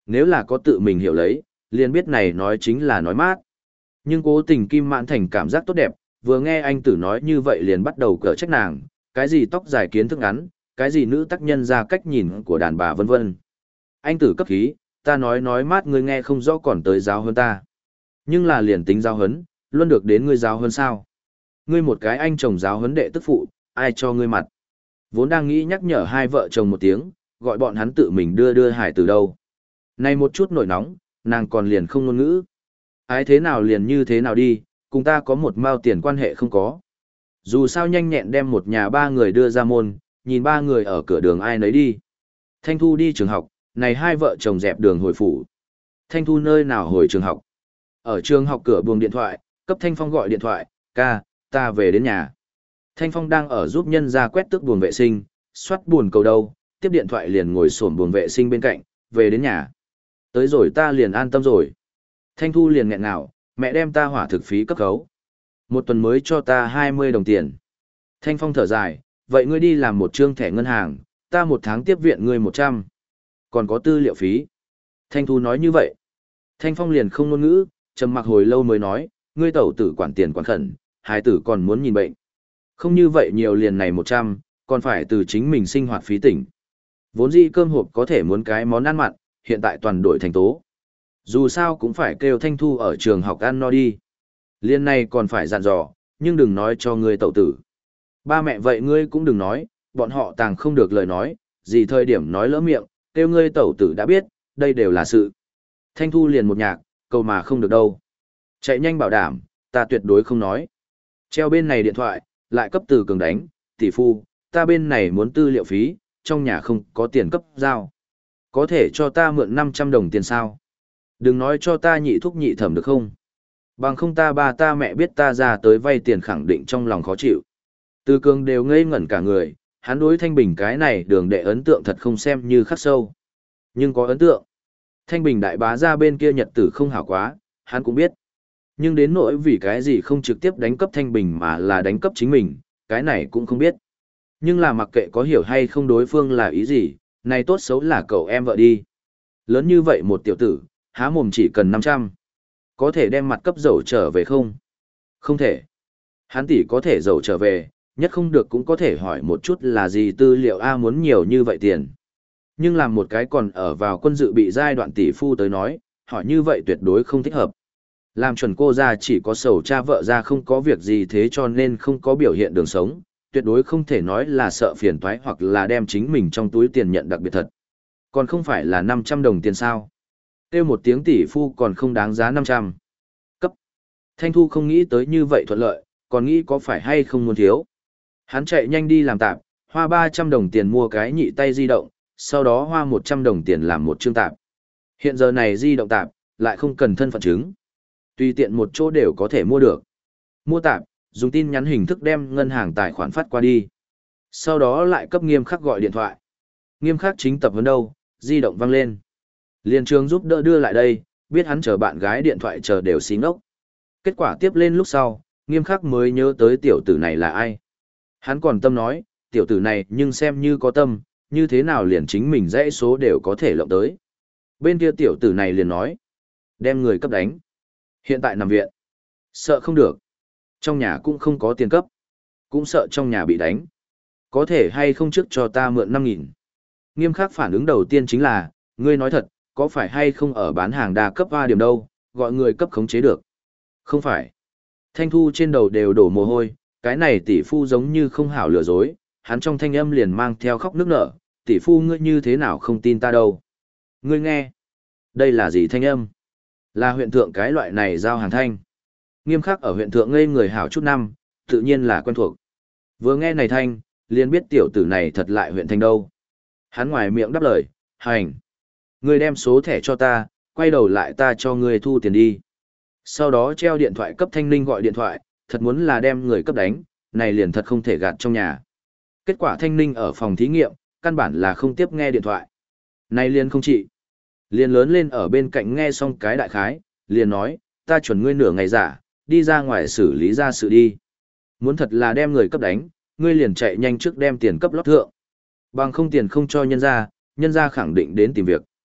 Nếu là có tự mình hiểu lấy, liền biết này nói chính là nói mát. Nhưng cố tình Kim Mãn Thành cảm giác tốt đẹp, vừa nghe anh tử nói như vậy liền bắt đầu cở trách nàng, cái gì tóc dài kiến thức ngắn, cái gì nữ tác nhân ra cách nhìn của đàn bà vân vân. Anh tử cấp khí, ta nói nói mát ngươi nghe không rõ còn tới giáo hơn ta. Nhưng là liền tính giáo huấn, luôn được đến ngươi giáo hơn sao. Ngươi một cái anh chồng giáo huấn đệ tức phụ, ai cho ngươi mặt. Vốn đang nghĩ nhắc nhở hai vợ chồng một tiếng, gọi bọn hắn tự mình đưa đưa hải từ đâu. Này một chút nổi nóng, nàng còn liền không ngôn ngữ. Ái thế nào liền như thế nào đi, cùng ta có một mao tiền quan hệ không có. Dù sao nhanh nhẹn đem một nhà ba người đưa ra môn, nhìn ba người ở cửa đường ai nấy đi. Thanh Thu đi trường học, này hai vợ chồng dẹp đường hồi phủ. Thanh Thu nơi nào hồi trường học? Ở trường học cửa buồng điện thoại, cấp Thanh Phong gọi điện thoại, ca, ta về đến nhà. Thanh Phong đang ở giúp nhân ra quét tước buồng vệ sinh, soát buồn cầu đâu, tiếp điện thoại liền ngồi xổm buồng vệ sinh bên cạnh, về đến nhà. Tới rồi ta liền an tâm rồi. Thanh Thu liền nghẹn ngào, mẹ đem ta hỏa thực phí cấp khấu. Một tuần mới cho ta hai mươi đồng tiền. Thanh Phong thở dài, vậy ngươi đi làm một trương thẻ ngân hàng, ta một tháng tiếp viện ngươi một trăm. Còn có tư liệu phí. Thanh Thu nói như vậy. Thanh Phong liền không ngôn ngữ, trầm mặc hồi lâu mới nói, ngươi tẩu tử quản tiền quản khẩn, hài tử còn muốn nhìn bệnh. Không như vậy nhiều liền này một trăm, còn phải từ chính mình sinh hoạt phí tỉnh. Vốn dĩ cơm hộp có thể muốn cái món ăn mặn, hiện tại toàn đổi thành tố. Dù sao cũng phải kêu Thanh Thu ở trường học ăn no đi. Liên này còn phải dặn dò, nhưng đừng nói cho ngươi tẩu tử. Ba mẹ vậy ngươi cũng đừng nói, bọn họ tàng không được lời nói, gì thời điểm nói lỡ miệng, kêu ngươi tẩu tử đã biết, đây đều là sự. Thanh Thu liền một nhạc, câu mà không được đâu. Chạy nhanh bảo đảm, ta tuyệt đối không nói. Treo bên này điện thoại, lại cấp từ cường đánh, tỷ phu, ta bên này muốn tư liệu phí, trong nhà không có tiền cấp giao. Có thể cho ta mượn năm trăm đồng tiền sao? Đừng nói cho ta nhị thúc nhị thẩm được không? Bằng không ta ba ta mẹ biết ta ra tới vay tiền khẳng định trong lòng khó chịu. Từ cường đều ngây ngẩn cả người, hắn đối Thanh Bình cái này đường đệ ấn tượng thật không xem như khắc sâu. Nhưng có ấn tượng. Thanh Bình đại bá ra bên kia nhật tử không hảo quá, hắn cũng biết. Nhưng đến nỗi vì cái gì không trực tiếp đánh cấp Thanh Bình mà là đánh cấp chính mình, cái này cũng không biết. Nhưng là mặc kệ có hiểu hay không đối phương là ý gì, này tốt xấu là cậu em vợ đi. Lớn như vậy một tiểu tử, há mồm chỉ cần năm trăm. Có thể đem mặt cấp dầu trở về không? Không thể. Hắn tỷ có thể dầu trở về, nhất không được cũng có thể hỏi một chút là gì tư liệu A muốn nhiều như vậy tiền. Nhưng làm một cái còn ở vào quân dự bị giai đoạn tỷ phu tới nói, hỏi như vậy tuyệt đối không thích hợp. Làm chuẩn cô ra chỉ có sầu cha vợ ra không có việc gì thế cho nên không có biểu hiện đường sống, tuyệt đối không thể nói là sợ phiền toái hoặc là đem chính mình trong túi tiền nhận đặc biệt thật. Còn không phải là năm trăm đồng tiền sao. Kêu một tiếng tỷ phu còn không đáng giá năm trăm. Cấp. Thanh Thu không nghĩ tới như vậy thuận lợi, còn nghĩ có phải hay không muốn thiếu. Hắn chạy nhanh đi làm tạp, hoa ba trăm đồng tiền mua cái nhị tay di động, sau đó hoa một trăm đồng tiền làm một chương tạp. Hiện giờ này di động tạp, lại không cần thân phận chứng. Tùy tiện một chỗ đều có thể mua được. Mua tạp, dùng tin nhắn hình thức đem ngân hàng tài khoản phát qua đi. Sau đó lại cấp Nghiêm Khắc gọi điện thoại. Nghiêm Khắc chính tập vấn đâu, di động vang lên. Liên trường giúp đỡ đưa lại đây, biết hắn chờ bạn gái điện thoại chờ đều xí ngốc. Kết quả tiếp lên lúc sau, Nghiêm Khắc mới nhớ tới tiểu tử này là ai. Hắn còn tâm nói, tiểu tử này nhưng xem như có tâm, như thế nào liền chính mình dãy số đều có thể lộng tới. Bên kia tiểu tử này liền nói, đem người cấp đánh. Hiện tại nằm viện. Sợ không được. Trong nhà cũng không có tiền cấp. Cũng sợ trong nhà bị đánh. Có thể hay không trước cho ta mượn năm nghìn. Nghiêm Khắc phản ứng đầu tiên chính là, ngươi nói thật, có phải hay không ở bán hàng đa cấp A điểm đâu, gọi người cấp khống chế được. Không phải. Thanh Thu trên đầu đều đổ mồ hôi, cái này tỷ phu giống như không hảo lừa dối, hắn trong thanh âm liền mang theo khóc nước nở, tỷ phu ngươi như thế nào không tin ta đâu. Ngươi nghe. Đây là gì thanh âm? Là huyện thượng cái loại này giao hàng thanh. Nghiêm Khắc ở huyện thượng ngây người hảo chút năm, tự nhiên là quen thuộc. Vừa nghe này thanh, liền biết tiểu tử này thật lại huyện thanh đâu. Hắn ngoài miệng đáp lời, hành. Ngươi đem số thẻ cho ta, quay đầu lại ta cho ngươi thu tiền đi. Sau đó treo điện thoại cấp Thanh Ninh gọi điện thoại, thật muốn là đem người cấp đánh, này liền thật không thể gạt trong nhà. Kết quả Thanh Ninh ở phòng thí nghiệm, căn bản là không tiếp nghe điện thoại. Này liền không trị. Liền lớn lên ở bên cạnh nghe xong cái đại khái, liền nói, ta chuẩn ngươi nửa ngày giả, đi ra ngoài xử lý ra sự đi. Muốn thật là đem người cấp đánh, ngươi liền chạy nhanh trước đem tiền cấp lót thượng. Bằng không tiền không cho nhân ra, nhân ra khẳng định đến tìm việc.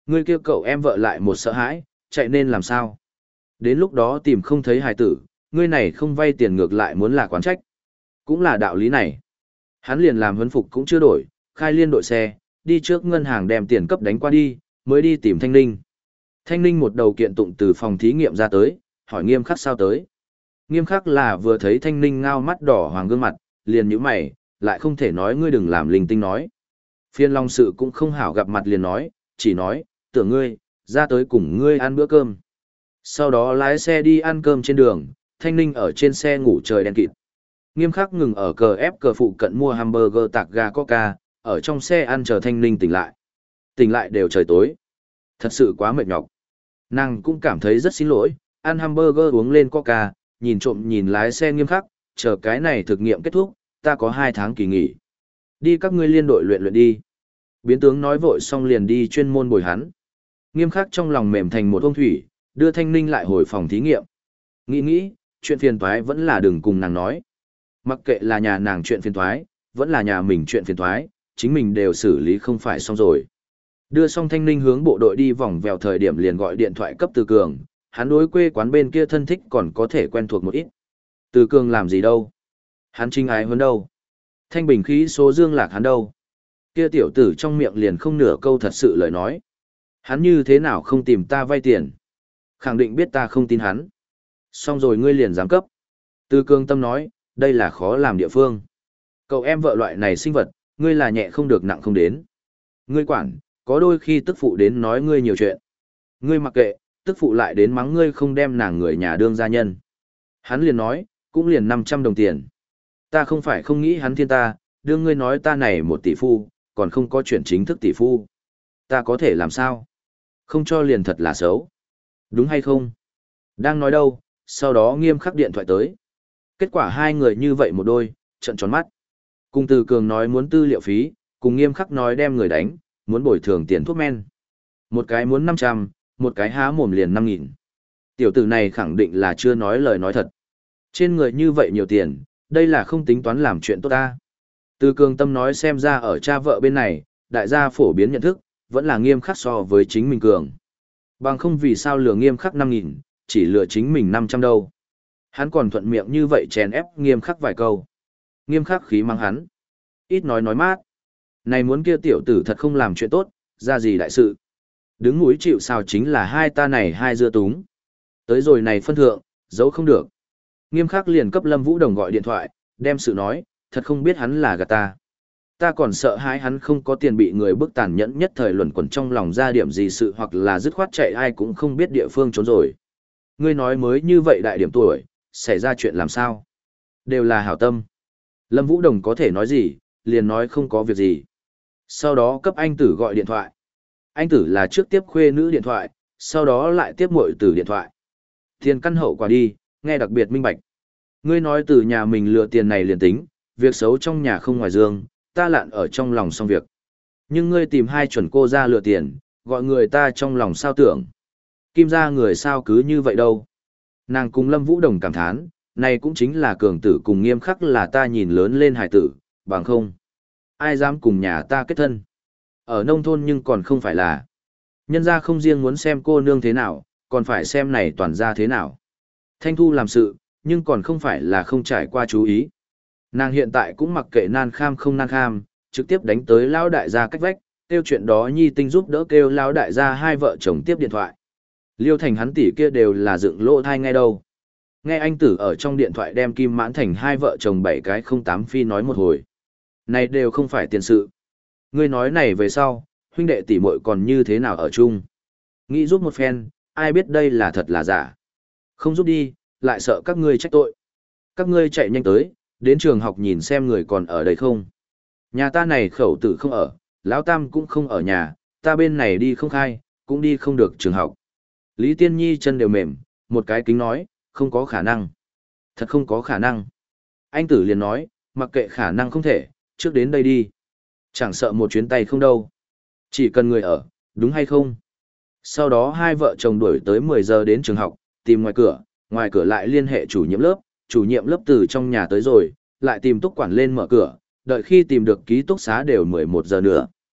Ngươi kêu cậu em vợ lại một sợ hãi, chạy nên làm sao? Đến lúc đó tìm không thấy hài tử, ngươi này không vay tiền ngược lại muốn là quán trách. Cũng là đạo lý này. Hắn liền làm huấn phục cũng chưa đổi, khai liên đội xe, đi trước ngân hàng đem tiền cấp đánh qua đi, mới đi tìm Thanh Ninh. Thanh Ninh một đầu kiện tụng từ phòng thí nghiệm ra tới, hỏi Nghiêm Khắc sao tới. Nghiêm Khắc là vừa thấy Thanh Ninh ngao mắt đỏ hoàng gương mặt, liền nhíu mày, lại không thể nói ngươi đừng làm linh tinh nói. Phiên Long sự cũng không hảo gặp mặt liền nói, chỉ nói, tưởng ngươi, ra tới cùng ngươi ăn bữa cơm. Sau đó lái xe đi ăn cơm trên đường, Thanh Ninh ở trên xe ngủ trời đen kịt. Nghiêm Khắc ngừng ở cờ ép cờ phụ cận mua hamburger tạc gà coca, ở trong xe ăn chờ Thanh Ninh tỉnh lại. Tỉnh lại đều trời tối. Thật sự quá mệt nhọc. Nàng cũng cảm thấy rất xin lỗi, ăn hamburger uống lên coca, nhìn trộm nhìn lái xe Nghiêm Khắc, chờ cái này thực nghiệm kết thúc, ta có hai tháng kỳ nghỉ. Đi các ngươi liên đội luyện luyện đi. Biến tướng nói vội xong liền đi chuyên môn bồi hắn. Nghiêm Khắc trong lòng mềm thành một ông thủy, đưa Thanh Ninh lại hồi phòng thí nghiệm. Nghĩ nghĩ, chuyện phiền toái vẫn là đừng cùng nàng nói. Mặc kệ là nhà nàng chuyện phiền toái, vẫn là nhà mình chuyện phiền toái, chính mình đều xử lý không phải xong rồi. Đưa xong Thanh Ninh hướng bộ đội đi vòng vèo thời điểm liền gọi điện thoại cấp Từ Cường, hắn đối quê quán bên kia thân thích còn có thể quen thuộc một ít. Từ Cường làm gì đâu? Hắn trinh ái hơn đâu? Thanh bình khí số dương lạc hắn đâu? Kia tiểu tử trong miệng liền không nửa câu thật sự lời nói. Hắn như thế nào không tìm ta vay tiền? Khẳng định biết ta không tin hắn. Xong rồi ngươi liền giám cấp. Từ Cường tâm nói, đây là khó làm địa phương. Cậu em vợ loại này sinh vật, ngươi là nhẹ không được nặng không đến. Ngươi quản, có đôi khi tức phụ đến nói ngươi nhiều chuyện. Ngươi mặc kệ, tức phụ lại đến mắng ngươi không đem nàng người nhà đương gia nhân. Hắn liền nói, cũng liền năm trăm đồng tiền. Ta không phải không nghĩ hắn thiên ta, đương ngươi nói ta này một tỷ phu, còn không có chuyện chính thức tỷ phu. Ta có thể làm sao? Không cho liền thật là xấu. Đúng hay không? Đang nói đâu, sau đó Nghiêm Khắc điện thoại tới. Kết quả hai người như vậy một đôi, trận tròn mắt. Cùng Từ Cường nói muốn tư liệu phí, cùng Nghiêm Khắc nói đem người đánh, muốn bồi thường tiền thuốc men. Một cái muốn năm trăm, một cái há mồm liền năm nghìn. Tiểu tử này khẳng định là chưa nói lời nói thật. Trên người như vậy nhiều tiền, đây là không tính toán làm chuyện tốt ta. Từ Cường tâm nói xem ra ở cha vợ bên này, đại gia phổ biến nhận thức, vẫn là Nghiêm Khắc so với chính mình cường. Bằng không vì sao lừa Nghiêm Khắc năm nghìn, chỉ lừa chính mình năm trăm đâu. Hắn còn thuận miệng như vậy chèn ép Nghiêm Khắc vài câu. Nghiêm Khắc khí mắng hắn. Ít nói nói mát. Này muốn kia tiểu tử thật không làm chuyện tốt, ra gì đại sự. Đứng mũi chịu sao chính là hai ta này hai dưa túng. Tới rồi này phân thượng, giấu không được. Nghiêm Khắc liền cấp Lâm Vũ Đồng gọi điện thoại, đem sự nói, thật không biết hắn là gạt ta. Ta còn sợ hãi hắn không có tiền bị người bức tàn nhẫn nhất thời luẩn quẩn trong lòng ra điểm gì sự hoặc là dứt khoát chạy ai cũng không biết địa phương trốn rồi. Ngươi nói mới như vậy đại điểm tuổi, xảy ra chuyện làm sao? Đều là hảo tâm. Lâm Vũ Đồng có thể nói gì, liền nói không có việc gì. Sau đó cấp anh tử gọi điện thoại. Anh tử là trước tiếp khuê nữ điện thoại, sau đó lại tiếp muội tử điện thoại. Tiền căn hậu quả đi, nghe đặc biệt minh bạch. Ngươi nói từ nhà mình lừa tiền này liền tính, việc xấu trong nhà không ngoài dương, ta lạn ở trong lòng xong việc. Nhưng ngươi tìm hai chuẩn cô ra lừa tiền, gọi người ta trong lòng sao tưởng. Kim ra người sao cứ như vậy đâu. Nàng cùng Lâm Vũ Đồng cảm thán, này cũng chính là cường tử cùng Nghiêm Khắc là ta nhìn lớn lên hải tử, bằng không. Ai dám cùng nhà ta kết thân. Ở nông thôn nhưng còn không phải là. Nhân ra không riêng muốn xem cô nương thế nào, còn phải xem này toàn ra thế nào. Thanh Thu làm sự, nhưng còn không phải là không trải qua chú ý. Nàng hiện tại cũng mặc kệ nan kham không nan kham, trực tiếp đánh tới lão đại gia cách vách, kêu chuyện đó nhi tinh giúp đỡ kêu lão đại gia hai vợ chồng tiếp điện thoại. Liêu Thành hắn tỷ kia đều là dựng lỗ thai ngay đâu. Nghe anh tử ở trong điện thoại đem Kim Mãn Thành hai vợ chồng bảy cái không tám phi nói một hồi. Này đều không phải tiền sự. Ngươi nói này về sau, huynh đệ tỷ muội còn như thế nào ở chung. Nghĩ giúp một phen, ai biết đây là thật là giả. Không giúp đi, lại sợ các ngươi trách tội. Các ngươi chạy nhanh tới, đến trường học nhìn xem người còn ở đây không. Nhà ta này khẩu tử không ở, lão tam cũng không ở nhà, ta bên này đi không khai, cũng đi không được trường học. Lý Tiên Nhi chân đều mềm, một cái kính nói, không có khả năng. Thật không có khả năng. Anh tử liền nói, mặc kệ khả năng không thể, trước đến đây đi. Chẳng sợ một chuyến tay không đâu. Chỉ cần người ở, đúng hay không? Sau đó hai vợ chồng đuổi tới mười giờ đến trường học, tìm ngoài cửa, ngoài cửa lại liên hệ chủ nhiệm lớp, chủ nhiệm lớp từ trong nhà tới rồi, lại tìm túc quản lên mở cửa, đợi khi tìm được ký túc xá đều mười một giờ nữa.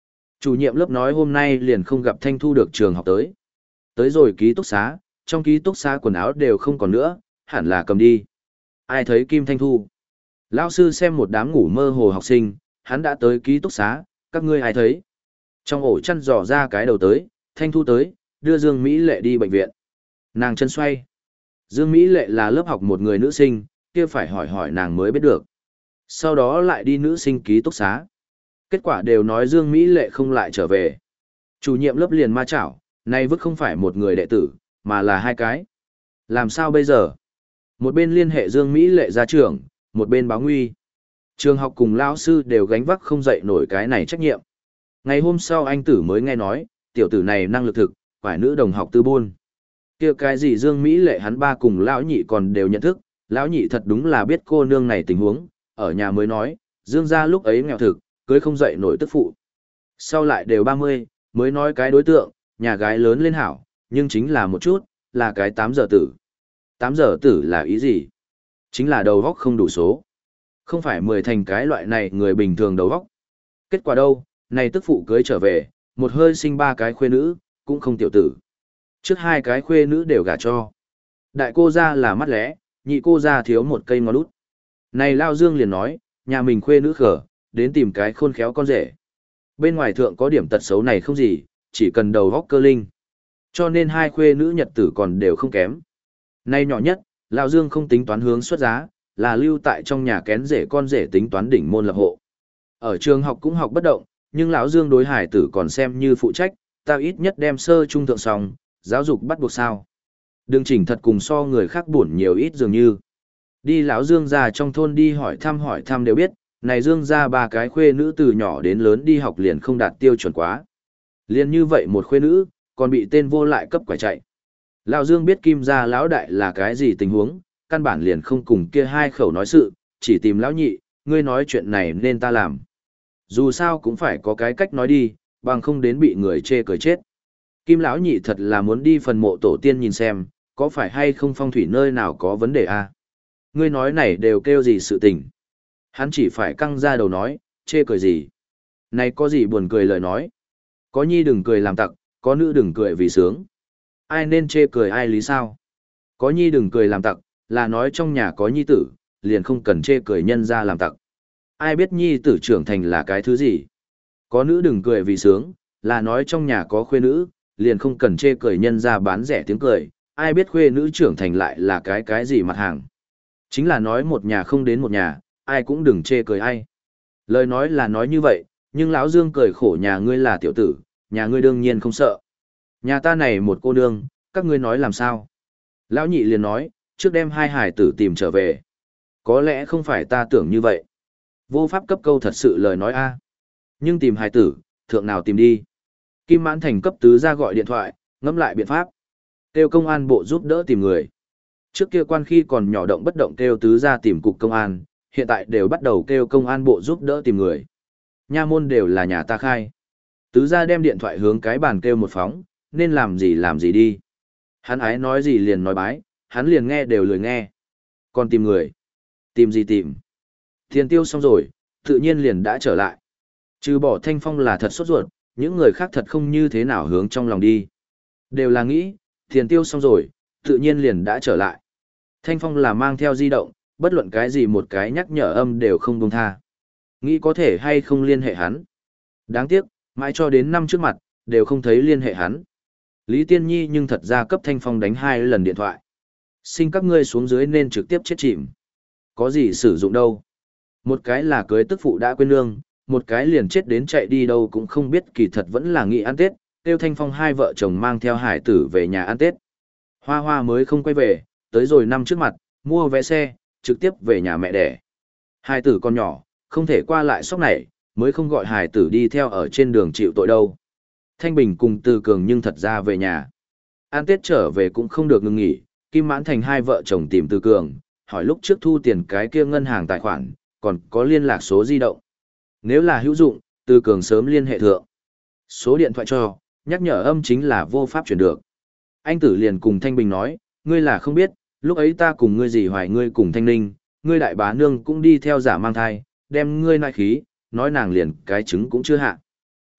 Chủ nhiệm lớp nói hôm nay liền không gặp Thanh Thu được trường học tới. Tới rồi ký túc xá, trong ký túc xá quần áo đều không còn nữa, hẳn là cầm đi. Ai thấy Kim Thanh Thu? Lão sư xem một đám ngủ mơ hồ học sinh, hắn đã tới ký túc xá, các ngươi ai thấy? Trong ổ chăn dò ra cái đầu tới, Thanh Thu tới, đưa Dương Mỹ Lệ đi bệnh viện. Nàng chân xoay. Dương Mỹ Lệ là lớp học một người nữ sinh, kia phải hỏi hỏi nàng mới biết được. Sau đó lại đi nữ sinh ký túc xá. Kết quả đều nói Dương Mỹ Lệ không lại trở về. Chủ nhiệm lớp liền ma chảo, nay vứt không phải một người đệ tử, mà là hai cái. Làm sao bây giờ? Một bên liên hệ Dương Mỹ Lệ ra trường, một bên báo nguy. Trường học cùng lao sư đều gánh vác không dậy nổi cái này trách nhiệm. Ngày hôm sau anh tử mới nghe nói, tiểu tử này năng lực thực, phải nữ đồng học tư buôn. Kia cái gì Dương Mỹ Lệ hắn ba cùng lão nhị còn đều nhận thức, lão nhị thật đúng là biết cô nương này tình huống, ở nhà mới nói, Dương gia lúc ấy nghèo thực, cưới không dậy nổi tức phụ. Sau lại đều ba mươi, mới nói cái đối tượng, nhà gái lớn lên hảo, nhưng chính là một chút, là cái tám giờ tử. tám giờ tử là ý gì? Chính là đầu góc không đủ số. Không phải mười thành cái loại này người bình thường đầu góc. Kết quả đâu, này tức phụ cưới trở về, một hơi sinh ba cái khuê nữ, cũng không tiểu tử. Trước hai cái khuê nữ đều gả cho. Đại cô ra là mắt lẽ, nhị cô ra thiếu một cây ngón út. Này Lao Dương liền nói, nhà mình khuê nữ khở, đến tìm cái khôn khéo con rể. Bên ngoài thượng có điểm tật xấu này không gì, chỉ cần đầu góc cơ linh. Cho nên hai khuê nữ nhật tử còn đều không kém. Nay nhỏ nhất, Lão Dương không tính toán hướng xuất giá, là lưu tại trong nhà kén rể con rể tính toán đỉnh môn lập hộ. Ở trường học cũng học bất động, nhưng lão Dương đối hải tử còn xem như phụ trách, ta ít nhất đem sơ trung thượng xong, giáo dục bắt buộc sao. Đừng chỉnh thật cùng so người khác buồn nhiều ít dường như. Đi lão Dương ra trong thôn đi hỏi thăm hỏi thăm đều biết, này Dương ra ba cái khuê nữ từ nhỏ đến lớn đi học liền không đạt tiêu chuẩn quá. Liền như vậy một khuê nữ, còn bị tên vô lại cấp quả chạy. Lão Dương biết Kim gia lão đại là cái gì tình huống, căn bản liền không cùng kia hai khẩu nói sự, chỉ tìm lão nhị, ngươi nói chuyện này nên ta làm. Dù sao cũng phải có cái cách nói đi, bằng không đến bị người chê cười chết. Kim lão nhị thật là muốn đi phần mộ tổ tiên nhìn xem, có phải hay không phong thủy nơi nào có vấn đề à? Ngươi nói này đều kêu gì sự tình. Hắn chỉ phải căng ra đầu nói, chê cười gì. Này có gì buồn cười lời nói. Có nhi đừng cười làm tặc, có nữ đừng cười vì sướng. Ai nên chê cười ai lý sao? Có nhi đừng cười làm tặc, là nói trong nhà có nhi tử, liền không cần chê cười nhân ra làm tặc. Ai biết nhi tử trưởng thành là cái thứ gì? Có nữ đừng cười vì sướng, là nói trong nhà có khuê nữ, liền không cần chê cười nhân ra bán rẻ tiếng cười. Ai biết khuê nữ trưởng thành lại là cái cái gì mặt hàng? Chính là nói một nhà không đến một nhà, ai cũng đừng chê cười ai. Lời nói là nói như vậy, nhưng lão Dương cười khổ nhà ngươi là tiểu tử, nhà ngươi đương nhiên không sợ. Nhà ta này một cô nương, các ngươi nói làm sao? Lão nhị liền nói, trước đem hai hải tử tìm trở về. Có lẽ không phải ta tưởng như vậy. Vô pháp cấp câu thật sự lời nói a. Nhưng tìm hải tử, thượng nào tìm đi. Kim Mãn Thành cấp tứ ra gọi điện thoại, ngẫm lại biện pháp. Kêu công an bộ giúp đỡ tìm người. Trước kia quan khi còn nhỏ động bất động kêu tứ ra tìm cục công an, hiện tại đều bắt đầu kêu công an bộ giúp đỡ tìm người. Nha môn đều là nhà ta khai. Tứ ra đem điện thoại hướng cái bàn kêu một phóng, nên làm gì làm gì đi. Hắn ái nói gì liền nói bái, hắn liền nghe đều lười nghe. Còn tìm người. Tìm gì tìm. Tiền tiêu xong rồi, tự nhiên liền đã trở lại. Trừ bỏ Thanh Phong là thật sốt ruột, những người khác thật không như thế nào hướng trong lòng đi. Đều là nghĩ, tiền tiêu xong rồi, tự nhiên liền đã trở lại. Thanh Phong là mang theo di động, bất luận cái gì một cái nhắc nhở âm đều không buông tha. Nghĩ có thể hay không liên hệ hắn. Đáng tiếc, mãi cho đến năm trước mặt, đều không thấy liên hệ hắn. Lý Tiên Nhi nhưng thật ra cấp Thanh Phong đánh hai lần điện thoại. Xin các ngươi xuống dưới nên trực tiếp chết chìm. Có gì sử dụng đâu. Một cái là cưới tức phụ đã quên lương, một cái liền chết đến chạy đi đâu cũng không biết kỳ thật vẫn là nghị ăn Tết, tiêu Thanh Phong hai vợ chồng mang theo hải tử về nhà ăn Tết. Hoa Hoa mới không quay về, tới rồi năm trước mặt, mua vé xe, trực tiếp về nhà mẹ đẻ. Hải tử con nhỏ, không thể qua lại sóc này, mới không gọi hải tử đi theo ở trên đường chịu tội đâu. Thanh Bình cùng Từ Cường nhưng thật ra về nhà. Ăn Tết trở về cũng không được ngừng nghỉ, Kim Mãn Thành hai vợ chồng tìm Từ Cường, hỏi lúc trước thu tiền cái kia ngân hàng tài khoản, còn có liên lạc số di động. Nếu là hữu dụng, Từ Cường sớm liên hệ thượng. Số điện thoại cho, nhắc nhở âm chính là vô pháp chuyển được. Anh Tử liền cùng Thanh Bình nói, ngươi là không biết, lúc ấy ta cùng ngươi gì hoài ngươi cùng Thanh Ninh, ngươi đại bá nương cũng đi theo giả mang thai, đem ngươi nại khí, nói nàng liền cái trứng cũng chưa hạ.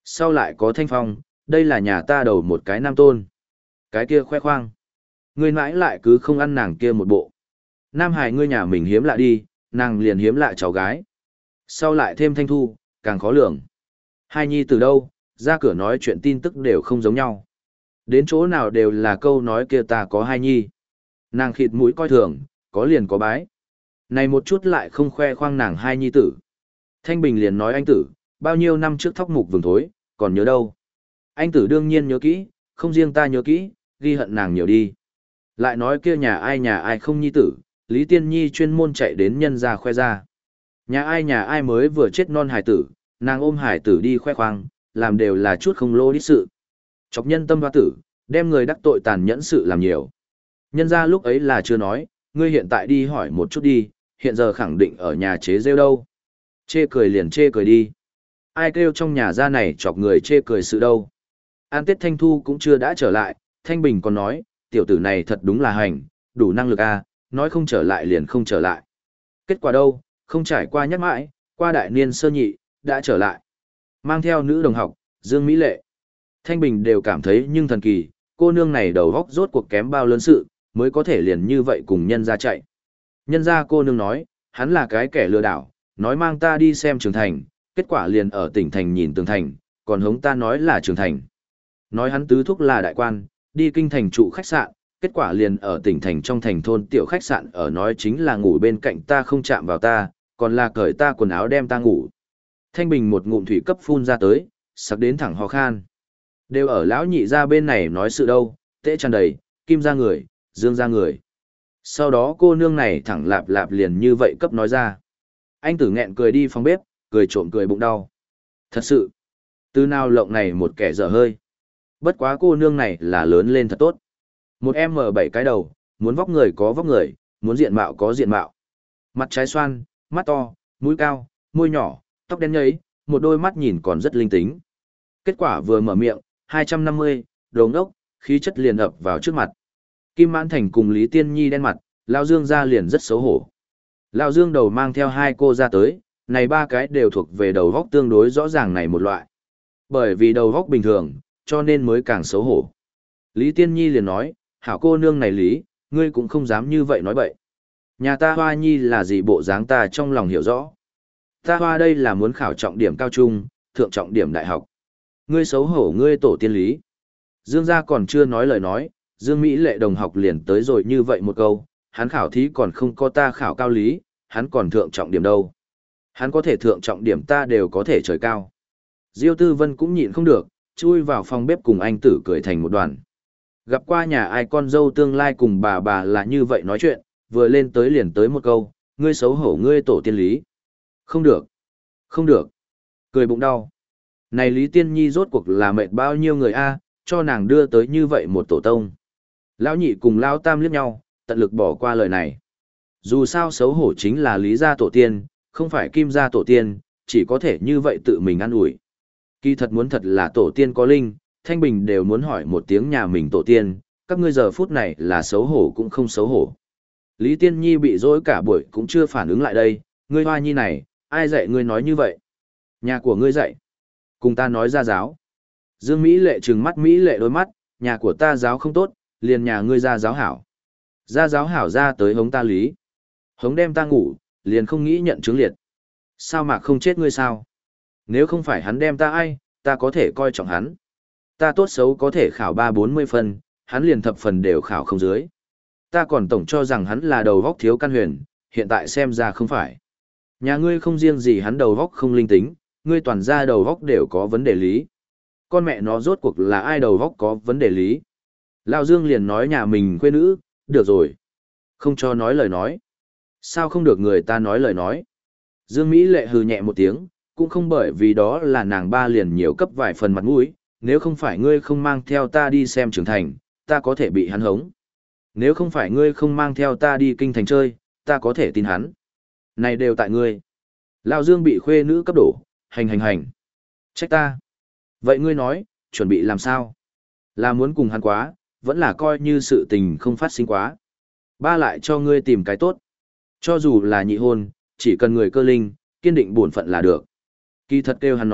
Sau lại có thanh phong, đây là nhà ta đầu một cái nam tôn. Cái kia khoe khoang. Ngươi mãi lại cứ không ăn nàng kia một bộ. Nam Hải ngươi nhà mình hiếm lạ đi, nàng liền hiếm lạ cháu gái. Sau lại thêm thanh thu, càng khó lường. Hai nhi từ đâu, ra cửa nói chuyện tin tức đều không giống nhau. Đến chỗ nào đều là câu nói kia ta có hai nhi. Nàng khịt mũi coi thường, có liền có bái. Này một chút lại không khoe khoang nàng hai nhi tử. Thanh Bình liền nói anh tử, bao nhiêu năm trước thóc mục vừng thối, còn nhớ đâu. Anh tử đương nhiên nhớ kỹ, không riêng ta nhớ kỹ, ghi hận nàng nhiều đi. Lại nói kia nhà ai nhà ai không nhi tử, Lý Tiên Nhi chuyên môn chạy đến nhân ra khoe ra. Nhà ai nhà ai mới vừa chết non hải tử, nàng ôm hải tử đi khoe khoang, làm đều là chút không lô đít sự. Chọc nhân tâm hoa tử, đem người đắc tội tàn nhẫn sự làm nhiều. Nhân ra lúc ấy là chưa nói, ngươi hiện tại đi hỏi một chút đi, hiện giờ khẳng định ở nhà chế rêu đâu. Chê cười liền chê cười đi. Ai kêu trong nhà ra này chọc người chê cười sự đâu. An Tết Thanh Thu cũng chưa đã trở lại, Thanh Bình còn nói, tiểu tử này thật đúng là hành, đủ năng lực a, nói không trở lại liền không trở lại. Kết quả đâu, không trải qua nhắc mãi, qua đại niên sơ nhị, đã trở lại. Mang theo nữ đồng học, Dương Mỹ Lệ. Thanh Bình đều cảm thấy nhưng thần kỳ, cô nương này đầu góc rốt cuộc kém bao lớn sự, mới có thể liền như vậy cùng nhân ra chạy. Nhân ra cô nương nói, hắn là cái kẻ lừa đảo, nói mang ta đi xem Trường Thành, kết quả liền ở tỉnh Thành nhìn tường thành, còn hống ta nói là Trường Thành. Nói hắn tứ thúc là đại quan, đi kinh thành trụ khách sạn, kết quả liền ở tỉnh Thành trong thành thôn tiểu khách sạn ở nói chính là ngủ bên cạnh ta không chạm vào ta, còn là cởi ta quần áo đem ta ngủ. Thanh Bình một ngụm thủy cấp phun ra tới, sặc đến thẳng ho khan. Đều ở lão nhị ra bên này nói sự đâu, tễ tràn đầy, kim ra người, dương ra người. Sau đó cô nương này thẳng lạp lạp liền như vậy cấp nói ra. Anh tử nghẹn cười đi phòng bếp, cười trộm cười bụng đau. Thật sự, từ nào lộng này một kẻ dở hơi. Bất quá cô nương này là lớn lên thật tốt. Một em m bảy cái đầu, muốn vóc người có vóc người, muốn diện mạo có diện mạo. Mặt trái xoan, mắt to, mũi cao, môi nhỏ, tóc đen nhấy, một đôi mắt nhìn còn rất linh tính. Kết quả vừa mở miệng, hai trăm năm mươi, đồ ngốc, khí chất liền ập vào trước mặt. Kim Mãn Thành cùng Lý Tiên Nhi đen mặt, Lao Dương ra liền rất xấu hổ. Lao Dương đầu mang theo hai cô ra tới, này ba cái đều thuộc về đầu góc tương đối rõ ràng này một loại. Bởi vì đầu góc bình thường, cho nên mới càng xấu hổ. Lý Tiên Nhi liền nói, hảo cô nương này Lý, ngươi cũng không dám như vậy nói bậy. Nhà ta Hoa Nhi là gì bộ dáng ta trong lòng hiểu rõ. Ta Hoa đây là muốn khảo trọng điểm cao trung, thượng trọng điểm đại học. Ngươi xấu hổ ngươi tổ tiên Lý. Dương gia còn chưa nói lời nói, Dương Mỹ Lệ đồng học liền tới rồi như vậy một câu, hắn khảo thí còn không có ta khảo cao lý, hắn còn thượng trọng điểm đâu. Hắn có thể thượng trọng điểm ta đều có thể trời cao. Diêu Tư Vân cũng nhịn không được, chui vào phòng bếp cùng anh tử cười thành một đoàn. Gặp qua nhà ai con dâu tương lai cùng bà bà là như vậy nói chuyện, vừa lên tới liền tới một câu, ngươi xấu hổ ngươi tổ tiên Lý. Không được, không được, cười bụng đau. Này Lý Tiên Nhi rốt cuộc là mệt bao nhiêu người a, cho nàng đưa tới như vậy một tổ tông. Lão nhị cùng Lão tam liếc nhau, tận lực bỏ qua lời này. Dù sao xấu hổ chính là Lý gia tổ tiên, không phải Kim gia tổ tiên, chỉ có thể như vậy tự mình ăn ủi. Kỳ thật muốn thật là tổ tiên có linh, Thanh Bình đều muốn hỏi một tiếng nhà mình tổ tiên, các ngươi giờ phút này là xấu hổ cũng không xấu hổ. Lý Tiên Nhi bị dối cả buổi cũng chưa phản ứng lại đây, ngươi Hoa Nhi này, ai dạy ngươi nói như vậy? Nhà của ngươi dạy. Cùng ta nói ra giáo. Dương Mỹ Lệ trừng mắt Mỹ Lệ đôi mắt, nhà của ta giáo không tốt, liền nhà ngươi ra giáo hảo. Ra giáo hảo ra tới hống ta Lý. Hống đem ta ngủ, liền không nghĩ nhận chứng liệt. Sao mà không chết ngươi sao? Nếu không phải hắn đem ta ai, ta có thể coi trọng hắn. Ta tốt xấu có thể khảo ba bốn mươi phân, hắn liền thập phần đều khảo không dưới. Ta còn tổng cho rằng hắn là đầu góc thiếu căn huyền, hiện tại xem ra không phải. Nhà ngươi không riêng gì hắn đầu góc không linh tính, ngươi toàn ra đầu góc đều có vấn đề lý. Con mẹ nó rốt cuộc là ai đầu góc có vấn đề lý. Lão Dương liền nói nhà mình quê nữ, được rồi. Không cho nói lời nói. Sao không được người ta nói lời nói. Dương Mỹ Lệ hừ nhẹ một tiếng, cũng không bởi vì đó là nàng ba liền nhiều cấp vài phần mặt mũi, nếu không phải ngươi không mang theo ta đi xem trưởng thành, ta có thể bị hắn hống. Nếu không phải ngươi không mang theo ta đi kinh thành chơi, ta có thể tin hắn. Này đều tại ngươi. Lão Dương bị khuê nữ cấp đổ, hành hành hành. Trách ta. Vậy ngươi nói, chuẩn bị làm sao? Là muốn cùng hắn quá, vẫn là coi như sự tình không phát sinh quá. Ba lại cho ngươi tìm cái tốt. Cho dù là nhị hôn, chỉ cần người cơ linh, kiên định bổn phận là được. Kỳ thật kêu hắn nói,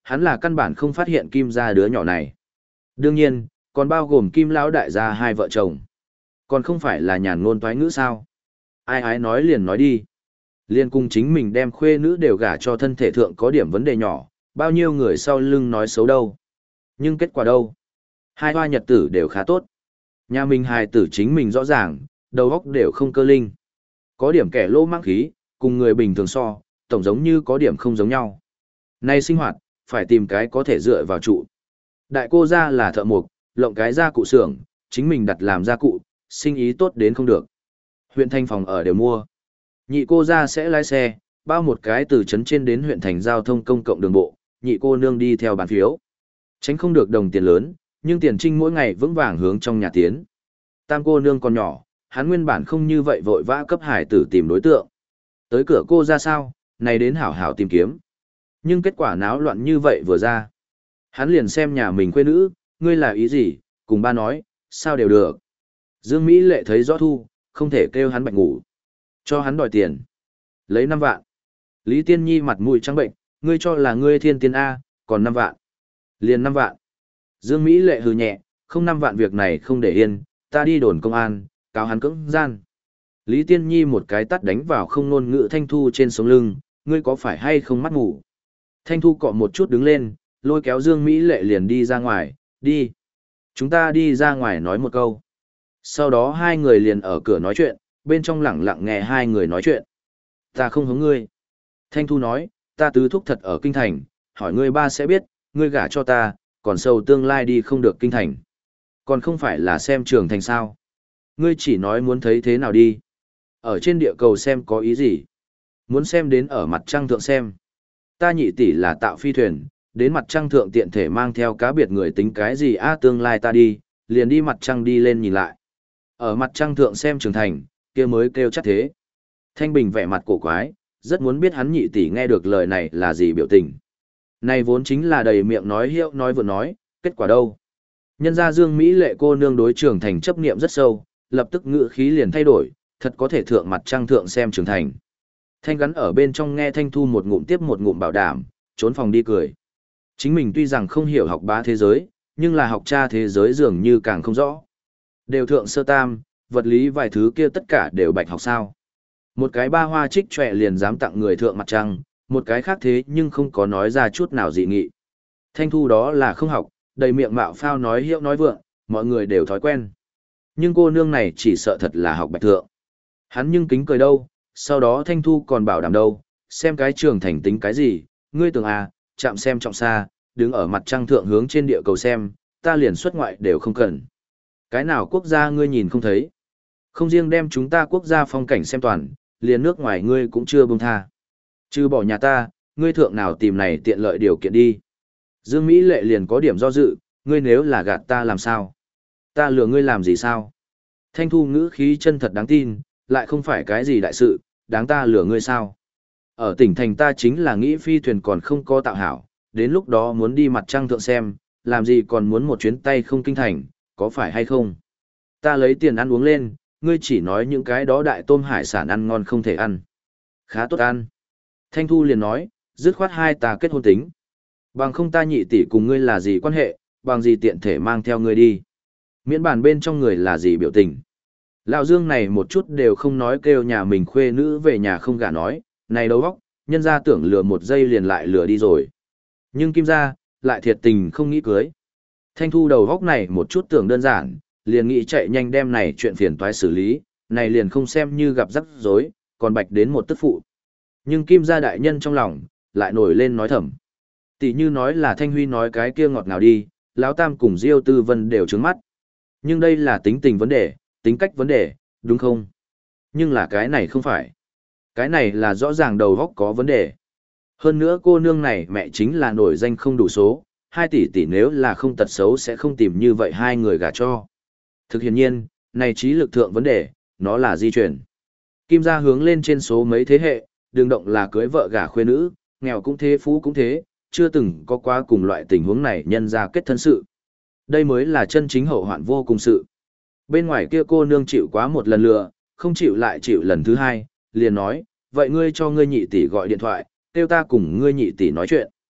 hắn là căn bản không phát hiện Kim gia đứa nhỏ này. Đương nhiên, còn bao gồm Kim lão đại gia hai vợ chồng. Còn không phải là nhàn ngôn toái ngữ sao? Ai ái nói liền nói đi. Liên cùng chính mình đem khuê nữ đều gả cho thân thể thượng có điểm vấn đề nhỏ, bao nhiêu người sau lưng nói xấu đâu. Nhưng kết quả đâu? Hai hoa nhật tử đều khá tốt. Nhà mình hài tử chính mình rõ ràng, đầu óc đều không cơ linh. Có điểm kẻ lô mang khí, cùng người bình thường so, tổng giống như có điểm không giống nhau. Nay sinh hoạt, phải tìm cái có thể dựa vào trụ. Đại cô ra là thợ mộc, lộng cái gia cụ xưởng, chính mình đặt làm gia cụ, sinh ý tốt đến không được. Huyện thành phòng ở đều mua. Nhị cô ra sẽ lái xe, bao một cái từ trấn trên đến huyện thành giao thông công cộng đường bộ, nhị cô nương đi theo bán phiếu. Tránh không được đồng tiền lớn, nhưng tiền trinh mỗi ngày vững vàng hướng trong nhà tiến. Tam cô nương còn nhỏ, hắn nguyên bản không như vậy vội vã cấp hải tử tìm đối tượng. Tới cửa cô ra sao, này đến hảo hảo tìm kiếm. Nhưng kết quả náo loạn như vậy vừa ra. Hắn liền xem nhà mình quê nữ, ngươi là ý gì, cùng ba nói, sao đều được. Dương Mỹ Lệ thấy rõ thu, không thể kêu hắn bệnh ngủ. Cho hắn đòi tiền. Lấy năm vạn. Lý Tiên Nhi mặt mũi trắng bệnh, ngươi cho là ngươi thiên tiên A, còn năm vạn. Liền năm vạn. Dương Mỹ Lệ hừ nhẹ, không năm vạn việc này không để yên, ta đi đồn công an, cáo hắn cưỡng gian. Lý Tiên Nhi một cái tắt đánh vào không ngôn ngữ Thanh Thu trên sống lưng, ngươi có phải hay không mắt ngủ. Thanh Thu cọ một chút đứng lên, lôi kéo Dương Mỹ Lệ liền đi ra ngoài, đi. Chúng ta đi ra ngoài nói một câu. Sau đó hai người liền ở cửa nói chuyện, bên trong lẳng lặng nghe hai người nói chuyện. Ta không hống ngươi. Thanh Thu nói, ta tứ thúc thật ở kinh thành, hỏi ngươi ba sẽ biết, ngươi gả cho ta, còn sâu tương lai đi không được kinh thành. Còn không phải là xem trường thành sao. Ngươi chỉ nói muốn thấy thế nào đi. Ở trên địa cầu xem có ý gì. Muốn xem đến ở mặt trăng thượng xem. Ta nhị tỷ là tạo phi thuyền, đến mặt trăng thượng tiện thể mang theo cá biệt người tính cái gì a tương lai ta đi, liền đi mặt trăng đi lên nhìn lại. Ở mặt trăng thượng xem trường thành, kia mới kêu chắc thế. Thanh Bình vẻ mặt cổ quái, rất muốn biết hắn nhị tỷ nghe được lời này là gì biểu tình. Này vốn chính là đầy miệng nói hiệu nói vừa nói, kết quả đâu. Nhân gia Dương Mỹ Lệ cô nương đối trường thành chấp niệm rất sâu, lập tức ngữ khí liền thay đổi, thật có thể thượng mặt trăng thượng xem trường thành. Thanh gắn ở bên trong nghe Thanh Thu một ngụm tiếp một ngụm bảo đảm, trốn phòng đi cười. Chính mình tuy rằng không hiểu học bá thế giới, nhưng là học cha thế giới dường như càng không rõ. Đều thượng sơ tam, vật lý vài thứ kia tất cả đều bạch học sao. Một cái ba hoa trích trẻ liền dám tặng người thượng mặt trăng, một cái khác thế nhưng không có nói ra chút nào dị nghị. Thanh Thu đó là không học, đầy miệng mạo phao nói hiệu nói vượng, mọi người đều thói quen. Nhưng cô nương này chỉ sợ thật là học bạch thượng. Hắn nhưng kính cười đâu, sau đó Thanh Thu còn bảo đảm đâu, xem cái trường thành tính cái gì, ngươi tưởng à, chạm xem trọng xa, đứng ở mặt trăng thượng hướng trên địa cầu xem, ta liền xuất ngoại đều không cần. Cái nào quốc gia ngươi nhìn không thấy. Không riêng đem chúng ta quốc gia phong cảnh xem toàn, liền nước ngoài ngươi cũng chưa buông tha. Trừ bỏ nhà ta, ngươi thượng nào tìm này tiện lợi điều kiện đi. Dương Mỹ Lệ liền có điểm do dự, ngươi nếu là gạt ta làm sao? Ta lừa ngươi làm gì sao? Thanh Thu ngữ khí chân thật đáng tin, lại không phải cái gì đại sự, đáng ta lừa ngươi sao? Ở tỉnh thành ta chính là nghĩ phi thuyền còn không có tạo hảo, đến lúc đó muốn đi mặt trăng thượng xem, làm gì còn muốn một chuyến tay không kinh thành, có phải hay không? Ta lấy tiền ăn uống lên, ngươi chỉ nói những cái đó đại tôm hải sản ăn ngon không thể ăn. Khá tốt ăn. Thanh Thu liền nói, dứt khoát hai ta kết hôn tính. Bằng không ta nhị tỷ cùng ngươi là gì quan hệ, bằng gì tiện thể mang theo ngươi đi. Miễn bản bên trong người là gì biểu tình. Lão Dương này một chút đều không nói kêu nhà mình khuê nữ về nhà không gả nói, này đầu óc, nhân ra tưởng lừa một giây liền lại lừa đi rồi. Nhưng Kim gia lại thiệt tình không nghĩ cưới. Thanh Thu đầu óc này một chút tưởng đơn giản, liền nghĩ chạy nhanh đem này chuyện phiền toái xử lý, này liền không xem như gặp rắc rối, còn bạch đến một tức phụ. Nhưng Kim gia đại nhân trong lòng, lại nổi lên nói thầm. Tỷ như nói là Thanh Huy nói cái kia ngọt ngào đi, Lão Tam cùng Diêu Tư Vân đều trướng mắt. Nhưng đây là tính tình vấn đề, tính cách vấn đề, đúng không? Nhưng là cái này không phải. Cái này là rõ ràng đầu óc có vấn đề. Hơn nữa cô nương này mẹ chính là nổi danh không đủ số, hai tỷ tỷ nếu là không tật xấu sẽ không tìm như vậy hai người gả cho. Thực hiện nhiên, này trí lực thượng vấn đề, nó là di chuyển. Kim gia hướng lên trên số mấy thế hệ, đừng động là cưới vợ gả khuê nữ, nghèo cũng thế phú cũng thế, chưa từng có quá cùng loại tình huống này nhân ra kết thân sự. Đây mới là chân chính hậu hoạn vô cùng sự. Bên ngoài kia cô nương chịu quá một lần lừa, không chịu lại chịu lần thứ hai, liền nói, vậy ngươi cho ngươi nhị tỷ gọi điện thoại, kêu ta cùng ngươi nhị tỷ nói chuyện.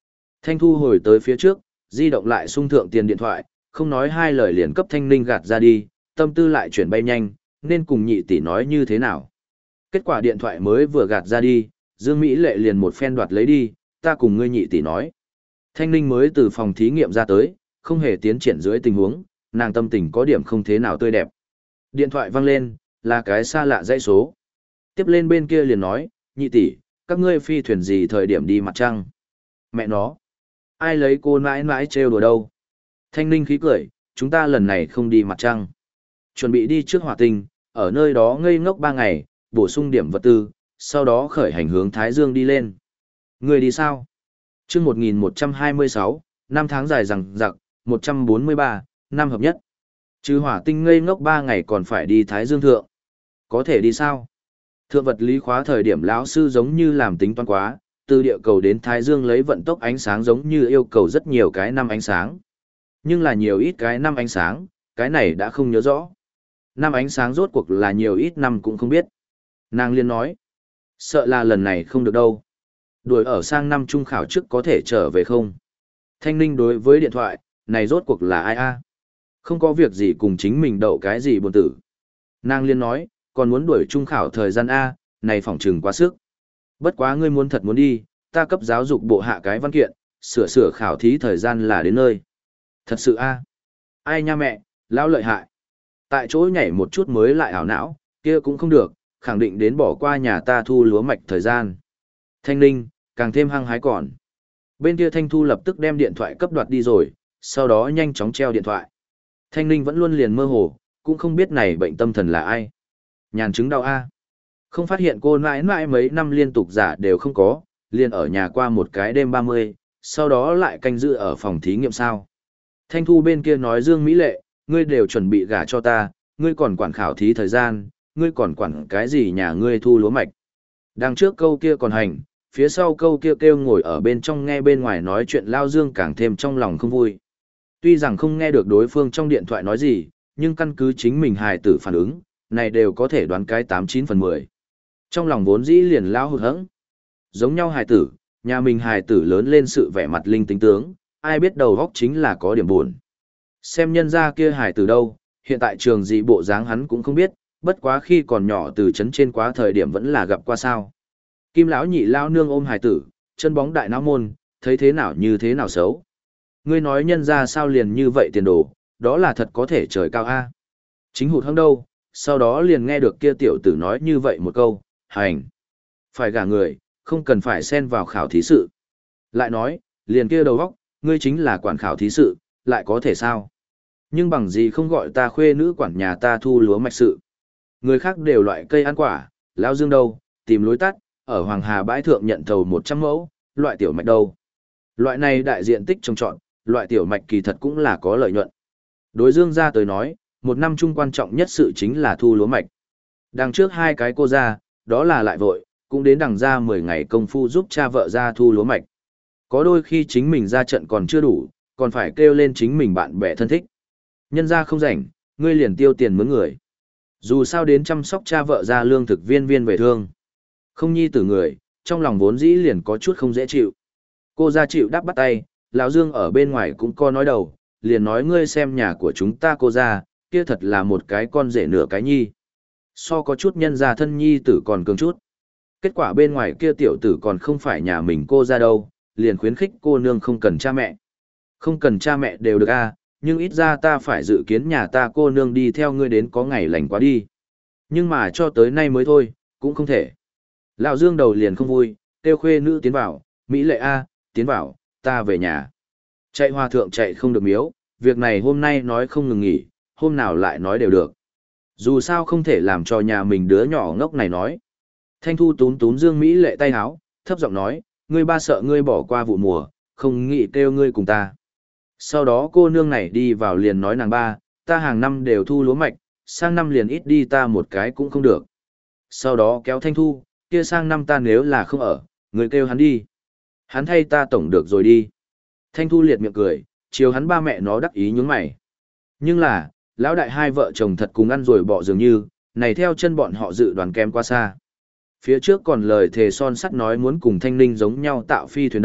Thanh Thu hồi tới phía trước, di động lại sung thượng tiền điện thoại, không nói hai lời liền cấp Thanh Ninh gạt ra đi, tâm tư lại chuyển bay nhanh, nên cùng nhị tỷ nói như thế nào. Kết quả điện thoại mới vừa gạt ra đi, Dương Mỹ Lệ liền một phen đoạt lấy đi, ta cùng ngươi nhị tỷ nói. Thanh Ninh mới từ phòng thí nghiệm ra tới, không hề tiến triển dưới tình huống, nàng tâm tình có điểm không thế nào tươi đẹp. Điện thoại vang lên, là cái xa lạ dãy số. Tiếp lên bên kia liền nói, nhị tỷ, các ngươi phi thuyền gì thời điểm đi mặt trăng? Mẹ nó, ai lấy cô mãi mãi trêu đùa đâu? Thanh Ninh khí cười, chúng ta lần này không đi mặt trăng. Chuẩn bị đi trước hỏa tinh, ở nơi đó ngây ngốc ba ngày, bổ sung điểm vật tư, sau đó khởi hành hướng Thái Dương đi lên. Người đi sao? chương một nghìn một trăm hai mươi sáu, năm tháng dài rằng rặc, một trăm bốn mươi ba, năm hợp nhất. Chứ hỏa tinh ngây ngốc ba ngày còn phải đi Thái Dương thượng. Có thể đi sao? Thượng vật lý khóa thời điểm lão sư giống như làm tính toán quá, từ địa cầu đến Thái Dương lấy vận tốc ánh sáng giống như yêu cầu rất nhiều cái năm ánh sáng. Nhưng là nhiều ít cái năm ánh sáng, cái này đã không nhớ rõ. Năm ánh sáng rốt cuộc là nhiều ít năm cũng không biết. Nàng liên nói, sợ là lần này không được đâu. Đuổi ở sang năm trung khảo trước có thể trở về không? Thanh Ninh đối với điện thoại, này rốt cuộc là ai a? Không có việc gì cùng chính mình đậu cái gì buồn tử. Nàng liên nói, còn muốn đuổi trung khảo thời gian A, này phỏng trừng quá sức. Bất quá ngươi muốn thật muốn đi, ta cấp giáo dục bộ hạ cái văn kiện, sửa sửa khảo thí thời gian là đến nơi. Thật sự A. Ai nha mẹ, lão lợi hại. Tại chỗ nhảy một chút mới lại ảo não, kia cũng không được, khẳng định đến bỏ qua nhà ta thu lúa mạch thời gian. Thanh Ninh, càng thêm hăng hái còn. Bên kia Thanh Thu lập tức đem điện thoại cấp đoạt đi rồi, sau đó nhanh chóng treo điện thoại. Thanh Ninh vẫn luôn liền mơ hồ, cũng không biết này bệnh tâm thần là ai. Nhàn chứng đau A. Không phát hiện cô mãi mãi mấy năm liên tục giả đều không có, liền ở nhà qua một cái đêm ba mươi, sau đó lại canh giữ ở phòng thí nghiệm sao. Thanh Thu bên kia nói Dương Mỹ Lệ, ngươi đều chuẩn bị gả cho ta, ngươi còn quản khảo thí thời gian, ngươi còn quản cái gì nhà ngươi thu lúa mạch. Đằng trước câu kia còn hành, phía sau câu kia kêu, kêu ngồi ở bên trong nghe bên ngoài nói chuyện Lao Dương càng thêm trong lòng không vui. Tuy rằng không nghe được đối phương trong điện thoại nói gì, nhưng căn cứ chính mình hài tử phản ứng, này đều có thể đoán cái tám chín phần mười. Trong lòng vốn dĩ liền lao hụt hẫng. Giống nhau hài tử, nhà mình hài tử lớn lên sự vẻ mặt linh tính tướng, ai biết đầu góc chính là có điểm buồn. Xem nhân ra kia hài tử đâu, hiện tại trường gì bộ dáng hắn cũng không biết, bất quá khi còn nhỏ từ chấn trên quá thời điểm vẫn là gặp qua sao. Kim lão nhị lao nương ôm hài tử, chân bóng đại não môn, thấy thế nào như thế nào xấu. Ngươi nói nhân ra sao liền như vậy tiền đồ, đó là thật có thể trời cao a. Chính hụt hẫng đâu, sau đó liền nghe được kia tiểu tử nói như vậy một câu, hành. Phải gả người, không cần phải xen vào khảo thí sự. Lại nói, liền kia đầu góc, ngươi chính là quản khảo thí sự, lại có thể sao? Nhưng bằng gì không gọi ta khuê nữ quản nhà ta thu lúa mạch sự. Người khác đều loại cây ăn quả, lao dương đâu, tìm lối tắt, ở Hoàng Hà bãi thượng nhận thầu một trăm mẫu, loại tiểu mạch đâu. Loại này đại diện tích trồng trọt, loại tiểu mạch kỳ thật cũng là có lợi nhuận. Đối dương ra tới nói, một năm chung quan trọng nhất sự chính là thu lúa mạch. Đằng trước hai cái cô ra, đó là lại vội, cũng đến đằng ra mười ngày công phu giúp cha vợ ra thu lúa mạch. Có đôi khi chính mình ra trận còn chưa đủ, còn phải kêu lên chính mình bạn bè thân thích. Nhân ra không rảnh, ngươi liền tiêu tiền mướn người. Dù sao đến chăm sóc cha vợ ra lương thực viên viên về thương. Không nhi tử người, trong lòng vốn dĩ liền có chút không dễ chịu. Cô ra chịu đáp bắt tay, lão Dương ở bên ngoài cũng có nói đầu, liền nói ngươi xem nhà của chúng ta cô ra, kia thật là một cái con rể nửa cái nhi. So có chút nhân gia thân nhi tử còn cường chút. Kết quả bên ngoài kia tiểu tử còn không phải nhà mình cô ra đâu, liền khuyến khích cô nương không cần cha mẹ. Không cần cha mẹ đều được a, nhưng ít ra ta phải dự kiến nhà ta cô nương đi theo ngươi đến có ngày lành quá đi. Nhưng mà cho tới nay mới thôi, cũng không thể. Lão Dương đầu liền không vui, kêu khuê nữ tiến vào, Mỹ Lệ a, tiến vào, ta về nhà. Chạy hòa thượng chạy không được miếu, việc này hôm nay nói không ngừng nghỉ, hôm nào lại nói đều được. Dù sao không thể làm cho nhà mình đứa nhỏ ngốc này nói. Thanh Thu tún tún Dương Mỹ Lệ tay háo, thấp giọng nói, ngươi ba sợ ngươi bỏ qua vụ mùa, không nghĩ kêu ngươi cùng ta. Sau đó cô nương này đi vào liền nói nàng ba, ta hàng năm đều thu lúa mạch, sang năm liền ít đi ta một cái cũng không được. Sau đó kéo Thanh Thu, kia sang năm ta nếu là không ở, ngươi kêu hắn đi. Hắn thay ta tổng được rồi đi. Thanh Thu liệt miệng cười, chiều hắn ba mẹ nó đắc ý nhướng mày. Nhưng là, lão đại hai vợ chồng thật cùng ăn rồi bỏ dường như, này theo chân bọn họ dự đoán kém quá xa. Phía trước còn lời thề son sắt nói muốn cùng Thanh Ninh giống nhau tạo phi thuyền đâu,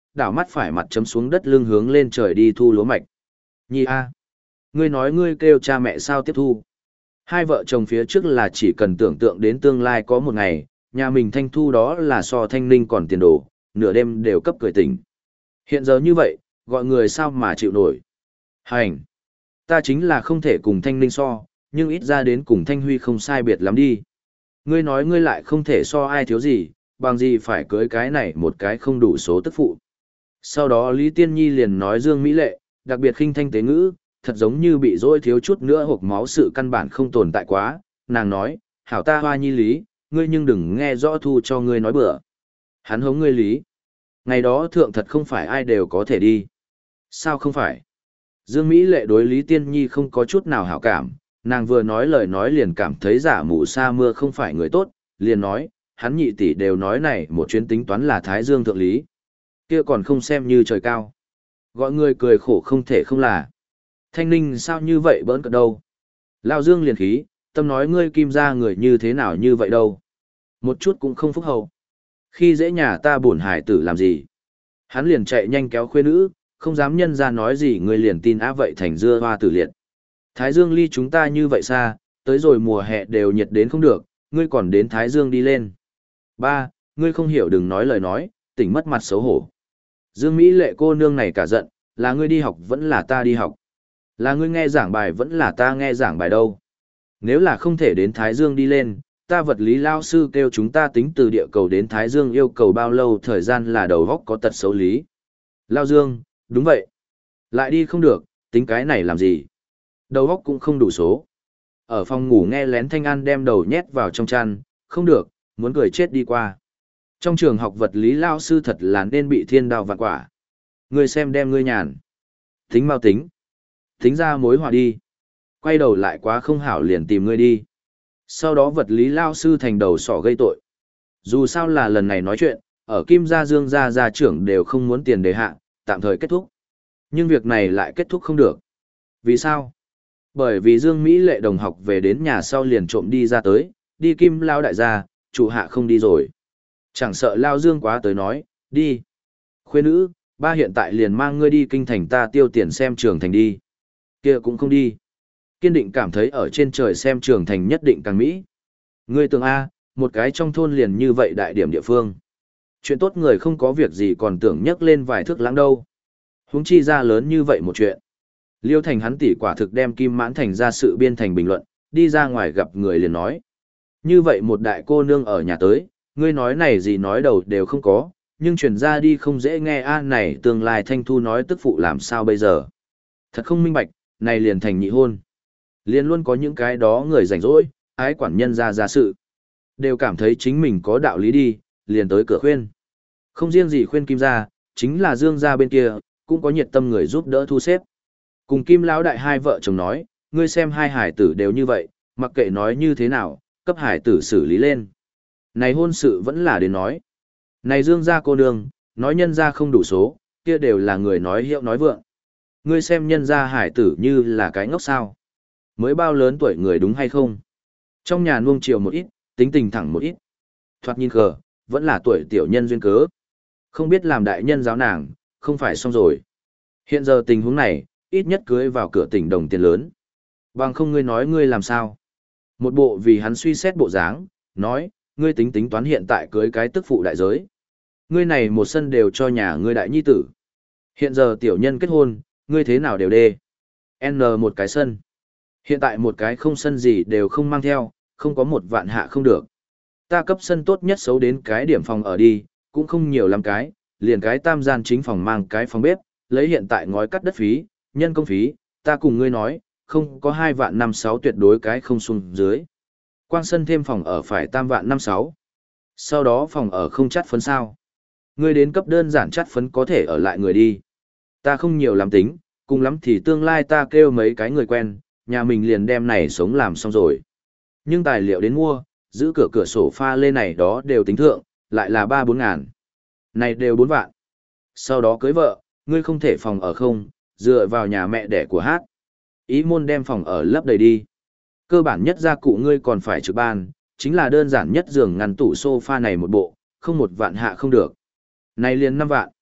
đảo mắt phải mặt chấm xuống đất lưng hướng lên trời đi thu lúa mạch. Nhi a, ngươi nói ngươi kêu cha mẹ sao tiếp thu. Hai vợ chồng phía trước là chỉ cần tưởng tượng đến tương lai có một ngày, nhà mình Thanh Thu đó là so Thanh Ninh còn tiền đồ, nửa đêm đều cấp cười tỉnh. Hiện giờ như vậy, gọi người sao mà chịu nổi. Hành! Ta chính là không thể cùng Thanh Ninh so, nhưng ít ra đến cùng Thanh Huy không sai biệt lắm đi. Ngươi nói ngươi lại không thể so ai thiếu gì, bằng gì phải cưới cái này một cái không đủ số tức phụ. Sau đó Lý Tiên Nhi liền nói Dương Mỹ Lệ, đặc biệt khinh thanh tế ngữ, thật giống như bị dỗi thiếu chút nữa hộp máu sự căn bản không tồn tại quá. Nàng nói, hảo ta Hoa Nhi Lý, ngươi nhưng đừng nghe rõ thu cho ngươi nói bừa. Hắn hống ngươi Lý. Ngày đó thượng thật không phải ai đều có thể đi. Sao không phải? Dương Mỹ Lệ đối Lý Tiên Nhi không có chút nào hảo cảm, nàng vừa nói lời nói liền cảm thấy giả mù sa mưa không phải người tốt, liền nói, hắn nhị tỷ đều nói này một chuyến tính toán là Thái Dương thượng lý. Kia còn không xem như trời cao. Gọi người cười khổ không thể không là. Thanh Ninh sao như vậy bỡn cợt đâu. Lao Dương liền khí, tâm nói ngươi kim ra người như thế nào như vậy đâu. Một chút cũng không phúc hậu. Khi dễ nhà ta buồn hải tử làm gì. Hắn liền chạy nhanh kéo khuê nữ, không dám nhân ra nói gì người liền tin á vậy thành dưa hoa tử liệt. Thái Dương ly chúng ta như vậy xa, tới rồi mùa hè đều nhiệt đến không được, ngươi còn đến Thái Dương đi lên. Ba, ngươi không hiểu đừng nói lời nói, tỉnh mất mặt xấu hổ. Dương Mỹ Lệ cô nương này cả giận, là ngươi đi học vẫn là ta đi học. Là ngươi nghe giảng bài vẫn là ta nghe giảng bài đâu. Nếu là không thể đến Thái Dương đi lên, ta vật lý lao sư kêu chúng ta tính từ địa cầu đến Thái Dương yêu cầu bao lâu thời gian là đầu góc có tật xấu lý. Lao Dương, đúng vậy. Lại đi không được, tính cái này làm gì? Đầu góc cũng không đủ số. Ở phòng ngủ nghe lén Thanh An đem đầu nhét vào trong chăn, không được, muốn cười chết đi qua. Trong trường học vật lý lao sư thật là nên bị thiên đao vạn quả. Ngươi xem đem ngươi nhàn. Tính mau tính. Tính ra mối họa đi. Quay đầu lại quá không hảo liền tìm ngươi đi. Sau đó vật lý lao sư thành đầu sỏ gây tội. Dù sao là lần này nói chuyện, ở Kim Gia Dương Gia Gia trưởng đều không muốn tiền đề hạ, tạm thời kết thúc. Nhưng việc này lại kết thúc không được. Vì sao? Bởi vì Dương Mỹ Lệ đồng học về đến nhà sau liền trộm đi ra tới, đi Kim Lao đại gia, chủ hạ không đi rồi. Chẳng sợ Lao Dương quá tới nói, đi. Khuê nữ, ba hiện tại liền mang ngươi đi kinh thành ta tiêu tiền xem trường thành đi. Kia cũng không đi. Kiên định cảm thấy ở trên trời xem trường thành nhất định càng Mỹ. Ngươi tưởng A, một cái trong thôn liền như vậy đại điểm địa phương. Chuyện tốt người không có việc gì còn tưởng nhắc lên vài thước lãng đâu. Huống chi ra lớn như vậy một chuyện. Liêu Thành hắn tỷ quả thực đem Kim Mãn Thành ra sự biên thành bình luận, đi ra ngoài gặp người liền nói. Như vậy một đại cô nương ở nhà tới, ngươi nói này gì nói đầu đều không có, nhưng chuyển ra đi không dễ nghe a này tương lai Thanh Thu nói tức phụ làm sao bây giờ. Thật không minh bạch, này liền thành nhị hôn. Liền luôn có những cái đó người rảnh rỗi, ái quản nhân ra ra sự. Đều cảm thấy chính mình có đạo lý đi, liền tới cửa khuyên. Không riêng gì khuyên Kim gia, chính là Dương gia bên kia, cũng có nhiệt tâm người giúp đỡ thu xếp. Cùng Kim lão đại hai vợ chồng nói, ngươi xem hai hải tử đều như vậy, mặc kệ nói như thế nào, cấp hải tử xử lý lên. Này hôn sự vẫn là đến nói. Này Dương gia cô nương, nói nhân gia không đủ số, kia đều là người nói hiệu nói vượng. Ngươi xem nhân gia hải tử như là cái ngốc sao. Mới bao lớn tuổi người đúng hay không? Trong nhà nuông chiều một ít, tính tình thẳng một ít. Thoạt nhìn khờ, vẫn là tuổi tiểu nhân duyên cớ. Không biết làm đại nhân giáo nàng, không phải xong rồi. Hiện giờ tình huống này, ít nhất cưới vào cửa tỉnh đồng tiền lớn. Bằng không ngươi nói ngươi làm sao? Một bộ vì hắn suy xét bộ dáng, nói, ngươi tính tính toán hiện tại cưới cái tức phụ đại giới. Ngươi này một sân đều cho nhà ngươi đại nhi tử. Hiện giờ tiểu nhân kết hôn, ngươi thế nào đều đê. N một cái sân. Hiện tại một cái không sân gì đều không mang theo, không có một vạn hạ không được. Ta cấp sân tốt nhất xấu đến cái điểm phòng ở đi, cũng không nhiều lắm cái, liền cái tam gian chính phòng mang cái phòng bếp, lấy hiện tại ngói cắt đất phí, nhân công phí, ta cùng ngươi nói, không có hai vạn năm sáu tuyệt đối cái không xuống dưới. Quang sân thêm phòng ở phải tam vạn năm sáu. Sau đó phòng ở không chắt phấn sao. Ngươi đến cấp đơn giản chắt phấn có thể ở lại người đi. Ta không nhiều lắm tính, cùng lắm thì tương lai ta kêu mấy cái người quen, nhà mình liền đem này sống làm xong rồi. Nhưng tài liệu đến mua, giữ cửa cửa sổ pha lên này đó đều tính thượng, lại là ba bốn ngàn. Này đều bốn vạn. Sau đó cưới vợ, ngươi không thể phòng ở không, dựa vào nhà mẹ đẻ của hát. Ý môn đem phòng ở lấp đầy đi. Cơ bản nhất gia cụ ngươi còn phải trực ban, chính là đơn giản nhất giường ngăn tủ sofa này một bộ, không một vạn hạ không được. Này liền năm vạn.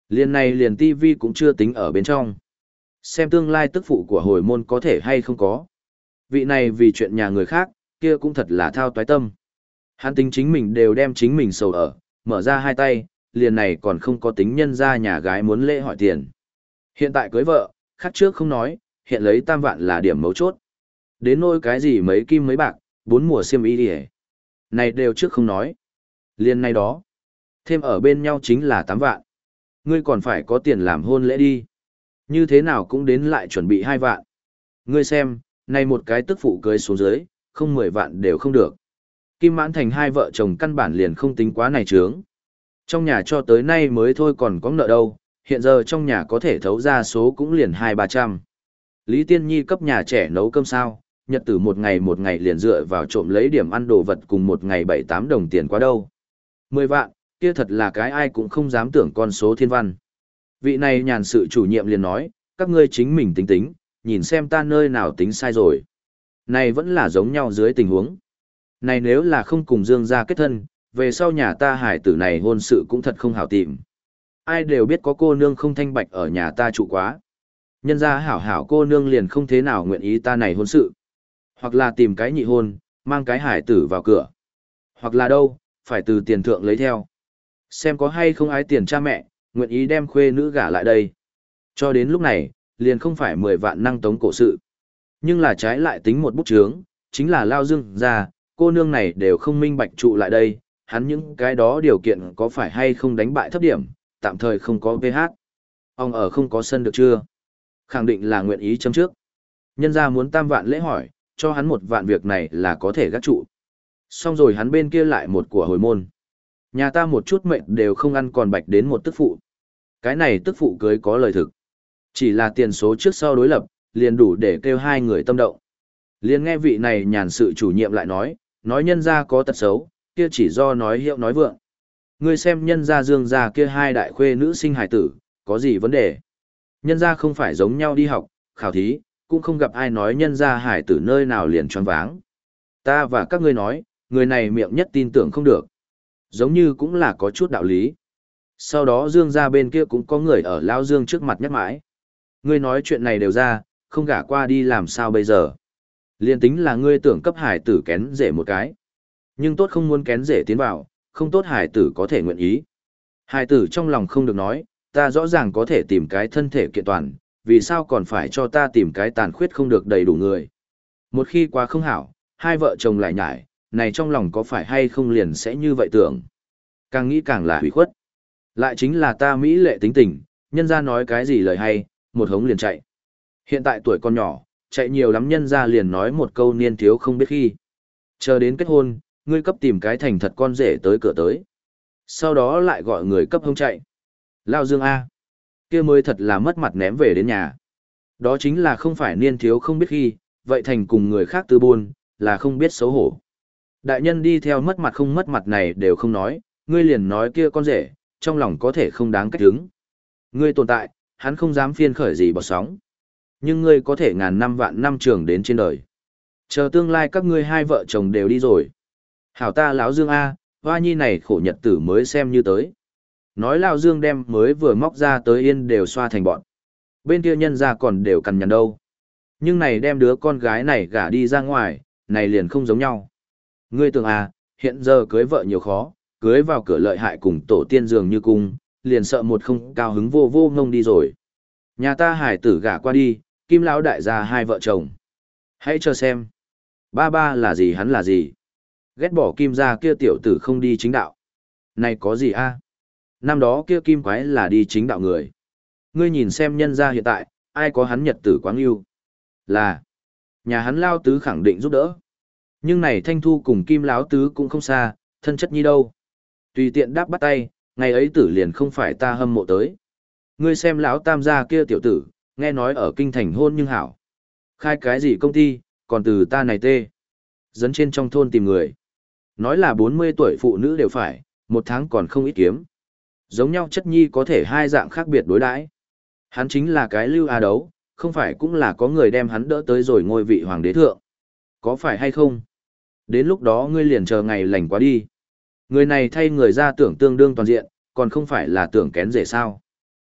Liền này liền tivi cũng chưa tính ở bên trong. Xem tương lai tức phụ của hồi môn có thể hay không có. Vị này vì chuyện nhà người khác, kia cũng thật là thao toái tâm. Hắn tính chính mình đều đem chính mình sầu ở, mở ra hai tay, liền này còn không có tính nhân ra nhà gái muốn lễ hỏi tiền. Hiện tại cưới vợ, khác trước không nói, hiện lấy tam vạn là điểm mấu chốt. Đến nỗi cái gì mấy kim mấy bạc, bốn mùa xiêm y đi. Này đều trước không nói. Liền này đó. Thêm ở bên nhau chính là tám vạn. Ngươi còn phải có tiền làm hôn lễ đi. Như thế nào cũng đến lại chuẩn bị hai vạn. Ngươi xem, này một cái tức phụ cưới xuống dưới, không mười vạn đều không được. Kim Mãn Thành hai vợ chồng căn bản liền không tính quá này trướng. Trong nhà cho tới nay mới thôi còn có nợ đâu, hiện giờ trong nhà có thể thấu ra số cũng liền hai ba trăm. Lý Tiên Nhi cấp nhà trẻ nấu cơm sao, nhật tử một ngày một ngày liền dựa vào trộm lấy điểm ăn đồ vật cùng một ngày bảy tám đồng tiền quá đâu. Mười vạn, kia thật là cái ai cũng không dám tưởng con số thiên văn. Vị này nhàn sự chủ nhiệm liền nói, các ngươi chính mình tính tính, nhìn xem ta nơi nào tính sai rồi. Này vẫn là giống nhau dưới tình huống. Này nếu là không cùng Dương gia kết thân, về sau nhà ta hải tử này hôn sự cũng thật không hảo tìm. Ai đều biết có cô nương không thanh bạch ở nhà ta trụ quá. Nhân gia hảo hảo cô nương liền không thế nào nguyện ý ta này hôn sự. Hoặc là tìm cái nhị hôn, mang cái hải tử vào cửa. Hoặc là đâu, phải từ tiền thượng lấy theo. Xem có hay không ái tiền cha mẹ, nguyện ý đem khuê nữ gả lại đây. Cho đến lúc này, liền không phải mười vạn năng tống cổ sự. Nhưng là trái lại tính một bút chướng, chính là Lao Dương ra, cô nương này đều không minh bạch trụ lại đây, hắn những cái đó điều kiện có phải hay không đánh bại thấp điểm, tạm thời không có pê hát. Ông ở không có sân được chưa? Khẳng định là nguyện ý chấm trước. Nhân ra muốn tam vạn lễ hỏi, cho hắn một vạn việc này là có thể gác trụ. Xong rồi hắn bên kia lại một của hồi môn. Nhà ta một chút mệnh đều không ăn còn bạch đến một tức phụ. Cái này tức phụ cưới có lời thực. Chỉ là tiền số trước sau đối lập, liền đủ để kêu hai người tâm động. Liền nghe vị này nhàn sự chủ nhiệm lại nói, nói nhân ra có tật xấu, kia chỉ do nói hiệu nói vượng. Ngươi xem nhân ra Dương ra kia hai đại khuê nữ sinh hải tử, có gì vấn đề? Nhân ra không phải giống nhau đi học, khảo thí, cũng không gặp ai nói nhân ra hải tử nơi nào liền choáng váng. Ta và các ngươi nói, người này miệng nhất tin tưởng không được. Giống như cũng là có chút đạo lý. Sau đó Dương ra bên kia cũng có người ở Lao Dương trước mặt nhắc mãi. Ngươi nói chuyện này đều ra, không gả qua đi làm sao bây giờ? Liên tính là ngươi tưởng cấp hải tử kén rể một cái. Nhưng tốt không muốn kén rể tiến vào, không tốt hải tử có thể nguyện ý. Hải tử trong lòng không được nói, ta rõ ràng có thể tìm cái thân thể kiện toàn, vì sao còn phải cho ta tìm cái tàn khuyết không được đầy đủ người. Một khi quá không hảo, hai vợ chồng lại nhải, này trong lòng có phải hay không liền sẽ như vậy tưởng. Càng nghĩ càng là hủy khuất. Lại chính là ta mỹ lệ tính tình, nhân ra nói cái gì lời hay, một hống liền chạy. Hiện tại tuổi con nhỏ, chạy nhiều lắm nhân ra liền nói một câu niên thiếu không biết khi. Chờ đến kết hôn, ngươi cấp tìm cái thành thật con rể tới cửa tới. Sau đó lại gọi người cấp hông chạy. Lao Dương A. Kia mới thật là mất mặt ném về đến nhà. Đó chính là không phải niên thiếu không biết khi, vậy thành cùng người khác tư buôn, là không biết xấu hổ. Đại nhân đi theo mất mặt không mất mặt này đều không nói, ngươi liền nói kia con rể, trong lòng có thể không đáng cách hứng. Ngươi tồn tại, hắn không dám phiên khởi gì bọt sóng. Nhưng ngươi có thể ngàn năm vạn năm trường đến trên đời. Chờ tương lai các ngươi hai vợ chồng đều đi rồi. Hảo ta lão Dương A, hoa nhi này khổ nhật tử mới xem như tới. Nói lão Dương đem mới vừa móc ra tới yên đều xoa thành bọn. Bên kia nhân ra còn đều cằn nhằn đâu. Nhưng này đem đứa con gái này gả đi ra ngoài, này liền không giống nhau. Ngươi tưởng à, hiện giờ cưới vợ nhiều khó, cưới vào cửa lợi hại cùng tổ tiên dường như cung, liền sợ một không cao hứng vô vô ngông đi rồi. Nhà ta hải tử gả qua đi, Kim lão đại gia hai vợ chồng. Hãy chờ xem. Ba ba là gì hắn là gì. Ghét bỏ Kim gia kia tiểu tử không đi chính đạo. Này có gì a? Năm đó kia Kim quái là đi chính đạo người. Ngươi nhìn xem nhân gia hiện tại, ai có hắn nhật tử quáng yêu. Là. Nhà hắn lao tứ khẳng định giúp đỡ. Nhưng này Thanh Thu cùng Kim lão tứ cũng không xa, thân chất nhi đâu. Tùy tiện đáp bắt tay, ngày ấy tử liền không phải ta hâm mộ tới. Ngươi xem lão tam gia kia tiểu tử, nghe nói ở kinh thành hôn nhưng hảo. Khai cái gì công ty, còn từ ta này tê. Dấn trên trong thôn tìm người. Nói là bốn mươi tuổi phụ nữ đều phải, một tháng còn không ít kiếm. Giống nhau chất nhi có thể hai dạng khác biệt đối đãi. Hắn chính là cái lưu a đấu, không phải cũng là có người đem hắn đỡ tới rồi ngôi vị hoàng đế thượng. Có phải hay không? Đến lúc đó ngươi liền chờ ngày lành quá đi. Người này thay người ra tưởng tương đương toàn diện, còn không phải là tưởng kén rể sao.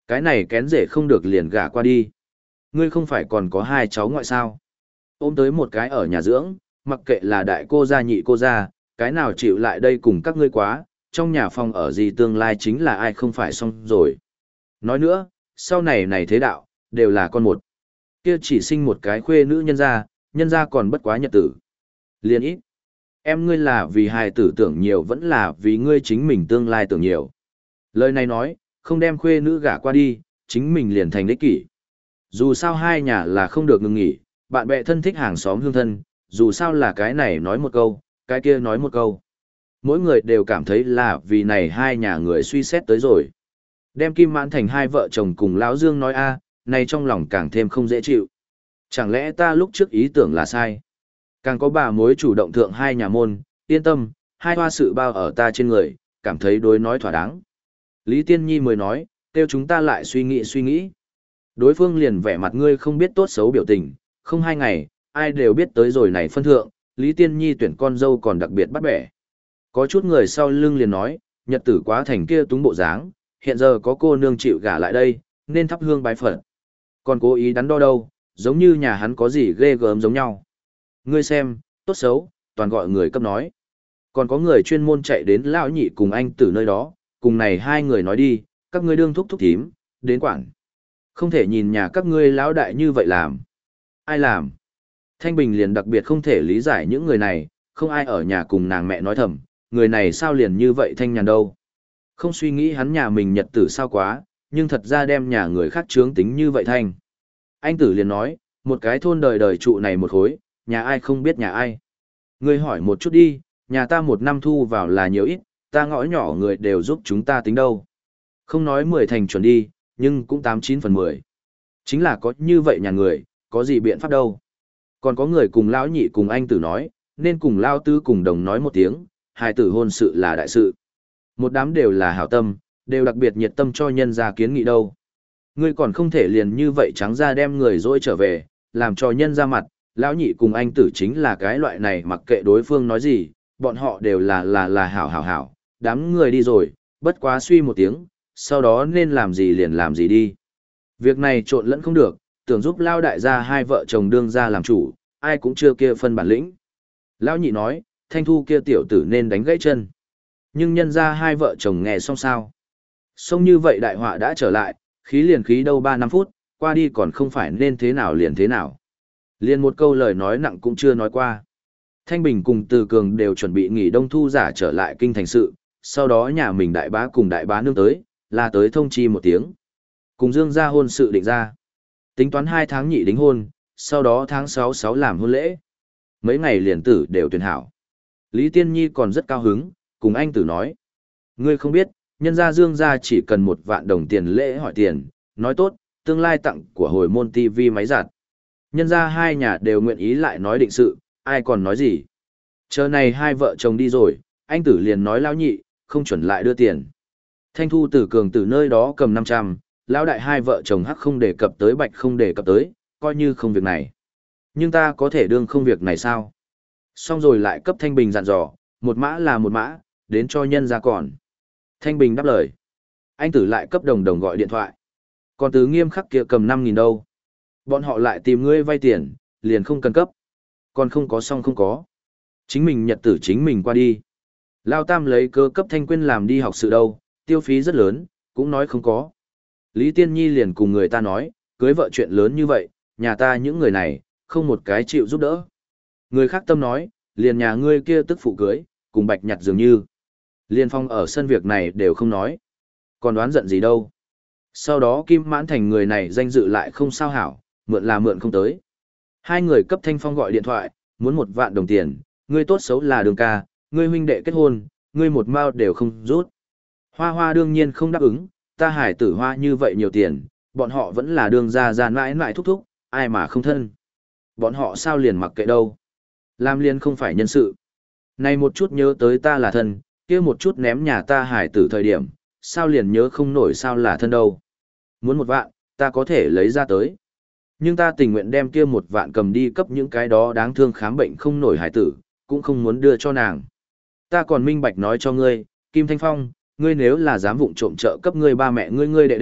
Cái này kén rể không được liền gả qua đi. Ngươi không phải còn có hai cháu ngoại sao? Ôm tới một cái ở nhà dưỡng, mặc kệ là đại cô gia nhị cô gia, cái nào chịu lại đây cùng các ngươi quá, trong nhà phòng ở gì tương lai chính là ai không phải xong rồi. Nói nữa, sau này này thế đạo, đều là con một. Kia chỉ sinh một cái khuê nữ nhân gia, nhân gia còn bất quá nhật tử. Liên ít. Em ngươi là vì hài tử tưởng nhiều vẫn là vì ngươi chính mình tương lai tưởng nhiều. Lời này nói, không đem khuê nữ gả qua đi, chính mình liền thành ích kỷ. Dù sao hai nhà là không được ngừng nghỉ, bạn bè thân thích hàng xóm hương thân, dù sao là cái này nói một câu, cái kia nói một câu. Mỗi người đều cảm thấy là vì này hai nhà người suy xét tới rồi. Đem Kim Mãn thành hai vợ chồng cùng Lão Dương nói a, này trong lòng càng thêm không dễ chịu. Chẳng lẽ ta lúc trước ý tưởng là sai? Càng có bà mối chủ động thượng hai nhà môn, yên tâm, hai hoa sự bao ở ta trên người, cảm thấy đối nói thỏa đáng. Lý Tiên Nhi mới nói, kêu chúng ta lại suy nghĩ suy nghĩ. Đối phương liền vẻ mặt ngươi không biết tốt xấu biểu tình, không hai ngày, ai đều biết tới rồi này phân thượng, Lý Tiên Nhi tuyển con dâu còn đặc biệt bắt bẻ. Có chút người sau lưng liền nói, nhật tử quá thành kia túng bộ dáng, hiện giờ có cô nương chịu gả lại đây, nên thắp hương bái Phật. Còn cố ý đắn đo đâu, giống như nhà hắn có gì ghê gớm giống nhau. Ngươi xem, tốt xấu, toàn gọi người cấp nói. Còn có người chuyên môn chạy đến lão nhị cùng anh từ nơi đó, cùng này hai người nói đi, các ngươi đương thúc thúc thím, đến quản. Không thể nhìn nhà các ngươi lão đại như vậy làm. Ai làm? Thanh Bình liền đặc biệt không thể lý giải những người này, không ai ở nhà cùng nàng mẹ nói thầm, người này sao liền như vậy thanh nhàn đâu. Không suy nghĩ hắn nhà mình nhật tử sao quá, nhưng thật ra đem nhà người khác trướng tính như vậy thanh. Anh tử liền nói, một cái thôn đời đời trụ này một khối, nhà ai không biết nhà ai. Ngươi hỏi một chút đi, nhà ta một năm thu vào là nhiều ít, ta ngõ nhỏ người đều giúp chúng ta tính đâu. Không nói mười thành chuẩn đi, nhưng cũng tám chín phần mười. Chính là có như vậy nhà người, có gì biện pháp đâu. Còn có người cùng lão nhị cùng anh tử nói, nên cùng lao tư cùng đồng nói một tiếng, hai tử hôn sự là đại sự. Một đám đều là hảo tâm, đều đặc biệt nhiệt tâm cho nhân gia kiến nghị đâu. Ngươi còn không thể liền như vậy trắng ra đem người dỗi trở về, làm cho nhân ra mặt, lão nhị cùng anh tử chính là cái loại này mặc kệ đối phương nói gì, bọn họ đều là là là hảo hảo hảo, đám người đi rồi, bất quá suy một tiếng, sau đó nên làm gì liền làm gì đi. Việc này trộn lẫn không được, tưởng giúp lao đại gia hai vợ chồng đương ra làm chủ, ai cũng chưa kia phân bản lĩnh. Lão nhị nói, thanh thu kia tiểu tử nên đánh gãy chân. Nhưng nhân ra hai vợ chồng nghe xong sao. Xong như vậy đại họa đã trở lại, khí liền khí đâu ba năm phút, qua đi còn không phải nên thế nào liền thế nào. Liền một câu lời nói nặng cũng chưa nói qua. Thanh Bình cùng Từ Cường đều chuẩn bị nghỉ đông thu giả trở lại kinh thành sự, sau đó nhà mình đại bá cùng đại bá nương tới, là tới thông chi một tiếng. Cùng Dương ra hôn sự định ra. Tính toán hai tháng nhị đính hôn, sau đó tháng sáu sáu làm hôn lễ. Mấy ngày liền tử đều tuyển hảo. Lý Tiên Nhi còn rất cao hứng, cùng anh tử nói. Ngươi không biết, nhân gia Dương gia chỉ cần một vạn đồng tiền lễ hỏi tiền, nói tốt, tương lai tặng của hồi môn ti vi máy giặt. Nhân gia hai nhà đều nguyện ý lại nói định sự, ai còn nói gì. Chờ này hai vợ chồng đi rồi, anh tử liền nói lão nhị, không chuẩn lại đưa tiền. Thanh thu Tử Cường từ nơi đó cầm năm trăm, lão đại hai vợ chồng hắc không đề cập tới bạch không đề cập tới, coi như không việc này. Nhưng ta có thể đương không việc này sao? Xong rồi lại cấp Thanh Bình dặn dò, một mã là một mã, đến cho nhân ra còn. Thanh Bình đáp lời. Anh tử lại cấp đồng đồng gọi điện thoại. Còn tứ nghiêm khắc kia cầm năm nghìn đâu. Bọn họ lại tìm ngươi vay tiền, liền không cần cấp. Còn không có xong không có. Chính mình nhật tử chính mình qua đi. Lao Tam lấy cơ cấp Thanh Quyên làm đi học sự đâu, tiêu phí rất lớn, cũng nói không có. Lý Tiên Nhi liền cùng người ta nói, cưới vợ chuyện lớn như vậy, nhà ta những người này, không một cái chịu giúp đỡ. Người khác tâm nói, liền nhà ngươi kia tức phụ cưới, cùng bạch nhặt dường như. Liên Phong ở sân việc này đều không nói. Còn đoán giận gì đâu. Sau đó Kim Mãn Thành người này danh dự lại không sao hảo, mượn là mượn không tới. Hai người cấp Thanh Phong gọi điện thoại, muốn một vạn đồng tiền, ngươi tốt xấu là đường ca, ngươi huynh đệ kết hôn, ngươi một mao đều không rút. Hoa Hoa đương nhiên không đáp ứng, ta hải tử Hoa như vậy nhiều tiền, bọn họ vẫn là đường ra ra mãi mãi thúc thúc, ai mà không thân. Bọn họ sao liền mặc kệ đâu. Làm liền không phải nhân sự. Này một chút nhớ tới ta là thân, kia một chút ném nhà ta hải tử thời điểm, sao liền nhớ không nổi sao là thân đâu. Muốn một vạn, ta có thể lấy ra tới. Nhưng ta tình nguyện đem kia một vạn cầm đi cấp những cái đó đáng thương khám bệnh không nổi hải tử, cũng không muốn đưa cho nàng. Ta còn minh bạch nói cho ngươi, Kim Thanh Phong, ngươi nếu là dám vụng trộm trợ cấp ngươi ba mẹ ngươi ngươi đệ đệ,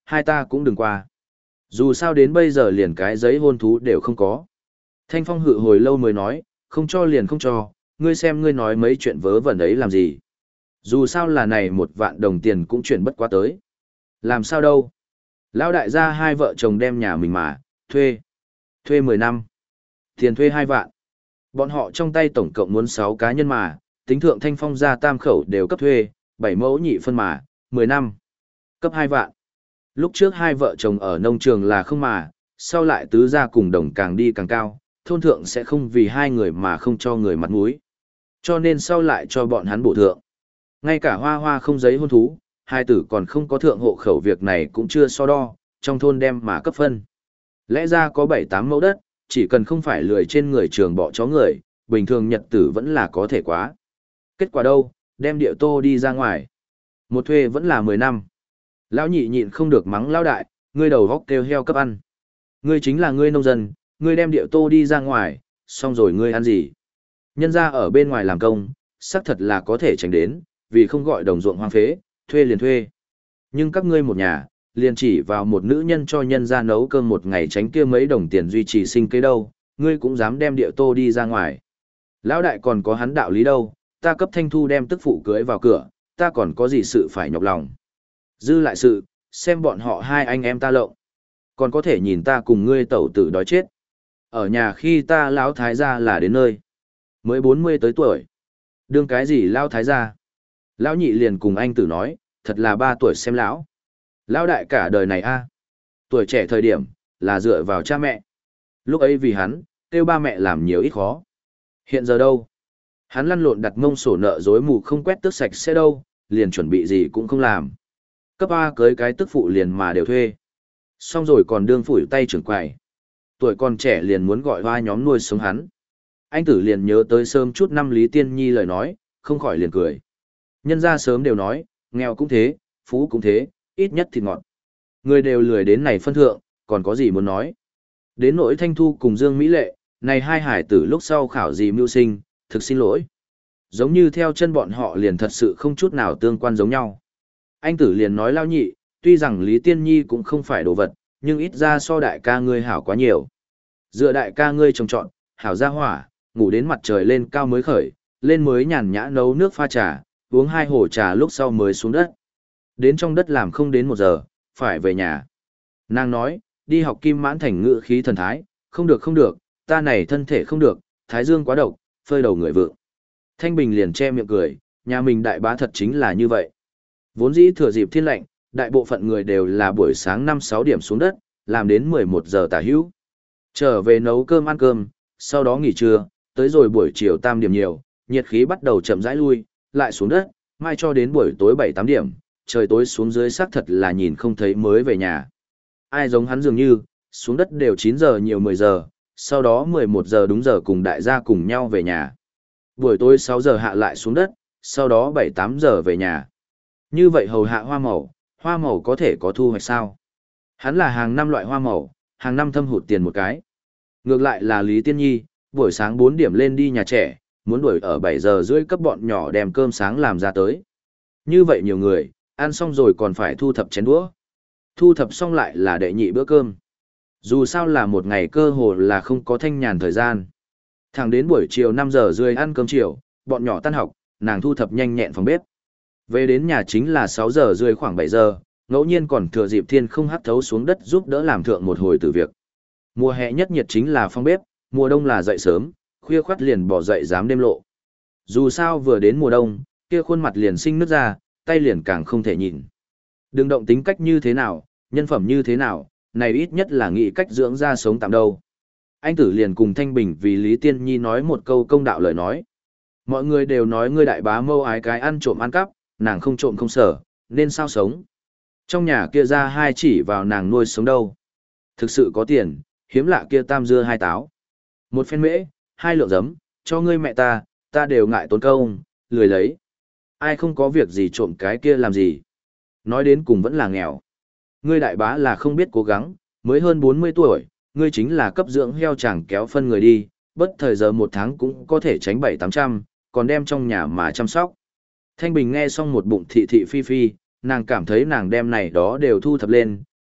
hai ta cũng đừng qua. Dù sao đến bây giờ liền cái giấy hôn thú đều không có. Thanh Phong hự hồi lâu mới nói, không cho liền không cho, ngươi xem ngươi nói mấy chuyện vớ vẩn ấy làm gì. Dù sao là này một vạn đồng tiền cũng chuyển bất quá tới. Làm sao đâu. Lão đại gia hai vợ chồng đem nhà mình mà, thuê. Thuê mười năm. Tiền thuê hai vạn. Bọn họ trong tay tổng cộng muốn sáu cá nhân mà, tính thượng Thanh Phong gia tam khẩu đều cấp thuê, bảy mẫu nhị phân mà, mười năm. Cấp hai vạn. Lúc trước hai vợ chồng ở nông trường là không mà, sau lại tứ gia cùng đồng càng đi càng cao, thôn thượng sẽ không vì hai người mà không cho người mặt mũi. Cho nên sau lại cho bọn hắn bổ thượng. Ngay cả hoa hoa không giấy hôn thú, hai tử còn không có thượng hộ khẩu việc này cũng chưa so đo, trong thôn đem mà cấp phân. Lẽ ra có bảy tám mẫu đất, chỉ cần không phải lười trên người trường bỏ chó người, bình thường nhật tử vẫn là có thể quá. Kết quả đâu, đem địa tô đi ra ngoài. Một thuê vẫn là mười năm. Lão nhị nhịn không được mắng lão đại, ngươi đầu góc kêu heo cấp ăn. Ngươi chính là ngươi nông dân, ngươi đem địa tô đi ra ngoài, xong rồi ngươi ăn gì? Nhân ra ở bên ngoài làm công, xác thật là có thể tránh đến, vì không gọi đồng ruộng hoang phế, thuê liền thuê. Nhưng các ngươi một nhà, liền chỉ vào một nữ nhân cho nhân ra nấu cơm một ngày tránh kia mấy đồng tiền duy trì sinh kế đâu, ngươi cũng dám đem địa tô đi ra ngoài. Lão đại còn có hắn đạo lý đâu, ta cấp Thanh Thu đem tức phụ cưới vào cửa, ta còn có gì sự phải nhọc lòng. Dư lại sự, xem bọn họ hai anh em ta lộng. Còn có thể nhìn ta cùng ngươi tẩu tử đói chết. Ở nhà khi ta lão thái gia là đến nơi. Mới bốn mươi tới tuổi. Đương cái gì lão thái gia? Lão nhị liền cùng anh tử nói, thật là ba tuổi xem lão. Lão đại cả đời này a, tuổi trẻ thời điểm, là dựa vào cha mẹ. Lúc ấy vì hắn, kêu ba mẹ làm nhiều ít khó. Hiện giờ đâu? Hắn lăn lộn đặt mông sổ nợ dối mù không quét tước sạch sẽ đâu, liền chuẩn bị gì cũng không làm. Cấp A cưới cái tức phụ liền mà đều thuê. Xong rồi còn đương phủi tay trưởng quầy. Tuổi còn trẻ liền muốn gọi hoa nhóm nuôi sống hắn. Anh tử liền nhớ tới sớm chút năm Lý Tiên Nhi lời nói, không khỏi liền cười. Nhân ra sớm đều nói, nghèo cũng thế, phú cũng thế, ít nhất thì ngọt. Người đều lười đến này phân thượng, còn có gì muốn nói. Đến nỗi Thanh Thu cùng Dương Mỹ Lệ, này hai hải tử lúc sau khảo gì mưu sinh, thực xin lỗi. Giống như theo chân bọn họ liền thật sự không chút nào tương quan giống nhau. Anh tử liền nói lao nhị, tuy rằng Lý Tiên Nhi cũng không phải đồ vật, nhưng ít ra so đại ca ngươi hảo quá nhiều. Dựa đại ca ngươi trồng trọn, hảo ra hỏa, ngủ đến mặt trời lên cao mới khởi, lên mới nhàn nhã nấu nước pha trà, uống hai hồ trà lúc sau mới xuống đất. Đến trong đất làm không đến một giờ, phải về nhà. Nàng nói, đi học Kim Mãn Thành ngự khí thần thái, không được không được, ta này thân thể không được, thái dương quá độc, phơi đầu người vượng. Thanh Bình liền che miệng cười, nhà mình đại bá thật chính là như vậy. Vốn dĩ thừa dịp thiên lạnh, đại bộ phận người đều là buổi sáng năm sáu điểm xuống đất, làm đến mười một giờ tả hữu. Trở về nấu cơm ăn cơm, sau đó nghỉ trưa, tới rồi buổi chiều tam điểm nhiều, nhiệt khí bắt đầu chậm rãi lui, lại xuống đất, mai cho đến buổi tối bảy tám điểm, trời tối xuống dưới xác thật là nhìn không thấy mới về nhà. Ai giống hắn dường như, xuống đất đều chín giờ nhiều mười giờ, sau đó mười một giờ đúng giờ cùng đại gia cùng nhau về nhà. Buổi tối sáu giờ hạ lại xuống đất, sau đó bảy tám giờ về nhà. Như vậy hầu hạ hoa màu, hoa màu có thể có thu hoạch sao? Hắn là hàng năm loại hoa màu, hàng năm thâm hụt tiền một cái. Ngược lại là Lý Tiên Nhi, buổi sáng bốn điểm lên đi nhà trẻ, muốn đuổi ở bảy giờ rưỡi cấp bọn nhỏ đem cơm sáng làm ra tới. Như vậy nhiều người, ăn xong rồi còn phải thu thập chén đũa. Thu thập xong lại là đệ nhị bữa cơm. Dù sao là một ngày cơ hồ là không có thanh nhàn thời gian. Thẳng đến buổi chiều năm giờ rưỡi ăn cơm chiều, bọn nhỏ tan học, nàng thu thập nhanh nhẹn phòng bếp. Về đến nhà chính là sáu giờ rưỡi khoảng bảy giờ, ngẫu nhiên còn thừa dịp thiên không hắt thấu xuống đất giúp đỡ làm thượng một hồi từ việc. Mùa hè nhất nhiệt chính là phòng bếp, mùa đông là dậy sớm, khuya khoắt liền bỏ dậy dám đêm lộ. Dù sao vừa đến mùa đông, kia khuôn mặt liền sinh nứt ra, tay liền càng không thể nhìn. Đừng động tính cách như thế nào, nhân phẩm như thế nào, này ít nhất là nghĩ cách dưỡng ra sống tạm đâu. Anh tử liền cùng Thanh Bình vì Lý Tiên Nhi nói một câu công đạo lời nói. Mọi người đều nói ngươi đại bá mâu ái cái ăn trộm ăn cắp, nàng không trộm không sở, nên sao sống. Trong nhà kia ra hai chỉ vào nàng nuôi sống đâu. Thực sự có tiền, hiếm lạ kia tam dưa hai táo. Một phen mễ, hai lượng giấm, cho ngươi mẹ ta, ta đều ngại tốn công, lười lấy. Ai không có việc gì trộm cái kia làm gì. Nói đến cùng vẫn là nghèo. Ngươi đại bá là không biết cố gắng, mới hơn bốn mươi tuổi, ngươi chính là cấp dưỡng heo chẳng kéo phân người đi, bất thời giờ một tháng cũng có thể tránh bảy tám trăm, còn đem trong nhà mà chăm sóc. Thanh Bình nghe xong một bụng thị thị phi phi, nàng cảm thấy nàng đem này đó đều thu thập lên,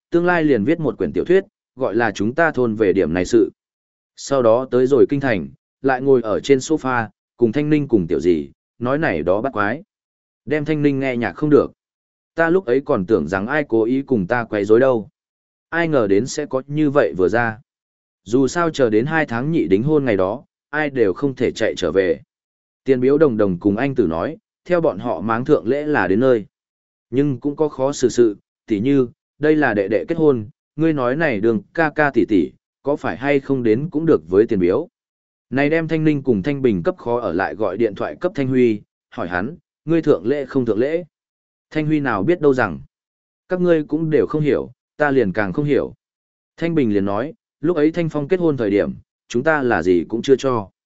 tương lai liền viết một quyển tiểu thuyết, gọi là chúng ta thôn về điểm này sự. Sau đó tới rồi kinh thành, lại ngồi ở trên sofa, cùng Thanh Ninh cùng tiểu gì, nói này đó bắt quái. Đem Thanh Ninh nghe nhạc không được. Ta lúc ấy còn tưởng rằng ai cố ý cùng ta quấy rối đâu. Ai ngờ đến sẽ có như vậy vừa ra. Dù sao chờ đến hai tháng nhị đính hôn ngày đó, ai đều không thể chạy trở về. Tiền biếu đồng đồng cùng anh tử nói, theo bọn họ máng thượng lễ là đến nơi. Nhưng cũng có khó xử sự, tỉ như, đây là đệ đệ kết hôn, ngươi nói này đường ca ca tỷ tỷ, có phải hay không đến cũng được với tiền biếu. Này đem Thanh Ninh cùng Thanh Bình cấp khó ở lại gọi điện thoại cấp Thanh Huy, hỏi hắn, ngươi thượng lễ không thượng lễ. Thanh Huy nào biết đâu rằng, các ngươi cũng đều không hiểu, ta liền càng không hiểu. Thanh Bình liền nói, lúc ấy Thanh Phong kết hôn thời điểm, chúng ta là gì cũng chưa cho.